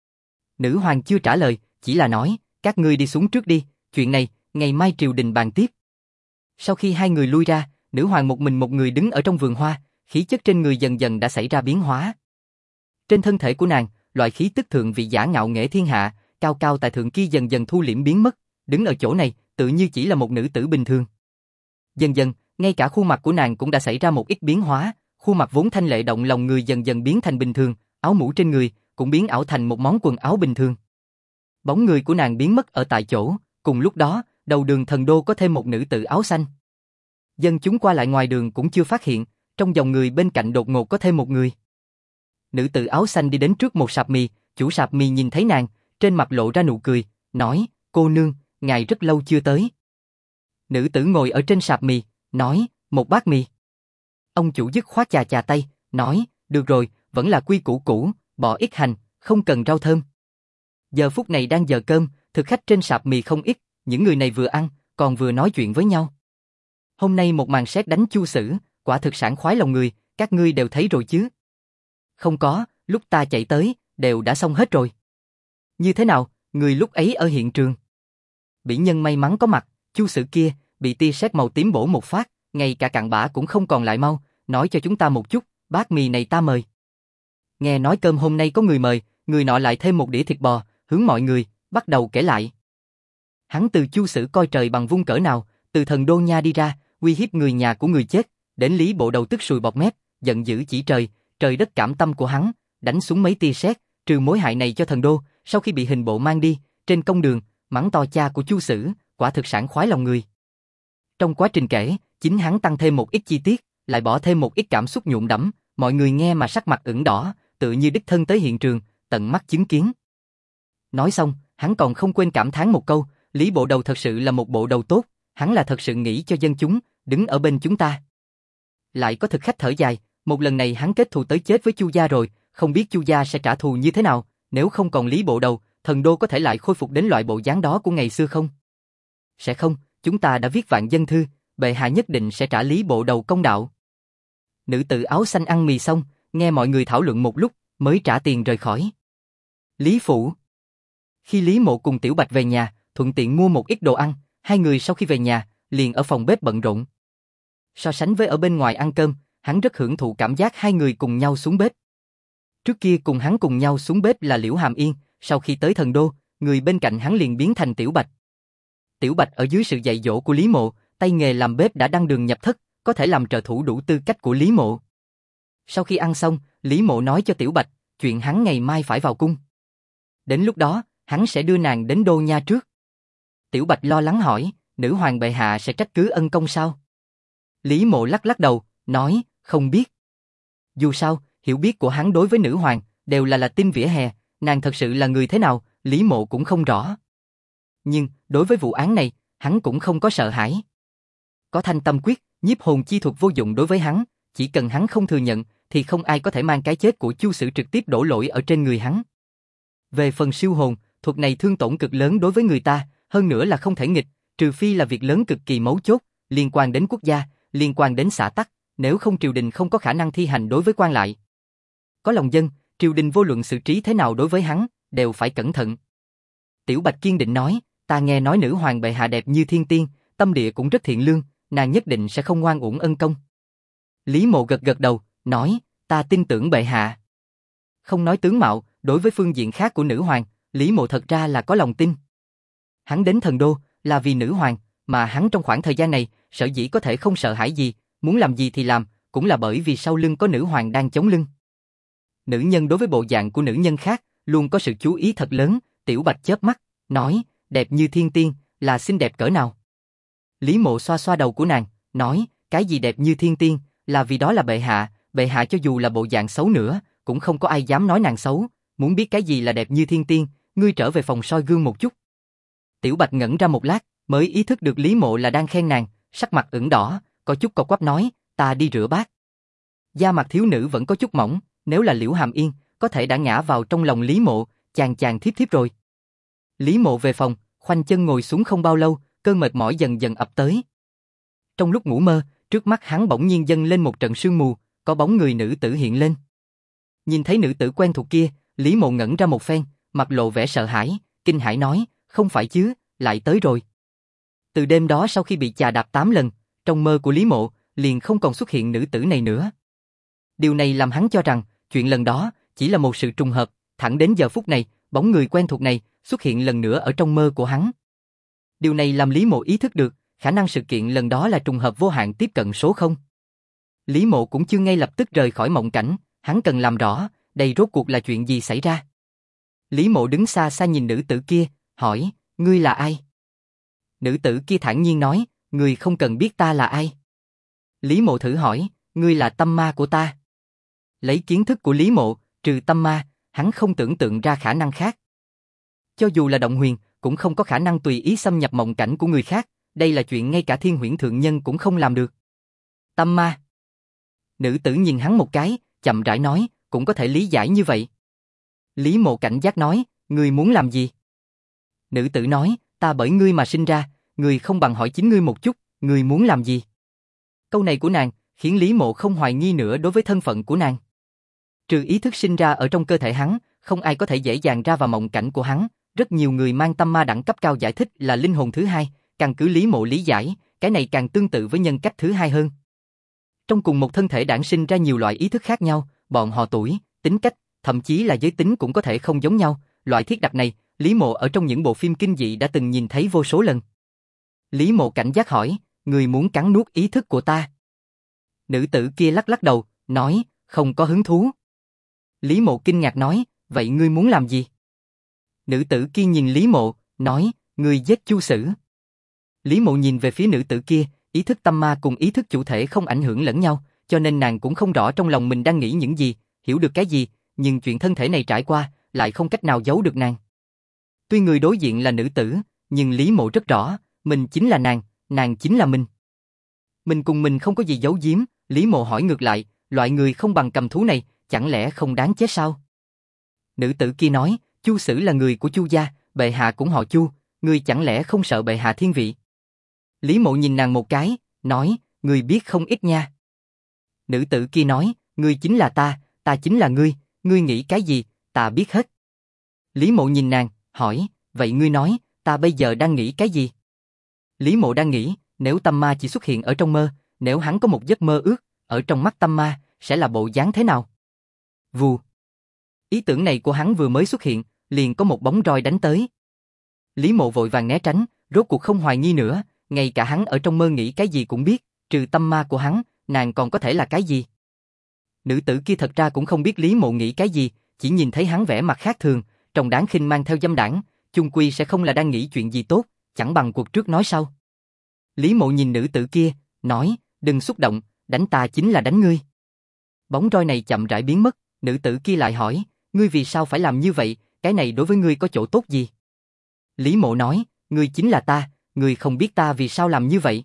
Nữ hoàng chưa trả lời, chỉ là nói, các ngươi đi xuống trước đi, chuyện này, ngày mai triều đình bàn tiếp. Sau khi hai người lui ra, nữ hoàng một mình một người đứng ở trong vườn hoa, khí chất trên người dần dần đã xảy ra biến hóa. Trên thân thể của nàng, loại khí tức thượng vị giả ngạo nghễ thiên hạ, cao cao tại thượng kia dần dần thu liễm biến mất, đứng ở chỗ này, tự như chỉ là một nữ tử bình thường. Dần dần, ngay cả khuôn mặt của nàng cũng đã xảy ra một ít biến hóa, khuôn mặt vốn thanh lệ động lòng người dần dần biến thành bình thường, áo mũ trên người cũng biến ảo thành một món quần áo bình thường. Bóng người của nàng biến mất ở tại chỗ, cùng lúc đó, đầu đường thần đô có thêm một nữ tử áo xanh. Dân chúng qua lại ngoài đường cũng chưa phát hiện, trong dòng người bên cạnh đột ngột có thêm một người. Nữ tử áo xanh đi đến trước một sạp mì, chủ sạp mì nhìn thấy nàng, trên mặt lộ ra nụ cười, nói, cô nương, ngài rất lâu chưa tới. Nữ tử ngồi ở trên sạp mì, nói, một bát mì. Ông chủ dứt khoát chà chà tay, nói, được rồi, vẫn là quy củ cũ, bỏ ít hành, không cần rau thơm. Giờ phút này đang giờ cơm, thực khách trên sạp mì không ít, những người này vừa ăn, còn vừa nói chuyện với nhau. Hôm nay một màn sét đánh Chu Sử, quả thực sảng khoái lòng người, các ngươi đều thấy rồi chứ? Không có, lúc ta chạy tới, đều đã xong hết rồi. Như thế nào, người lúc ấy ở hiện trường? Bỉ Nhân may mắn có mặt, Chu Sử kia, bị tia sét màu tím bổ một phát, ngay cả cặn bã cũng không còn lại, mau, nói cho chúng ta một chút, bát mì này ta mời. Nghe nói cơm hôm nay có người mời, người nọ lại thêm một đĩa thịt bò, hướng mọi người, bắt đầu kể lại. Hắn từ Chu Sử coi trời bằng vung cỡ nào, từ thần đô nha đi ra, uy hiếp người nhà của người chết, đến Lý Bộ Đầu tức sùi bọt mép, giận dữ chỉ trời đất cảm tâm của hắn, đánh xuống mấy tia sét, trừ mối hại này cho thần đô, sau khi bị hình bộ mang đi, trên công đường, mắng to cha của Chu Sử, quả thực sảng khoái lòng người. Trong quá trình kể, chính hắn tăng thêm một ít chi tiết, lại bỏ thêm một ít cảm xúc nhuộm đẫm, mọi người nghe mà sắc mặt ửng đỏ, tự như đích thân tới hiện trường, tận mắt chứng kiến. Nói xong, hắn còn không quên cảm thán một câu, Lý Bộ Đầu thật sự là một bộ đầu tốt, hắn là thật sự nghĩ cho dân chúng, đứng ở bên chúng ta. Lại có thực khách thở dài, một lần này hắn kết thù tới chết với Chu gia rồi, không biết Chu gia sẽ trả thù như thế nào, nếu không còn Lý Bộ Đầu, thần đô có thể lại khôi phục đến loại bộ dáng đó của ngày xưa không? Sẽ không, chúng ta đã viết vạn dân thư, bệ hạ nhất định sẽ trả Lý Bộ Đầu công đạo. Nữ tử áo xanh ăn mì xong, nghe mọi người thảo luận một lúc, mới trả tiền rời khỏi. Lý phủ. Khi Lý Mộ cùng Tiểu Bạch về nhà, thuận tiện mua một ít đồ ăn, hai người sau khi về nhà, liền ở phòng bếp bận rộn. So sánh với ở bên ngoài ăn cơm, hắn rất hưởng thụ cảm giác hai người cùng nhau xuống bếp. Trước kia cùng hắn cùng nhau xuống bếp là Liễu Hàm Yên, sau khi tới thần đô, người bên cạnh hắn liền biến thành Tiểu Bạch. Tiểu Bạch ở dưới sự dạy dỗ của Lý Mộ, tay nghề làm bếp đã đăng đường nhập thất, có thể làm trợ thủ đủ tư cách của Lý Mộ. Sau khi ăn xong, Lý Mộ nói cho Tiểu Bạch, chuyện hắn ngày mai phải vào cung. Đến lúc đó, hắn sẽ đưa nàng đến Đô Nha trước. Tiểu Bạch lo lắng hỏi, nữ hoàng bệ hạ sẽ trách cứ ân công sao? Lý Mộ lắc lắc đầu, nói, không biết. Dù sao, hiểu biết của hắn đối với nữ hoàng, đều là tin vỉa hè, nàng thật sự là người thế nào, Lý Mộ cũng không rõ. Nhưng, đối với vụ án này, hắn cũng không có sợ hãi. Có thanh tâm quyết, nhiếp hồn chi thuật vô dụng đối với hắn, chỉ cần hắn không thừa nhận, thì không ai có thể mang cái chết của Chu Sử trực tiếp đổ lỗi ở trên người hắn. Về phần siêu hồn, thuật này thương tổn cực lớn đối với người ta, hơn nữa là không thể nghịch, trừ phi là việc lớn cực kỳ mấu chốt, liên quan đến quốc gia, liên quan đến xã tắc, nếu không triều đình không có khả năng thi hành đối với quan lại. Có lòng dân, triều đình vô luận xử trí thế nào đối với hắn, đều phải cẩn thận. Tiểu Bạch kiên định nói, ta nghe nói nữ hoàng bệ hạ đẹp như thiên tiên, tâm địa cũng rất thiện lương, nàng nhất định sẽ không ngoan uổng ân công. Lý Mộ gật gật đầu, nói, ta tin tưởng bệ hạ. Không nói tướng mạo, đối với phương diện khác của nữ hoàng, Lý Mộ thật ra là có lòng tin. Hắn đến thần đô, là vì nữ hoàng, mà hắn trong khoảng thời gian này, sở dĩ có thể không sợ hãi gì, muốn làm gì thì làm, cũng là bởi vì sau lưng có nữ hoàng đang chống lưng. Nữ nhân đối với bộ dạng của nữ nhân khác, luôn có sự chú ý thật lớn, Tiểu Bạch chớp mắt, nói, đẹp như thiên tiên, là xinh đẹp cỡ nào? Lý Mộ xoa xoa đầu của nàng, nói, cái gì đẹp như thiên tiên, là vì đó là bệ hạ cho dù là bộ dạng xấu nữa, cũng không có ai dám nói nàng xấu, muốn biết cái gì là đẹp như thiên tiên, ngươi trở về phòng soi gương một chút. Tiểu Bạch ngẩn ra một lát, mới ý thức được Lý Mộ là đang khen nàng, sắc mặt ửng đỏ, có chút cộc quắp nói, ta đi rửa bát. Da mặt thiếu nữ vẫn có chút mỏng, nếu là Liễu Hàm Yên, có thể đã ngã vào trong lòng Lý Mộ, chàng thiếp thiếp rồi. Lý Mộ về phòng, khoanh chân ngồi xuống không bao lâu, cơn mệt mỏi dần dần ập tới. Trong lúc ngủ mơ, trước mắt hắn bỗng nhiên dâng lên một trận sương mù, có bóng người nữ tử hiện lên. Nhìn thấy nữ tử quen thuộc kia, Lý Mộ ngẩn ra một phen, mặt lộ vẻ sợ hãi, kinh hãi nói, không phải chứ, lại tới rồi. Từ đêm đó sau khi bị chà đạp 8 lần, trong mơ của Lý Mộ, liền không còn xuất hiện nữ tử này nữa. Điều này làm hắn cho rằng, chuyện lần đó, chỉ là một sự trùng hợp, thẳng đến giờ phút này, bóng người quen thuộc này, xuất hiện lần nữa ở trong mơ của hắn. Điều này làm Lý Mộ ý thức được, khả năng sự kiện lần đó là trùng hợp vô hạn tiếp cận số 0. Lý Mộ cũng chưa ngay lập tức rời khỏi mộng cảnh, hắn cần làm rõ, đây rốt cuộc là chuyện gì xảy ra. Lý Mộ đứng xa xa nhìn nữ tử kia, hỏi, ngươi là ai? Nữ tử kia thản nhiên nói, ngươi không cần biết ta là ai. Lý Mộ thử hỏi, ngươi là tâm ma của ta. Lấy kiến thức của Lý Mộ, trừ tâm ma, hắn không tưởng tượng ra khả năng khác. Cho dù là động huyền, cũng không có khả năng tùy ý xâm nhập mộng cảnh của người khác, đây là chuyện ngay cả Thiên Huyễn Thượng Nhân cũng không làm được. Tâm ma. Nữ tử nhìn hắn một cái, chậm rãi nói, cũng có thể lý giải như vậy. Lý Mộ cảnh giác nói, ngươi muốn làm gì? Nữ tử nói, ta bởi ngươi mà sinh ra, ngươi không bằng hỏi chính ngươi một chút, ngươi muốn làm gì? Câu này của nàng, khiến Lý Mộ không hoài nghi nữa đối với thân phận của nàng. Trừ ý thức sinh ra ở trong cơ thể hắn, không ai có thể dễ dàng ra vào mộng cảnh của hắn, rất nhiều người mang tâm ma đẳng cấp cao giải thích là linh hồn thứ hai, căn cứ Lý Mộ lý giải, cái này càng tương tự với nhân cách thứ hai hơn. Trong cùng một thân thể đản sinh ra nhiều loại ý thức khác nhau, bọn họ tuổi, tính cách, thậm chí là giới tính cũng có thể không giống nhau, loại thiết đặc này, Lý Mộ ở trong những bộ phim kinh dị đã từng nhìn thấy vô số lần. Lý Mộ cảnh giác hỏi, người muốn cắn nuốt ý thức của ta? Nữ tử kia lắc lắc đầu, nói, không có hứng thú. Lý Mộ kinh ngạc nói, vậy ngươi muốn làm gì? Nữ tử kia nhìn Lý Mộ, nói, ngươi giết Chu Sử. Lý Mộ nhìn về phía nữ tử kia, ý thức tâm ma cùng ý thức chủ thể không ảnh hưởng lẫn nhau, cho nên nàng cũng không rõ trong lòng mình đang nghĩ những gì, hiểu được cái gì, nhưng chuyện thân thể này trải qua, lại không cách nào giấu được nàng. Tuy người đối diện là nữ tử, nhưng Lý Mộ rất rõ, mình chính là nàng chính là mình. Mình cùng mình không có gì giấu giếm, Lý Mộ hỏi ngược lại, loại người không bằng cầm thú này, chẳng lẽ không đáng chết sao? Nữ tử kia nói, Chu Sử là người của Chu gia, bệ hạ cũng họ Chu, ngươi chẳng lẽ không sợ bệ hạ thiên vị? Lý Mộ nhìn nàng một cái, nói, ngươi biết không ít nha. Nữ tử kia nói, ngươi chính là ta chính là ngươi nghĩ cái gì, ta biết hết. Lý Mộ nhìn nàng, hỏi, vậy ngươi nói, ta bây giờ đang nghĩ cái gì? Lý Mộ đang nghĩ, nếu tâm ma chỉ xuất hiện ở trong mơ, nếu hắn có một giấc mơ ước, ở trong mắt tâm ma, sẽ là bộ dáng thế nào? Vù. Ý tưởng này của hắn vừa mới xuất hiện, liền có một bóng roi đánh tới. Lý Mộ vội vàng né tránh, rốt cuộc không hoài nghi nữa, ngay cả hắn ở trong mơ nghĩ cái gì cũng biết, trừ tâm ma của hắn, nàng còn có thể là cái gì? Nữ tử kia thật ra cũng không biết Lý Mộ nghĩ cái gì, chỉ nhìn thấy hắn vẻ mặt khác thường, trông đáng khinh mang theo dâm đãng, chung quy sẽ không là đang nghĩ chuyện gì tốt, chẳng bằng cuộc trước nói sau. Lý Mộ nhìn nữ tử kia, nói, đừng xúc động, đánh ta chính là đánh ngươi. Bóng roi này chậm rãi biến mất, nữ tử kia lại hỏi, ngươi vì sao phải làm như vậy, cái này đối với ngươi có chỗ tốt gì? Lý Mộ nói, ngươi chính là ta, ngươi không biết ta vì sao làm như vậy.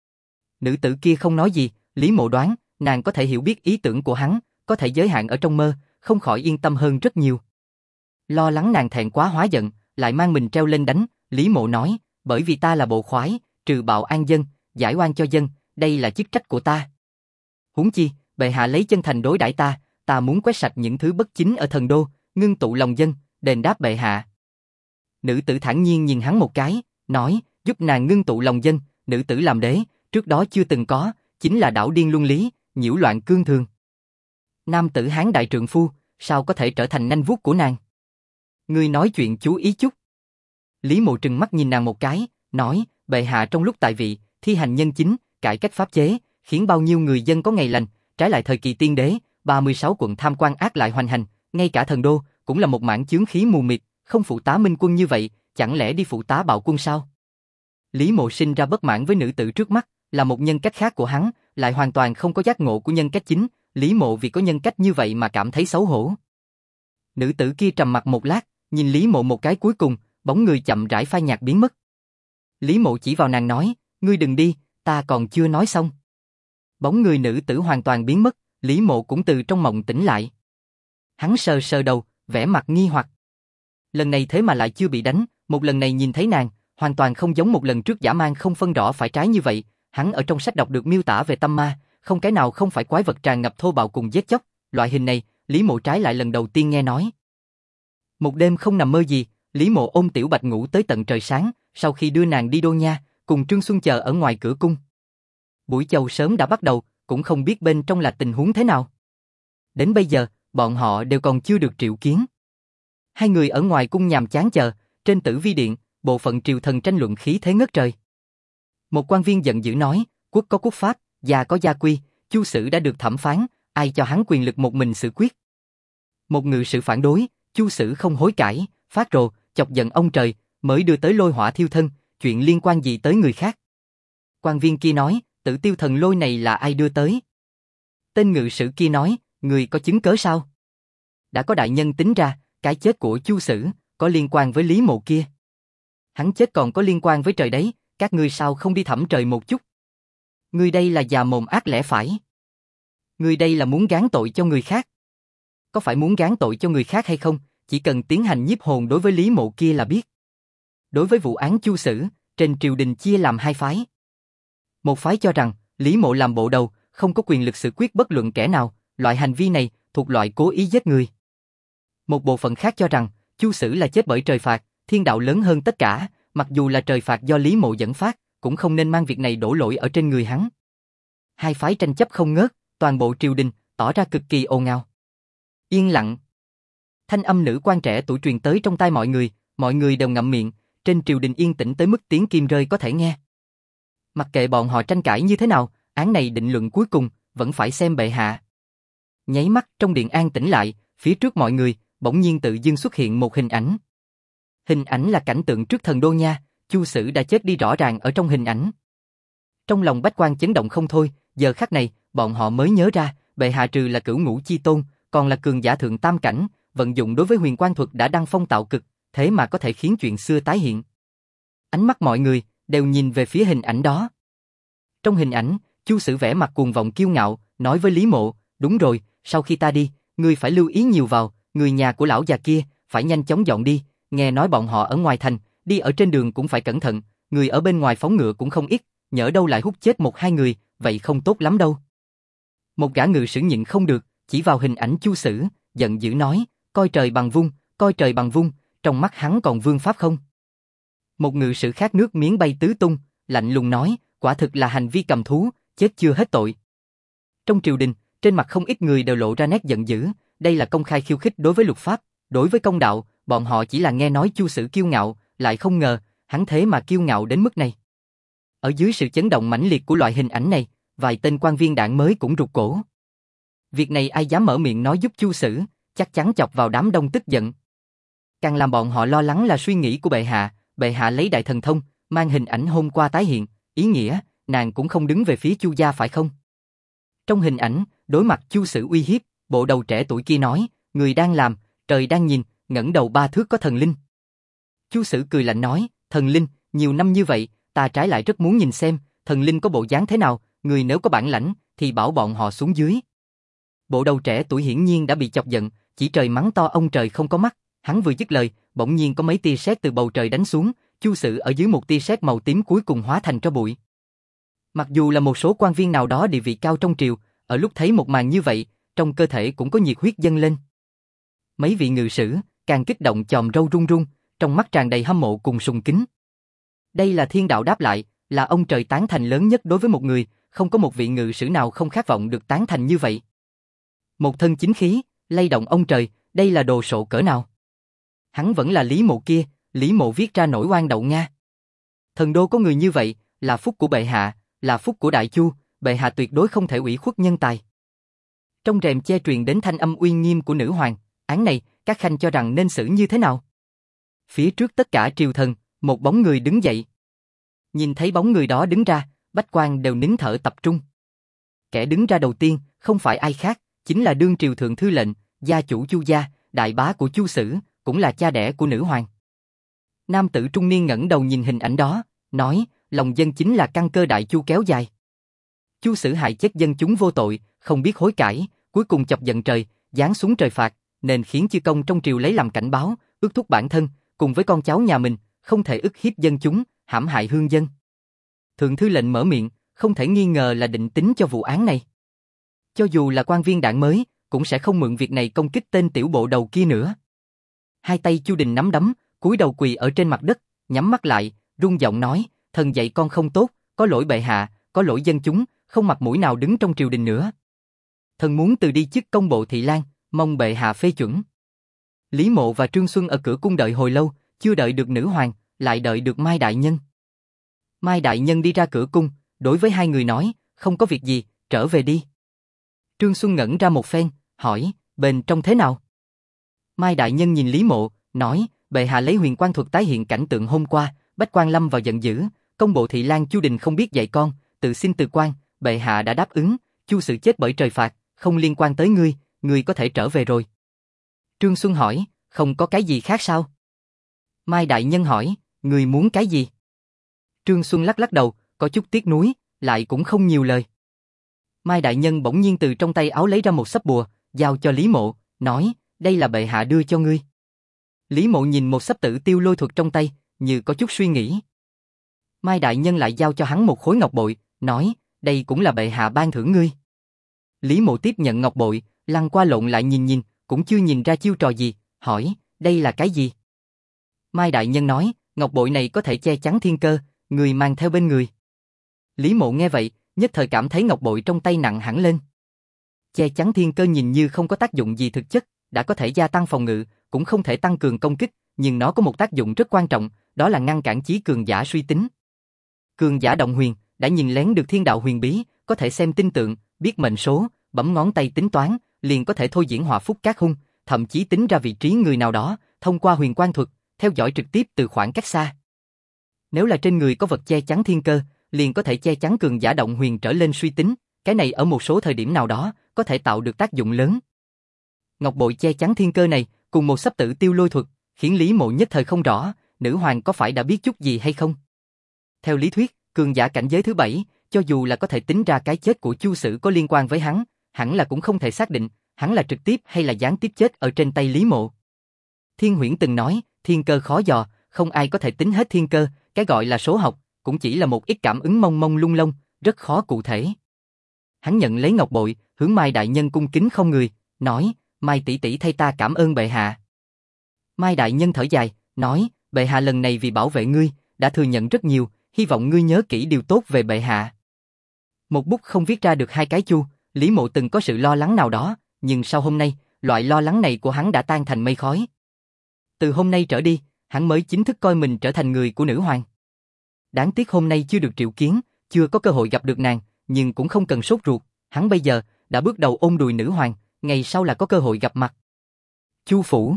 Nữ tử kia không nói gì, Lý Mộ đoán, nàng có thể hiểu biết ý tưởng của hắn, có thể giới hạn ở trong mơ, không khỏi yên tâm hơn rất nhiều. Lo lắng nàng thẹn quá hóa giận, lại mang mình treo lên đánh, Lý Mộ nói, bởi vì ta là bộ khoái, trừ bạo an dân, giải oan cho dân, đây là chức trách của ta. Huống chi, bệ hạ lấy chân thành đối đãi ta, ta muốn quét sạch những thứ bất chính ở thần đô, ngưng tụ lòng dân, đền đáp bệ hạ. Nữ tử thản nhiên nhìn hắn một cái, nói, giúp nàng ngưng tụ lòng dân, nữ tử làm đế, trước đó chưa từng có, chính là đảo điên luân lý, nhiễu loạn cương thường. Nam tử hán đại trượng phu, sao có thể trở thành nanh vuốt của nàng? Ngươi nói chuyện chú ý chút. Lý Mộ trừng mắt nhìn nàng một cái, nói, bệ hạ trong lúc tại vị, thi hành nhân chính, cải cách pháp chế, khiến bao nhiêu người dân có ngày lành, trái lại thời kỳ tiên đế, 36 quận tham quan ác lại hoành hành, ngay cả thần đô, cũng là một mảng chướng khí mù mịt, không phụ tá minh quân như vậy, chẳng lẽ đi phụ tá bạo quân sao? Lý Mộ sinh ra bất mãn với nữ tử trước mắt, là một nhân cách khác của hắn, lại hoàn toàn không có giác ngộ của nhân cách chính, Lý Mộ vì có nhân cách như vậy mà cảm thấy xấu hổ. Nữ tử kia trầm mặc một lát, nhìn Lý Mộ một cái cuối cùng, bóng người chậm rãi phai nhạt biến mất. Lý Mộ chỉ vào nàng nói, ngươi đừng đi, ta còn chưa nói xong. Bóng người nữ tử hoàn toàn biến mất, Lý Mộ cũng từ trong mộng tỉnh lại. Hắn sờ sờ đầu, vẻ mặt nghi hoặc. Lần này thế mà lại chưa bị đánh, một lần này nhìn thấy nàng, hoàn toàn không giống một lần trước dã man không phân rõ phải trái như vậy. Hắn ở trong sách đọc được miêu tả về tâm ma, không cái nào không phải quái vật tràn ngập thô bạo cùng giết chóc, loại hình này, Lý Mộ trái lại lần đầu tiên nghe nói. Một đêm không nằm mơ gì, Lý Mộ ôm Tiểu Bạch ngủ tới tận trời sáng, sau khi đưa nàng đi Đô Nha, cùng Trương Xuân chờ ở ngoài cửa cung. Buổi chầu sớm đã bắt đầu, cũng không biết bên trong là tình huống thế nào. Đến bây giờ, bọn họ đều còn chưa được triệu kiến. Hai người ở ngoài cung nhàm chán chờ, trên Tử Vi Điện, bộ phận triều thần tranh luận khí thế ngất trời. Một quan viên giận dữ nói, quốc có quốc pháp, gia có gia quy, Chu Sử đã được thẩm phán, ai cho hắn quyền lực một mình xử quyết. Một ngự sử phản đối, Chu Sử không hối cải, phát rồ, chọc giận ông trời, mới đưa tới lôi hỏa thiêu thân, chuyện liên quan gì tới người khác. Quan viên kia nói, Tử Tiêu thần lôi này là ai đưa tới? Tên ngự sử kia nói, người có chứng cớ sao? Đã có đại nhân tính ra, cái chết của Chu Sử có liên quan với Lý Mộ kia. Hắn chết còn có liên quan với trời đấy, các ngươi sao không đi thẩm trời một chút? Ngươi đây là già mồm ác lẽ phải. Ngươi đây là muốn gán tội cho người khác. Có phải muốn gán tội cho người khác hay không, chỉ cần tiến hành nhiếp hồn đối với Lý Mộ kia là biết. Đối với vụ án Chu Sử, trên triều đình chia làm hai phái. Một phái cho rằng, Lý Mộ làm bộ đầu, không có quyền lực xử quyết bất luận kẻ nào, loại hành vi này thuộc loại cố ý giết người. Một bộ phận khác cho rằng, Chu Sử là chết bởi trời phạt, thiên đạo lớn hơn tất cả, mặc dù là trời phạt do Lý Mộ dẫn phát, cũng không nên mang việc này đổ lỗi ở trên người hắn. Hai phái tranh chấp không ngớt, toàn bộ triều đình tỏ ra cực kỳ ồn ào. Yên lặng. Thanh âm nữ quan trẻ tuổi truyền tới trong tai mọi người đều ngậm miệng, trên triều đình yên tĩnh tới mức tiếng kim rơi có thể nghe. Mặc kệ bọn họ tranh cãi như thế nào, án này định luận cuối cùng vẫn phải xem bệ hạ. Nháy mắt trong điện an tĩnh lại, phía trước mọi người bỗng nhiên tự dưng xuất hiện một hình ảnh. Hình ảnh là cảnh tượng trước thần Đô Nha, Chu Sử đã chết đi rõ ràng ở trong hình ảnh. Trong lòng bách quan chấn động không thôi, giờ khắc này, bọn họ mới nhớ ra, bệ hạ trừ là cửu ngũ chi tôn, còn là cường giả thượng tam cảnh, vận dụng đối với huyền quang thuật đã đăng phong tạo cực, thế mà có thể khiến chuyện xưa tái hiện. Ánh mắt mọi người đều nhìn về phía hình ảnh đó. Trong hình ảnh, Chu Sử vẻ mặt cuồng vọng kiêu ngạo, nói với Lý Mộ, đúng rồi, sau khi ta đi, ngươi phải lưu ý nhiều vào, người nhà của lão già kia, phải nhanh chóng dọn đi, nghe nói bọn họ ở ngoài thành, đi ở trên đường cũng phải cẩn thận, người ở bên ngoài phóng ngựa cũng không ít, nhỡ đâu lại hút chết một hai người, vậy không tốt lắm đâu. Một gã ngự sử nhịn không được, chỉ vào hình ảnh Chu Sử, giận dữ nói, coi trời bằng vung, coi trời bằng vung, trong mắt hắn còn vương pháp không? Một ngự sử khác nước miếng bay tứ tung, lạnh lùng nói, quả thực là hành vi cầm thú, chết chưa hết tội. Trong triều đình, trên mặt không ít người đều lộ ra nét giận dữ, đây là công khai khiêu khích đối với luật pháp, đối với công đạo, bọn họ chỉ là nghe nói Chu Sử kiêu ngạo, lại không ngờ, hắn thế mà kiêu ngạo đến mức này. Ở dưới sự chấn động mãnh liệt của loại hình ảnh này, vài tên quan viên đảng mới cũng rụt cổ. Việc này ai dám mở miệng nói giúp Chu Sử, chắc chắn chọc vào đám đông tức giận. Càng làm bọn họ lo lắng là suy nghĩ của bệ hạ lấy đại thần thông, mang hình ảnh hôm qua tái hiện, ý nghĩa, nàng cũng không đứng về phía Chu gia phải không? Trong hình ảnh, đối mặt Chu Sử uy hiếp, bộ đầu trẻ tuổi kia nói, người đang làm, trời đang nhìn, ngẩng đầu 3 thước có thần linh. Chu Sử cười lạnh nói, thần linh, nhiều năm như vậy, ta trái lại rất muốn nhìn xem, thần linh có bộ dáng thế nào, người nếu có bản lãnh, thì bảo bọn họ xuống dưới. Bộ đầu trẻ tuổi hiển nhiên đã bị chọc giận, chỉ trời mắng to ông trời không có mắt, hắn vừa dứt lời, bỗng nhiên có mấy tia sét từ bầu trời đánh xuống, Chu Sử ở dưới một tia sét màu tím cuối cùng hóa thành tro bụi. Mặc dù là một số quan viên nào đó địa vị cao trong triều, ở lúc thấy một màn như vậy, trong cơ thể cũng có nhiệt huyết dâng lên. Mấy vị ngự sử càng kích động chòm râu run run, trong mắt tràn đầy hâm mộ cùng sùng kính. Đây là thiên đạo đáp lại, là ông trời tán thành lớn nhất đối với một người, không có một vị ngự sử nào không khát vọng được tán thành như vậy. Một thân chính khí, lay động ông trời, đây là đồ sộ cỡ nào? Hắn vẫn là Lý Mộ kia, Lý Mộ viết ra nổi oan đậu Nga. Thần đô có người như vậy, là phúc của bệ hạ, là phúc của Đại Chu, bệ hạ tuyệt đối không thể ủy khuất nhân tài. Trong rèm che truyền đến thanh âm uy nghiêm của nữ hoàng, án này, các khanh cho rằng nên xử như thế nào? Phía trước tất cả triều thần, một bóng người đứng dậy. Nhìn thấy bóng người đó đứng ra, bách quan đều nín thở tập trung. Kẻ đứng ra đầu tiên, không phải ai khác, chính là đương triều thượng thư lệnh, gia chủ Chu gia, đại bá của Chu Sử, cũng là cha đẻ của nữ hoàng. Nam tử trung niên ngẩng đầu nhìn hình ảnh đó, nói, lòng dân chính là căn cơ Đại Chu kéo dài. Chu Sử hại chết dân chúng vô tội, không biết hối cải, cuối cùng chọc giận trời, giáng xuống trời phạt, nên khiến chư công trong triều lấy làm cảnh báo, ước thúc bản thân, cùng với con cháu nhà mình, không thể ức hiếp dân chúng, hãm hại hương dân. Thượng thư lệnh mở miệng, không thể nghi ngờ là định tính cho vụ án này. Cho dù là quan viên đảng mới, cũng sẽ không mượn việc này công kích tên tiểu bộ đầu kia nữa. Hai tay Chu Đình nắm đấm, cúi đầu quỳ ở trên mặt đất, nhắm mắt lại, run giọng nói, thần dạy con không tốt, có lỗi bệ hạ, có lỗi dân chúng, không mặt mũi nào đứng trong triều đình nữa. Thần muốn từ đi chức công bộ thị lang, mong bệ hạ phê chuẩn. Lý Mộ và Trương Xuân ở cửa cung đợi hồi lâu, chưa đợi được nữ hoàng, lại đợi được Mai Đại Nhân. Mai Đại Nhân đi ra cửa cung, đối với hai người nói, không có việc gì, trở về đi. Trương Xuân ngẩn ra một phen, hỏi, bên trong thế nào? Mai Đại Nhân nhìn Lý Mộ, nói, bệ hạ lấy huyền quan thuật tái hiện cảnh tượng hôm qua, Bách Quan lâm vào giận dữ, công bộ thị lang Chu Đình không biết dạy con, tự xin từ quan, bệ hạ đã đáp ứng, Chu sự chết bởi trời phạt, không liên quan tới ngươi có thể trở về rồi. Trương Xuân hỏi, không có cái gì khác sao? Mai Đại Nhân hỏi, ngươi muốn cái gì? Trương Xuân lắc lắc đầu, có chút tiếc nuối, lại cũng không nhiều lời. Mai Đại Nhân bỗng nhiên từ trong tay áo lấy ra một sấp bùa, giao cho Lý Mộ, nói, đây là bệ hạ đưa cho ngươi. Lý Mộ nhìn một sấp tử tiêu lôi thuật trong tay, như có chút suy nghĩ. Mai Đại Nhân lại giao cho hắn một khối ngọc bội, nói, đây cũng là bệ hạ ban thưởng ngươi. Lý Mộ tiếp nhận ngọc bội, lăn qua lộn lại nhìn, cũng chưa nhìn ra chiêu trò gì, hỏi, đây là cái gì? Mai Đại Nhân nói, ngọc bội này có thể che chắn thiên cơ, người mang theo bên người. Lý Mộ nghe vậy, nhất thời cảm thấy ngọc bội trong tay nặng hẳn lên. Che chắn thiên cơ nhìn như không có tác dụng gì thực chất, đã có thể gia tăng phòng ngự, cũng không thể tăng cường công kích, nhưng nó có một tác dụng rất quan trọng, đó là ngăn cản chí cường giả suy tính. Cường giả động huyền, đã nhìn lén được thiên đạo huyền bí, có thể xem tinh tượng, biết mệnh số, bấm ngón tay tính toán, liền có thể thôi diễn họa phúc các hung, thậm chí tính ra vị trí người nào đó, thông qua huyền quan thuật, theo dõi trực tiếp từ khoảng cách xa. Nếu là trên người có vật che chắn thiên cơ, liền có thể che chắn cường giả động huyền trở lên suy tính, cái này ở một số thời điểm nào đó, có thể tạo được tác dụng lớn. Ngọc bội che chắn thiên cơ này, cùng một sấp tử tiêu lôi thuật, khiến Lý Mộ nhất thời không rõ, nữ hoàng có phải đã biết chút gì hay không? Theo lý thuyết, cường giả cảnh giới thứ 7, cho dù là có thể tính ra cái chết của Chu Sử có liên quan với hắn, hẳn là cũng không thể xác định, hắn là trực tiếp hay là gián tiếp chết ở trên tay Lý Mộ. Thiên Huyễn từng nói, thiên cơ khó dò, không ai có thể tính hết thiên cơ, cái gọi là số học, cũng chỉ là một ít cảm ứng mông mông lung lung, rất khó cụ thể. Hắn nhận lấy ngọc bội, hướng Mai Đại Nhân cung kính không người, nói, Mai tỷ tỷ thay ta cảm ơn bệ hạ. Mai Đại Nhân thở dài, nói, bệ hạ lần này vì bảo vệ ngươi, đã thừa nhận rất nhiều, hy vọng ngươi nhớ kỹ điều tốt về bệ hạ. Một bút không viết ra được hai cái chu, Lý Mộ từng có sự lo lắng nào đó, nhưng sau hôm nay, loại lo lắng này của hắn đã tan thành mây khói. Từ hôm nay trở đi, hắn mới chính thức coi mình trở thành người của nữ hoàng. Đáng tiếc hôm nay chưa được triệu kiến, chưa có cơ hội gặp được nàng, nhưng cũng không cần sốt ruột, hắn bây giờ đã bước đầu ôm đùi nữ hoàng, ngày sau là có cơ hội gặp mặt. Chu phủ.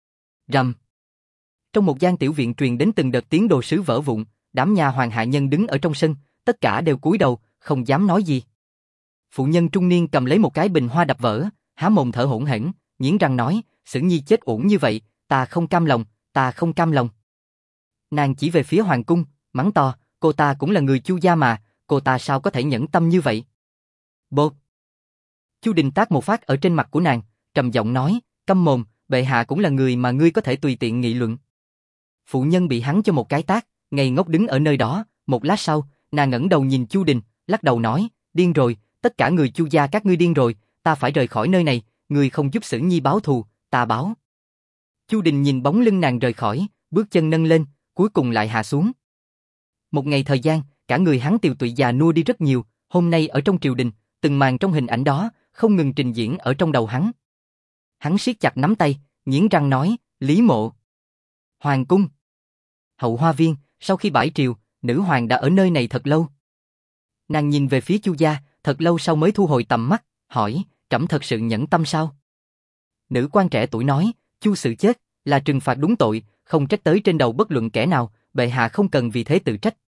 Rầm. Trong một gian tiểu viện truyền đến từng đợt tiếng đồ sứ vỡ vụn, đám nhà hoàng hạ nhân đứng ở trong sân, tất cả đều cúi đầu, không dám nói gì. Phụ nhân trung niên cầm lấy một cái bình hoa đập vỡ, há mồm thở hổn hển, nghiến răng nói, Sử Nhi chết uổng như vậy, ta không cam lòng, ta không cam lòng. Nàng chỉ về phía hoàng cung, mắng to, cô ta cũng là người Chu gia mà, cô ta sao có thể nhẫn tâm như vậy? Bột. Chu Đình tát một phát ở trên mặt của nàng, trầm giọng nói, câm mồm, bệ hạ cũng là người mà ngươi có thể tùy tiện nghị luận. Phụ nhân bị hắn cho một cái tát, ngây ngốc đứng ở nơi đó, một lát sau, nàng ngẩng đầu nhìn Chu Đình, lắc đầu nói, điên rồi, tất cả người Chu gia các ngươi điên rồi, ta phải rời khỏi nơi này, ngươi không giúp Sử Nhi báo thù, ta báo. Chu Đình nhìn bóng lưng nàng rời khỏi, bước chân nâng lên, cuối cùng lại hạ xuống. Một ngày thời gian, cả người hắn tiều tụy già nua đi rất nhiều, hôm nay ở trong triều đình, từng màn trong hình ảnh đó, không ngừng trình diễn ở trong đầu hắn. Hắn siết chặt nắm tay, nghiến răng nói, Lý Mộ. Hoàng cung. Hậu hoa viên, sau khi bãi triều, nữ hoàng đã ở nơi này thật lâu. Nàng nhìn về phía Chu gia, thật lâu sau mới thu hồi tầm mắt, hỏi, trẫm thật sự nhẫn tâm sao? Nữ quan trẻ tuổi nói, Chu sự chết, là trừng phạt đúng tội, không trách tới trên đầu bất luận kẻ nào, bệ hạ không cần vì thế tự trách.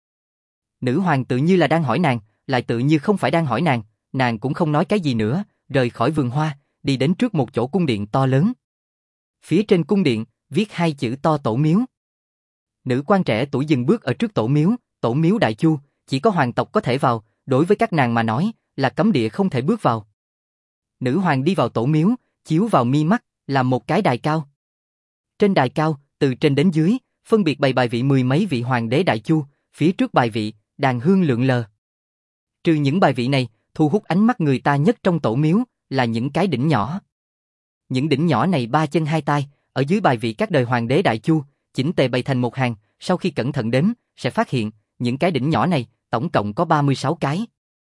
Nữ hoàng tự như là đang hỏi nàng, lại tự như không phải đang hỏi nàng cũng không nói cái gì nữa, rời khỏi vườn hoa, đi đến trước một chỗ cung điện to lớn. Phía trên cung điện, viết hai chữ to Tổ Miếu. Nữ quan trẻ tuổi dừng bước ở trước Tổ Miếu Đại Chu, chỉ có hoàng tộc có thể vào, đối với các nàng mà nói, là cấm địa không thể bước vào. Nữ hoàng đi vào Tổ Miếu, chiếu vào mi mắt, là một cái đài cao. Trên đài cao, từ trên đến dưới, phân biệt bày bài vị mười mấy vị hoàng đế Đại Chu, phía trước bài vị, đàn hương lượn lờ. Trừ những bài vị này, thu hút ánh mắt người ta nhất trong tổ miếu, là những cái đỉnh nhỏ. Những đỉnh nhỏ này 3 chân 2 tay, ở dưới bài vị các đời hoàng đế Đại Chu, chỉnh tề bày thành một hàng, sau khi cẩn thận đếm, sẽ phát hiện, những cái đỉnh nhỏ này, tổng cộng có 36 cái.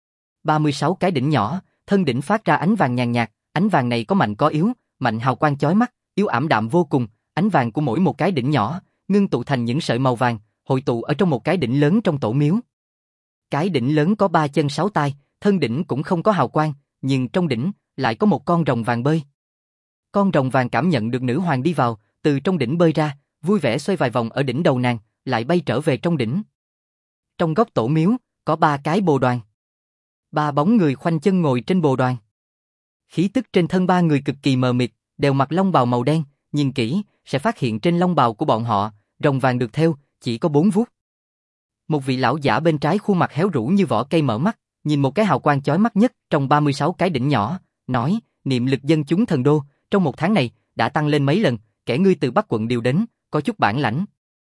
36 cái đỉnh nhỏ, thân đỉnh phát ra ánh vàng nhàn nhạt, ánh vàng này có mạnh có yếu, mạnh hào quang chói mắt, yếu ảm đạm vô cùng, ánh vàng của mỗi một cái đỉnh nhỏ, ngưng tụ thành những sợi màu vàng, hội tụ ở trong một cái đỉnh lớn trong tổ miếu. Cái đỉnh lớn có 3 chân 6 tay, thân đỉnh cũng không có hào quang, nhưng trong đỉnh lại có một con rồng vàng bơi. Con rồng vàng cảm nhận được nữ hoàng đi vào, từ trong đỉnh bơi ra, vui vẻ xoay vài vòng ở đỉnh đầu nàng, lại bay trở về trong đỉnh. Trong góc tổ miếu, có 3 cái bồ đoàn. 3 bóng người khoanh chân ngồi trên bồ đoàn. Khí tức trên thân 3 người cực kỳ mờ mịt, đều mặc long bào màu đen, nhìn kỹ, sẽ phát hiện trên long bào của bọn họ, rồng vàng được thêu, chỉ có 4 vuốt. Một vị lão giả bên trái khuôn mặt héo rũ như vỏ cây mở mắt, nhìn một cái hào quang chói mắt nhất trong 36 cái đỉnh nhỏ, nói, niệm lực dân chúng thần đô, trong 1 tháng này, đã tăng lên mấy lần, kẻ ngươi từ Bắc quận điều đến, có chút bản lãnh.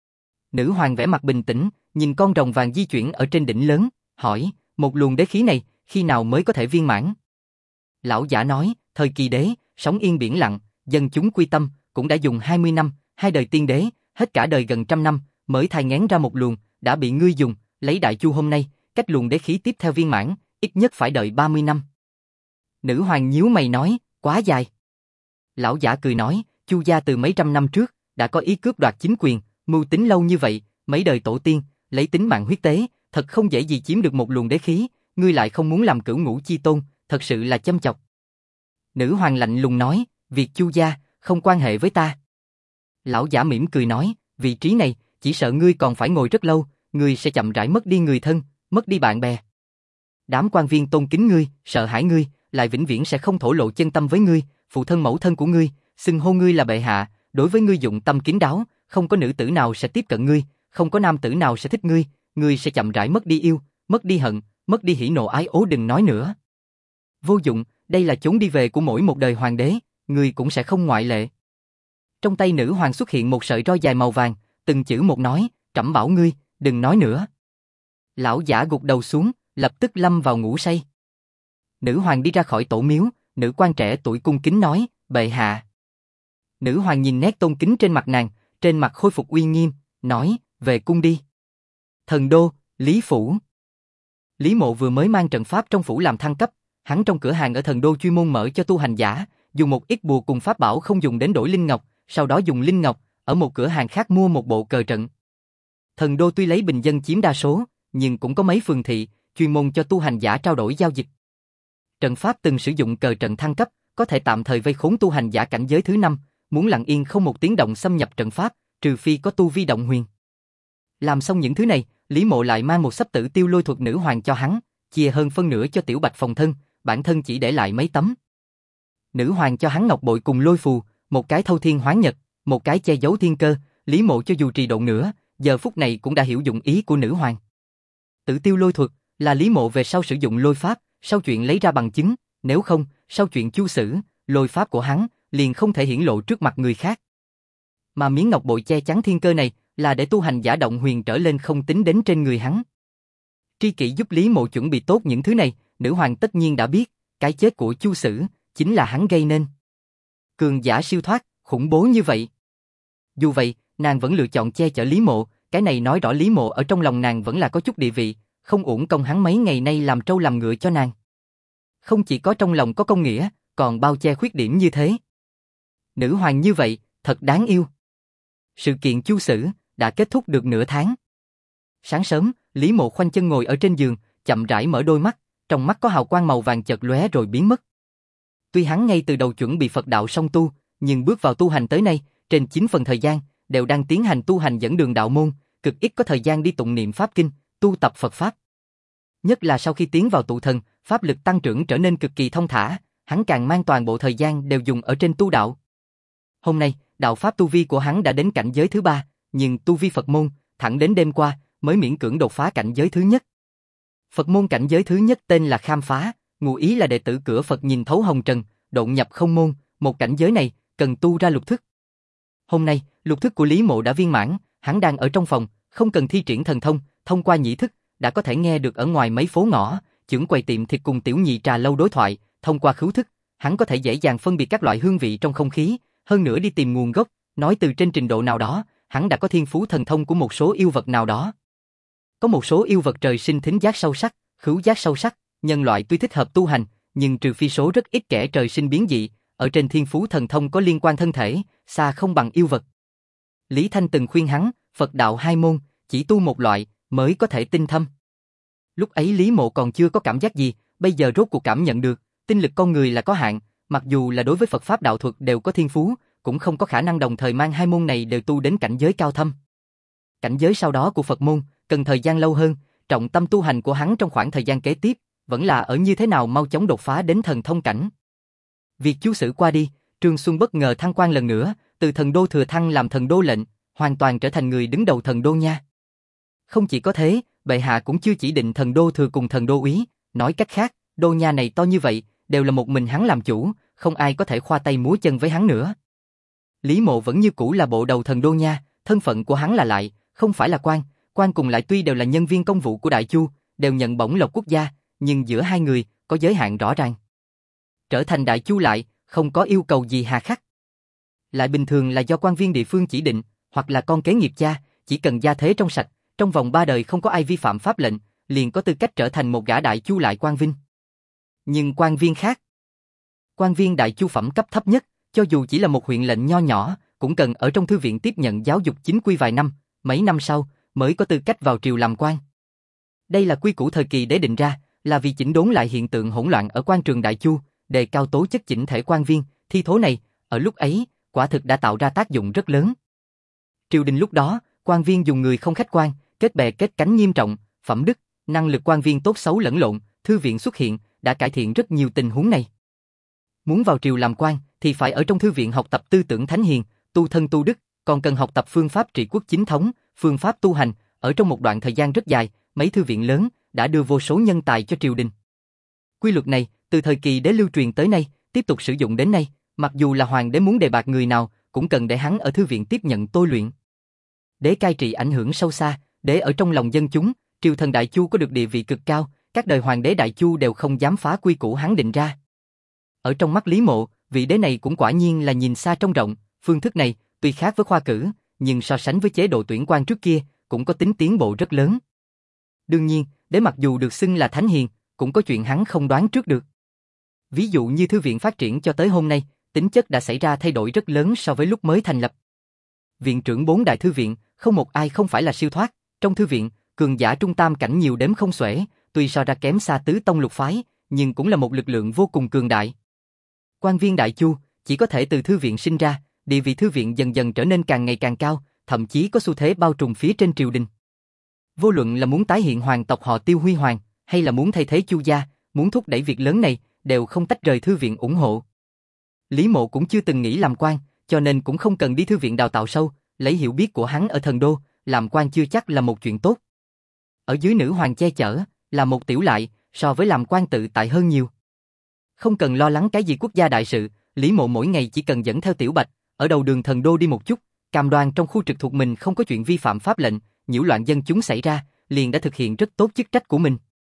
Nữ hoàng vẻ mặt bình tĩnh, nhìn con rồng vàng di chuyển ở trên đỉnh lớn, hỏi, một luồng đế khí này, khi nào mới có thể viên mãn? Lão giả nói, thời kỳ đế, sóng yên biển lặng, dân chúng quy tâm, cũng đã dùng 20 năm, 2 đời tiên đế, hết cả đời gần 100 năm, mới thai nghén ra một luồng, đã bị ngươi dùng, lấy Đại Chu hôm nay, cách luồng đế khí tiếp theo viên mãn, ít nhất phải đợi 30 năm. Nữ hoàng nhíu mày nói, quá dài. Lão giả cười nói, Chu gia từ mấy trăm năm trước, đã có ý cướp đoạt chính quyền, mưu tính lâu như vậy, mấy đời tổ tiên, lấy tính mạng huyết tế, thật không dễ gì chiếm được một luồng đế khí, ngươi lại không muốn làm cửu ngũ chi tôn, thật sự là châm chọc. Nữ hoàng lạnh lùng nói, việc Chu gia, không quan hệ với ta. Lão giả mỉm cười nói, vị trí này, chỉ sợ ngươi còn phải ngồi rất lâu, ngươi sẽ chậm rãi mất đi người thân, mất đi bạn bè. Đám quan viên tôn kính ngươi, sợ hãi ngươi, lại vĩnh viễn sẽ không thổ lộ chân tâm với ngươi, phụ thân mẫu thân của ngươi, xưng hô ngươi là bệ hạ, đối với ngươi dụng tâm kín đáo, không có nữ tử nào sẽ tiếp cận ngươi, không có nam tử nào sẽ thích ngươi sẽ chậm rãi mất đi yêu, mất đi hận, mất đi hỉ nộ ái ố đừng nói nữa. Vô dụng, đây là chốn đi về của mỗi một đời hoàng đế, ngươi cũng sẽ không ngoại lệ. Trong tay nữ hoàng xuất hiện một sợi roi dài màu vàng, từng chữ một nói, trẫm bảo ngươi, đừng nói nữa. Lão giả gục đầu xuống, lập tức lâm vào ngủ say. Nữ hoàng đi ra khỏi tổ miếu, nữ quan trẻ tuổi cung kính nói, bệ hạ. Nữ hoàng nhìn nét tôn kính trên mặt nàng, trên mặt khôi phục uy nghiêm, nói, về cung đi. Thần đô, Lý Phủ. Lý Mộ vừa mới mang trận pháp trong phủ làm thăng cấp, hắn trong cửa hàng ở thần đô chuyên môn mở cho tu hành giả, dùng một ít bùa cùng pháp bảo không dùng đến đổi linh ngọc, sau đó dùng linh ngọc, ở một cửa hàng khác mua một bộ cờ trận. Thần đô tuy lấy bình dân chiếm đa số, nhưng cũng có mấy phường thị, chuyên môn cho tu hành giả trao đổi giao dịch. Trận pháp từng sử dụng cờ trận thăng cấp, có thể tạm thời vây khốn tu hành giả cảnh giới thứ 5, muốn lặng yên không một tiếng động xâm nhập trận pháp, trừ phi có tu vi động huyền. Làm xong những thứ này, Lý Mộ lại mang một sấp tử tiêu lôi thuật nữ hoàng cho hắn, chia hơn phân nửa cho Tiểu Bạch phòng thân, bản thân chỉ để lại mấy tấm. Nữ hoàng cho hắn ngọc bội cùng lôi phù, một cái thâu thiên hoán nhật, một cái che giấu thiên cơ, Lý Mộ cho dù trì độn nữa, giờ phút này cũng đã hiểu dụng ý của nữ hoàng. Tử tiêu lôi thuật là Lý Mộ về sau sử dụng lôi pháp, sau chuyện lấy ra bằng chứng, nếu không, sau chuyện chu xử, lôi pháp của hắn liền không thể hiển lộ trước mặt người khác. Mà miếng ngọc bội che chắn thiên cơ này là để tu hành giả động huyền trở lên không tính đến trên người hắn. Tri kỷ giúp Lý Mộ chuẩn bị tốt những thứ này, nữ hoàng tất nhiên đã biết, cái chết của chu xử chính là hắn gây nên. Cường giả siêu thoát, khủng bố như vậy. Dù vậy, nàng vẫn lựa chọn che chở Lý Mộ, cái này nói rõ Lý Mộ ở trong lòng nàng vẫn là có chút địa vị, không uổng công hắn mấy ngày nay làm trâu làm ngựa cho nàng. Không chỉ có trong lòng có công nghĩa, còn bao che khuyết điểm như thế. Nữ hoàng như vậy, thật đáng yêu. Sự kiện chu xử đã kết thúc được nửa tháng. Sáng sớm, Lý Mộ khoanh chân ngồi ở trên giường, chậm rãi mở đôi mắt, trong mắt có hào quang màu vàng chợt lóe rồi biến mất. Tuy hắn ngay từ đầu chuẩn bị Phật đạo song tu, nhưng bước vào tu hành tới nay, trên 9 phần thời gian đều đang tiến hành tu hành dẫn đường đạo môn, cực ít có thời gian đi tụng niệm pháp kinh, tu tập Phật pháp. Nhất là sau khi tiến vào tụ thần, pháp lực tăng trưởng trở nên cực kỳ thông thả, hắn càng mang toàn bộ thời gian đều dùng ở trên tu đạo. Hôm nay, đạo pháp tu vi của hắn đã đến cảnh giới thứ 3, nhưng tu vi Phật môn, thẳng đến đêm qua, mới miễn cưỡng đột phá cảnh giới thứ nhất. Phật môn cảnh giới thứ nhất tên là Khám Phá, ngụ ý là đệ tử cửa Phật nhìn thấu hồng trần, độn nhập không môn, một cảnh giới này, cần tu ra lục thức. Hôm nay, lục thức của Lý Mộ đã viên mãn, hắn đang ở trong phòng, không cần thi triển thần thông, thông qua nhĩ thức, đã có thể nghe được ở ngoài mấy phố ngõ, chưởng quầy tiệm thịt cùng tiểu nhị trà lâu đối thoại, thông qua khứu thức, hắn có thể dễ dàng phân biệt các loại hương vị trong không khí, hơn nữa đi tìm nguồn gốc, nói từ trên trình độ nào đó, hắn đã có thiên phú thần thông của một số yêu vật nào đó. Có một số yêu vật trời sinh thính giác sâu sắc, khứu giác sâu sắc, nhân loại tuy thích hợp tu hành, nhưng trừ phi số rất ít kẻ trời sinh biến dị, ở trên thiên phú thần thông có liên quan thân thể, xa không bằng yêu vật. Lý Thanh từng khuyên hắn, Phật đạo hai môn, chỉ tu một loại, mới có thể tinh thâm. Lúc ấy Lý Mộ còn chưa có cảm giác gì, bây giờ rốt cuộc cảm nhận được, tinh lực con người là có hạn, mặc dù là đối với Phật Pháp đạo thuật đều có thiên phú, cũng không có khả năng đồng thời mang hai môn này đều tu đến cảnh giới cao thâm. Cảnh giới sau đó của Phật môn, cần thời gian lâu hơn, trọng tâm tu hành của hắn trong khoảng thời gian kế tiếp, vẫn là ở như thế nào mau chóng đột phá đến thần thông cảnh. Việc chú sử qua đi, Trương Xuân bất ngờ thăng quan lần nữa, từ thần đô thừa thăng làm thần đô lệnh, hoàn toàn trở thành người đứng đầu thần đô nha. Không chỉ có thế, bệ hạ cũng chưa chỉ định thần đô thừa cùng thần đô úy, nói cách khác, đô nha này to như vậy, đều là một mình hắn làm chủ, không ai có thể khoa tay múa chân với hắn nữa. Lý Mộ vẫn như cũ là bộ đầu thần đô nha, thân phận của hắn là lại, không phải là quan, quan cùng lại tuy đều là nhân viên công vụ của Đại Chu, đều nhận bổng lộc quốc gia, nhưng giữa hai người có giới hạn rõ ràng. Trở thành Đại Chu lại, không có yêu cầu gì hà khắc. Lại bình thường là do quan viên địa phương chỉ định, hoặc là con kế nghiệp cha, chỉ cần gia thế trong sạch, trong vòng 3 đời không có ai vi phạm pháp lệnh, liền có tư cách trở thành một gã Đại Chu lại quan vinh. Nhưng quan viên khác, quan viên Đại Chu phẩm cấp thấp nhất, cho dù chỉ là một huyện lệnh nho nhỏ, cũng cần ở trong thư viện tiếp nhận giáo dục chính quy vài năm, mấy năm sau mới có tư cách vào triều làm quan. Đây là quy củ thời kỳ đế định ra, là vì chỉnh đốn lại hiện tượng hỗn loạn ở quan trường Đại Chu, đề cao tố chất chỉnh thể quan viên, thi thố này, ở lúc ấy, quả thực đã tạo ra tác dụng rất lớn. Triều đình lúc đó, quan viên dùng người không khách quan, kết bè kết cánh nghiêm trọng, phẩm đức, năng lực quan viên tốt xấu lẫn lộn, thư viện xuất hiện, đã cải thiện rất nhiều tình huống này. Muốn vào triều làm quan, thì phải ở trong thư viện học tập tư tưởng thánh hiền, tu thân tu đức, còn cần học tập phương pháp trị quốc chính thống, phương pháp tu hành, ở trong một đoạn thời gian rất dài, mấy thư viện lớn đã đưa vô số nhân tài cho triều đình. Quy luật này, từ thời kỳ đế lưu truyền tới nay, tiếp tục sử dụng đến nay, mặc dù là hoàng đế muốn đề bạt người nào, cũng cần để hắn ở thư viện tiếp nhận tôi luyện. Đế cai trị ảnh hưởng sâu xa, đế ở trong lòng dân chúng, triều thần Đại Chu có được địa vị cực cao, các đời hoàng đế Đại Chu đều không dám phá quy củ hắn định ra. Ở trong mắt Lý Mộ, vị đế này cũng quả nhiên là nhìn xa trông rộng, phương thức này, tuy khác với khoa cử, nhưng so sánh với chế độ tuyển quan trước kia, cũng có tính tiến bộ rất lớn. Đương nhiên, đế mặc dù được xưng là thánh hiền, cũng có chuyện hắn không đoán trước được. Ví dụ như thư viện phát triển cho tới hôm nay, tính chất đã xảy ra thay đổi rất lớn so với lúc mới thành lập. Viện trưởng 4 đại thư viện, không một ai không phải là siêu thoát, trong thư viện, cường giả trung tam cảnh nhiều đếm không xuể, tuy so ra kém xa tứ tông lục phái, nhưng cũng là một lực lượng vô cùng cường đại. Quan viên Đại Chu chỉ có thể từ thư viện sinh ra, địa vị thư viện dần dần trở nên càng ngày càng cao, thậm chí có xu thế bao trùm phía trên triều đình. Vô luận là muốn tái hiện hoàng tộc họ Tiêu huy hoàng, hay là muốn thay thế Chu gia, muốn thúc đẩy việc lớn này, đều không tách rời thư viện ủng hộ. Lý Mộ cũng chưa từng nghĩ làm quan, cho nên cũng không cần đi thư viện đào tạo sâu, lấy hiểu biết của hắn ở thần đô, làm quan chưa chắc là một chuyện tốt. Ở dưới nữ hoàng che chở, là một tiểu lại, so với làm quan tự tại hơn nhiều. Không cần lo lắng cái gì quốc gia đại sự, Lý Mộ mỗi ngày chỉ cần dẫn theo Tiểu Bạch, ở đầu đường thần đô đi một chút, cam đoan trong khu trực thuộc mình không có chuyện vi phạm pháp lệnh, nhiễu loạn dân chúng xảy ra, liền đã thực hiện rất tốt chức trách của mình.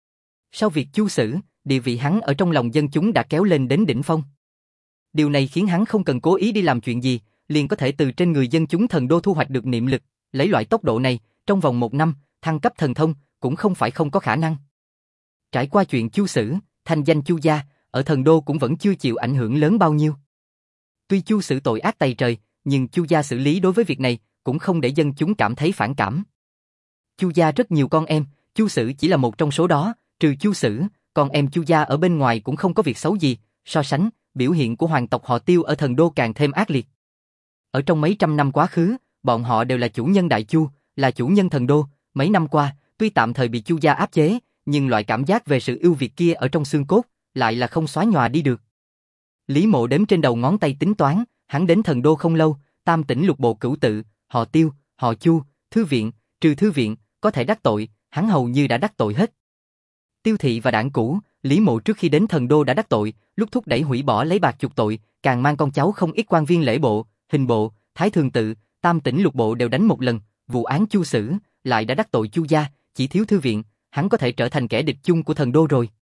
Sau việc chu sử, địa vị hắn ở trong lòng dân chúng đã kéo lên đến đỉnh phong. Điều này khiến hắn không cần cố ý đi làm chuyện gì, liền có thể từ trên người dân chúng thần đô thu hoạch được niệm lực, lấy loại tốc độ này, trong vòng 1 năm, thăng cấp thần thông, cũng không phải không có khả năng. Trải qua chuyện chu sử, thanh danh Chu gia, ở thần đô cũng vẫn chưa chịu ảnh hưởng lớn bao nhiêu. Tuy chu sử tội ác tày trời, nhưng Chu gia xử lý đối với việc này, cũng không để dân chúng cảm thấy phản cảm. Chu gia rất nhiều con em, Chu sử chỉ là một trong số đó, trừ Chu sử, con em Chu gia ở bên ngoài cũng không có việc xấu gì, so sánh, biểu hiện của hoàng tộc họ Tiêu ở thần đô càng thêm ác liệt. Ở trong mấy trăm năm quá khứ, bọn họ đều là chủ nhân Đại Chu, là chủ nhân thần đô, mấy năm qua, tuy tạm thời bị Chu gia áp chế, nhưng loại cảm giác về sự ưu việt kia ở trong xương cốt, lại là không xóa nhòa đi được. Lý Mộ đếm trên đầu ngón tay tính toán, hắn đến thần đô không lâu, tam tỉnh lục bộ cửu tự, họ Tiêu, họ Chu, thư viện, trừ thư viện, có thể đắc tội, hắn hầu như đã đắc tội hết. Tiêu thị và đảng cũ, Lý Mộ trước khi đến thần đô đã đắc tội, lúc thúc đẩy hủy bỏ lấy bạc chuộc tội, càng mang con cháu không ít quan viên lễ bộ, hình bộ, thái thường tự, tam tỉnh lục bộ đều đánh một lần, vụ án chu sử, lại đã đắc tội Chu gia, chỉ thiếu thư viện, hắn có thể trở thành kẻ địch chung của thần đô rồi.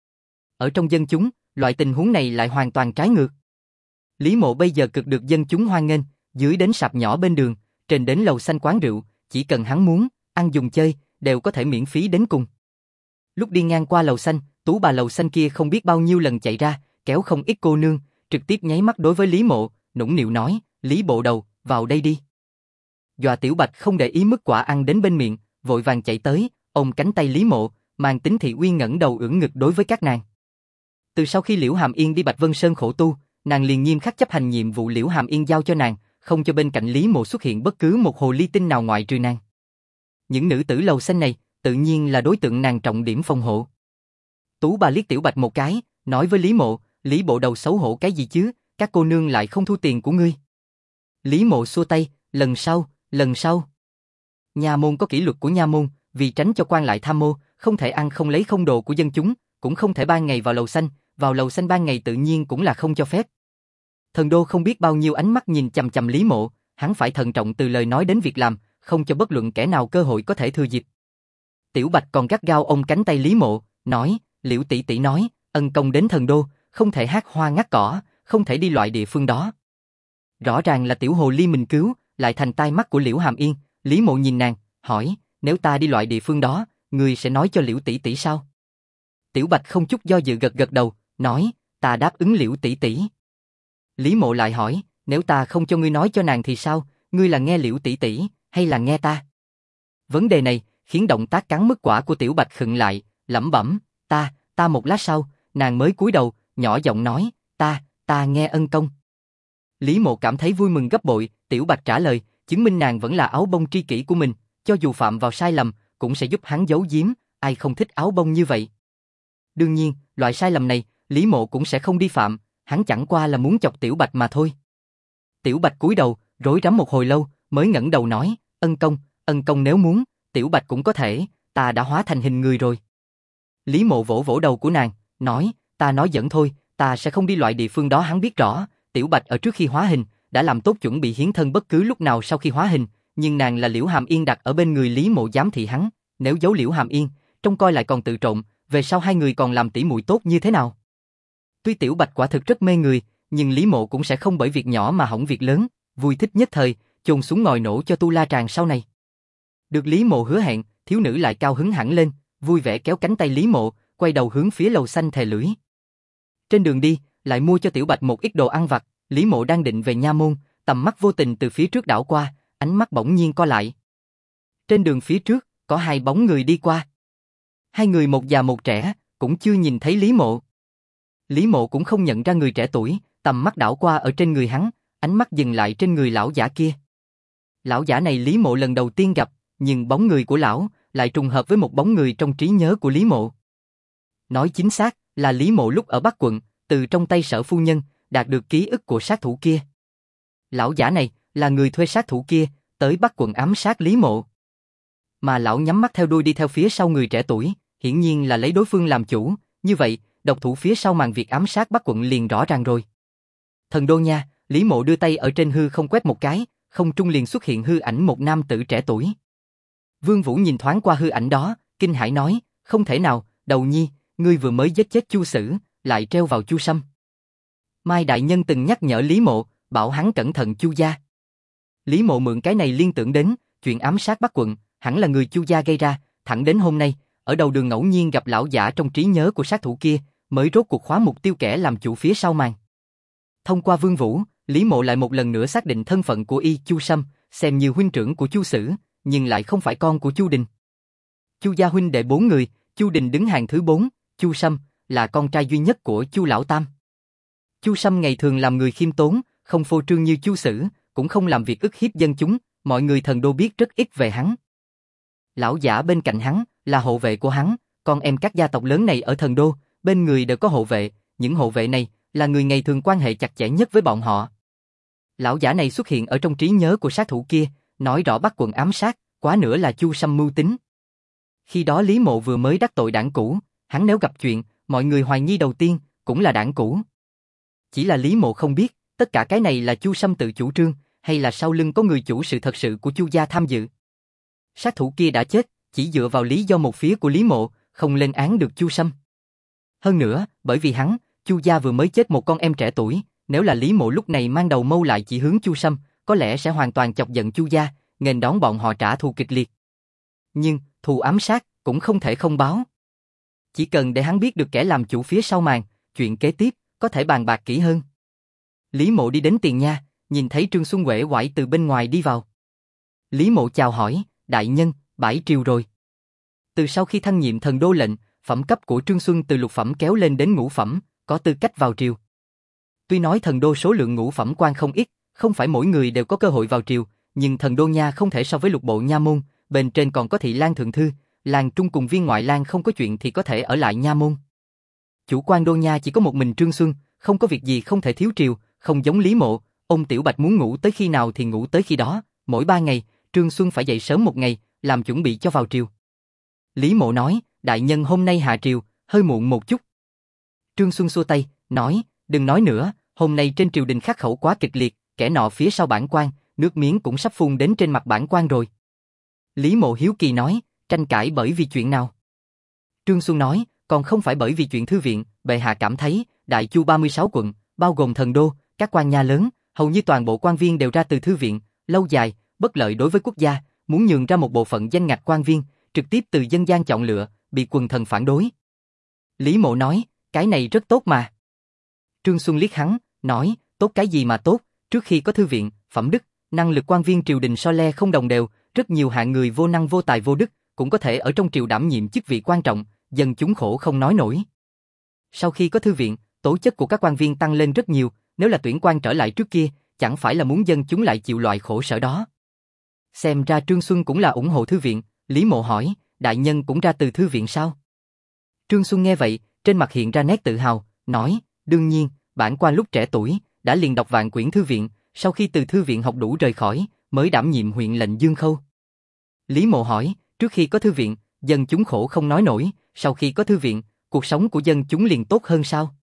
Ở trong dân chúng, loại tình huống này lại hoàn toàn trái ngược. Lý Mộ bây giờ cực được dân chúng hoan nghênh, dưới đến sạp nhỏ bên đường, trên đến lầu xanh quán rượu, chỉ cần hắn muốn, ăn dùng chơi, đều có thể miễn phí đến cùng. Lúc đi ngang qua lầu xanh, tú bà lầu xanh kia không biết bao nhiêu lần chạy ra, kéo không ít cô nương, trực tiếp nháy mắt đối với Lý Mộ, nũng nịu nói, Lý bộ đầu, vào đây đi. Dọa Tiểu Bạch không để ý mức quả ăn đến bên miệng, vội vàng chạy tới, ôm cánh tay Lý Mộ, mang tính thị uy ngẩng đầu ưỡn ngực đối với các nàng. Từ sau khi Liễu Hàm Yên đi Bạch Vân Sơn khổ tu, nàng liền nghiêm khắc chấp hành nhiệm vụ Liễu Hàm Yên giao cho nàng, không cho bên cạnh Lý Mộ xuất hiện bất cứ một hồ ly tinh nào ngoại trừ nàng. Những nữ tử lầu xanh này, tự nhiên là đối tượng nàng trọng điểm phòng hộ. Tú bà liếc Tiểu Bạch một cái, nói với Lý Mộ, Lý bộ đầu xấu hổ cái gì chứ, các cô nương lại không thu tiền của ngươi. Lý Mộ xua tay, lần sau. Nha môn có kỷ luật của nha môn, vì tránh cho quan lại tham mô, không thể ăn không lấy không đồ của dân chúng, cũng không thể ban ngày vào lầu xanh ban ngày tự nhiên cũng là không cho phép. Thần đô không biết bao nhiêu ánh mắt nhìn chằm chằm Lý Mộ, hắn phải thận trọng từ lời nói đến việc làm, không cho bất luận kẻ nào cơ hội có thể thừa dịp. Tiểu Bạch còn gắt gao ôm cánh tay Lý Mộ, nói, Liễu tỷ tỷ nói, ân công đến thần đô, không thể hát hoa ngắt cỏ, không thể đi loại địa phương đó. Rõ ràng là tiểu hồ ly mình cứu, lại thành tai mắt của Liễu Hàm Yên. Lý Mộ nhìn nàng, hỏi, nếu ta đi loại địa phương đó, ngươi sẽ nói cho Liễu tỷ tỷ sao? Tiểu Bạch không chút do dự gật đầu, nói, ta đáp ứng Liễu tỷ tỷ. Lý Mộ lại hỏi, nếu ta không cho ngươi nói cho nàng thì sao, ngươi là nghe Liễu tỷ tỷ, hay là nghe ta? Vấn đề này khiến động tác cắn mứt quả của Tiểu Bạch khựng lại, lẩm bẩm, ta một lát sau, nàng mới cúi đầu, nhỏ giọng nói, ta nghe ân công. Lý Mộ cảm thấy vui mừng gấp bội, Tiểu Bạch trả lời, chứng minh nàng vẫn là áo bông tri kỷ của mình, cho dù phạm vào sai lầm, cũng sẽ giúp hắn giấu giếm, ai không thích áo bông như vậy. Đương nhiên, loại sai lầm này, Lý Mộ cũng sẽ không đi phạm, hắn chẳng qua là muốn chọc Tiểu Bạch mà thôi. Tiểu Bạch cúi đầu, rối rắm một hồi lâu, mới ngẩng đầu nói, ân công nếu muốn, Tiểu Bạch cũng có thể, ta đã hóa thành hình người rồi. Lý Mộ vỗ vỗ đầu của nàng, nói, ta nói giỡn thôi, ta sẽ không đi loại địa phương đó. Hắn biết rõ, Tiểu Bạch ở trước khi hóa hình, đã làm tốt chuẩn bị hiến thân bất cứ lúc nào sau khi hóa hình, nhưng nàng là Liễu Hàm Yên đặt ở bên người Lý Mộ giám thị hắn, nếu giấu Liễu Hàm Yên, trông coi lại còn tự trộn, về sau hai người còn làm tỉ muội tốt như thế nào? Tuy Tiểu Bạch quả thực rất mê người, nhưng Lý Mộ cũng sẽ không bởi việc nhỏ mà hỏng việc lớn, vui thích nhất thời, chôn xuống ngòi nổ cho Tu La Tràng sau này. Được Lý Mộ hứa hẹn, thiếu nữ lại cao hứng hẳn lên, vui vẻ kéo cánh tay Lý Mộ, quay đầu hướng phía lầu xanh thè lưỡi. Trên đường đi, lại mua cho Tiểu Bạch một ít đồ ăn vặt, Lý Mộ đang định về nha môn, tầm mắt vô tình từ phía trước đảo qua, ánh mắt bỗng nhiên co lại. Trên đường phía trước, có hai bóng người đi qua. Hai người một già một trẻ, cũng chưa nhìn thấy Lý Mộ. Lý Mộ cũng không nhận ra người trẻ tuổi, tầm mắt đảo qua ở trên người hắn, ánh mắt dừng lại trên người lão giả kia. Lão giả này Lý Mộ lần đầu tiên gặp, nhưng bóng người của lão lại trùng hợp với một bóng người trong trí nhớ của Lý Mộ. Nói chính xác là Lý Mộ lúc ở Bắc quận, từ trong tay Sở phu nhân đạt được ký ức của sát thủ kia. Lão giả này là người thuê sát thủ kia tới Bắc quận ám sát Lý Mộ. Mà lão nhắm mắt theo đuôi đi theo phía sau người trẻ tuổi, hiển nhiên là lấy đối phương làm chủ, như vậy, độc thủ phía sau màn việc ám sát Bắc quận liền rõ ràng rồi. Thần đô nha, Lý Mộ đưa tay ở trên hư không quét một cái, không trung liền xuất hiện hư ảnh một nam tử trẻ tuổi. Vương Vũ nhìn thoáng qua hư ảnh đó, kinh hãi nói, không thể nào, Đầu Nhi, ngươi vừa mới giết chết Chu Sử, lại treo vào Chu Sâm. Mai đại nhân từng nhắc nhở Lý Mộ, bảo hắn cẩn thận Chu gia. Lý Mộ mượn cái này liên tưởng đến, chuyện ám sát Bắc quận, hẳn là người Chu gia gây ra, thẳng đến hôm nay, ở đầu đường ngẫu nhiên gặp lão giả trong trí nhớ của sát thủ kia, mới rốt cuộc khóa mục tiêu kẻ làm chủ phía sau màn. Thông qua Vương Vũ, Lý Mộ lại một lần nữa xác định thân phận của Chu Sâm, xem như huynh trưởng của Chu Sử, nhưng lại không phải con của Chu Đình. Chu gia huynh đệ 4 người, Chu Đình đứng hàng thứ 4, Chu Sâm là con trai duy nhất của Chu lão tam. Chu Sâm ngày thường làm người khiêm tốn, không phô trương như Chu Sử, cũng không làm việc ức hiếp dân chúng, mọi người thần đô biết rất ít về hắn. Lão giả bên cạnh hắn là hộ vệ của hắn, con em các gia tộc lớn này ở thần đô, bên người đều có hộ vệ, những hộ vệ này là người ngày thường quan hệ chặt chẽ nhất với bọn họ. Lão giả này xuất hiện ở trong trí nhớ của sát thủ kia, nói rõ Bắc quận ám sát, quá nữa là Chu Sâm mưu tính. Khi đó Lý Mộ vừa mới đắc tội đảng cũ, hắn nếu gặp chuyện, mọi người hoài nghi đầu tiên cũng là đảng cũ. Chỉ là Lý Mộ không biết, tất cả cái này là Chu Sâm tự chủ trương, hay là sau lưng có người chủ sự thật sự của Chu gia tham dự. Sát thủ kia đã chết, chỉ dựa vào lý do một phía của Lý Mộ, không lên án được Chu Sâm. Hơn nữa, bởi vì hắn, Chu gia vừa mới chết một con em trẻ tuổi, nếu là Lý Mộ lúc này mang đầu mâu lại chỉ hướng Chu Sâm, có lẽ sẽ hoàn toàn chọc giận Chu gia, nghênh đón bọn họ trả thù kịch liệt. Nhưng, thù ám sát cũng không thể không báo. Chỉ cần để hắn biết được kẻ làm chủ phía sau màn, chuyện kế tiếp có thể bàn bạc kỹ hơn. Lý Mộ đi đến tiền nha, nhìn thấy Trương Xuân uể oải từ bên ngoài đi vào. Lý Mộ chào hỏi, đại nhân, bãi triều rồi. Từ sau khi thăng nhiệm thần đô lệnh, phẩm cấp của Trương Xuân từ lục phẩm kéo lên đến ngũ phẩm, có tư cách vào triều. Tuy nói thần đô số lượng ngũ phẩm quan không ít, không phải mỗi người đều có cơ hội vào triều, nhưng thần đô nha không thể so với lục bộ nha môn, bên trên còn có thị lang thượng thư, lang trung cùng viên ngoại lang không có chuyện thì có thể ở lại nha môn. Chủ quan đô nha chỉ có một mình Trương Xuân, không có việc gì không thể thiếu triều, không giống Lý Mộ, ông Tiểu Bạch muốn ngủ tới khi nào thì ngủ tới khi đó, mỗi 3 ngày, Trương Xuân phải dậy sớm một ngày, làm chuẩn bị cho vào triều. Lý Mộ nói, đại nhân hôm nay hạ triều, hơi muộn một chút. Trương Xuân xua tay, nói, đừng nói nữa, hôm nay trên triều đình khắc khẩu quá kịch liệt, kẻ nọ phía sau bản quan, nước miếng cũng sắp phun đến trên mặt bản quan rồi. Lý Mộ hiếu kỳ nói, tranh cãi bởi vì chuyện nào? Trương Xuân nói, còn không phải bởi vì chuyện thư viện, bệ hạ cảm thấy, Đại Chu 36 quận, bao gồm thần đô, các quan nha lớn, hầu như toàn bộ quan viên đều ra từ thư viện, lâu dài, bất lợi đối với quốc gia, muốn nhường ra một bộ phận danh ngạch quan viên, trực tiếp từ dân gian chọn lựa, bị quần thần phản đối. Lý Mộ nói, cái này rất tốt mà. Trương Xuân liếc hắn, nói, tốt cái gì mà tốt, trước khi có thư viện, phẩm đức, năng lực quan viên triều đình so le không đồng đều, rất nhiều hạng người vô năng vô tài vô đức, cũng có thể ở trong triều đảm nhiệm chức vị quan trọng, dân chúng khổ không nói nổi. Sau khi có thư viện, tố chất của các quan viên tăng lên rất nhiều, nếu là tuyển quan trở lại trước kia, chẳng phải là muốn dân chúng lại chịu loại khổ sở đó. Xem ra Trương Xuân cũng là ủng hộ thư viện, Lý Mộ hỏi, đại nhân cũng ra từ thư viện sao? Trương Xuân nghe vậy, trên mặt hiện ra nét tự hào, nói, đương nhiên, bản quan lúc trẻ tuổi, đã liền đọc vạn quyển thư viện, sau khi từ thư viện học đủ rời khỏi, mới đảm nhiệm huyện lệnh Dương Khâu. Lý Mộ hỏi, trước khi có thư viện, dân chúng khổ không nói nổi, sau khi có thư viện, cuộc sống của dân chúng liền tốt hơn sao?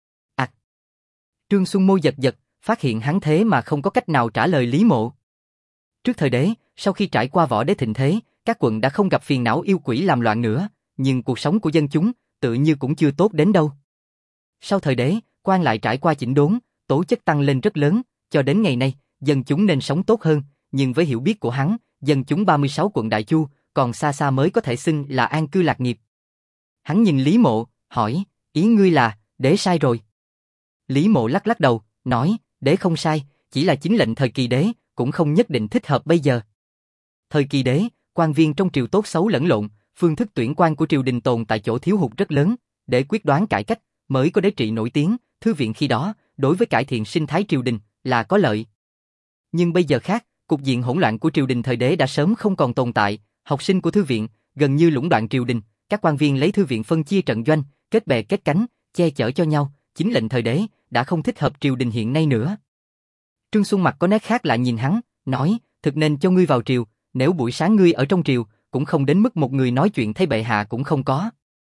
Trương Xuân môi giật giật, phát hiện hắn thế mà không có cách nào trả lời Lý Mộ. Trước thời đế, sau khi trải qua võ đế thịnh thế, các quận đã không gặp phiền não yêu quỷ làm loạn nữa, nhưng cuộc sống của dân chúng tự như cũng chưa tốt đến đâu. Sau thời đế, quan lại trải qua chỉnh đốn, tố chất tăng lên rất lớn, cho đến ngày nay, dân chúng nên sống tốt hơn, nhưng với hiểu biết của hắn, dân chúng 36 quận Đại Chu, còn xa xa mới có thể xưng là an cư lạc nghiệp. Hắn nhìn Lý Mộ, hỏi, ý ngươi là, đế sai rồi. Lý Mộ lắc lắc đầu, nói, đế không sai, chỉ là chính lệnh thời kỳ đế, cũng không nhất định thích hợp bây giờ. Thời kỳ đế, quan viên trong triều tốt xấu lẫn lộn, phương thức tuyển quan của triều đình tồn tại chỗ thiếu hụt rất lớn, để quyết đoán cải cách, mới có đế trị nổi tiếng, thư viện khi đó, đối với cải thiện sinh thái triều đình, là có lợi. Nhưng bây giờ khác, cục diện hỗn loạn của triều đình thời đế đã sớm không còn tồn tại, học sinh của thư viện, gần như lũng đoạn triều đình, các quan viên lấy thư viện phân chia trận doanh, kết bè kết cánh, che chở cho nhau, chính lệnh thời đế, đã không thích hợp triều đình hiện nay nữa. Trương Xuân mặt có nét khác lạ nhìn hắn, nói, thực nên cho ngươi vào triều, nếu buổi sáng ngươi ở trong triều, cũng không đến mức một người nói chuyện thấy bệ hạ cũng không có.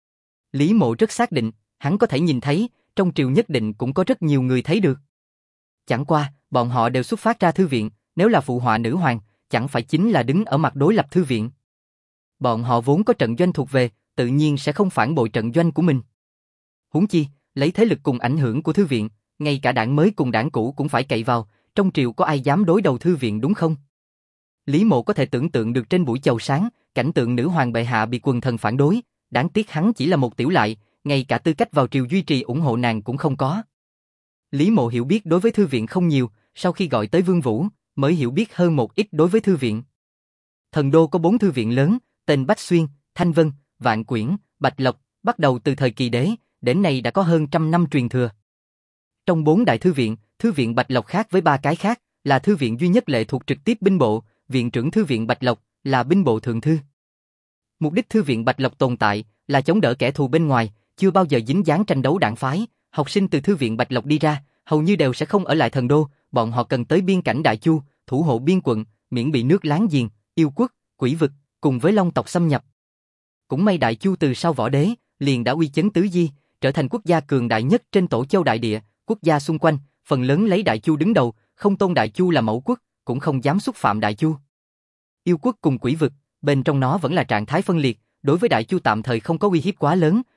Lý Mộ rất xác định, hắn có thể nhìn thấy, trong triều nhất định cũng có rất nhiều người thấy được. Chẳng qua, bọn họ đều xuất phát ra thư viện, nếu là phụ họa nữ hoàng, chẳng phải chính là đứng ở mặt đối lập thư viện. Bọn họ vốn có trận doanh thuộc về, tự nhiên sẽ không phản bội trận doanh của mình. Huống chi, lấy thế lực cùng ảnh hưởng của thư viện, ngay cả đảng mới cùng đảng cũ cũng phải cậy vào, trong triều có ai dám đối đầu thư viện đúng không? Lý Mộ có thể tưởng tượng được trên buổi chầu sáng, cảnh tượng nữ hoàng bệ hạ bị quần thần phản đối, đáng tiếc hắn chỉ là một tiểu lại, ngay cả tư cách vào triều duy trì ủng hộ nàng cũng không có. Lý Mộ hiểu biết đối với thư viện không nhiều, sau khi gọi tới Vương Vũ, mới hiểu biết hơn một ít đối với thư viện. Thần đô có 4 thư viện lớn, tên Bách Xuyên, Thanh Vân, Vạn Quyển, Bạch Lộc, bắt đầu từ thời kỳ đế, đến nay đã có hơn 100 năm truyền thừa. Trong 4 đại thư viện Bạch Lộc khác với 3 cái khác, là thư viện duy nhất lệ thuộc trực tiếp binh bộ, viện trưởng thư viện Bạch Lộc là binh bộ thượng thư. Mục đích thư viện Bạch Lộc tồn tại là chống đỡ kẻ thù bên ngoài, chưa bao giờ dính dáng tranh đấu đảng phái, học sinh từ thư viện Bạch Lộc đi ra, hầu như đều sẽ không ở lại thần đô, bọn họ cần tới biên cảnh Đại Chu, thủ hộ biên quận, miễn bị nước láng giềng, yêu quốc, quỷ vực, cùng với Long tộc xâm nhập. Cũng may Đại Chu từ sau võ đế, liền đã uy chấn tứ di, trở thành quốc gia cường đại nhất trên tổ châu đại địa, quốc gia xung quanh, phần lớn lấy Đại Chu đứng đầu, không tôn Đại Chu là mẫu quốc, cũng không dám xúc phạm Đại Chu. Yêu quốc cùng quỷ vực, bên trong nó vẫn là trạng thái phân liệt, đối với Đại Chu tạm thời không có uy hiếp quá lớn,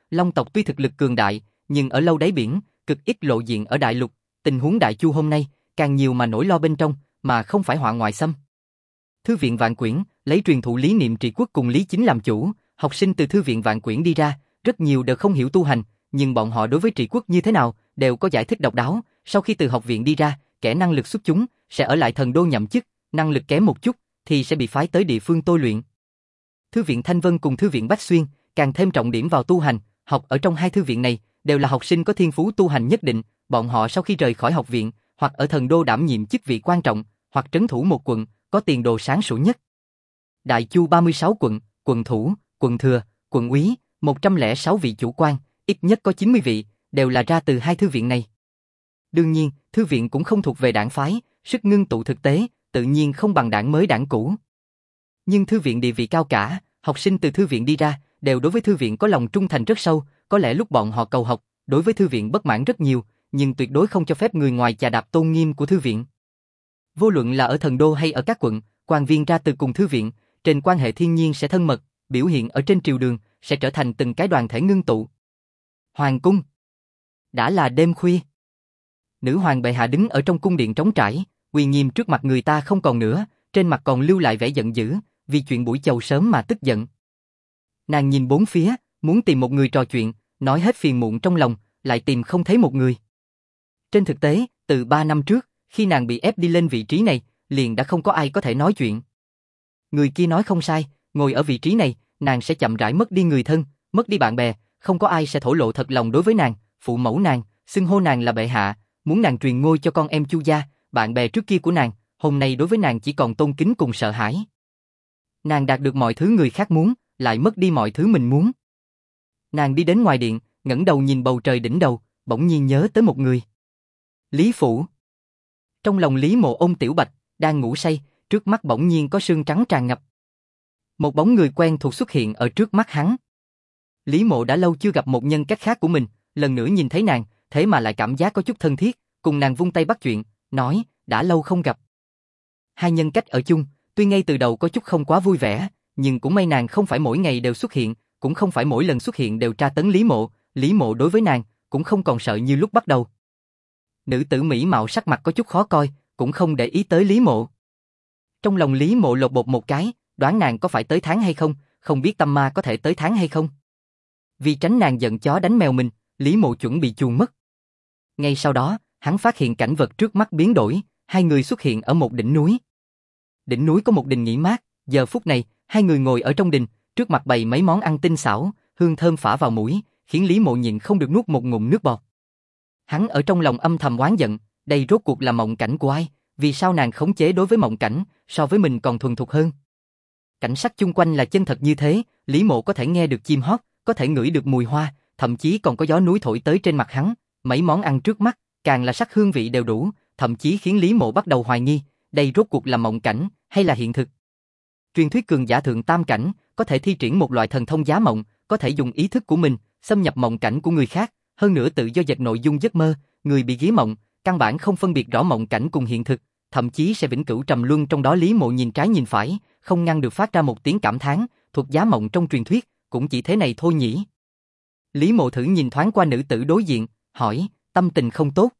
Long tộc tuy thực lực cường đại, nhưng ở lâu đáy biển, cực ít lộ diện ở đại lục, tình huống Đại Chu hôm nay, càng nhiều mà nỗi lo bên trong, mà không phải họa ngoại xâm. Thư viện Vạn Quyển, lấy truyền thụ lý niệm trị quốc cùng lý chính làm chủ, học sinh từ Thư viện Vạn Quyển đi ra, rất nhiều đều không hiểu tu hành, nhưng bọn họ đối với trị quốc như thế nào, đều có giải thích độc đáo, sau khi từ học viện đi ra, kẻ năng lực xuất chúng, sẽ ở lại thần đô nhậm chức, năng lực kém một chút, thì sẽ bị phái tới địa phương tôi luyện. Thư viện Thanh Vân cùng Thư viện Bách Xuyên, càng thêm trọng điểm vào tu hành, học ở trong hai thư viện này, đều là học sinh có thiên phú tu hành nhất định, bọn họ sau khi rời khỏi học viện, hoặc ở thần đô đảm nhiệm chức vị quan trọng, hoặc trấn thủ một quận, có tiền đồ sáng sủa nhất. Đại Chu 36 quận, quận thủ, quận thừa, quận úy, 106 vị chủ quan, ít nhất có 90 vị, đều là ra từ hai thư viện này. Đương nhiên, thư viện cũng không thuộc về đảng phái, sức ngưng tụ thực tế, tự nhiên không bằng đảng mới đảng cũ. Nhưng thư viện địa vị cao cả, học sinh từ thư viện đi ra, đều đối với thư viện có lòng trung thành rất sâu, có lẽ lúc bọn họ cầu học, đối với thư viện bất mãn rất nhiều, nhưng tuyệt đối không cho phép người ngoài chà đạp tôn nghiêm của thư viện. Vô luận là ở thần đô hay ở các quận, quan viên ra từ cùng thư viện, trên quan hệ thiên nhiên sẽ thân mật, biểu hiện ở trên triều đường, sẽ trở thành từng cái đoàn thể ngưng tụ. Hoàng cung. Đã là đêm khuya. Nữ hoàng bệ hạ đứng ở trong cung điện trống trải, uy nghiêm trước mặt người ta không còn nữa, trên mặt còn lưu lại vẻ giận dữ, vì chuyện buổi chầu sớm mà tức giận. Nàng nhìn bốn phía, muốn tìm một người trò chuyện, nói hết phiền muộn trong lòng, lại tìm không thấy một người. Trên thực tế, từ 3 năm trước, khi nàng bị ép đi lên vị trí này, liền đã không có ai có thể nói chuyện. Người kia nói không sai, ngồi ở vị trí này, nàng sẽ chậm rãi mất đi người thân, mất đi bạn bè, không có ai sẽ thổ lộ thật lòng đối với nàng, phụ mẫu nàng, xưng hô nàng là bệ hạ, muốn nàng truyền ngôi cho con em Chu gia, bạn bè trước kia của nàng, hôm nay đối với nàng chỉ còn tôn kính cùng sợ hãi. Nàng đạt được mọi thứ người khác muốn, lại mất đi mọi thứ mình muốn. Nàng đi đến ngoài điện, ngẩng đầu nhìn bầu trời đỉnh đầu, bỗng nhiên nhớ tới một người. Lý Phủ. Trong lòng Lý Mộ ôm Tiểu Bạch, đang ngủ say, trước mắt bỗng nhiên có sương trắng tràn ngập. Một bóng người quen thuộc xuất hiện ở trước mắt hắn. Lý Mộ đã lâu chưa gặp một nhân cách khác của mình, lần nữa nhìn thấy nàng, thế mà lại cảm giác có chút thân thiết, cùng nàng vung tay bắt chuyện, nói, đã lâu không gặp. Hai nhân cách ở chung, tuy ngay từ đầu có chút không quá vui vẻ, nhưng cũng may nàng không phải mỗi ngày đều xuất hiện, cũng không phải mỗi lần xuất hiện đều tra tấn Lý Mộ đối với nàng, cũng không còn sợ như lúc bắt đầu. Nữ tử mỹ mạo sắc mặt có chút khó coi, cũng không để ý tới Lý Mộ. Trong lòng Lý Mộ lột bột một cái, đoán nàng có phải tới tháng hay không, không biết tâm ma có thể tới tháng hay không. Vì tránh nàng giận chó đánh mèo mình, Lý Mộ chuẩn bị chuồn mất. Ngay sau đó, hắn phát hiện cảnh vật trước mắt biến đổi, hai người xuất hiện ở một đỉnh núi. Đỉnh núi có một đình nghỉ mát, giờ phút này, hai người ngồi ở trong đình, trước mặt bày mấy món ăn tinh xảo, hương thơm phả vào mũi, khiến Lý Mộ nhịn không được nuốt một ngụm nước bọt. Hắn ở trong lòng âm thầm oán giận, đây rốt cuộc là mộng cảnh của ai, vì sao nàng khống chế đối với mộng cảnh, so với mình còn thuần thục hơn. Cảnh sắc chung quanh là chân thật như thế, Lý Mộ có thể nghe được chim hót, có thể ngửi được mùi hoa, thậm chí còn có gió núi thổi tới trên mặt hắn, mấy món ăn trước mắt, càng là sắc hương vị đều đủ, thậm chí khiến Lý Mộ bắt đầu hoài nghi, đây rốt cuộc là mộng cảnh, hay là hiện thực. Truyền thuyết cường giả thượng tam cảnh, có thể thi triển một loại thần thông giá mộng, có thể dùng ý thức của mình, xâm nhập mộng cảnh của người khác, hơn nữa tự do dệt nội dung giấc mơ, người bị ghé mộng, căn bản không phân biệt rõ mộng cảnh cùng hiện thực, thậm chí sẽ vĩnh cửu trầm luân trong đó. Lý Mộ nhìn trái nhìn phải, không ngăn được phát ra một tiếng cảm thán, thuật giá mộng trong truyền thuyết, cũng chỉ thế này thôi nhỉ. Lý Mộ thử nhìn thoáng qua nữ tử đối diện, hỏi, tâm tình không tốt.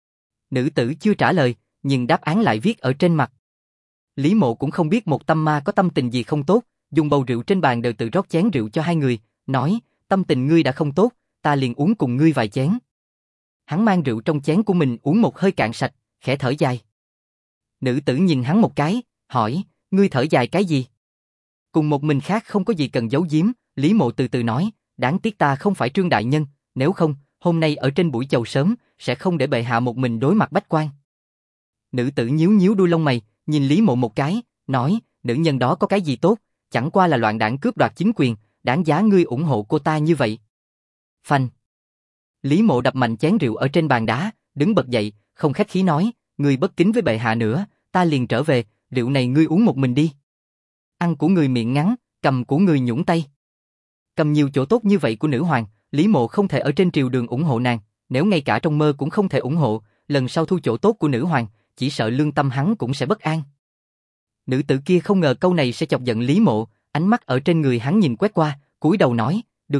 Nữ tử chưa trả lời, nhưng đáp án lại viết ở trên mặt. Lý Mộ cũng không biết một tâm ma có tâm tình gì không tốt, dùng bầu rượu trên bàn đều tự rót chén rượu cho hai người, nói, tâm tình ngươi đã không tốt, ta liền uống cùng ngươi vài chén. Hắn mang rượu trong chén của mình uống một hơi cạn sạch, khẽ thở dài. Nữ tử nhìn hắn một cái, hỏi, ngươi thở dài cái gì? Cùng một mình khác không có gì cần giấu giếm, Lý Mộ từ từ nói, đáng tiếc ta không phải Trương đại nhân, nếu không, hôm nay ở trên buổi chầu sớm, sẽ không để bệ hạ một mình đối mặt bách quan. Nữ tử nhíu nhíu đuôi lông mày, nhìn Lý Mộ một cái, nói, nữ nhân đó có cái gì tốt, chẳng qua là loạn đảng cướp đoạt chính quyền, đáng giá ngươi ủng hộ cô ta như vậy. Phanh. Lý Mộ đập mạnh chén rượu ở trên bàn đá, đứng bật dậy, không khách khí nói, ngươi bất kính với bệ hạ nữa, ta liền trở về, rượu này ngươi uống một mình đi. Ăn của người miệng ngắn, cầm của người nhũng tay. Cầm nhiều chỗ tốt như vậy của nữ hoàng, Lý Mộ không thể ở trên triều đường ủng hộ nàng, nếu ngay cả trong mơ cũng không thể ủng hộ, lần sau thu chỗ tốt của nữ hoàng, chỉ sợ lương tâm hắn cũng sẽ bất an. Nữ tử kia không ngờ câu này sẽ chọc giận Lý Mộ, ánh mắt ở trên người hắn nhìn quét qua, cúi đầu nói, được rồi,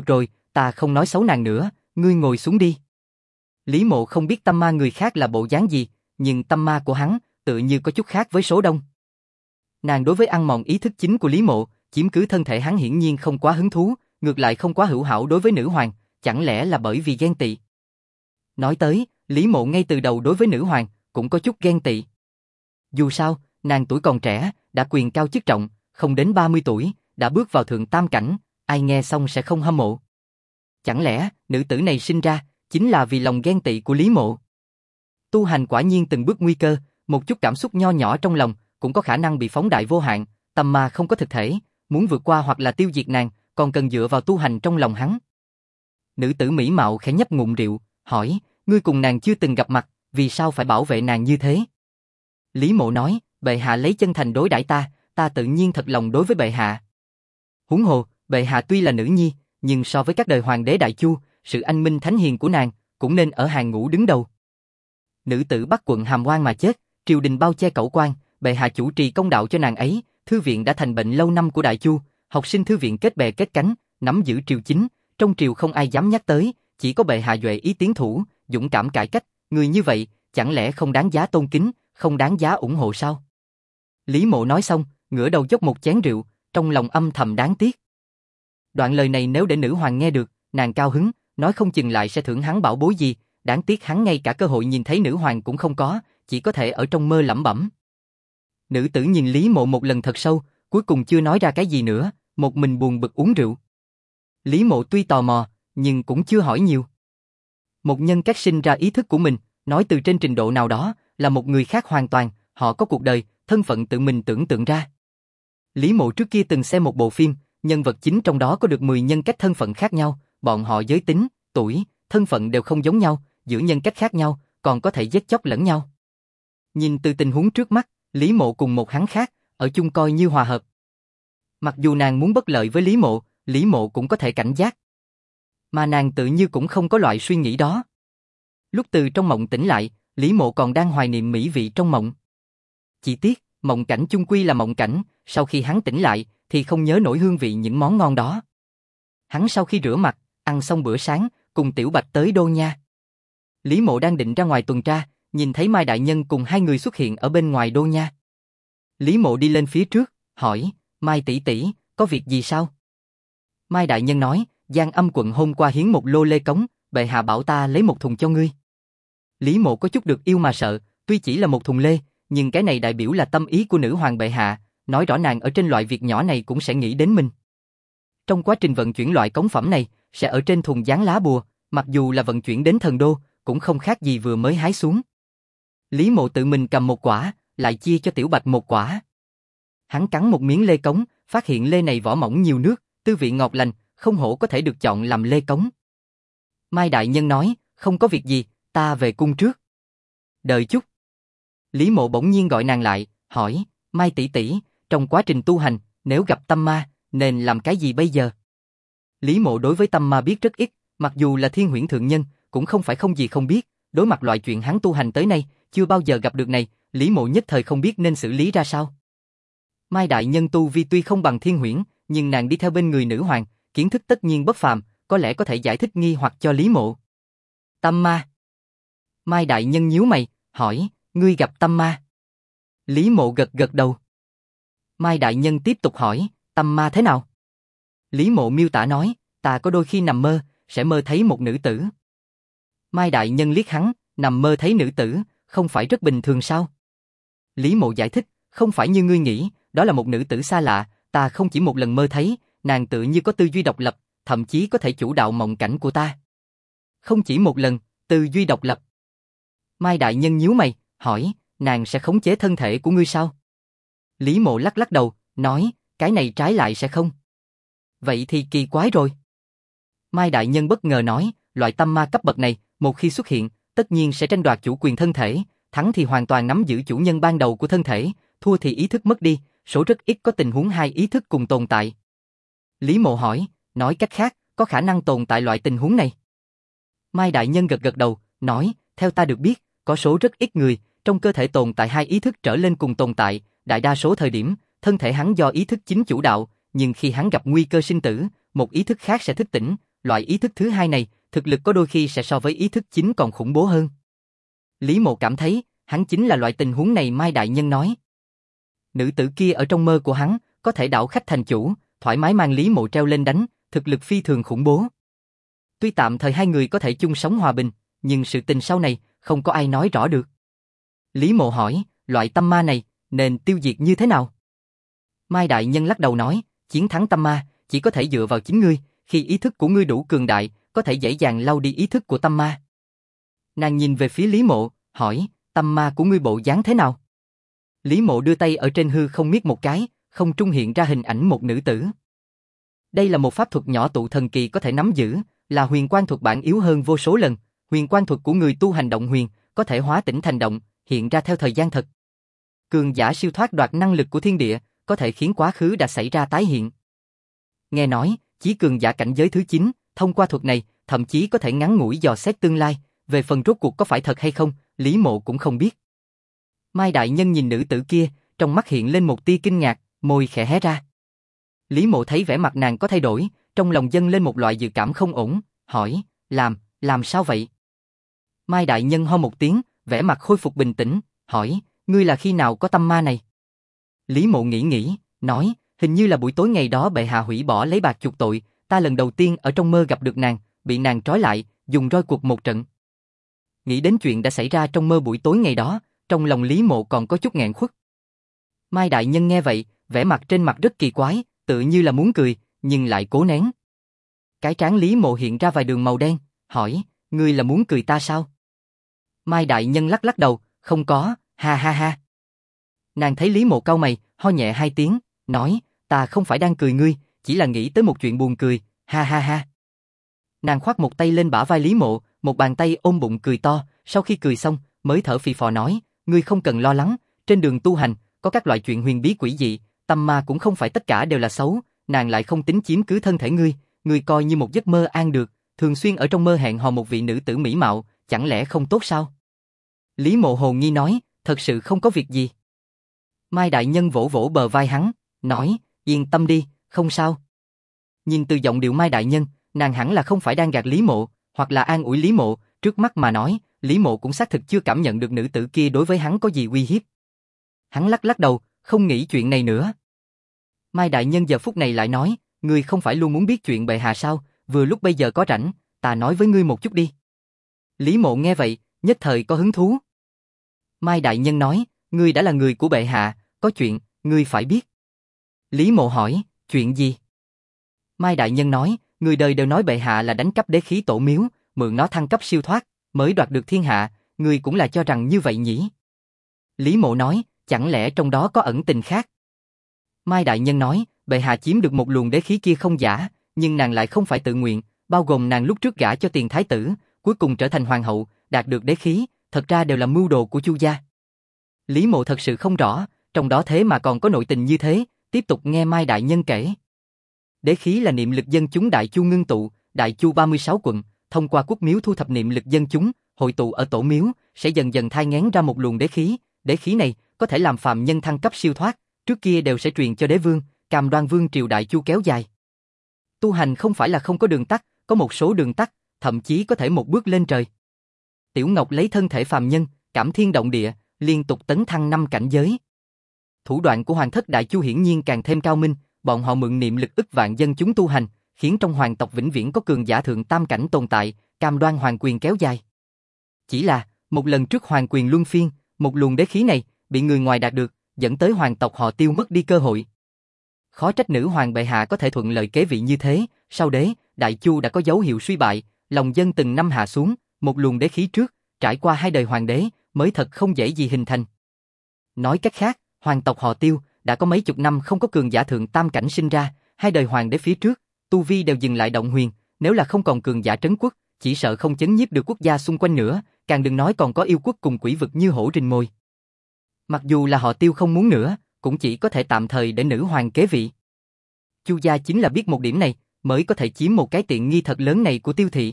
ta không nói xấu nàng nữa, ngươi ngồi xuống đi. Lý Mộ không biết tâm ma người khác là bộ dáng gì, nhưng tâm ma của hắn tự như có chút khác với số đông. Nàng đối với ăn mòn ý thức chính của Lý Mộ, chiếm cứ thân thể hắn hiển nhiên không quá hứng thú, ngược lại không quá hữu hảo đối với nữ hoàng, chẳng lẽ là bởi vì ghen tị. Nói tới, Lý Mộ ngay từ đầu đối với nữ hoàng cũng có chút ghen tị. Dù sao, nàng tuổi còn trẻ, đã quyền cao chức trọng, không đến 30 tuổi, đã bước vào thượng tam cảnh, ai nghe xong sẽ không hâm mộ. Chẳng lẽ, nữ tử này sinh ra, chính là vì lòng ghen tị của Lý Mộ? Tu hành quả nhiên từng bước nguy cơ, một chút cảm xúc nho nhỏ trong lòng, cũng có khả năng bị phóng đại vô hạn, tâm ma không có thực thể, muốn vượt qua hoặc là tiêu diệt nàng, còn cần dựa vào tu hành trong lòng hắn. Nữ tử mỹ mạo khẽ nhấp ngụm rượu, hỏi, ngươi cùng nàng chưa từng gặp mặt, vì sao phải bảo vệ nàng như thế? Lý Mộ nói, bệ hạ lấy chân thành đối đãi ta, ta tự nhiên thật lòng đối với bệ hạ. Huống hồ, bệ hạ tuy là nữ nhi, nhưng so với các đời hoàng đế Đại Chu, sự anh minh thánh hiền của nàng, cũng nên ở hàng ngũ đứng đầu. Nữ tử Bắc quận Hàm Oan mà chết, triều đình bao che cẩu quan, bệ hạ chủ trì công đạo cho nàng ấy, thư viện đã thành bệnh lâu năm của Đại Chu, học sinh thư viện kết bè kết cánh, nắm giữ triều chính, trong triều không ai dám nhắc tới, chỉ có bệ hạ duệ ý tiến thủ, dũng cảm cải cách, người như vậy, chẳng lẽ không đáng giá tôn kính, không đáng giá ủng hộ sao? Lý Mộ nói xong, ngửa đầu dốc một chén rượu, trong lòng âm thầm đáng tiếc. Đoạn lời này nếu để nữ hoàng nghe được, nàng cao hứng, nói không chừng lại sẽ thưởng hắn bảo bối gì, đáng tiếc hắn ngay cả cơ hội nhìn thấy nữ hoàng cũng không có, chỉ có thể ở trong mơ lẩm bẩm. Nữ tử nhìn Lý Mộ một lần thật sâu, cuối cùng chưa nói ra cái gì nữa, một mình buồn bực uống rượu. Lý Mộ tuy tò mò, nhưng cũng chưa hỏi nhiều. Một nhân cách sinh ra ý thức của mình, nói từ trên trình độ nào đó, là một người khác hoàn toàn, họ có cuộc đời, thân phận tự mình tưởng tượng ra. Lý Mộ trước kia từng xem một bộ phim, nhân vật chính trong đó có được 10 nhân cách thân phận khác nhau, bọn họ giới tính, tuổi, thân phận đều không giống nhau, giữa nhân cách khác nhau, còn có thể giết chóc lẫn nhau. Nhìn từ tình huống trước mắt, Lý Mộ cùng một hắn khác, ở chung coi như hòa hợp. Mặc dù nàng muốn bất lợi với Lý Mộ cũng có thể cảnh giác. Mà nàng tự như cũng không có loại suy nghĩ đó. Lúc từ trong mộng tỉnh lại, Lý Mộ còn đang hoài niệm mỹ vị trong mộng. Chỉ tiếc, mộng cảnh chung quy là mộng cảnh, sau khi hắn tỉnh lại, thì không nhớ nổi hương vị những món ngon đó. Hắn sau khi rửa mặt, ăn xong bữa sáng, cùng Tiểu Bạch tới Đô Nha. Lý Mộ đang định ra ngoài tuần tra, nhìn thấy Mai Đại Nhân cùng hai người xuất hiện ở bên ngoài Đô Nha. Lý Mộ đi lên phía trước, hỏi, Mai tỷ tỷ, có việc gì sao? Mai Đại Nhân nói, Giang Âm quận hôm qua hiến một lô lê cống, bệ hạ bảo ta lấy một thùng cho ngươi. Lý Mộ có chút được yêu mà sợ, tuy chỉ là một thùng lê, nhưng cái này đại biểu là tâm ý của nữ hoàng bệ hạ, nói rõ nàng ở trên loại việc nhỏ này cũng sẽ nghĩ đến mình. Trong quá trình vận chuyển loại cống phẩm này, sẽ ở trên thùng dán lá bùa, mặc dù là vận chuyển đến thần đô, cũng không khác gì vừa mới hái xuống. Lý Mộ tự mình cầm một quả, lại chia cho Tiểu Bạch một quả. Hắn cắn một miếng lê cống, phát hiện lê này vỏ mỏng nhiều nước, tư vị ngọt lành, không hổ có thể được chọn làm lê cống. Mai Đại Nhân nói, không có việc gì, ta về cung trước. Đợi chút. Lý Mộ bỗng nhiên gọi nàng lại, hỏi, Mai tỷ tỷ, trong quá trình tu hành, nếu gặp tâm ma, nên làm cái gì bây giờ? Lý Mộ đối với tâm ma biết rất ít, mặc dù là Thiên Huyễn thượng nhân, cũng không phải không gì không biết, đối mặt loại chuyện hắn tu hành tới nay, chưa bao giờ gặp được này, Lý Mộ nhất thời không biết nên xử lý ra sao. Mai Đại Nhân tu vi tuy không bằng Thiên Huyễn, nhưng nàng đi theo bên người nữ hoàng, kiến thức tất nhiên bất phàm, có lẽ có thể giải thích nghi hoặc cho Lý Mộ. Tâm ma. Mai Đại Nhân nhíu mày, hỏi, ngươi gặp tâm ma? Lý Mộ gật gật đầu. Mai Đại Nhân tiếp tục hỏi, tâm ma thế nào? Lý Mộ miêu tả nói, ta có đôi khi nằm mơ, sẽ mơ thấy một nữ tử. Mai Đại Nhân liếc hắn, nằm mơ thấy nữ tử, không phải rất bình thường sao? Lý Mộ giải thích, không phải như ngươi nghĩ, đó là một nữ tử xa lạ, ta không chỉ một lần mơ thấy, nàng tự như có tư duy độc lập, thậm chí có thể chủ đạo mộng cảnh của ta. Không chỉ một lần, tư duy độc lập. Mai Đại Nhân nhíu mày, hỏi, nàng sẽ khống chế thân thể của ngươi sao? Lý Mộ lắc lắc đầu, nói, cái này trái lại sẽ không. Vậy thì kỳ quái rồi. Mai Đại Nhân bất ngờ nói, loại tâm ma cấp bậc này, một khi xuất hiện, tất nhiên sẽ tranh đoạt chủ quyền thân thể, thắng thì hoàn toàn nắm giữ chủ nhân ban đầu của thân thể, thua thì ý thức mất đi, số rất ít có tình huống hai ý thức cùng tồn tại. Lý Mộ hỏi, nói cách khác, có khả năng tồn tại loại tình huống này? Mai Đại Nhân gật gật đầu, nói, theo ta được biết, có số rất ít người, trong cơ thể tồn tại hai ý thức trở lên cùng tồn tại, đại đa số thời điểm, thân thể hắn do ý thức chính chủ đạo, nhưng khi hắn gặp nguy cơ sinh tử, một ý thức khác sẽ thức tỉnh, loại ý thức thứ hai này, thực lực có đôi khi sẽ so với ý thức chính còn khủng bố hơn. Lý Mộ cảm thấy, hắn chính là loại tình huống này Mai đại nhân nói. Nữ tử kia ở trong mơ của hắn, có thể đảo khách thành chủ, thoải mái mang Lý Mộ treo lên đánh, thực lực phi thường khủng bố. Tuy tạm thời hai người có thể chung sống hòa bình, nhưng sự tình sau này, không có ai nói rõ được. Lý Mộ hỏi, loại tâm ma này, nên tiêu diệt như thế nào? Mai đại nhân lắc đầu nói, chiến thắng tâm ma, chỉ có thể dựa vào chính ngươi, khi ý thức của ngươi đủ cường đại, có thể dễ dàng lau đi ý thức của tâm ma. Nàng nhìn về phía Lý Mộ, hỏi, tâm ma của ngươi bộ dáng thế nào? Lý Mộ đưa tay ở trên hư không miết một cái, không trung hiện ra hình ảnh một nữ tử. Đây là một pháp thuật nhỏ tụ thần kỳ có thể nắm giữ, là huyền quang thuật bản yếu hơn vô số lần. Huyền quang thuật của người tu hành động huyền, có thể hóa tĩnh thành động, hiện ra theo thời gian thật. Cường giả siêu thoát đoạt năng lực của thiên địa, có thể khiến quá khứ đã xảy ra tái hiện. Nghe nói, chí cường giả cảnh giới thứ 9, thông qua thuật này, thậm chí có thể ngắn ngủi dò xét tương lai, về phần rốt cuộc có phải thật hay không, Lý Mộ cũng không biết. Mai đại nhân nhìn nữ tử kia, trong mắt hiện lên một tia kinh ngạc, môi khẽ hé ra. Lý Mộ thấy vẻ mặt nàng có thay đổi, trong lòng dâng lên một loại dự cảm không ổn, hỏi, làm sao vậy? Mai đại nhân ho một tiếng, vẻ mặt khôi phục bình tĩnh, hỏi, ngươi là khi nào có tâm ma này? Lý Mộ nghĩ, nói, hình như là buổi tối ngày đó bệ hạ hủy bỏ lấy bạc chuộc tội, ta lần đầu tiên ở trong mơ gặp được nàng, bị nàng trói lại, dùng roi quật một trận. Nghĩ đến chuyện đã xảy ra trong mơ buổi tối ngày đó, trong lòng Lý Mộ còn có chút nghẹn khuất. Mai đại nhân nghe vậy, vẻ mặt trên mặt rất kỳ quái, tự như là muốn cười, nhưng lại cố nén. Cái trán Lý Mộ hiện ra vài đường màu đen, hỏi, ngươi là muốn cười ta sao? Mai đại nhân lắc đầu, không có, ha ha ha. Nàng thấy Lý Mộ cau mày, ho nhẹ hai tiếng, nói, ta không phải đang cười ngươi, chỉ là nghĩ tới một chuyện buồn cười, ha ha ha. Nàng khoác một tay lên bả vai Lý Mộ, một bàn tay ôm bụng cười to, sau khi cười xong, mới thở phì phò nói, ngươi không cần lo lắng, trên đường tu hành, có các loại chuyện huyền bí quỷ dị, tâm ma cũng không phải tất cả đều là xấu, nàng lại không tính chiếm cứ thân thể ngươi coi như một giấc mơ an được, thường xuyên ở trong mơ hẹn hò một vị nữ tử mỹ mạo, chẳng lẽ không tốt sao? Lý Mộ hồn nghi nói, thật sự không có việc gì. Mai đại nhân vỗ vỗ bờ vai hắn, nói, yên tâm đi, không sao. Nhìn từ giọng điệu Mai đại nhân, nàng hẳn là không phải đang gạt Lý Mộ, hoặc là an ủi Lý Mộ, trước mắt mà nói, Lý Mộ cũng xác thực chưa cảm nhận được nữ tử kia đối với hắn có gì uy hiếp. Hắn lắc đầu, không nghĩ chuyện này nữa. Mai đại nhân giờ phút này lại nói, ngươi không phải luôn muốn biết chuyện bệ hạ sao, vừa lúc bây giờ có rảnh, ta nói với ngươi một chút đi. Lý Mộ nghe vậy, nhất thời có hứng thú. Mai đại nhân nói, ngươi đã là người của bệ hạ, có chuyện, ngươi phải biết. Lý Mộ hỏi, chuyện gì? Mai đại nhân nói, người đời đều nói bệ hạ là đánh cắp đế khí tổ miếu, mượn nó thăng cấp siêu thoát, mới đoạt được thiên hạ, ngươi cũng là cho rằng như vậy nhỉ? Lý Mộ nói, chẳng lẽ trong đó có ẩn tình khác? Mai đại nhân nói, bệ hạ chiếm được một luồng đế khí kia không giả, nhưng nàng lại không phải tự nguyện, bao gồm nàng lúc trước gả cho tiền thái tử, cuối cùng trở thành hoàng hậu, đạt được đế khí, thật ra đều là mưu đồ của Chu gia. Lý Mộ thật sự không rõ, trong đó thế mà còn có nội tình như thế, tiếp tục nghe Mai đại nhân kể. Đế khí là niệm lực dân chúng Đại Chu ngưng tụ, Đại Chu 36 quận, thông qua quốc miếu thu thập niệm lực dân chúng, hội tụ ở tổ miếu, sẽ dần dần thai nghén ra một luồng đế khí này có thể làm phàm nhân thăng cấp siêu thoát, trước kia đều sẽ truyền cho đế vương, Cam Đoan vương triều Đại Chu kéo dài. Tu hành không phải là không có đường tắt, có một số đường tắt, thậm chí có thể một bước lên trời. Tiểu Ngọc lấy thân thể phàm nhân, cảm thiên động địa, liên tục tấn thăng 5 cảnh giới. Thủ đoạn của hoàng thất Đại Chu hiển nhiên càng thêm cao minh, bọn họ mượn niệm lực ức vạn dân chúng tu hành, khiến trong hoàng tộc vĩnh viễn có cường giả thượng tam cảnh tồn tại, cam đoan hoàng quyền kéo dài. Chỉ là, một lần trước hoàng quyền luân phiên, một luồng đế khí này bị người ngoài đạt được, dẫn tới hoàng tộc họ Tiêu mất đi cơ hội. Khó trách nữ hoàng bệ hạ có thể thuận lợi kế vị như thế, sau đế, Đại Chu đã có dấu hiệu suy bại, lòng dân từng năm hạ xuống, một luồng đế khí trước, trải qua 2 đời hoàng đế, mới thật không dễ gì hình thành. Nói cách khác, hoàng tộc họ Tiêu đã có mấy chục năm không có cường giả thượng tam cảnh sinh ra, 2 đời hoàng đế phía trước, tu vi đều dừng lại động huyền, nếu là không còn cường giả trấn quốc, chỉ sợ không chấn nhiếp được quốc gia xung quanh nữa, càng đừng nói còn có yêu quốc cùng quỷ vực như hổ rình mồi. Mặc dù là họ Tiêu không muốn nữa, cũng chỉ có thể tạm thời để nữ hoàng kế vị. Chu gia chính là biết một điểm này, mới có thể chiếm một cái tiện nghi thật lớn này của Tiêu thị.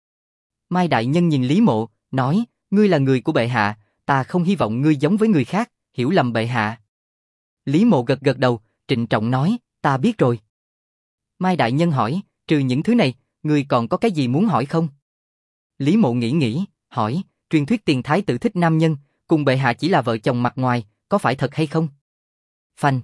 Mai đại nhân nhìn Lý Mộ, nói, ngươi là người của bệ hạ, ta không hy vọng ngươi giống với người khác, hiểu lầm bệ hạ. Lý Mộ gật đầu, trịnh trọng nói, ta biết rồi. Mai đại nhân hỏi, trừ những thứ này, Ngươi còn có cái gì muốn hỏi không? Lý Mộ nghĩ, hỏi, truyền thuyết tiền thái tử thích nam nhân, cùng bệ hạ chỉ là vợ chồng mặt ngoài, có phải thật hay không? Phanh.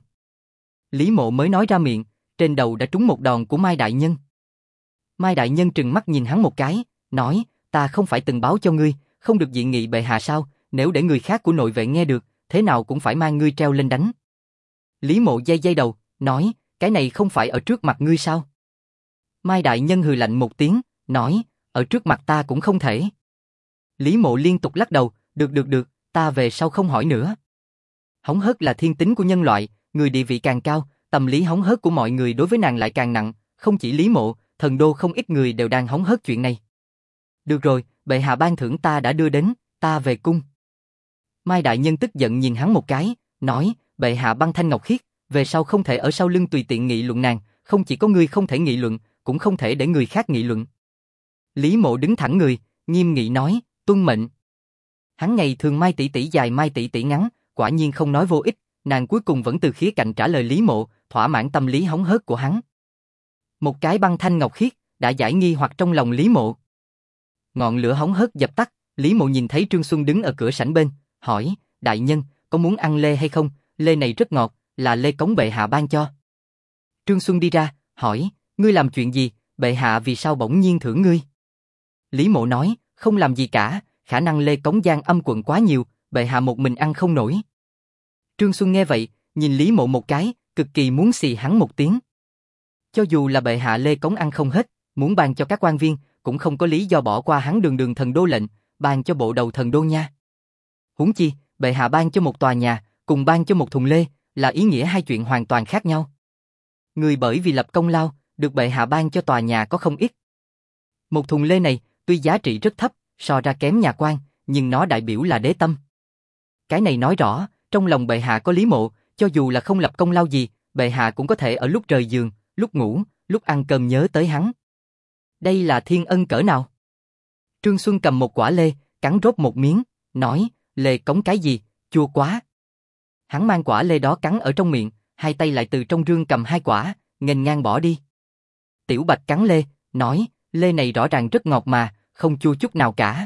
Lý Mộ mới nói ra miệng, trên đầu đã trúng một đòn của Mai Đại Nhân. Mai Đại Nhân trừng mắt nhìn hắn một cái, nói, ta không phải từng báo cho ngươi, không được dị nghị bệ hạ sao, nếu để người khác của nội vệ nghe được, thế nào cũng phải mang ngươi treo lên đánh. Lý Mộ day đầu, nói, cái này không phải ở trước mặt ngươi sao? Mai Đại Nhân hừ lạnh một tiếng, nói, ở trước mặt ta cũng không thể. Lý Mộ liên tục lắc đầu, được, ta về sau không hỏi nữa. Hóng hớt là thiên tính của nhân loại, người địa vị càng cao, tâm lý hóng hớt của mọi người đối với nàng lại càng nặng, không chỉ Lý Mộ, thần đô không ít người đều đang hóng hớt chuyện này. Được rồi, bệ hạ ban thưởng ta đã đưa đến, ta về cung. Mai Đại Nhân tức giận nhìn hắn một cái, nói, bệ hạ băng thanh ngọc khiết, về sau không thể ở sau lưng tùy tiện nghị luận nàng, không chỉ có ngươi không thể nghị luận, cũng không thể để người khác nghị luận. Lý Mộ đứng thẳng người, nghiêm nghị nói, tuân mệnh. Hắn ngày thường Mai tỷ tỷ dài Mai tỷ tỷ ngắn, quả nhiên không nói vô ích, nàng cuối cùng vẫn từ khía cạnh trả lời Lý Mộ, thỏa mãn tâm lý hóng hớt của hắn. Một cái băng thanh ngọc khiết, đã giải nghi hoặc trong lòng Lý Mộ. Ngọn lửa hóng hớt dập tắt, Lý Mộ nhìn thấy Trương Xuân đứng ở cửa sảnh bên, hỏi, đại nhân, có muốn ăn lê hay không, lê này rất ngọt, là lê cống bệ hạ ban cho. Trương Xuân đi ra, hỏi, ngươi làm chuyện gì, bệ hạ vì sao bỗng nhiên thưởng ngươi? Lý Mộ nói, không làm gì cả, khả năng lê cống Giang Âm quận quá nhiều, bệ hạ một mình ăn không nổi. Trương Xuân nghe vậy, nhìn Lý Mộ một cái, cực kỳ muốn xì hắn một tiếng. Cho dù là bệ hạ lê cống ăn không hết, muốn ban cho các quan viên, cũng không có lý do bỏ qua hắn đường thần đô lệnh, ban cho bộ đầu thần đô nha. Huống chi, bệ hạ ban cho một tòa nhà, cùng ban cho một thùng lê, là ý nghĩa hai chuyện hoàn toàn khác nhau. Người bởi vì lập công lao, được bệ hạ ban cho tòa nhà có không ít. Một thùng lê này, tuy giá trị rất thấp, so ra kém nhà quan, nhưng nó đại biểu là đế tâm. Cái này nói rõ, trong lòng bệ hạ có Lý Mộ, cho dù là không lập công lao gì, bệ hạ cũng có thể ở lúc rời giường, lúc ngủ, lúc ăn cơm nhớ tới hắn. Đây là thiên ân cỡ nào? Trương Xuân cầm một quả lê, cắn rốt một miếng, nói, lê cống cái gì, chua quá. Hắn mang quả lê đó cắn ở trong miệng, hai tay lại từ trong rương cầm hai quả, nghênh ngang bỏ đi. Tiểu Bạch cắn lê, nói, lê này rõ ràng rất ngọt mà, không chua chút nào cả.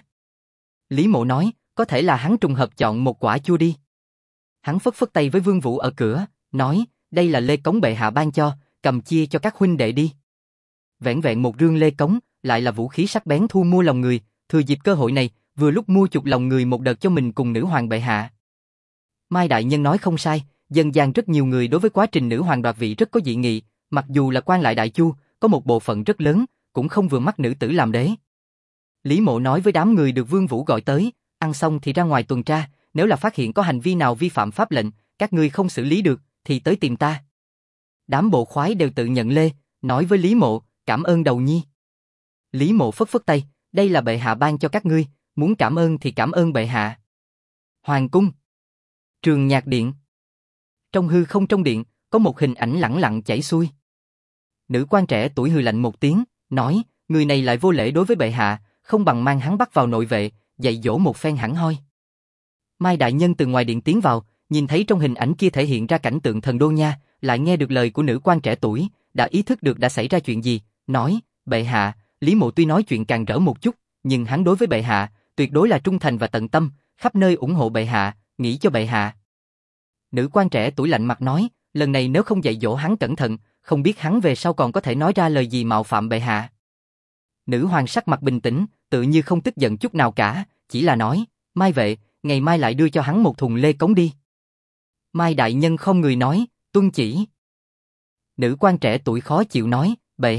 Lý Mộ nói, có thể là hắn trùng hợp chọn một quả chua đi. Hắn phất tay với Vương Vũ ở cửa, nói, đây là lê cống bệ hạ ban cho, cầm chia cho các huynh đệ đi. Vẻn vẹn một rương lê cống, lại là vũ khí sắc bén thu mua lòng người, thừa dịp cơ hội này, vừa lúc mua chuộc lòng người một đợt cho mình cùng nữ hoàng bệ hạ. Mai Đại Nhân nói không sai, dân gian rất nhiều người đối với quá trình nữ hoàng đoạt vị rất có dị nghị, mặc dù là quan lại đại chu, có một bộ phận rất lớn, cũng không vừa mắt nữ tử làm đế. Lý Mộ nói với đám người được Vương Vũ gọi tới, ăn xong thì ra ngoài tuần tra, nếu là phát hiện có hành vi nào vi phạm pháp lệnh, các ngươi không xử lý được, thì tới tìm ta. Đám bộ khoái đều tự nhận lê, nói với Lý Mộ, cảm ơn đầu nhi. Lý Mộ phất tay, đây là bệ hạ ban cho các ngươi, muốn cảm ơn thì cảm ơn bệ hạ. Hoàng cung, Trường Nhạc Điện. Trong hư không trong điện, có một hình ảnh lẳng lặng chảy xuôi. Nữ quan trẻ tuổi hừ lạnh một tiếng, nói, người này lại vô lễ đối với bệ hạ, không bằng mang hắn bắt vào nội vệ, dạy dỗ một phen hẳn hoi. Mai Đại Nhân từ ngoài điện tiến vào, nhìn thấy trong hình ảnh kia thể hiện ra cảnh tượng thần đô nha, lại nghe được lời của nữ quan trẻ tuổi, đã ý thức được đã xảy ra chuyện gì, nói, bệ hạ, Lý Mộ tuy nói chuyện càng rỡ một chút, nhưng hắn đối với bệ hạ, tuyệt đối là trung thành và tận tâm, khắp nơi ủng hộ bệ hạ, nghĩ cho bệ hạ. Nữ quan trẻ tuổi lạnh mặt nói, lần này nếu không dạy dỗ hắn cẩn thận, không biết hắn về sau còn có thể nói ra lời gì mạo phạm bệ hạ. Nữ hoàng sắc mặt bình tĩnh, tự như không tức giận chút nào cả, chỉ là nói, Mai vệ, ngày mai lại đưa cho hắn một thùng lê cống đi. Mai Đại Nhân không người nói, tuân chỉ. Nữ quan trẻ tuổi khó chịu nói, bệ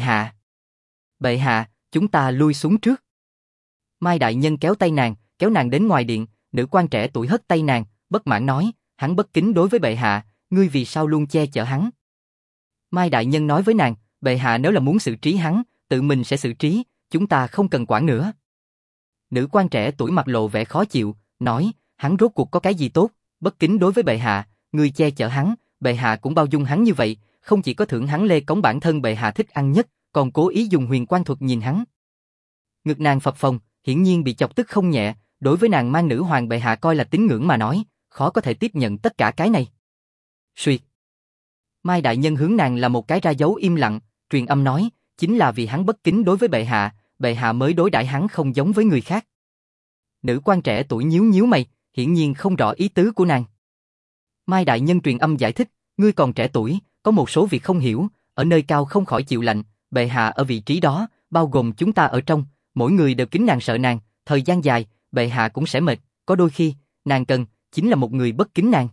hạ, chúng ta lui xuống trước. Mai Đại Nhân kéo nàng đến ngoài điện, nữ quan trẻ tuổi hất tay nàng, bất mãn nói, hắn bất kính đối với bệ hạ, ngươi vì sao luôn che chở hắn. Mai Đại Nhân nói với nàng, bệ hạ nếu là muốn xử trí hắn, tự mình sẽ xử trí, chúng ta không cần quản nữa. Nữ quan trẻ tuổi mặt lộ vẻ khó chịu, nói, hắn rốt cuộc có cái gì tốt, bất kính đối với bệ hạ, ngươi che chở hắn, bệ hạ cũng bao dung hắn như vậy, không chỉ có thưởng hắn lê cống bản thân bệ hạ thích ăn nhất, còn cố ý dùng huyền quan thuật nhìn hắn. Ngực nàng phập phồng, hiển nhiên bị chọc tức không nhẹ, đối với nàng mang nữ hoàng bệ hạ coi là tín ngưỡng mà nói, khó có thể tiếp nhận tất cả cái này. Suyệt. Mai Đại Nhân hướng nàng là một cái ra dấu im lặng, truyền âm nói, chính là vì hắn bất kính đối với bệ hạ mới đối đãi hắn không giống với người khác. Nữ quan trẻ tuổi nhíu nhíu mày, hiển nhiên không rõ ý tứ của nàng. Mai đại nhân truyền âm giải thích, ngươi còn trẻ tuổi, có một số việc không hiểu, ở nơi cao không khỏi chịu lạnh, bệ hạ ở vị trí đó, bao gồm chúng ta ở trong, mỗi người đều kính nàng sợ nàng, thời gian dài, bệ hạ cũng sẽ mệt, có đôi khi, nàng cần, chính là một người bất kính nàng.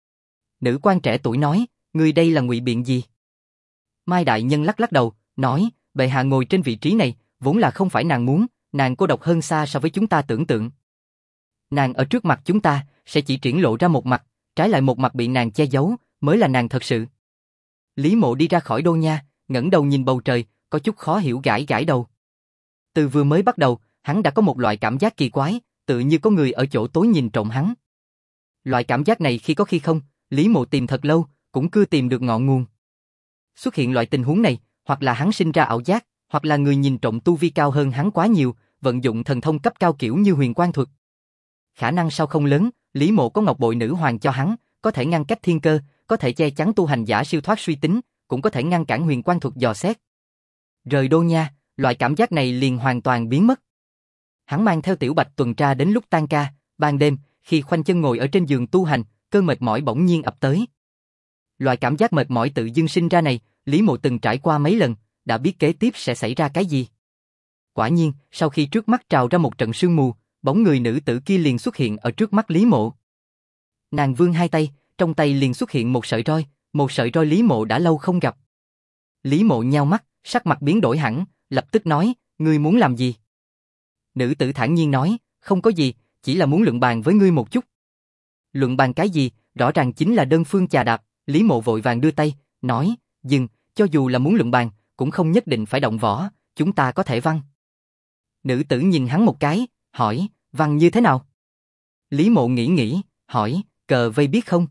Nữ quan trẻ tuổi nói, ngươi đây là ngụy biện gì? Mai đại nhân lắc lắc đầu, nói, bệ hạ ngồi trên vị trí này, vốn là không phải nàng muốn, nàng cô độc hơn xa so với chúng ta tưởng tượng. Nàng ở trước mặt chúng ta, sẽ chỉ triển lộ ra một mặt, trái lại một mặt bị nàng che giấu, mới là nàng thật sự. Lý Mộ đi ra khỏi Đô Nha, ngẩng đầu nhìn bầu trời, có chút khó hiểu gãi gãi đầu. Từ vừa mới bắt đầu, hắn đã có một loại cảm giác kỳ quái, tự như có người ở chỗ tối nhìn trộm hắn. Loại cảm giác này khi có khi không, Lý Mộ tìm thật lâu, cũng chưa tìm được ngọn nguồn. Xuất hiện loại tình huống này, hoặc là hắn sinh ra ảo giác, hoặc là người nhìn trộm tu vi cao hơn hắn quá nhiều, vận dụng thần thông cấp cao kiểu như huyền quang thuật. Khả năng sao không lớn, Lý Mộ có ngọc bội nữ hoàng cho hắn, có thể ngăn cách thiên cơ, có thể che chắn tu hành giả siêu thoát suy tính, cũng có thể ngăn cản huyền quang thuật dò xét. Rời Đô Nha, loại cảm giác này liền hoàn toàn biến mất. Hắn mang theo Tiểu Bạch tuần tra đến lúc tan ca, ban đêm, khi khoanh chân ngồi ở trên giường tu hành, cơn mệt mỏi bỗng nhiên ập tới. Loại cảm giác mệt mỏi tự dưng sinh ra này, Lý Mộ từng trải qua mấy lần, đã biết kế tiếp sẽ xảy ra cái gì. Quả nhiên, sau khi trước mắt trào ra một trận sương mù, bóng người nữ tử kia liền xuất hiện ở trước mắt Lý Mộ. Nàng vươn hai tay, trong tay liền xuất hiện một sợi roi Lý Mộ đã lâu không gặp. Lý Mộ nheo mắt, sắc mặt biến đổi hẳn, lập tức nói, ngươi muốn làm gì? Nữ tử thản nhiên nói, không có gì, chỉ là muốn luận bàn với ngươi một chút. Luận bàn cái gì, rõ ràng chính là đơn phương chà đạp. Lý Mộ vội vàng đưa tay, nói, dừng, cho dù là muốn luận bàn, cũng không nhất định phải động võ, chúng ta có thể văn. Nữ tử nhìn hắn một cái, hỏi, văn như thế nào? Lý Mộ nghĩ, hỏi, cờ vây biết không?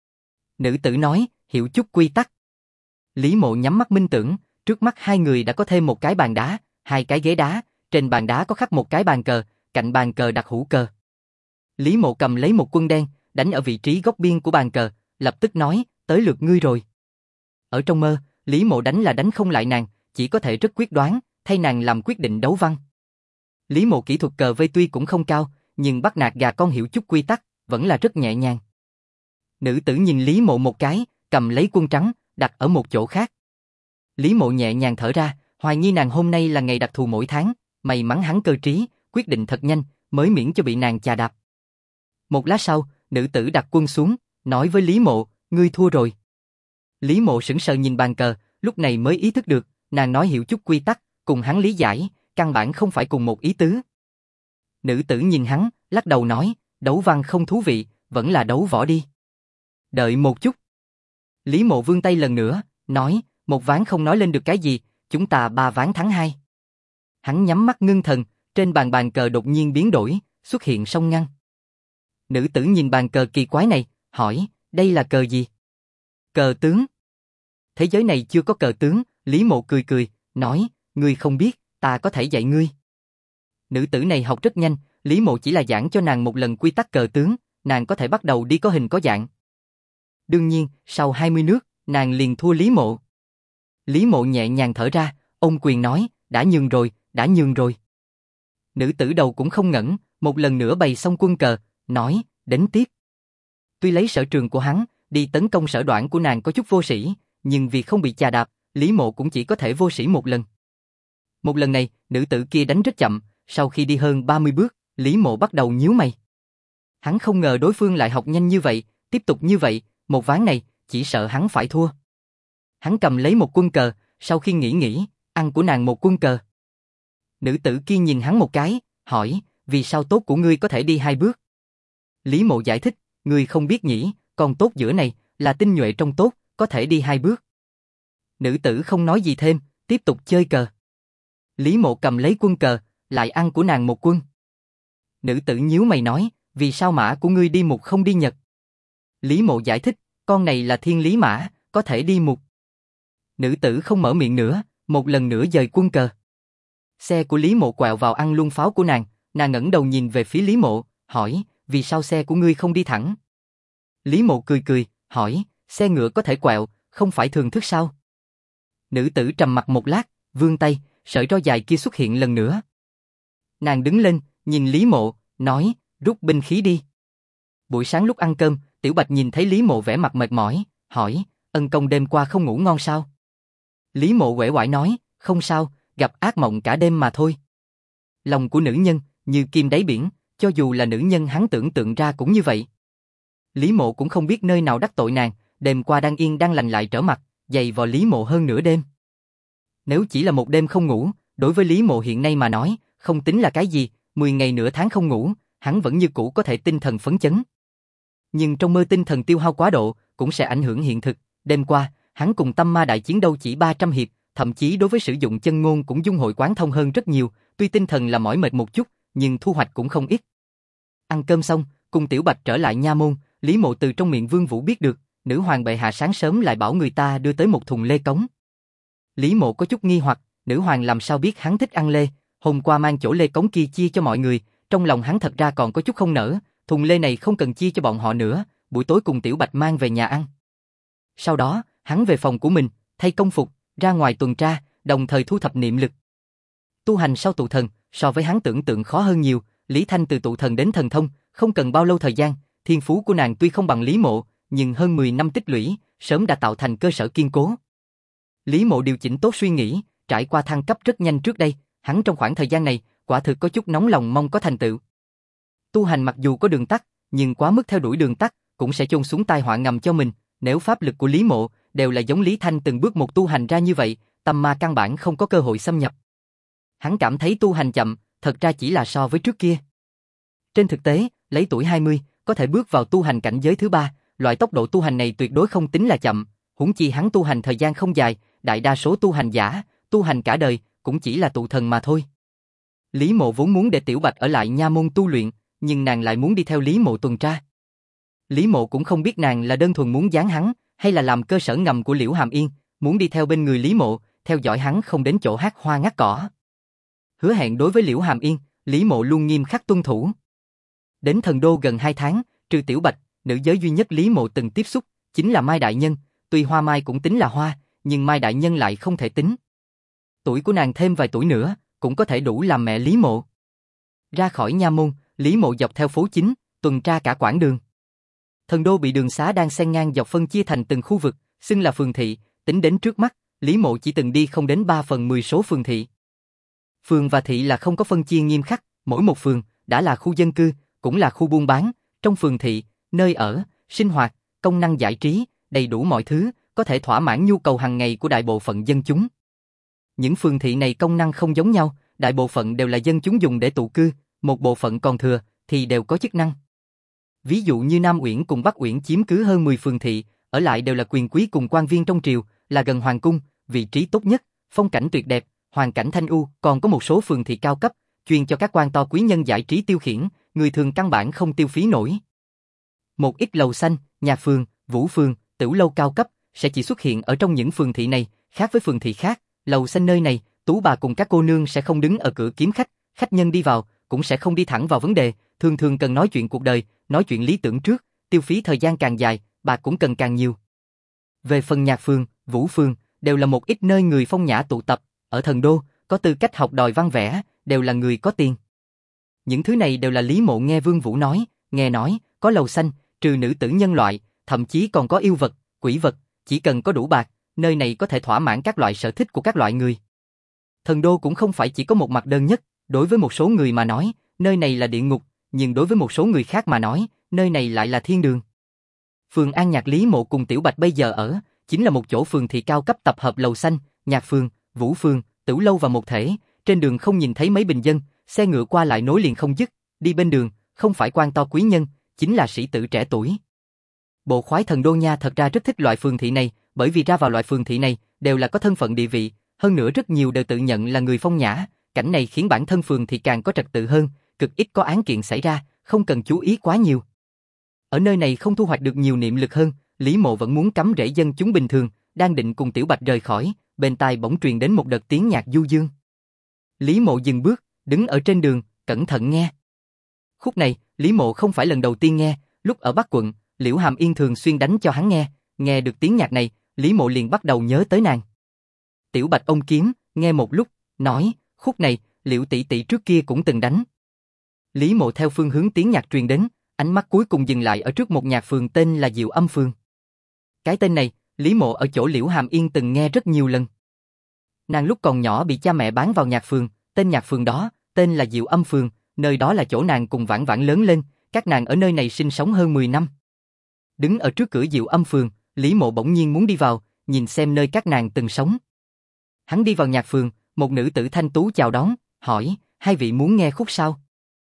Nữ tử nói, hiểu chút quy tắc. Lý Mộ nhắm mắt minh tưởng, trước mắt hai người đã có thêm một cái bàn đá, hai cái ghế đá, trên bàn đá có khắc một cái bàn cờ, cạnh bàn cờ đặt hũ cờ. Lý Mộ cầm lấy một quân đen, đánh ở vị trí góc biên của bàn cờ, lập tức nói, tới lượt ngươi rồi. Ở trong mơ, Lý Mộ đánh là đánh không lại nàng, chỉ có thể rất quyết đoán, thay nàng làm quyết định đấu văn. Lý Mộ kỹ thuật cờ vây tuy cũng không cao, nhưng bắt nạt gà con hiểu chút quy tắc, vẫn là rất nhẹ nhàng. Nữ tử nhìn Lý Mộ một cái, cầm lấy quân trắng, đặt ở một chỗ khác. Lý Mộ nhẹ nhàng thở ra, hoài nghi nàng hôm nay là ngày đặc thù mỗi tháng, may mắn hắn cơ trí, quyết định thật nhanh, mới miễn cho bị nàng chà đạp. Một lát sau, nữ tử đặt quân xuống, nói với Lý Mộ, ngươi thua rồi. Lý Mộ sững sờ nhìn bàn cờ, lúc này mới ý thức được, nàng nói hiểu chút quy tắc, cùng hắn lý giải, căn bản không phải cùng một ý tứ. Nữ tử nhìn hắn, lắc đầu nói, đấu văn không thú vị, vẫn là đấu võ đi. Đợi một chút. Lý Mộ vươn tay lần nữa, nói, một ván không nói lên được cái gì, chúng ta 3 ván thắng 2. Hắn nhắm mắt ngưng thần, trên bàn cờ đột nhiên biến đổi, xuất hiện song ngăn. Nữ tử nhìn bàn cờ kỳ quái này, hỏi, đây là cờ gì? Cờ tướng. Thế giới này chưa có cờ tướng, Lý Mộ cười, nói, ngươi không biết, ta có thể dạy ngươi. Nữ tử này học rất nhanh, Lý Mộ chỉ là giảng cho nàng một lần quy tắc cờ tướng, nàng có thể bắt đầu đi có hình có dạng. Đương nhiên, sau 20 nước, nàng liền thua Lý Mộ. Lý Mộ nhẹ nhàng thở ra, ôm quyền nói, đã nhường rồi. Nữ tử đầu cũng không ngẩng, một lần nữa bày xong quân cờ, nói, đến tiếp. Tuy lấy sở trường của hắn, đi tấn công sở đoản của nàng có chút vô sĩ, nhưng vì không bị chà đạp, Lý Mộ cũng chỉ có thể vô sĩ một lần. Một lần này, nữ tử kia đánh rất chậm, sau khi đi hơn 30 bước, Lý Mộ bắt đầu nhíu mày. Hắn không ngờ đối phương lại học nhanh như vậy, tiếp tục như vậy, một ván này, chỉ sợ hắn phải thua. Hắn cầm lấy một quân cờ, sau khi nghĩ, ăn của nàng một quân cờ. Nữ tử kia nhìn hắn một cái, hỏi, vì sao tốt của ngươi có thể đi 2 bước? Lý Mộ giải thích, ngươi không biết nhỉ, con tốt giữa này, là tinh nhuệ trong tốt, có thể đi 2 bước. Nữ tử không nói gì thêm, tiếp tục chơi cờ. Lý Mộ cầm lấy quân cờ, lại ăn của nàng một quân. Nữ tử nhíu mày nói, vì sao mã của ngươi đi mục không đi nhật? Lý Mộ giải thích, con này là thiên lý mã, có thể đi mục. Nữ tử không mở miệng nữa, một lần nữa dời quân cờ. Xe của Lý Mộ quẹo vào ăn luôn pháo của nàng ngẩng đầu nhìn về phía Lý Mộ, hỏi, vì sao xe của ngươi không đi thẳng? Lý Mộ cười, hỏi, xe ngựa có thể quẹo, không phải thường thức sao? Nữ tử trầm mặt một lát, vươn tay, sợi roi dài kia xuất hiện lần nữa. Nàng đứng lên, nhìn Lý Mộ, nói, rút binh khí đi. Buổi sáng lúc ăn cơm, Tiểu Bạch nhìn thấy Lý Mộ vẻ mặt mệt mỏi, hỏi, ân công đêm qua không ngủ ngon sao? Lý Mộ uể oải nói, không sao, gặp ác mộng cả đêm mà thôi. Lòng của nữ nhân, như kim đáy biển, cho dù là nữ nhân hắn tưởng tượng ra cũng như vậy. Lý Mộ cũng không biết nơi nào đắc tội nàng, đêm qua đang yên đang lành lại trở mặt, dày vò Lý Mộ hơn nửa đêm. Nếu chỉ là một đêm không ngủ, đối với Lý Mộ hiện nay mà nói, không tính là cái gì, 10 ngày nửa tháng không ngủ, hắn vẫn như cũ có thể tinh thần phấn chấn. Nhưng trong mơ tinh thần tiêu hao quá độ, cũng sẽ ảnh hưởng hiện thực. Đêm qua, hắn cùng Tâm Ma đại chiến đâu chỉ 300 hiệp, thậm chí đối với sử dụng chân ngôn cũng dung hội quán thông hơn rất nhiều, tuy tinh thần là mỏi mệt một chút, nhưng thu hoạch cũng không ít. Ăn cơm xong, cùng Tiểu Bạch trở lại nha môn, Lý Mộ từ trong miệng Vương Vũ biết được, nữ hoàng bệ hạ sáng sớm lại bảo người ta đưa tới một thùng lê cống. Lý Mộ có chút nghi hoặc, nữ hoàng làm sao biết hắn thích ăn lê, hôm qua mang chỗ lê cống kia chia cho mọi người, trong lòng hắn thật ra còn có chút không nỡ, thùng lê này không cần chia cho bọn họ nữa, buổi tối cùng Tiểu Bạch mang về nhà ăn. Sau đó, hắn về phòng của mình, thay công phục, ra ngoài tuần tra, đồng thời thu thập niệm lực. Tu hành sau tụ thần, so với hắn tưởng tượng khó hơn nhiều, Lý Thanh từ tụ thần đến thần thông, không cần bao lâu thời gian, thiên phú của nàng tuy không bằng Lý Mộ, nhưng hơn 10 năm tích lũy, sớm đã tạo thành cơ sở kiên cố. Lý Mộ điều chỉnh tốt suy nghĩ, trải qua thăng cấp rất nhanh trước đây, hắn trong khoảng thời gian này, quả thực có chút nóng lòng mong có thành tựu. Tu hành mặc dù có đường tắt, nhưng quá mức theo đuổi đường tắt, cũng sẽ chôn xuống tai họa ngầm cho mình, nếu pháp lực của Lý Mộ đều là giống Lý Thanh từng bước một tu hành ra như vậy, tâm ma căn bản không có cơ hội xâm nhập. Hắn cảm thấy tu hành chậm, thật ra chỉ là so với trước kia. Trên thực tế, lấy tuổi 20, có thể bước vào tu hành cảnh giới thứ 3, loại tốc độ tu hành này tuyệt đối không tính là chậm, huống chi hắn tu hành thời gian không dài, đại đa số tu hành giả, tu hành cả đời, cũng chỉ là tụ thần mà thôi. Lý Mộ vốn muốn để Tiểu Bạch ở lại nha môn tu luyện, nhưng nàng lại muốn đi theo Lý Mộ tuần tra. Lý Mộ cũng không biết nàng là đơn thuần muốn giáng hắn, hay là làm cơ sở ngầm của Liễu Hàm Yên, muốn đi theo bên người Lý Mộ, theo dõi hắn không đến chỗ hát hoa ngắt cỏ. Hứa hẹn đối với Liễu Hàm Yên, Lý Mộ luôn nghiêm khắc tuân thủ. Đến thần đô gần 2 tháng, trừ Tiểu Bạch, nữ giới duy nhất Lý Mộ từng tiếp xúc, chính là Mai Đại Nhân, tuy Hoa Mai cũng tính là hoa, nhưng Mai Đại Nhân lại không thể tính. Tuổi của nàng thêm vài tuổi nữa, cũng có thể đủ làm mẹ Lý Mộ. Ra khỏi nha môn, Lý Mộ dọc theo phố chính, tuần tra cả quãng đường. Thần đô bị đường xá đang xen ngang dọc phân chia thành từng khu vực, xưng là phường thị, tính đến trước mắt, Lý Mộ chỉ từng đi không đến 3/10 số phường thị. Phường và thị là không có phân chia nghiêm khắc, mỗi một phường đã là khu dân cư, cũng là khu buôn bán, trong phường thị, nơi ở, sinh hoạt, công năng giải trí, đầy đủ mọi thứ, có thể thỏa mãn nhu cầu hàng ngày của đại bộ phận dân chúng. Những phường thị này công năng không giống nhau, đại bộ phận đều là dân chúng dùng để tụ cư, một bộ phận còn thừa thì đều có chức năng. Ví dụ như Nam Uyển cùng Bắc Uyển chiếm cứ hơn 10 phường thị, ở lại đều là quyền quý cùng quan viên trong triều, là gần hoàng cung, vị trí tốt nhất, phong cảnh tuyệt đẹp, hoàn cảnh thanh u, còn có một số phường thị cao cấp, chuyên cho các quan to quý nhân giải trí tiêu khiển, người thường căn bản không tiêu phí nổi. Một ít lầu xanh, nhà phường, vũ phường, tửu lâu cao cấp sẽ chỉ xuất hiện ở trong những phường thị này, khác với phường thị khác, lầu xanh nơi này, tú bà cùng các cô nương sẽ không đứng ở cửa kiếm khách, khách nhân đi vào cũng sẽ không đi thẳng vào vấn đề, thường thường cần nói chuyện cuộc đời, nói chuyện lý tưởng trước, tiêu phí thời gian càng dài, bạc cũng cần càng nhiều. Về phần nhạc phường, vũ phường, đều là một ít nơi người phong nhã tụ tập, ở thần đô, có tư cách học đòi văn vẽ, đều là người có tiền. Những thứ này đều là Lý Mộ nghe Vương Vũ nói, nghe nói, có lầu xanh, trừ nữ tử nhân loại, thậm chí còn có yêu vật, quỷ vật, chỉ cần có đủ bạc, nơi này có thể thỏa mãn các loại sở thích của các loại người. Thần đô cũng không phải chỉ có một mặt đơn nhất, đối với một số người mà nói, nơi này là địa ngục, nhưng đối với một số người khác mà nói, nơi này lại là thiên đường. Phường An Nhạc Lý Mộ cùng Tiểu Bạch bây giờ ở, chính là một chỗ phường thị cao cấp tập hợp lầu xanh, nhạc phường, vũ phường, tửu lâu và một thể, trên đường không nhìn thấy mấy bình dân, xe ngựa qua lại nối liền không dứt, đi bên đường, không phải quan to quý nhân, chính là sĩ tử trẻ tuổi. Bộ khoái thần đô nha thật ra rất thích loại phường thị này, bởi vì ra vào loại phường thị này, đều là có thân phận địa vị, hơn nữa rất nhiều đều tự nhận là người phong nhã, cảnh này khiến bản thân phường thị càng có trật tự hơn, cực ít có án kiện xảy ra, không cần chú ý quá nhiều. Ở nơi này không thu hoạch được nhiều niệm lực hơn, Lý Mộ vẫn muốn cắm rễ dân chúng bình thường, đang định cùng Tiểu Bạch rời khỏi, bên tai bỗng truyền đến một đợt tiếng nhạc du dương. Lý Mộ dừng bước, đứng ở trên đường, cẩn thận nghe. Khúc này, Lý Mộ không phải lần đầu tiên nghe, lúc ở Bắc quận, Liễu Hàm Yên thường xuyên đánh cho hắn nghe được tiếng nhạc này, Lý Mộ liền bắt đầu nhớ tới nàng. Tiểu Bạch ôm kiếm, nghe một lúc, nói, khúc này, Liễu tỷ tỷ trước kia cũng từng đánh. Lý Mộ theo phương hướng tiếng nhạc truyền đến, ánh mắt cuối cùng dừng lại ở trước một nhạc phường tên là Diệu Âm Phường. Cái tên này, Lý Mộ ở chỗ Liễu Hàm Yên từng nghe rất nhiều lần. Nàng lúc còn nhỏ bị cha mẹ bán vào nhạc phường, tên nhạc phường đó, tên là Diệu Âm Phường, nơi đó là chỗ nàng cùng Vãn Vãn lớn lên, các nàng ở nơi này sinh sống hơn 10 năm. Đứng ở trước cửa Diệu Âm Phường, Lý Mộ bỗng nhiên muốn đi vào, nhìn xem nơi các nàng từng sống. Hắn đi vào nhạc phường, một nữ tử thanh tú chào đón, hỏi, hai vị muốn nghe khúc sao?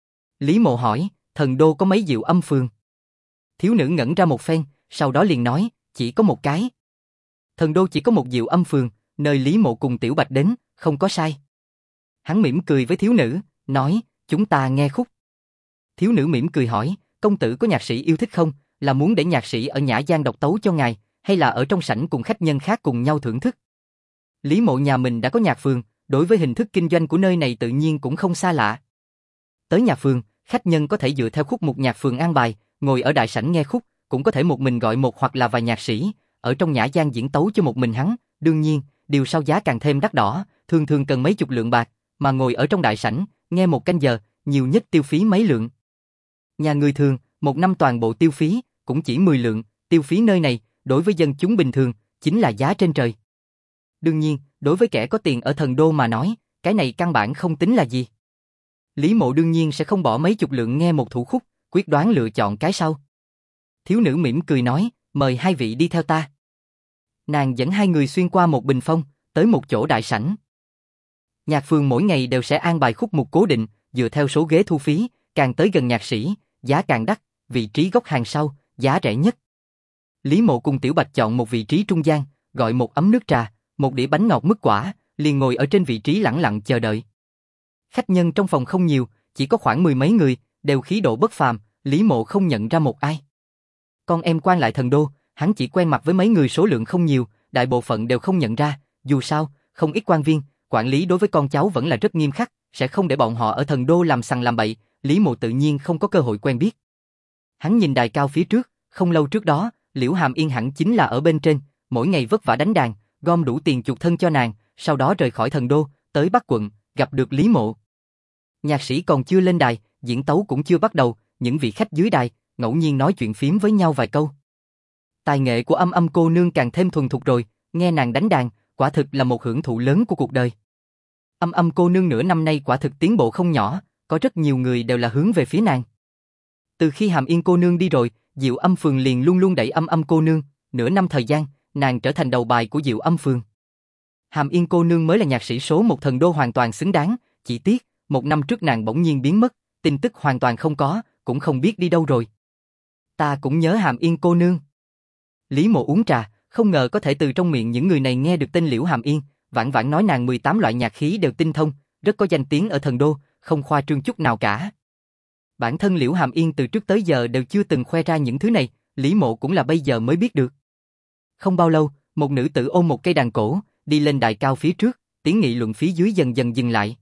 Lý Mộ hỏi, thần đô có mấy Diệu Âm Phường? Thiếu nữ ngẩn ra một phen, sau đó liền nói, chỉ có một cái. Thần đô chỉ có một Diệu Âm Phường, nơi Lý Mộ cùng Tiểu Bạch đến, không có sai. Hắn mỉm cười với thiếu nữ, nói, chúng ta nghe khúc. Thiếu nữ mỉm cười hỏi, công tử có nhạc sĩ yêu thích không, là muốn để nhạc sĩ ở Nhã Gian độc tấu cho ngài, hay là ở trong sảnh cùng khách nhân khác cùng nhau thưởng thức? Lý Mộ nhà mình đã có nhạc phường, đối với hình thức kinh doanh của nơi này tự nhiên cũng không xa lạ. Tới nhạc phường, khách nhân có thể dựa theo khúc mục nhạc phường an bài, ngồi ở đại sảnh nghe khúc, cũng có thể một mình gọi một hoặc là vài nhạc sĩ, ở trong Nhã Gian diễn tấu cho một mình hắn, đương nhiên, điều sau giá càng thêm đắt đỏ, thường thường cần mấy chục lượng bạc, mà ngồi ở trong đại sảnh, nghe một canh giờ, nhiều nhất tiêu phí mấy lượng. Nhà người thường, một năm toàn bộ tiêu phí, cũng chỉ 10 lượng, tiêu phí nơi này, đối với dân chúng bình thường, chính là giá trên trời. Đương nhiên, đối với kẻ có tiền ở thần đô mà nói, cái này căn bản không tính là gì. Lý Mộ đương nhiên sẽ không bỏ mấy chục lượng nghe một thủ khúc, quyết đoán lựa chọn cái sau. Thiếu nữ mỉm cười nói, mời hai vị đi theo ta. Nàng dẫn hai người xuyên qua một bình phong, tới một chỗ đại sảnh. Nhạc phường mỗi ngày đều sẽ an bài khúc mục cố định, dựa theo số ghế thu phí, càng tới gần nhạc sĩ, giá càng đắt, vị trí góc hàng sau, giá rẻ nhất. Lý Mộ cùng Tiểu Bạch chọn một vị trí trung gian, gọi một ấm nước trà, một đĩa bánh ngọt mứt quả, liền ngồi ở trên vị trí lẳng lặng chờ đợi. Khách nhân trong phòng không nhiều, chỉ có khoảng 10 mấy người, đều khí độ bất phàm, Lý Mộ không nhận ra một ai. Con em quan lại thần đô, hắn chỉ quen mặt với mấy người số lượng không nhiều, đại bộ phận đều không nhận ra, dù sao, không ít quan viên, quản lý đối với con cháu vẫn là rất nghiêm khắc, sẽ không để bọn họ ở thần đô làm sằng làm bậy, Lý Mộ tự nhiên không có cơ hội quen biết. Hắn nhìn đài cao phía trước, không lâu trước đó, Liễu Hàm Yên hẳn chính là ở bên trên, mỗi ngày vất vả đánh đàn, gom đủ tiền chuộc thân cho nàng, sau đó rời khỏi thần đô, tới Bắc quận, gặp được Lý Mộ. Nhạc sĩ còn chưa lên đài, diễn tấu cũng chưa bắt đầu, những vị khách dưới đài, ngẫu nhiên nói chuyện phím với nhau vài câu. Tài nghệ của Âm Âm cô nương càng thêm thuần thục rồi, nghe nàng đánh đàn, quả thực là một hưởng thụ lớn của cuộc đời. Âm Âm cô nương nửa năm nay quả thực tiến bộ không nhỏ, có rất nhiều người đều là hướng về phía nàng. Từ khi Hàm Yên cô nương đi rồi, Diệu Âm Phường liền luôn luôn đẩy Âm Âm cô nương, nửa năm thời gian, nàng trở thành đầu bài của Diệu Âm Phường. Hàm Yên cô nương mới là nhạc sĩ số một thần đô hoàn toàn xứng đáng, chỉ tiếc, một năm trước nàng bỗng nhiên biến mất, tin tức hoàn toàn không có, cũng không biết đi đâu rồi. Ta cũng nhớ Hàm Yên cô nương. Lý Mộ uống trà, không ngờ có thể từ trong miệng những người này nghe được tên Liễu Hàm Yên, vãn vãn nói nàng 18 loại nhạc khí đều tinh thông, rất có danh tiếng ở thần đô, không khoa trương chút nào cả. Bản thân Liễu Hàm Yên từ trước tới giờ đều chưa từng khoe ra những thứ này, Lý Mộ cũng là bây giờ mới biết được. Không bao lâu, một nữ tử ôm một cây đàn cổ, đi lên đài cao phía trước, tiếng nghị luận phía dưới dần dần dừng lại.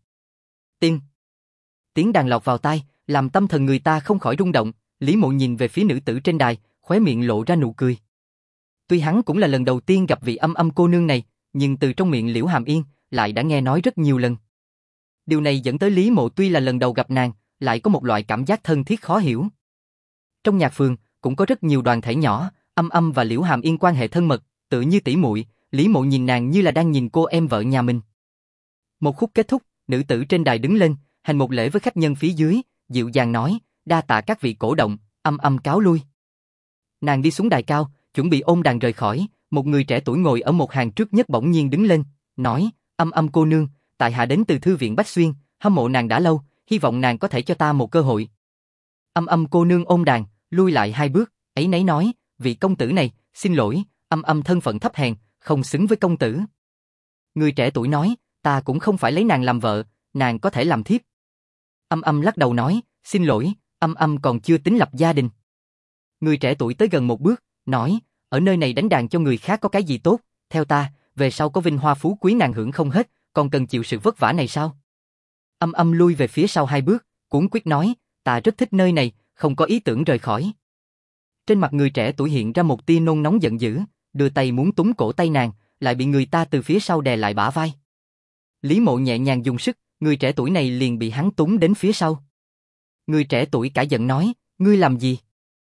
Tiếng đàn lọt vào tai, làm tâm thần người ta không khỏi rung động, Lý Mộ nhìn về phía nữ tử trên đài, khóe miệng lộ ra nụ cười. Tuy hắn cũng là lần đầu tiên gặp vị Âm Âm cô nương này, nhưng từ trong miệng Liễu Hàm Yên, lại đã nghe nói rất nhiều lần. Điều này dẫn tới Lý Mộ tuy là lần đầu gặp nàng, lại có một loại cảm giác thân thiết khó hiểu. Trong nhạc phường, cũng có rất nhiều đoàn thể nhỏ, Âm Âm và Liễu Hàm Yên quan hệ thân mật, tự như tỷ muội, Lý Mộ nhìn nàng như là đang nhìn cô em vợ nhà mình. Một khúc kết thúc, nữ tử trên đài đứng lên, hành một lễ với khách nhân phía dưới, dịu dàng nói, đa tạ các vị cổ động, Âm Âm cáo lui. Nàng đi xuống đài cao, chuẩn bị ôm đàn rời khỏi, một người trẻ tuổi ngồi ở một hàng trước nhất bỗng nhiên đứng lên, nói, Âm Âm cô nương, tại hạ đến từ thư viện Bách Xuyên, hâm mộ nàng đã lâu, hy vọng nàng có thể cho ta một cơ hội. Âm Âm cô nương ôm đàn, lui lại hai bước, áy náy nói, vị công tử này, xin lỗi, Âm Âm thân phận thấp hèn, không xứng với công tử. Người trẻ tuổi nói, ta cũng không phải lấy nàng làm vợ, nàng có thể làm thiếp. Âm Âm lắc đầu nói, xin lỗi, Âm Âm còn chưa tính lập gia đình. Người trẻ tuổi tới gần một bước, nói, ở nơi này đánh đàn cho người khác có cái gì tốt, theo ta, về sau có vinh hoa phú quý nàng hưởng không hết, còn cần chịu sự vất vả này sao? Âm Âm lui về phía sau hai bước, cuống quyết nói, ta rất thích nơi này, không có ý tưởng rời khỏi. Trên mặt người trẻ tuổi hiện ra một tia nôn nóng giận dữ, đưa tay muốn túm cổ tay nàng, lại bị người ta từ phía sau đè lại bả vai. Lý Mộ nhẹ nhàng dùng sức, người trẻ tuổi này liền bị hắn túng đến phía sau. Người trẻ tuổi cả giận nói, ngươi làm gì?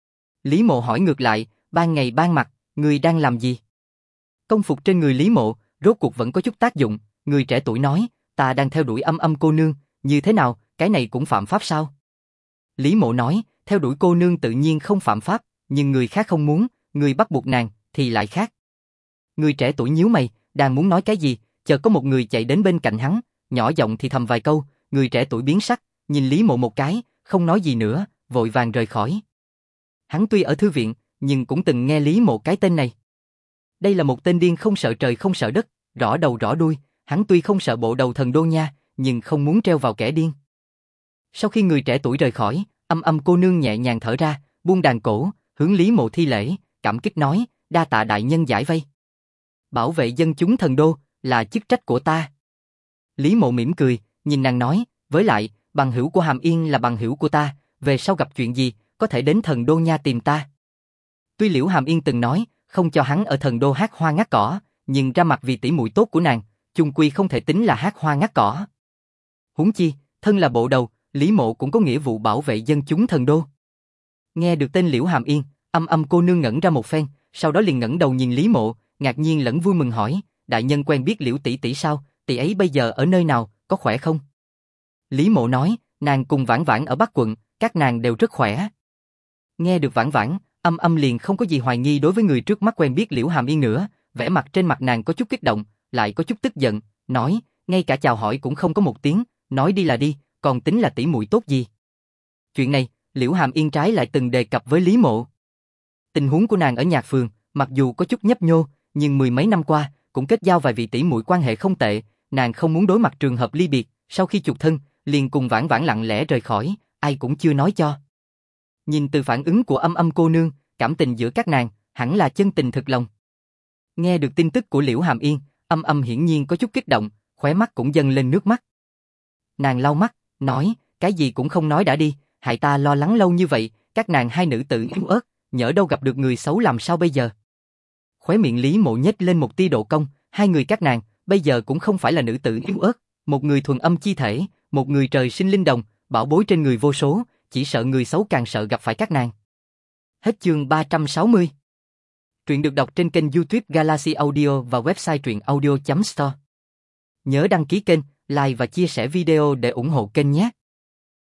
Lý Mộ hỏi ngược lại, ban ngày ban mặt, ngươi đang làm gì? Công phục trên người Lý Mộ, rốt cuộc vẫn có chút tác dụng, người trẻ tuổi nói, ta đang theo đuổi Âm Âm cô nương, như thế nào, cái này cũng phạm pháp sao? Lý Mộ nói, theo đuổi cô nương tự nhiên không phạm pháp, nhưng người khác không muốn, người bắt buộc nàng, thì lại khác. Người trẻ tuổi nhíu mày, đang muốn nói cái gì, chợt có một người chạy đến bên cạnh hắn, nhỏ giọng thì thầm vài câu, người trẻ tuổi biến sắc, nhìn Lý Mộ một cái, không nói gì nữa, vội vàng rời khỏi. Hắn tuy ở thư viện, nhưng cũng từng nghe Lý Mộ cái tên này. Đây là một tên điên không sợ trời không sợ đất, rõ đầu rõ đuôi, hắn tuy không sợ bộ đầu thần đô nha, nhưng không muốn treo vào kẻ điên. Sau khi người trẻ tuổi rời khỏi, Âm Âm cô nương nhẹ nhàng thở ra, buông đàn cổ, hướng Lý Mộ thi lễ, cảm kích nói, đa tạ đại nhân giải vây. Bảo vệ dân chúng thần đô, là chức trách của ta. Lý Mộ mỉm cười, nhìn nàng nói, với lại, bằng hữu của Hàm Yên là bằng hữu của ta, về sau gặp chuyện gì, có thể đến thần đô nha tìm ta. Tuy Liễu Hàm Yên từng nói, không cho hắn ở thần đô hát hoa ngắt cỏ, nhưng ra mặt vì tỷ muội tốt của nàng, chung quy không thể tính là hát hoa ngắt cỏ. Huống chi, thân là bộ đầu, Lý Mộ cũng có nghĩa vụ bảo vệ dân chúng thần đô. Nghe được tên Liễu Hàm Yên, Âm Âm cô nương ngẩn ra một phen, sau đó liền ngẩng đầu nhìn Lý Mộ, ngạc nhiên lẫn vui mừng hỏi, đại nhân quen biết Liễu tỷ tỷ sao, tỷ ấy bây giờ ở nơi nào, có khỏe không? Lý Mộ nói, nàng cùng Vãn Vãn ở Bắc quận, các nàng đều rất khỏe. Nghe được Vãn Vãn, Âm Âm liền không có gì hoài nghi đối với người trước mắt quen biết Liễu Hàm Yên nữa, vẻ mặt trên mặt nàng có chút kích động, lại có chút tức giận, nói, ngay cả chào hỏi cũng không có một tiếng, nói đi là đi, còn tính là tỷ muội tốt gì? Chuyện này, Liễu Hàm Yên trái lại từng đề cập với Lý Mộ. Tình huống của nàng ở Nhạc Phường, mặc dù có chút nhấp nhô, nhưng mười mấy năm qua, cũng kết giao vài vị tỷ muội quan hệ không tệ, nàng không muốn đối mặt trường hợp ly biệt, sau khi chục thân, liền cùng Vãn Vãn lặng lẽ rời khỏi, ai cũng chưa nói cho. Nhìn từ phản ứng của Âm Âm cô nương, cảm tình giữa các nàng, hẳn là chân tình thực lòng. Nghe được tin tức của Liễu Hàm Yên, Âm Âm hiển nhiên có chút kích động, khóe mắt cũng dâng lên nước mắt. Nàng lau mắt, nói, cái gì cũng không nói đã đi, hại ta lo lắng lâu như vậy, các nàng hai nữ tử yếu ớt, nhỡ đâu gặp được người xấu làm sao bây giờ? Khóe miệng Lý Mộ nhếch lên một tia độ cong, hai người các nàng, bây giờ cũng không phải là nữ tử yếu ớt, một người thuần âm chi thể, một người trời sinh linh đồng, bảo bối trên người vô số, chỉ sợ người xấu càng sợ gặp phải các nàng. Hết chương 360. Truyện được đọc trên kênh YouTube Galaxy Audio và website truyệnaudio.store. Nhớ đăng ký kênh, like và chia sẻ video để ủng hộ kênh nhé.